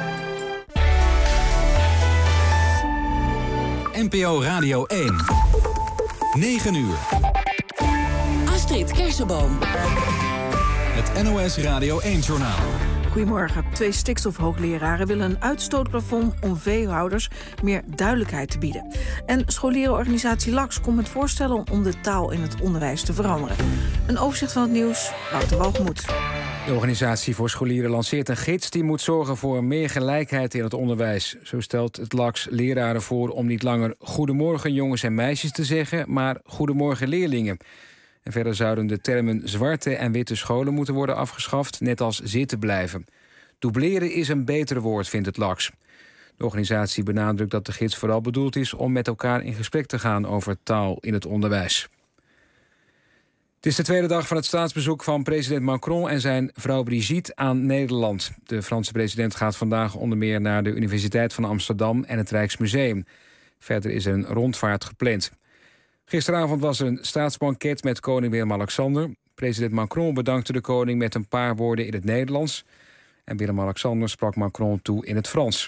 Speaker 5: N P O Radio één. negen uur.
Speaker 20: Astrid Kersenboom.
Speaker 5: Het N O S Radio één-journaal.
Speaker 3: Goedemorgen. Twee stikstofhoogleraren willen een uitstootplafond om veehouders meer duidelijkheid te bieden. En scholierenorganisatie LAX komt met voorstellen om de taal in het onderwijs te veranderen. Een overzicht van het nieuws, Wouter Walgemoed.
Speaker 4: De organisatie voor scholieren lanceert een gids die moet zorgen voor meer gelijkheid in het onderwijs. Zo stelt het LAX leraren voor om niet langer goedemorgen jongens en meisjes te zeggen, maar goedemorgen leerlingen. En verder zouden de termen zwarte en witte scholen moeten worden afgeschaft, net als zitten blijven. Dubleren is een beter woord, vindt het LAX. De organisatie benadrukt dat de gids vooral bedoeld is om met elkaar in gesprek te gaan over taal in het onderwijs. Het is de tweede dag van het staatsbezoek van president Macron en zijn vrouw Brigitte aan Nederland. De Franse president gaat vandaag onder meer naar de Universiteit van Amsterdam en het Rijksmuseum. Verder is er een rondvaart gepland. Gisteravond was er een staatsbanket met koning Willem-Alexander. President Macron bedankte de koning met een paar woorden in het Nederlands. En Willem-Alexander sprak Macron toe in het Frans.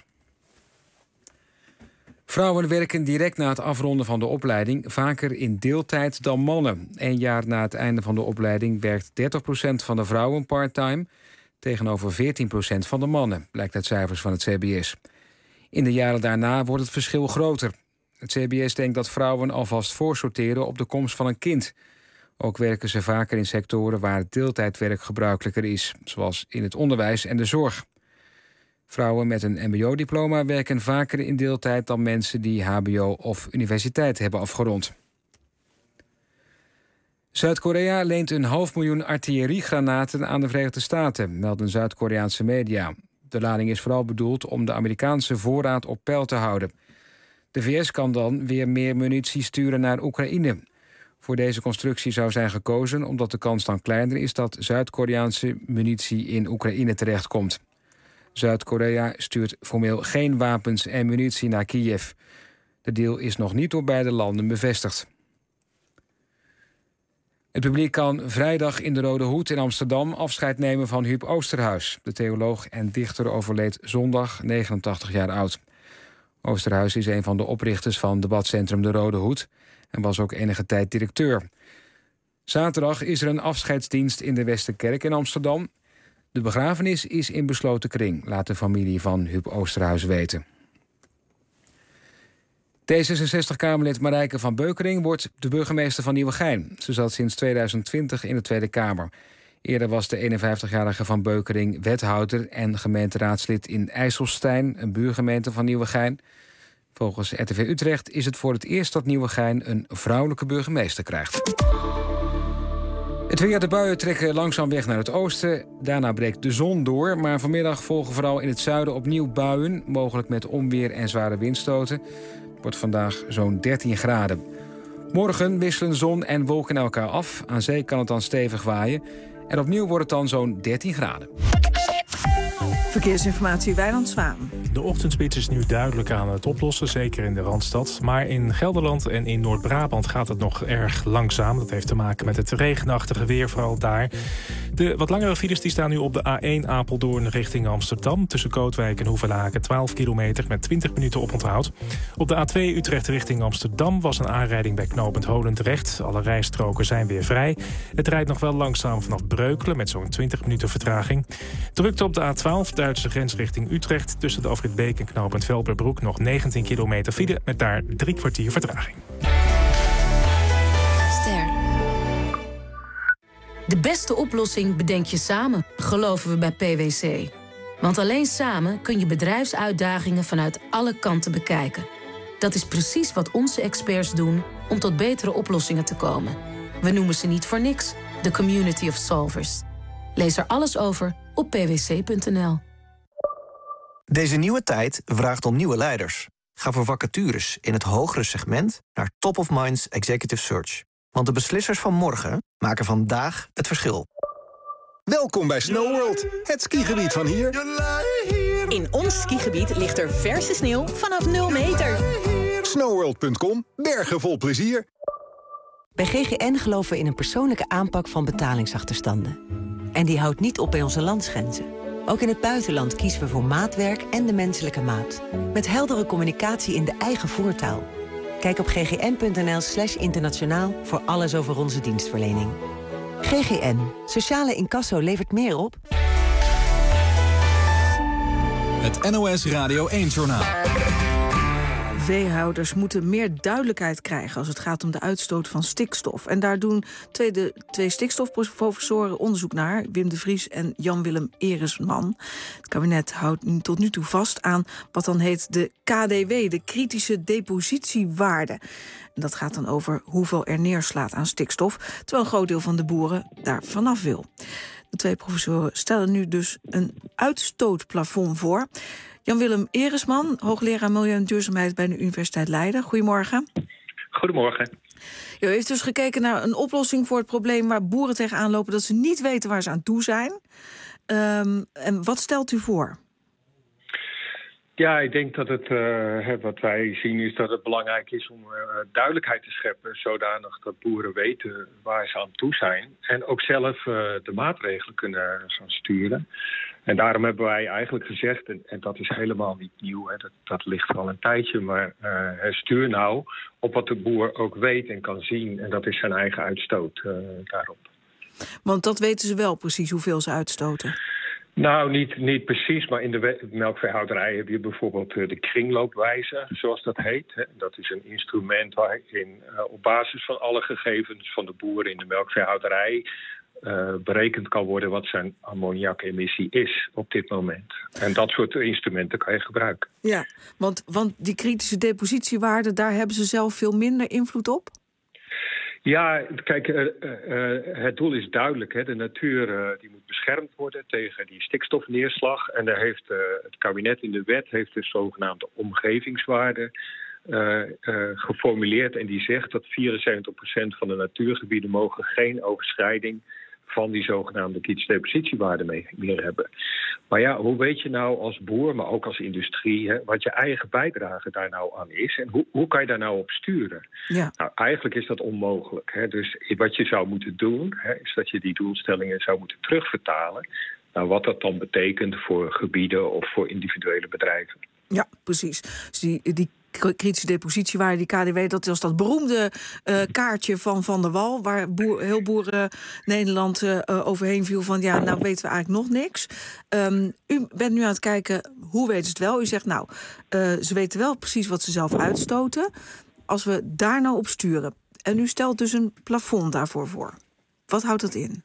Speaker 4: Vrouwen werken direct na het afronden van de opleiding vaker in deeltijd dan mannen. Een jaar na het einde van de opleiding werkt dertig procent van de vrouwen parttime tegenover veertien procent van de mannen, blijkt uit cijfers van het C B S. In de jaren daarna wordt het verschil groter. Het C B S denkt dat vrouwen alvast voorsorteren op de komst van een kind. Ook werken ze vaker in sectoren waar deeltijdwerk gebruikelijker is, zoals in het onderwijs en de zorg. Vrouwen met een mbo-diploma werken vaker in deeltijd dan mensen die hbo of universiteit hebben afgerond. Zuid-Korea leent een half miljoen artilleriegranaten aan de Verenigde Staten, melden Zuid-Koreaanse media. De lading is vooral bedoeld om de Amerikaanse voorraad op peil te houden. De V S kan dan weer meer munitie sturen naar Oekraïne. Voor deze constructie zou zijn gekozen omdat de kans dan kleiner is dat Zuid-Koreaanse munitie in Oekraïne terechtkomt. Zuid-Korea stuurt formeel geen wapens en munitie naar Kiev. De deal is nog niet door beide landen bevestigd. Het publiek kan vrijdag in de Rode Hoed in Amsterdam afscheid nemen van Huub Oosterhuis. De theoloog en dichter overleed zondag, negenentachtig jaar oud. Oosterhuis is een van de oprichters van debatcentrum De Rode Hoed en was ook enige tijd directeur. Zaterdag is er een afscheidsdienst in de Westerkerk in Amsterdam. De begrafenis is in besloten kring, laat de familie van Huub Oosterhuis weten. D zesenzestig-Kamerlid Marijke van Beukering wordt de burgemeester van Nieuwegein. Ze zat sinds tweeduizend twintig in de Tweede Kamer. Eerder was de eenenvijftigjarige van Beukering wethouder en gemeenteraadslid in IJsselstein, een buurgemeente van Nieuwegein. Volgens R T V Utrecht is het voor het eerst dat Nieuwegein een vrouwelijke burgemeester krijgt. Het weer, de buien trekken langzaam weg naar het oosten. Daarna breekt de zon door, maar vanmiddag volgen vooral in het zuiden opnieuw buien, mogelijk met onweer en zware windstoten. Het wordt vandaag zo'n dertien graden. Morgen wisselen zon en wolken elkaar af. Aan zee kan het dan stevig waaien. En opnieuw wordt het dan zo'n dertien graden.
Speaker 3: Verkeersinformatie, Wijnand Zwaan.
Speaker 7: De ochtendspits is nu duidelijk aan het oplossen, zeker in de Randstad. Maar in Gelderland en in Noord-Brabant gaat het nog erg langzaam. Dat heeft te maken met het regenachtige weer, vooral daar. De wat langere files die staan nu op de A één Apeldoorn richting Amsterdam. Tussen Kootwijk en Hoevelaken, twaalf kilometer met twintig minuten oponthoud. Op de A twee Utrecht richting Amsterdam was een aanrijding bij knooppunt Holendrecht. Alle rijstroken zijn weer vrij. Het rijdt nog wel langzaam vanaf Breukelen met zo'n twintig minuten vertraging. Drukte op de A twaalf Duitse grens richting Utrecht. Tussen de afrit Beek en knooppunt Velperbroek nog negentien kilometer file met daar drie kwartier vertraging.
Speaker 9: Ster. De beste oplossing bedenk je samen, geloven we bij P W C. Want alleen samen kun je bedrijfsuitdagingen vanuit alle kanten bekijken. Dat is precies wat onze experts doen om tot betere oplossingen te komen. We noemen ze niet voor niks de Community of Solvers. Lees er alles over op p w c punt n l.
Speaker 10: Deze nieuwe tijd vraagt om nieuwe leiders. Ga voor vacatures in het hogere segment naar Top of Minds Executive Search. Want de beslissers van morgen maken vandaag het verschil.
Speaker 11: Welkom bij SnowWorld, het skigebied van hier.
Speaker 13: In ons skigebied ligt er verse sneeuw vanaf nul meter.
Speaker 11: snowworld punt com, bergen vol plezier.
Speaker 14: Bij G G N geloven we in een persoonlijke aanpak van betalingsachterstanden. En die houdt niet op bij onze landsgrenzen. Ook in het buitenland kiezen we voor maatwerk en de menselijke maat. Met heldere communicatie in de eigen voertaal. Kijk op ggn.nl slash internationaal voor alles over onze dienstverlening. G G N. Sociale incasso levert meer op.
Speaker 5: Het N O S Radio één-journaal.
Speaker 3: Veehouders moeten meer duidelijkheid krijgen als het gaat om de uitstoot van stikstof. En daar doen twee, de, twee stikstofprofessoren onderzoek naar, Wim de Vries en Jan-Willem Eresman. Het kabinet houdt tot nu toe vast aan wat dan heet de K D W, de kritische depositiewaarde. En dat gaat dan over hoeveel er neerslaat aan stikstof, terwijl een groot deel van de boeren daar vanaf wil. De twee professoren stellen nu dus een uitstootplafond voor. Jan-Willem Eresman, hoogleraar Milieu en Duurzaamheid bij de Universiteit Leiden. Goedemorgen.
Speaker 15: Goedemorgen.
Speaker 3: U heeft dus gekeken naar een oplossing voor het probleem waar boeren tegenaan lopen dat ze niet weten waar ze aan toe zijn. Um, en wat stelt u voor?
Speaker 15: Ja, ik denk dat het, uh, wat wij zien is dat het belangrijk is om uh, duidelijkheid te scheppen, zodanig dat boeren weten waar ze aan toe zijn en ook zelf uh, de maatregelen kunnen gaan sturen. En daarom hebben wij eigenlijk gezegd, en, en dat is helemaal niet nieuw, hè, dat, dat ligt er al een tijdje, maar uh, stuur nou op wat de boer ook weet en kan zien, en dat is zijn eigen uitstoot uh, daarop.
Speaker 3: Want dat weten ze wel precies hoeveel ze uitstoten?
Speaker 15: Nou, niet, niet precies, maar in de melkveehouderij heb je bijvoorbeeld de kringloopwijzer, zoals dat heet. Dat is een instrument waarin uh, op basis van alle gegevens van de boeren in de melkveehouderij uh, berekend kan worden wat zijn ammoniakemissie is op dit moment. En dat soort instrumenten kan je gebruiken.
Speaker 3: Ja, want, want die kritische depositiewaarden, daar hebben ze zelf veel minder invloed op?
Speaker 15: Ja, kijk, uh, uh, het doel is duidelijk. Hè. De natuur uh, die moet beschermd worden tegen die stikstofneerslag. En daar heeft uh, het kabinet in de wet heeft de zogenaamde omgevingswaarde uh, uh, geformuleerd. En die zegt dat vierenzeventig procent van de natuurgebieden mogen geen overschrijding van die zogenaamde kritische depositiewaarde meer hebben. Maar ja, hoe weet je nou als boer, maar ook als industrie, hè, wat je eigen bijdrage daar nou aan is? En hoe, hoe kan je daar nou op sturen?
Speaker 3: Ja.
Speaker 15: Nou, eigenlijk is dat onmogelijk. Hè. Dus wat je zou moeten doen, hè, is dat je die doelstellingen zou moeten terugvertalen naar wat dat dan betekent voor gebieden of voor individuele bedrijven.
Speaker 3: Ja, precies. Dus die, die kritische depositiewaarde, die K D W, dat was dat beroemde uh, kaartje van Van der Wal, waar boer, heel boeren Nederland uh, overheen viel van, ja, nou weten we eigenlijk nog niks. Um, u bent nu aan het kijken, hoe weten ze het wel? U zegt, nou, uh, ze weten wel precies wat ze zelf uitstoten. Als we daar nou op sturen, en u stelt dus een plafond daarvoor voor. Wat houdt dat in?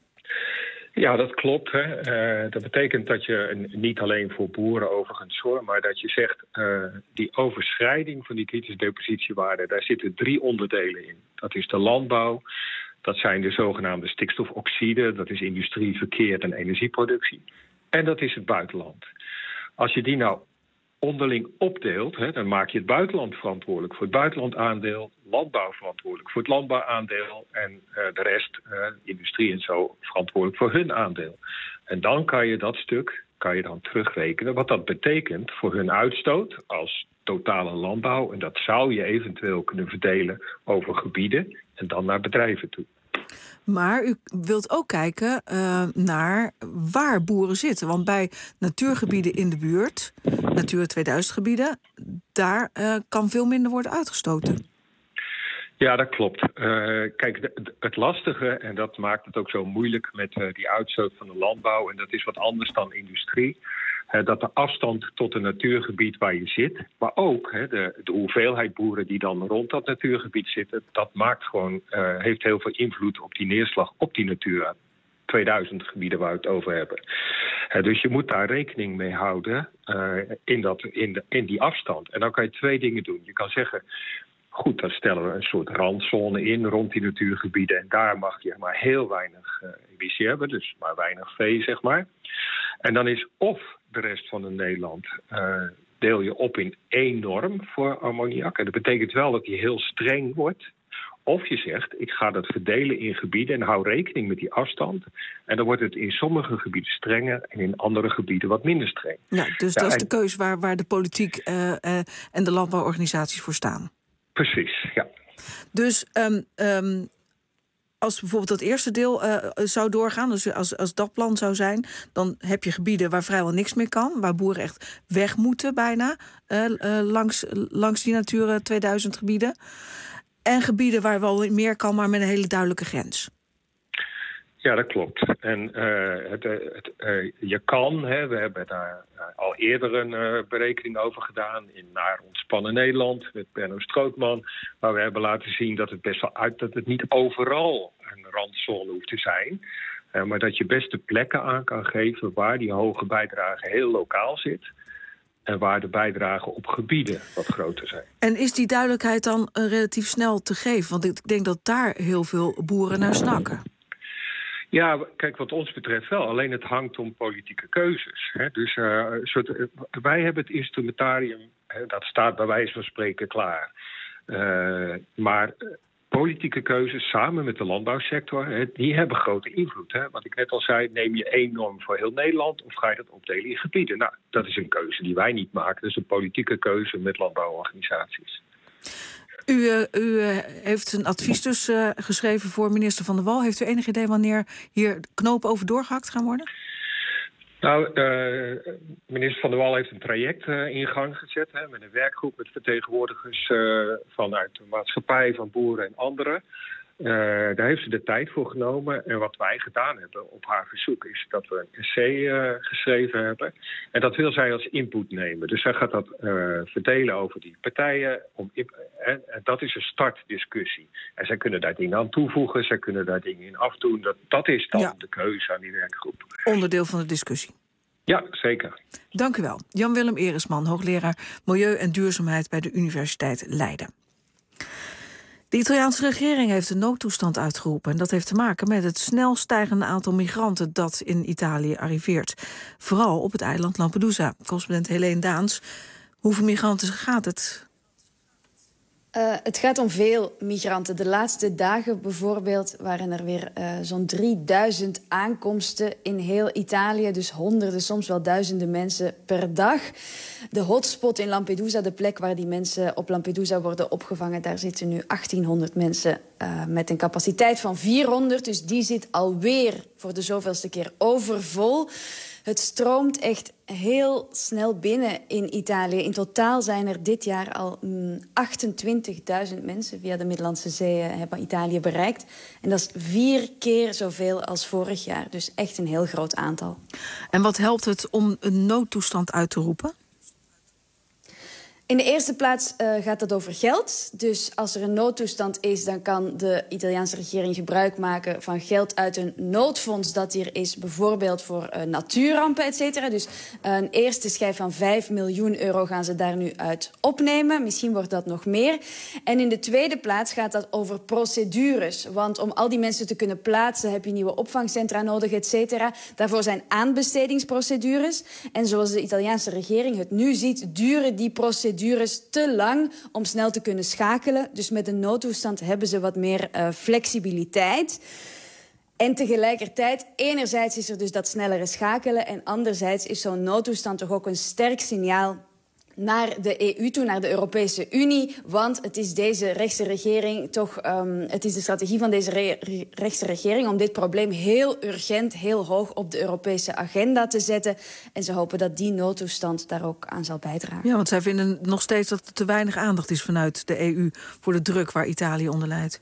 Speaker 15: Ja, dat klopt. Hè. Uh, dat betekent dat je, niet alleen voor boeren overigens hoor, maar dat je zegt, uh, die overschrijding van die kritische depositiewaarde, daar zitten drie onderdelen in. Dat is de landbouw, dat zijn de zogenaamde stikstofoxiden, dat is industrie, verkeer en energieproductie. En dat is het buitenland. Als je die nou onderling opdeelt, hè, dan maak je het buitenland verantwoordelijk voor het buitenlandaandeel, landbouw verantwoordelijk voor het landbouwaandeel en uh, de rest, uh, industrie en zo, verantwoordelijk voor hun aandeel. En dan kan je dat stuk kan je dan terugrekenen wat dat betekent voor hun uitstoot als totale landbouw. En dat zou je eventueel kunnen verdelen over gebieden en dan naar bedrijven toe.
Speaker 3: Maar u wilt ook kijken uh, naar waar boeren zitten. Want bij natuurgebieden in de buurt, Natura tweeduizend gebieden, daar uh, kan veel minder worden uitgestoten.
Speaker 15: Ja, dat klopt. Uh, kijk, de, het lastige, en dat maakt het ook zo moeilijk met uh, die uitstoot van de landbouw, en dat is wat anders dan industrie, uh, dat de afstand tot een natuurgebied waar je zit, maar ook uh, de, de hoeveelheid boeren die dan rond dat natuurgebied zitten, dat maakt gewoon, uh, heeft heel veel invloed op die neerslag op die Natura tweeduizend gebieden waar we het over hebben. Uh, dus je moet daar rekening mee houden uh, in, dat, in, de, in die afstand. En dan kan je twee dingen doen. Je kan zeggen, goed, dan stellen we een soort randzone in rond die natuurgebieden. En daar mag je maar heel weinig uh, emissie hebben, dus maar weinig vee, zeg maar. En dan is of de rest van Nederland uh, deel je op in één norm voor ammoniak. En dat betekent wel dat die heel streng wordt. Of je zegt, ik ga dat verdelen in gebieden en hou rekening met die afstand. En dan wordt het in sommige gebieden strenger en in andere gebieden wat minder streng.
Speaker 3: Ja, dus
Speaker 15: ja,
Speaker 3: dat is
Speaker 15: en...
Speaker 3: de keuze waar, waar de politiek uh, uh, en de landbouworganisaties voor staan.
Speaker 15: Precies, ja.
Speaker 3: Dus um, um, als bijvoorbeeld dat eerste deel uh, zou doorgaan, dus als, als dat plan zou zijn, dan heb je gebieden waar vrijwel niks meer kan, waar boeren echt weg moeten bijna, uh, uh, langs, langs die Natura tweeduizend gebieden. En gebieden waar wel meer kan, maar met een hele duidelijke grens.
Speaker 15: Ja, dat klopt. En uh, het, het, uh, je kan, hè, we hebben daar uh, al eerder een uh, berekening over gedaan in Naar Ontspannen Nederland met Benno Strootman, waar we hebben laten zien dat het best wel uit dat het niet overal een randzone hoeft te zijn, uh, maar dat je best de plekken aan kan geven waar die hoge bijdrage heel lokaal zit. En waar de bijdragen op gebieden wat groter zijn.
Speaker 3: En is die duidelijkheid dan uh, relatief snel te geven? Want ik denk dat daar heel veel boeren naar snakken.
Speaker 15: Ja, kijk, wat ons betreft wel. Alleen het hangt om politieke keuzes. Hè. Dus uh, soort, uh, wij hebben het instrumentarium, hè, dat staat bij wijze van spreken klaar. Uh, maar uh, politieke keuzes samen met de landbouwsector, hè, die hebben grote invloed. Hè. Wat ik net al zei, neem je één norm voor heel Nederland of ga je dat opdelen in gebieden? Nou, dat is een keuze die wij niet maken. Dat is een politieke keuze met landbouworganisaties.
Speaker 3: U, uh, u uh, heeft een advies dus uh, geschreven voor minister Van der Wal. Heeft u enig idee wanneer hier knopen over doorgehakt gaan worden?
Speaker 15: Nou, uh, minister Van der Wal heeft een traject uh, in gang gezet, hè, met een werkgroep met vertegenwoordigers uh, vanuit de maatschappij, van boeren en anderen. Uh, daar heeft ze de tijd voor genomen. En wat wij gedaan hebben op haar verzoek is dat we een essay uh, geschreven hebben. En dat wil zij als input nemen. Dus zij gaat dat uh, verdelen over die partijen. Om, en, en dat is een startdiscussie. En zij kunnen daar dingen aan toevoegen. Zij kunnen daar dingen in afdoen. Dat, dat is dan ja. de keuze aan die werkgroep.
Speaker 3: Onderdeel van de discussie.
Speaker 15: Ja, zeker.
Speaker 3: Dank u wel. Jan-Willem Eresman, hoogleraar Milieu en Duurzaamheid bij de Universiteit Leiden. De Italiaanse regering heeft een noodtoestand uitgeroepen. En dat heeft te maken met het snel stijgende aantal migranten dat in Italië arriveert. Vooral op het eiland Lampedusa. Correspondent Helene Daans. Hoeveel migranten gaat het?
Speaker 1: Uh, het gaat om veel migranten. De laatste dagen bijvoorbeeld waren er weer uh, zo'n drieduizend aankomsten in heel Italië. Dus honderden, soms wel duizenden mensen per dag. De hotspot in Lampedusa, de plek waar die mensen op Lampedusa worden opgevangen, daar zitten nu achttienhonderd mensen uh, met een capaciteit van vierhonderd. Dus die zit alweer voor de zoveelste keer overvol. Het stroomt echt heel snel binnen in Italië. In totaal zijn er dit jaar al mm, achtentwintigduizend mensen via de Middellandse Zee uh, hebben Italië bereikt. En dat is vier keer zoveel als vorig jaar. Dus echt een heel groot aantal.
Speaker 3: En wat helpt het om een noodtoestand uit te roepen?
Speaker 1: In de eerste plaats uh, gaat het over geld. Dus als er een noodtoestand is, dan kan de Italiaanse regering gebruik maken van geld uit een noodfonds dat hier is, bijvoorbeeld voor uh, natuurrampen, et cetera. Dus uh, een eerste schijf van vijf miljoen euro gaan ze daar nu uit opnemen. Misschien wordt dat nog meer. En in de tweede plaats gaat dat over procedures. Want om al die mensen te kunnen plaatsen heb je nieuwe opvangcentra nodig, et cetera. Daarvoor zijn aanbestedingsprocedures. En zoals de Italiaanse regering het nu ziet, duren die procedures te lang om snel te kunnen schakelen. Dus met een noodtoestand hebben ze wat meer uh, flexibiliteit. En tegelijkertijd, enerzijds is er dus dat snellere schakelen en anderzijds is zo'n noodtoestand toch ook een sterk signaal naar de E U toe, naar de Europese Unie. Want het is deze rechtse regering toch, um, het is de strategie van deze re- rechtse regering om dit probleem heel urgent, heel hoog op de Europese agenda te zetten. En ze hopen dat die noodtoestand daar ook aan zal bijdragen.
Speaker 3: Ja, want zij vinden nog steeds dat er te weinig aandacht is vanuit de E U voor de druk waar Italië onder lijdt.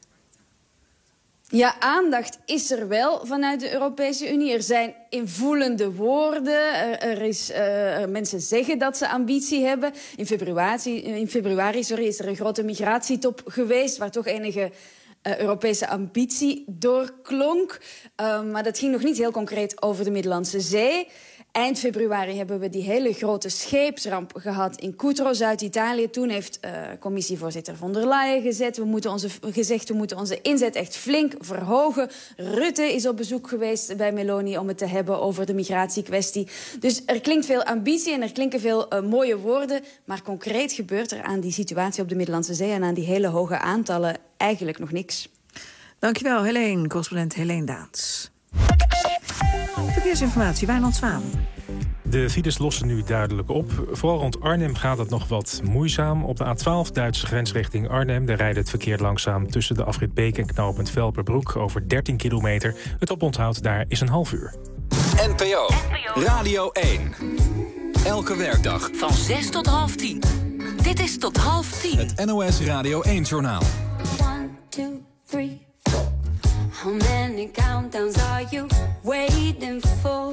Speaker 1: Ja, aandacht is er wel vanuit de Europese Unie. Er zijn invoelende woorden. Er, er is, uh, mensen zeggen dat ze ambitie hebben. In februari, in februari sorry, is er een grote migratietop geweest waar toch enige uh, Europese ambitie doorklonk. Uh, maar dat ging nog niet heel concreet over de Middellandse Zee. Eind februari hebben we die hele grote scheepsramp gehad in Cutro, Zuid-Italië. Toen heeft uh, commissievoorzitter von der Leyen gezet. We moeten onze, gezegd, we moeten onze inzet echt flink verhogen. Rutte is op bezoek geweest bij Meloni om het te hebben over de migratiekwestie. Dus er klinkt veel ambitie en er klinken veel uh, mooie woorden. Maar concreet gebeurt er aan die situatie op de Middellandse Zee en aan die hele hoge aantallen eigenlijk nog niks.
Speaker 3: Dankjewel, Helene, correspondent Helene Daans. Verkeersinformatie, Wijnand Zwaan.
Speaker 7: De files lossen nu duidelijk op. Vooral rond Arnhem gaat het nog wat moeizaam. Op de A twaalf Duitse grens richting Arnhem... daar rijdt het verkeer langzaam tussen de afrit Beek en knooppunt Velperbroek... over dertien kilometer. Het oponthoud daar is een half uur.
Speaker 5: N P O, Radio één. Elke werkdag.
Speaker 20: Van zes tot half tien. Dit is tot half tien.
Speaker 5: Het N O S Radio één-journaal.
Speaker 2: One, two, three, four. How many countdowns are you waiting for?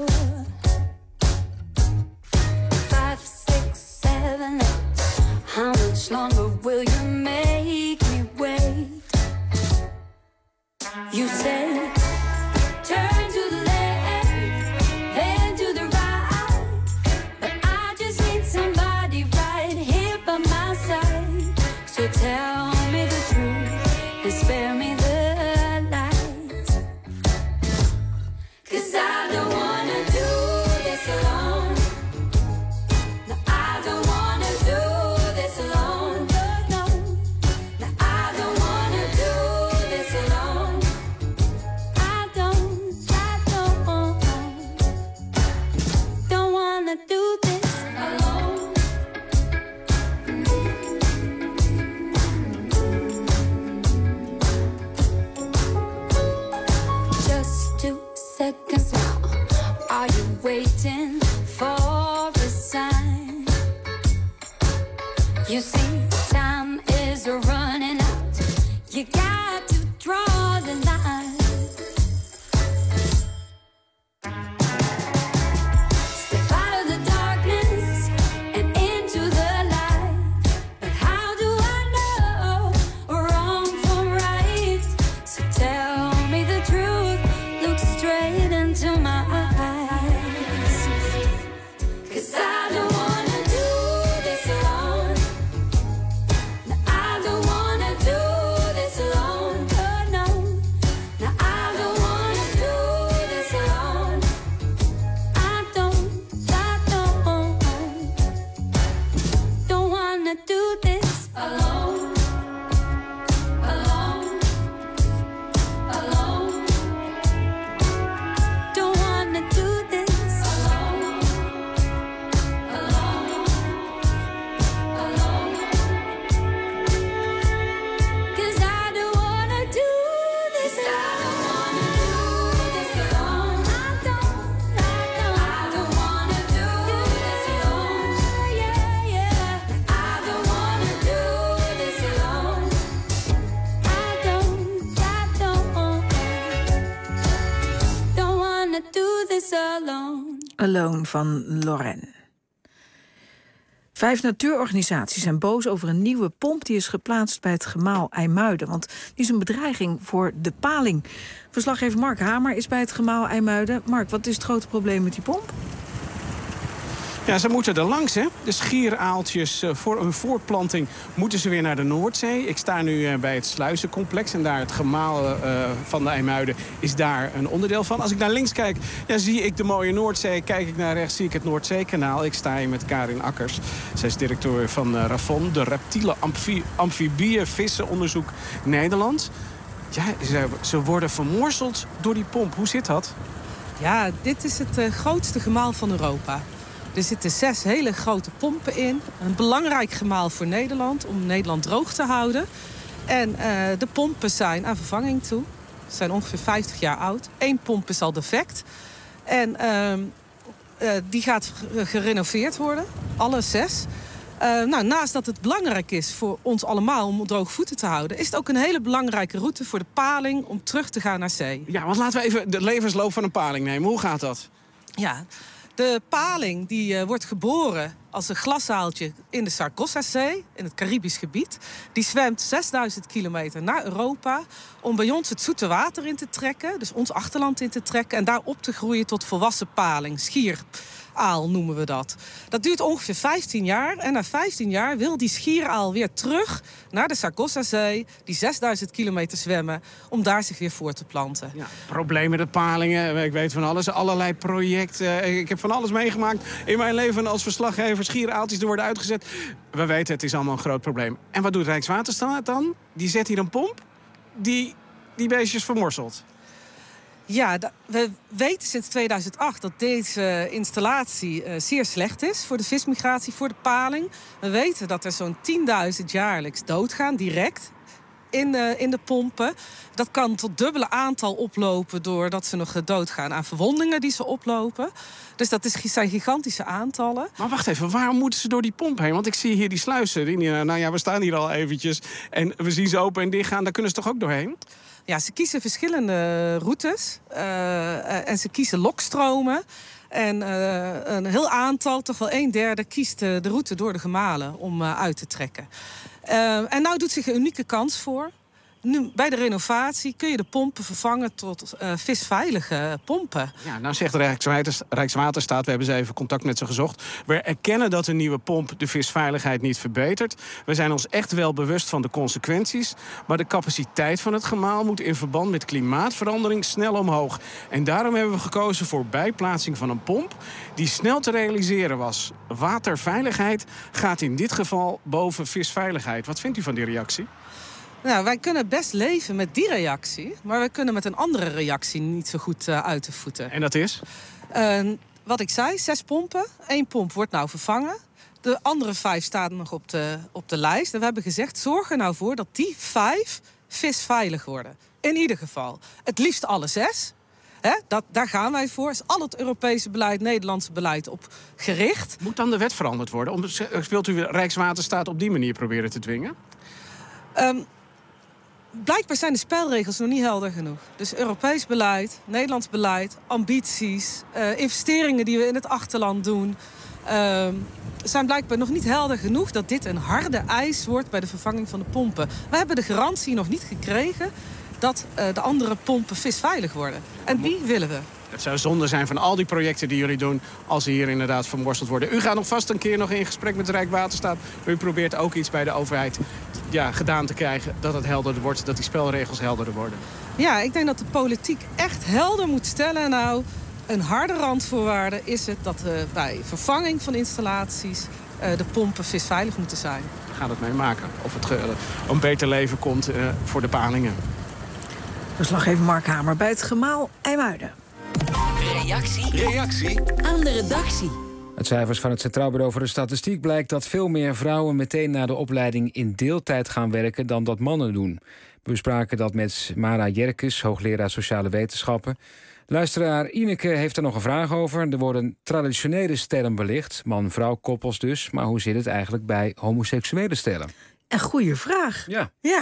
Speaker 2: Five, six, seven, eight. How much longer will you make me wait? You say, turn to the left, then to the right. But I just need somebody right here by my side. So tell me the truth and spare me the I don't wanna do this alone. No, I don't wanna do this alone. No, no, I don't wanna do this alone. I don't, I don't, don't wanna do this alone. Just two seconds now. Are you waiting for a sign? You see, time is running out. You got to draw this alone.
Speaker 3: Alone van Lorraine. Vijf natuurorganisaties zijn boos over een nieuwe pomp die is geplaatst bij het gemaal IJmuiden. Want die is een bedreiging voor de paling. Verslaggever Mark Hamer is bij het gemaal IJmuiden. Mark, wat is het grote probleem met die pomp?
Speaker 6: Ja, ze moeten er langs, hè. De schieraaltjes uh, voor een voortplanting moeten ze weer naar de Noordzee. Ik sta nu uh, bij het sluizencomplex en daar het gemaal uh, van de IJmuiden is daar een onderdeel van. Als ik naar links kijk, ja, zie ik de mooie Noordzee. Kijk ik naar rechts, zie ik het Noordzeekanaal. Ik sta hier met Karin Akkers. Zij is directeur van uh, RAFON, de reptiele amfie, amfibieën vissenonderzoek Nederland. Ja, ze, ze worden vermorzeld door die pomp. Hoe zit dat?
Speaker 8: Ja, dit is het uh, grootste gemaal van Europa. Er zitten zes hele grote pompen in. Een belangrijk gemaal voor Nederland, om Nederland droog te houden. En uh, de pompen zijn aan vervanging toe. Ze zijn ongeveer vijftig jaar oud. Eén pomp is al defect. En uh, uh, die gaat gerenoveerd worden, alle zes. Uh, nou, naast dat het belangrijk is voor ons allemaal om droog voeten te houden, is het ook een hele belangrijke route voor de paling om terug te gaan naar zee.
Speaker 6: Ja, want laten we even de levensloop van een paling nemen. Hoe gaat dat?
Speaker 8: Ja, de paling die uh, wordt geboren als een glaszaaltje in de Sargassozee, in het Caribisch gebied. Die zwemt zesduizend kilometer naar Europa om bij ons het zoete water in te trekken, dus ons achterland in te trekken en daar op te groeien tot volwassen paling, schieraal noemen we dat. Dat duurt ongeveer vijftien jaar en na vijftien jaar wil die schieraal weer terug naar de Sargassozee, die zesduizend kilometer zwemmen, om daar zich weer voor te planten.
Speaker 6: Ja, problemen met de palingen, ik weet van alles, allerlei projecten. Ik heb van alles meegemaakt in mijn leven als verslaggever. Schieraaltjes er worden uitgezet. We weten, het is allemaal een groot probleem. En wat doet Rijkswaterstaat dan? Die zet hier een pomp die die beestjes vermorselt.
Speaker 8: Ja, we weten sinds tweeduizend acht dat deze installatie uh, zeer slecht is voor de vismigratie, voor de paling. We weten dat er zo'n tienduizend jaarlijks doodgaan, direct in de, in de pompen. Dat kan tot dubbele aantal oplopen doordat ze nog doodgaan aan verwondingen die ze oplopen. Dus dat is, zijn gigantische aantallen.
Speaker 6: Maar wacht even, waarom moeten ze door die pomp heen? Want ik zie hier die sluizen. Die, nou ja, we staan hier al eventjes en we zien ze open en dicht gaan. Daar kunnen ze toch ook doorheen?
Speaker 8: Ja, ze kiezen verschillende routes uh, en ze kiezen lokstromen. En uh, een heel aantal, toch wel een derde, kiest de route door de gemalen om uh, uit te trekken. Uh, en nou doet zich een unieke kans voor. Nu, bij de renovatie kun je de pompen vervangen tot uh, visveilige pompen.
Speaker 6: Ja, nou zegt Rijkswaterstaat, we hebben ze even contact met ze gezocht. We erkennen dat een nieuwe pomp de visveiligheid niet verbetert. We zijn ons echt wel bewust van de consequenties. Maar de capaciteit van het gemaal moet in verband met klimaatverandering snel omhoog. En daarom hebben we gekozen voor bijplaatsing van een pomp die snel te realiseren was. Waterveiligheid gaat in dit geval boven visveiligheid. Wat vindt u van die reactie?
Speaker 8: Nou, wij kunnen best leven met die reactie, maar we kunnen met een andere reactie niet zo goed uh, uit de voeten.
Speaker 6: En dat is?
Speaker 8: Uh, wat ik zei, zes pompen. Eén pomp wordt nou vervangen. De andere vijf staan nog op de, op de lijst. En we hebben gezegd, zorg er nou voor dat die vijf visveilig worden. In ieder geval. Het liefst alle zes. He, dat, daar gaan wij voor. Is al het Europese beleid, Nederlandse beleid op gericht.
Speaker 6: Moet dan de wet veranderd worden? Om, wilt u Rijkswaterstaat op die manier proberen te dwingen?
Speaker 8: Um, Blijkbaar zijn de spelregels nog niet helder genoeg. Dus Europees beleid, Nederlands beleid, ambities, uh, investeringen die we in het achterland doen, Uh, zijn blijkbaar nog niet helder genoeg dat dit een harde eis wordt bij de vervanging van de pompen. We hebben de garantie nog niet gekregen dat uh, de andere pompen visveilig worden. En die willen we.
Speaker 6: Het zou zonde zijn van al die projecten die jullie doen als ze hier inderdaad vermorzeld worden. U gaat nog vast een keer nog in gesprek met de Rijkswaterstaat. Maar u probeert ook iets bij de overheid ja, gedaan te krijgen dat het helderder wordt, dat die spelregels helderder worden.
Speaker 8: Ja, ik denk dat de politiek echt helder moet stellen. Nou, een harde randvoorwaarde is het dat uh, bij vervanging van installaties uh, de pompen visveilig moeten zijn.
Speaker 6: We gaan het meemaken of het uh, een beter leven komt uh, voor de palingen.
Speaker 3: Verslaggever Mark Hamer bij het gemaal IJmuiden.
Speaker 20: Reactie. Reactie aan de redactie.
Speaker 4: Uit cijfers van het Centraal Bureau voor de Statistiek blijkt dat veel meer vrouwen meteen na de opleiding in deeltijd gaan werken dan dat mannen doen. We bespraken dat met Mara Jerkes, hoogleraar sociale wetenschappen. Luisteraar Ineke heeft er nog een vraag over. Er worden traditionele stellen belicht, man-vrouw koppels dus. Maar hoe zit het eigenlijk bij homoseksuele stellen?
Speaker 3: Een goede vraag.
Speaker 4: Ja.
Speaker 3: ja.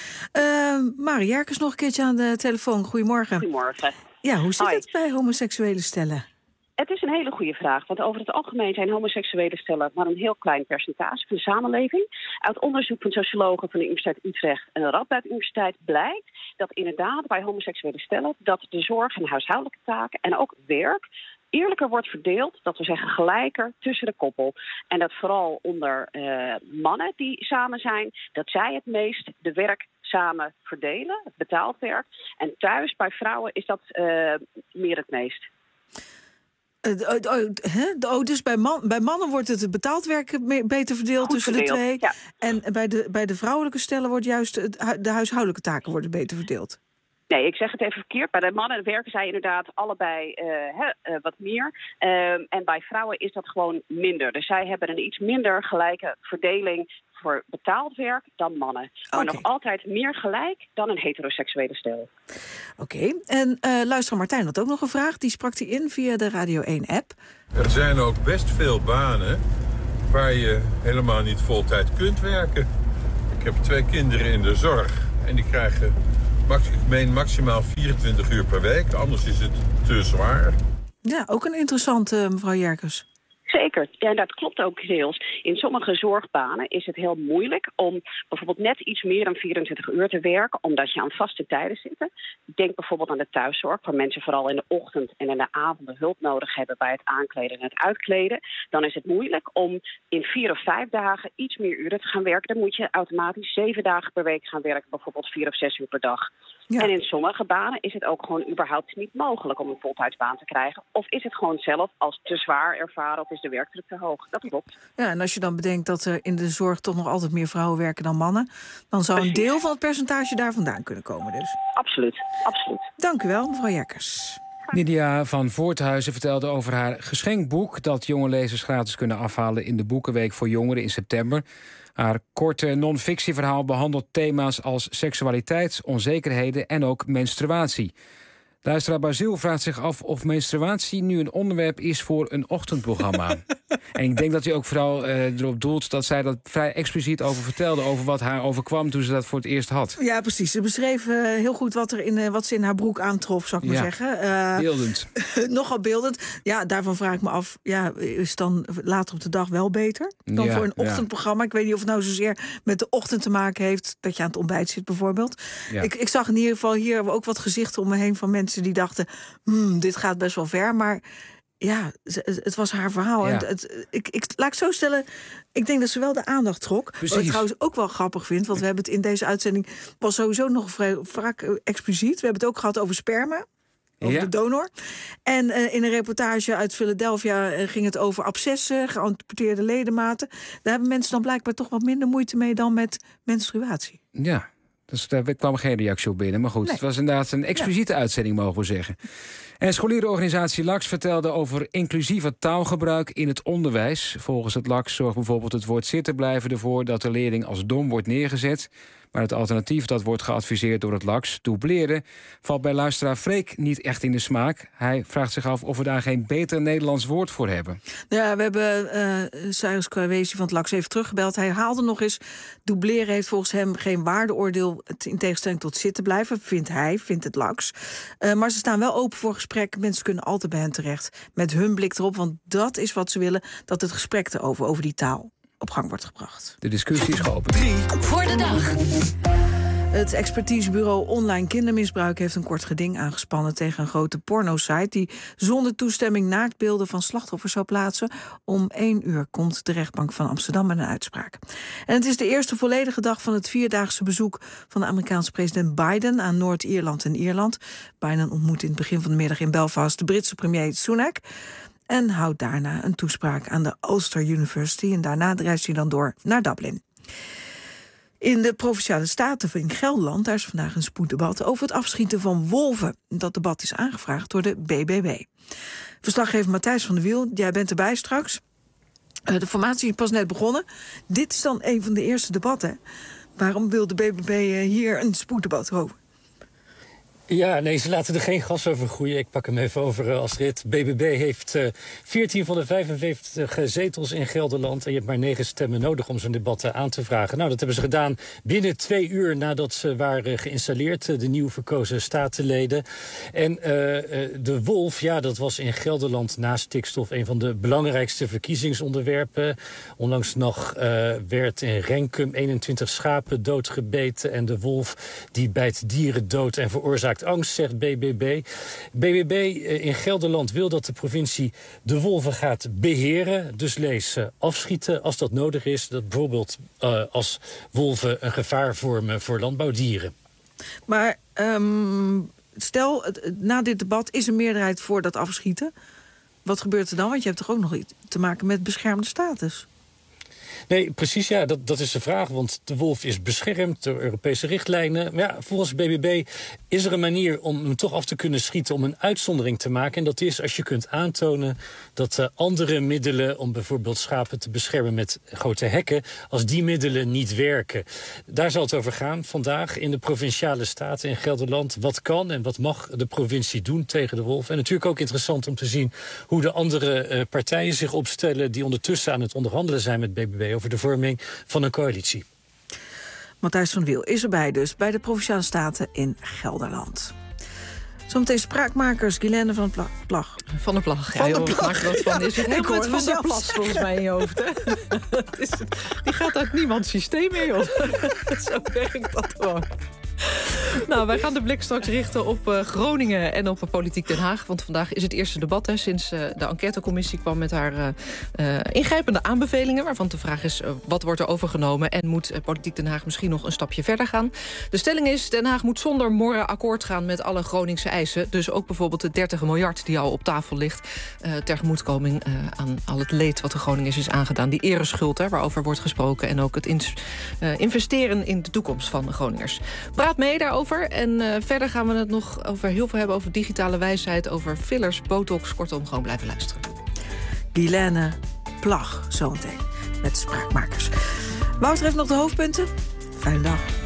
Speaker 3: Uh, Mara Jerkes nog een keertje aan de telefoon. Goedemorgen.
Speaker 16: Goedemorgen.
Speaker 3: Ja, hoe zit
Speaker 16: Hoi.
Speaker 3: het bij homoseksuele stellen?
Speaker 12: Het is een hele goede vraag, want over het algemeen zijn homoseksuele stellen maar een heel klein percentage van de samenleving. Uit onderzoek van sociologen van de Universiteit Utrecht en de Radboud Universiteit blijkt dat inderdaad bij homoseksuele stellen dat de zorg en huishoudelijke taken en ook werk eerlijker wordt verdeeld, dat we zeggen gelijker tussen de koppel. En dat vooral onder uh, mannen die samen zijn, dat zij het meest de werk samen verdelen, het betaald werk. En thuis bij vrouwen is dat uh, meer het meest.
Speaker 3: Uh, uh, uh, huh? Oh, dus bij, man, bij mannen wordt het betaald werk beter verdeeld
Speaker 12: Goed
Speaker 3: tussen
Speaker 12: verdeeld,
Speaker 3: de twee.
Speaker 12: ja.
Speaker 3: En bij de, bij de vrouwelijke stellen wordt juist het, de huishoudelijke taken worden beter verdeeld.
Speaker 12: Nee, ik zeg het even verkeerd. Bij de mannen werken zij inderdaad allebei uh, he, uh, wat meer. Uh, en bij vrouwen is dat gewoon minder. Dus zij hebben een iets minder gelijke verdeling voor betaald werk dan mannen. Maar
Speaker 3: Okay.
Speaker 12: nog altijd meer gelijk dan een heteroseksuele stel.
Speaker 3: Oké, okay. en uh, luisteraar Martijn had ook nog een vraag. Die sprak hij in via de Radio één-app.
Speaker 16: Er zijn ook best veel banen waar je helemaal niet voltijd kunt werken. Ik heb twee kinderen in de zorg en die krijgen, ik meen, maximaal vierentwintig uur per week. Anders is het te zwaar.
Speaker 3: Ja, ook een interessante, mevrouw Jerkes.
Speaker 12: Zeker, ja, dat klopt ook deels. In sommige zorgbanen is het heel moeilijk om bijvoorbeeld net iets meer dan vierentwintig uur te werken, omdat je aan vaste tijden zit. Denk bijvoorbeeld aan de thuiszorg, waar mensen vooral in de ochtend en in de avonden hulp nodig hebben bij het aankleden en het uitkleden. Dan is het moeilijk om in vier of vijf dagen iets meer uren te gaan werken. Dan moet je automatisch zeven dagen per week gaan werken, bijvoorbeeld vier of zes uur per dag. Ja. En in sommige banen is het ook gewoon überhaupt niet mogelijk om een voltijdsbaan te krijgen. Of is het gewoon zelf als te zwaar ervaren of is de werkdruk te hoog. Dat klopt.
Speaker 3: Ja, en als je dan bedenkt dat er in de zorg toch nog altijd meer vrouwen werken dan mannen, dan zou Precies. een deel van het percentage daar vandaan kunnen komen dus.
Speaker 12: Absoluut, absoluut.
Speaker 3: Dank u wel, mevrouw Jekkers.
Speaker 4: Nidia van Voorthuizen vertelde over haar geschenkboek dat jonge lezers gratis kunnen afhalen in de Boekenweek voor Jongeren in september. Haar korte non-fictieverhaal behandelt thema's als seksualiteit, onzekerheden en ook menstruatie. Luisteraar Basil vraagt zich af of menstruatie nu een onderwerp is voor een ochtendprogramma. En ik denk dat u ook vooral uh, erop doelt dat zij dat vrij expliciet over vertelde, over wat haar overkwam toen ze dat voor het eerst had.
Speaker 3: Ja, precies. Ze beschreef uh, heel goed wat, er in, uh, wat ze in haar broek aantrof, zou ik ja, maar zeggen. Uh,
Speaker 4: beeldend.
Speaker 3: Nogal beeldend. Ja, daarvan vraag ik me af, ja, is het dan later op de dag wel beter dan ja, voor een ochtendprogramma? Ja. Ik weet niet of het nou zozeer met de ochtend te maken heeft, dat je aan het ontbijt zit bijvoorbeeld. Ja. Ik, ik zag in ieder geval hier ook wat gezichten om me heen van mensen die dachten, hmm, dit gaat best wel ver, maar ja, het was haar verhaal. Ja. En het, ik, ik, laat ik zo stellen, ik denk dat ze wel de aandacht trok. Precies. Wat ik trouwens ook wel grappig vind, want we hebben het in deze uitzending was sowieso nog vrij, vaak expliciet. We hebben het ook gehad over sperma. Over ja. de donor. En uh, in een reportage uit Philadelphia uh, ging het over abscessen, geamputeerde ledematen. Daar hebben mensen dan blijkbaar toch wat minder moeite mee dan met menstruatie.
Speaker 4: Ja. Dus daar kwam geen reactie op binnen. Maar goed, nee. Het was inderdaad een expliciete ja. uitzending, mogen we zeggen. En scholierenorganisatie LAX vertelde over inclusieve taalgebruik in het onderwijs. Volgens het LAX zorgt bijvoorbeeld het woord zitten blijven ervoor dat de leerling als dom wordt neergezet. Maar het alternatief dat wordt geadviseerd door het LAX, dubleren, valt bij luisteraar Freek niet echt in de smaak. Hij vraagt zich af of we daar geen beter Nederlands woord voor hebben.
Speaker 3: Ja, we hebben uh, Cyrus Kwesi van het LAX even teruggebeld. Hij haalde nog eens, dubleren heeft volgens hem geen waardeoordeel in tegenstelling tot zitten blijven, vindt hij, vindt het LAX. Uh, maar ze staan wel open voor gesprek. Mensen kunnen altijd bij hen terecht met hun blik erop, want dat is wat ze willen, dat het gesprek erover, over die taal op gang wordt gebracht.
Speaker 4: De discussie is geopend.
Speaker 20: Voor de dag.
Speaker 3: Het expertisebureau Online Kindermisbruik heeft een kort geding aangespannen tegen een grote pornosite die zonder toestemming naaktbeelden van slachtoffers zou plaatsen. Om één uur komt de rechtbank van Amsterdam met een uitspraak. En het is de eerste volledige dag van het vierdaagse bezoek van de Amerikaanse president Biden aan Noord-Ierland en Ierland. Biden ontmoet in het begin van de middag in Belfast de Britse premier Sunak en houdt daarna een toespraak aan de Ulster University en daarna reist hij dan door naar Dublin. In de Provinciale Staten in Gelderland, daar is vandaag een spoeddebat over het afschieten van wolven. Dat debat is aangevraagd door de B B B. Verslaggever Matthijs van der Wiel, jij bent erbij straks. De formatie is pas net begonnen. Dit is dan een van de eerste debatten. Waarom wil de B B B hier een spoeddebat over?
Speaker 17: Ja, nee, ze laten er geen gas over groeien. Ik pak hem even over, uh, Astrid. B B B heeft uh, veertien van de vijfenvijftig zetels in Gelderland. En je hebt maar negen stemmen nodig om zo'n debat uh, aan te vragen. Nou, dat hebben ze gedaan binnen twee uur nadat ze waren geïnstalleerd. Uh, de nieuw verkozen statenleden. En uh, uh, de wolf, ja, dat was in Gelderland naast stikstof een van de belangrijkste verkiezingsonderwerpen. Onlangs nog uh, werd in Renkum eenentwintig schapen doodgebeten. En de wolf die bijt dieren dood en veroorzaakt angst, zegt B B B. B B B in Gelderland wil dat de provincie de wolven gaat beheren. Dus lees uh, afschieten als dat nodig is. Dat bijvoorbeeld uh, als wolven een gevaar vormen voor landbouwdieren.
Speaker 3: Maar um, stel, na dit debat is een meerderheid voor dat afschieten. Wat gebeurt er dan? Want je hebt toch ook nog iets te maken met beschermde status?
Speaker 17: Nee, precies, ja, dat, dat is de vraag. Want de wolf is beschermd door Europese richtlijnen. Maar ja, volgens B B B is er een manier om hem toch af te kunnen schieten, om een uitzondering te maken. En dat is als je kunt aantonen dat uh, andere middelen om bijvoorbeeld schapen te beschermen met grote hekken, als die middelen niet werken. Daar zal het over gaan vandaag in de Provinciale Staten in Gelderland. Wat kan en wat mag de provincie doen tegen de wolf? En natuurlijk ook interessant om te zien hoe de andere uh, partijen zich opstellen die ondertussen aan het onderhandelen zijn met B B B over de vorming van een coalitie.
Speaker 3: Matthijs van Wiel is erbij dus bij de Provinciale Staten in Gelderland. Zometeen spraakmakers, Guilaine van der Plag.
Speaker 18: Van der Plag, ja.
Speaker 3: Van
Speaker 18: Van
Speaker 3: der
Speaker 18: der Plag. Wat van is het helemaal met Van der Plas
Speaker 3: zeggen.
Speaker 18: volgens mij in je hoofd, hè? Het is, die gaat uit niemands systeem mee, joh. Zo werkt dat gewoon. Nou, wij gaan de blik straks richten op uh, Groningen en op uh, Politiek Den Haag. Want vandaag is het eerste debat, hè, sinds uh, de enquêtecommissie kwam met haar uh, uh, ingrijpende aanbevelingen. Waarvan de vraag is, uh, wat wordt er overgenomen? En moet uh, Politiek Den Haag misschien nog een stapje verder gaan? De stelling is, Den Haag moet zonder morren akkoord gaan met alle Groningse eisen. Dus ook bijvoorbeeld de dertig miljard die al op tafel ligt. Uh, ter tegemoetkoming uh, aan al het leed wat de Groningers is aangedaan. Die ereschuld, hè, waarover wordt gesproken. En ook het in, uh, investeren in de toekomst van de Groningers. Praat mee daarover. En uh, verder gaan we het nog over heel veel hebben over digitale wijsheid, over fillers, botox. Kortom, gewoon blijven luisteren.
Speaker 3: Guilaine Plag, zometeen met de spraakmakers. Wouter heeft nog de hoofdpunten. Fijne dag.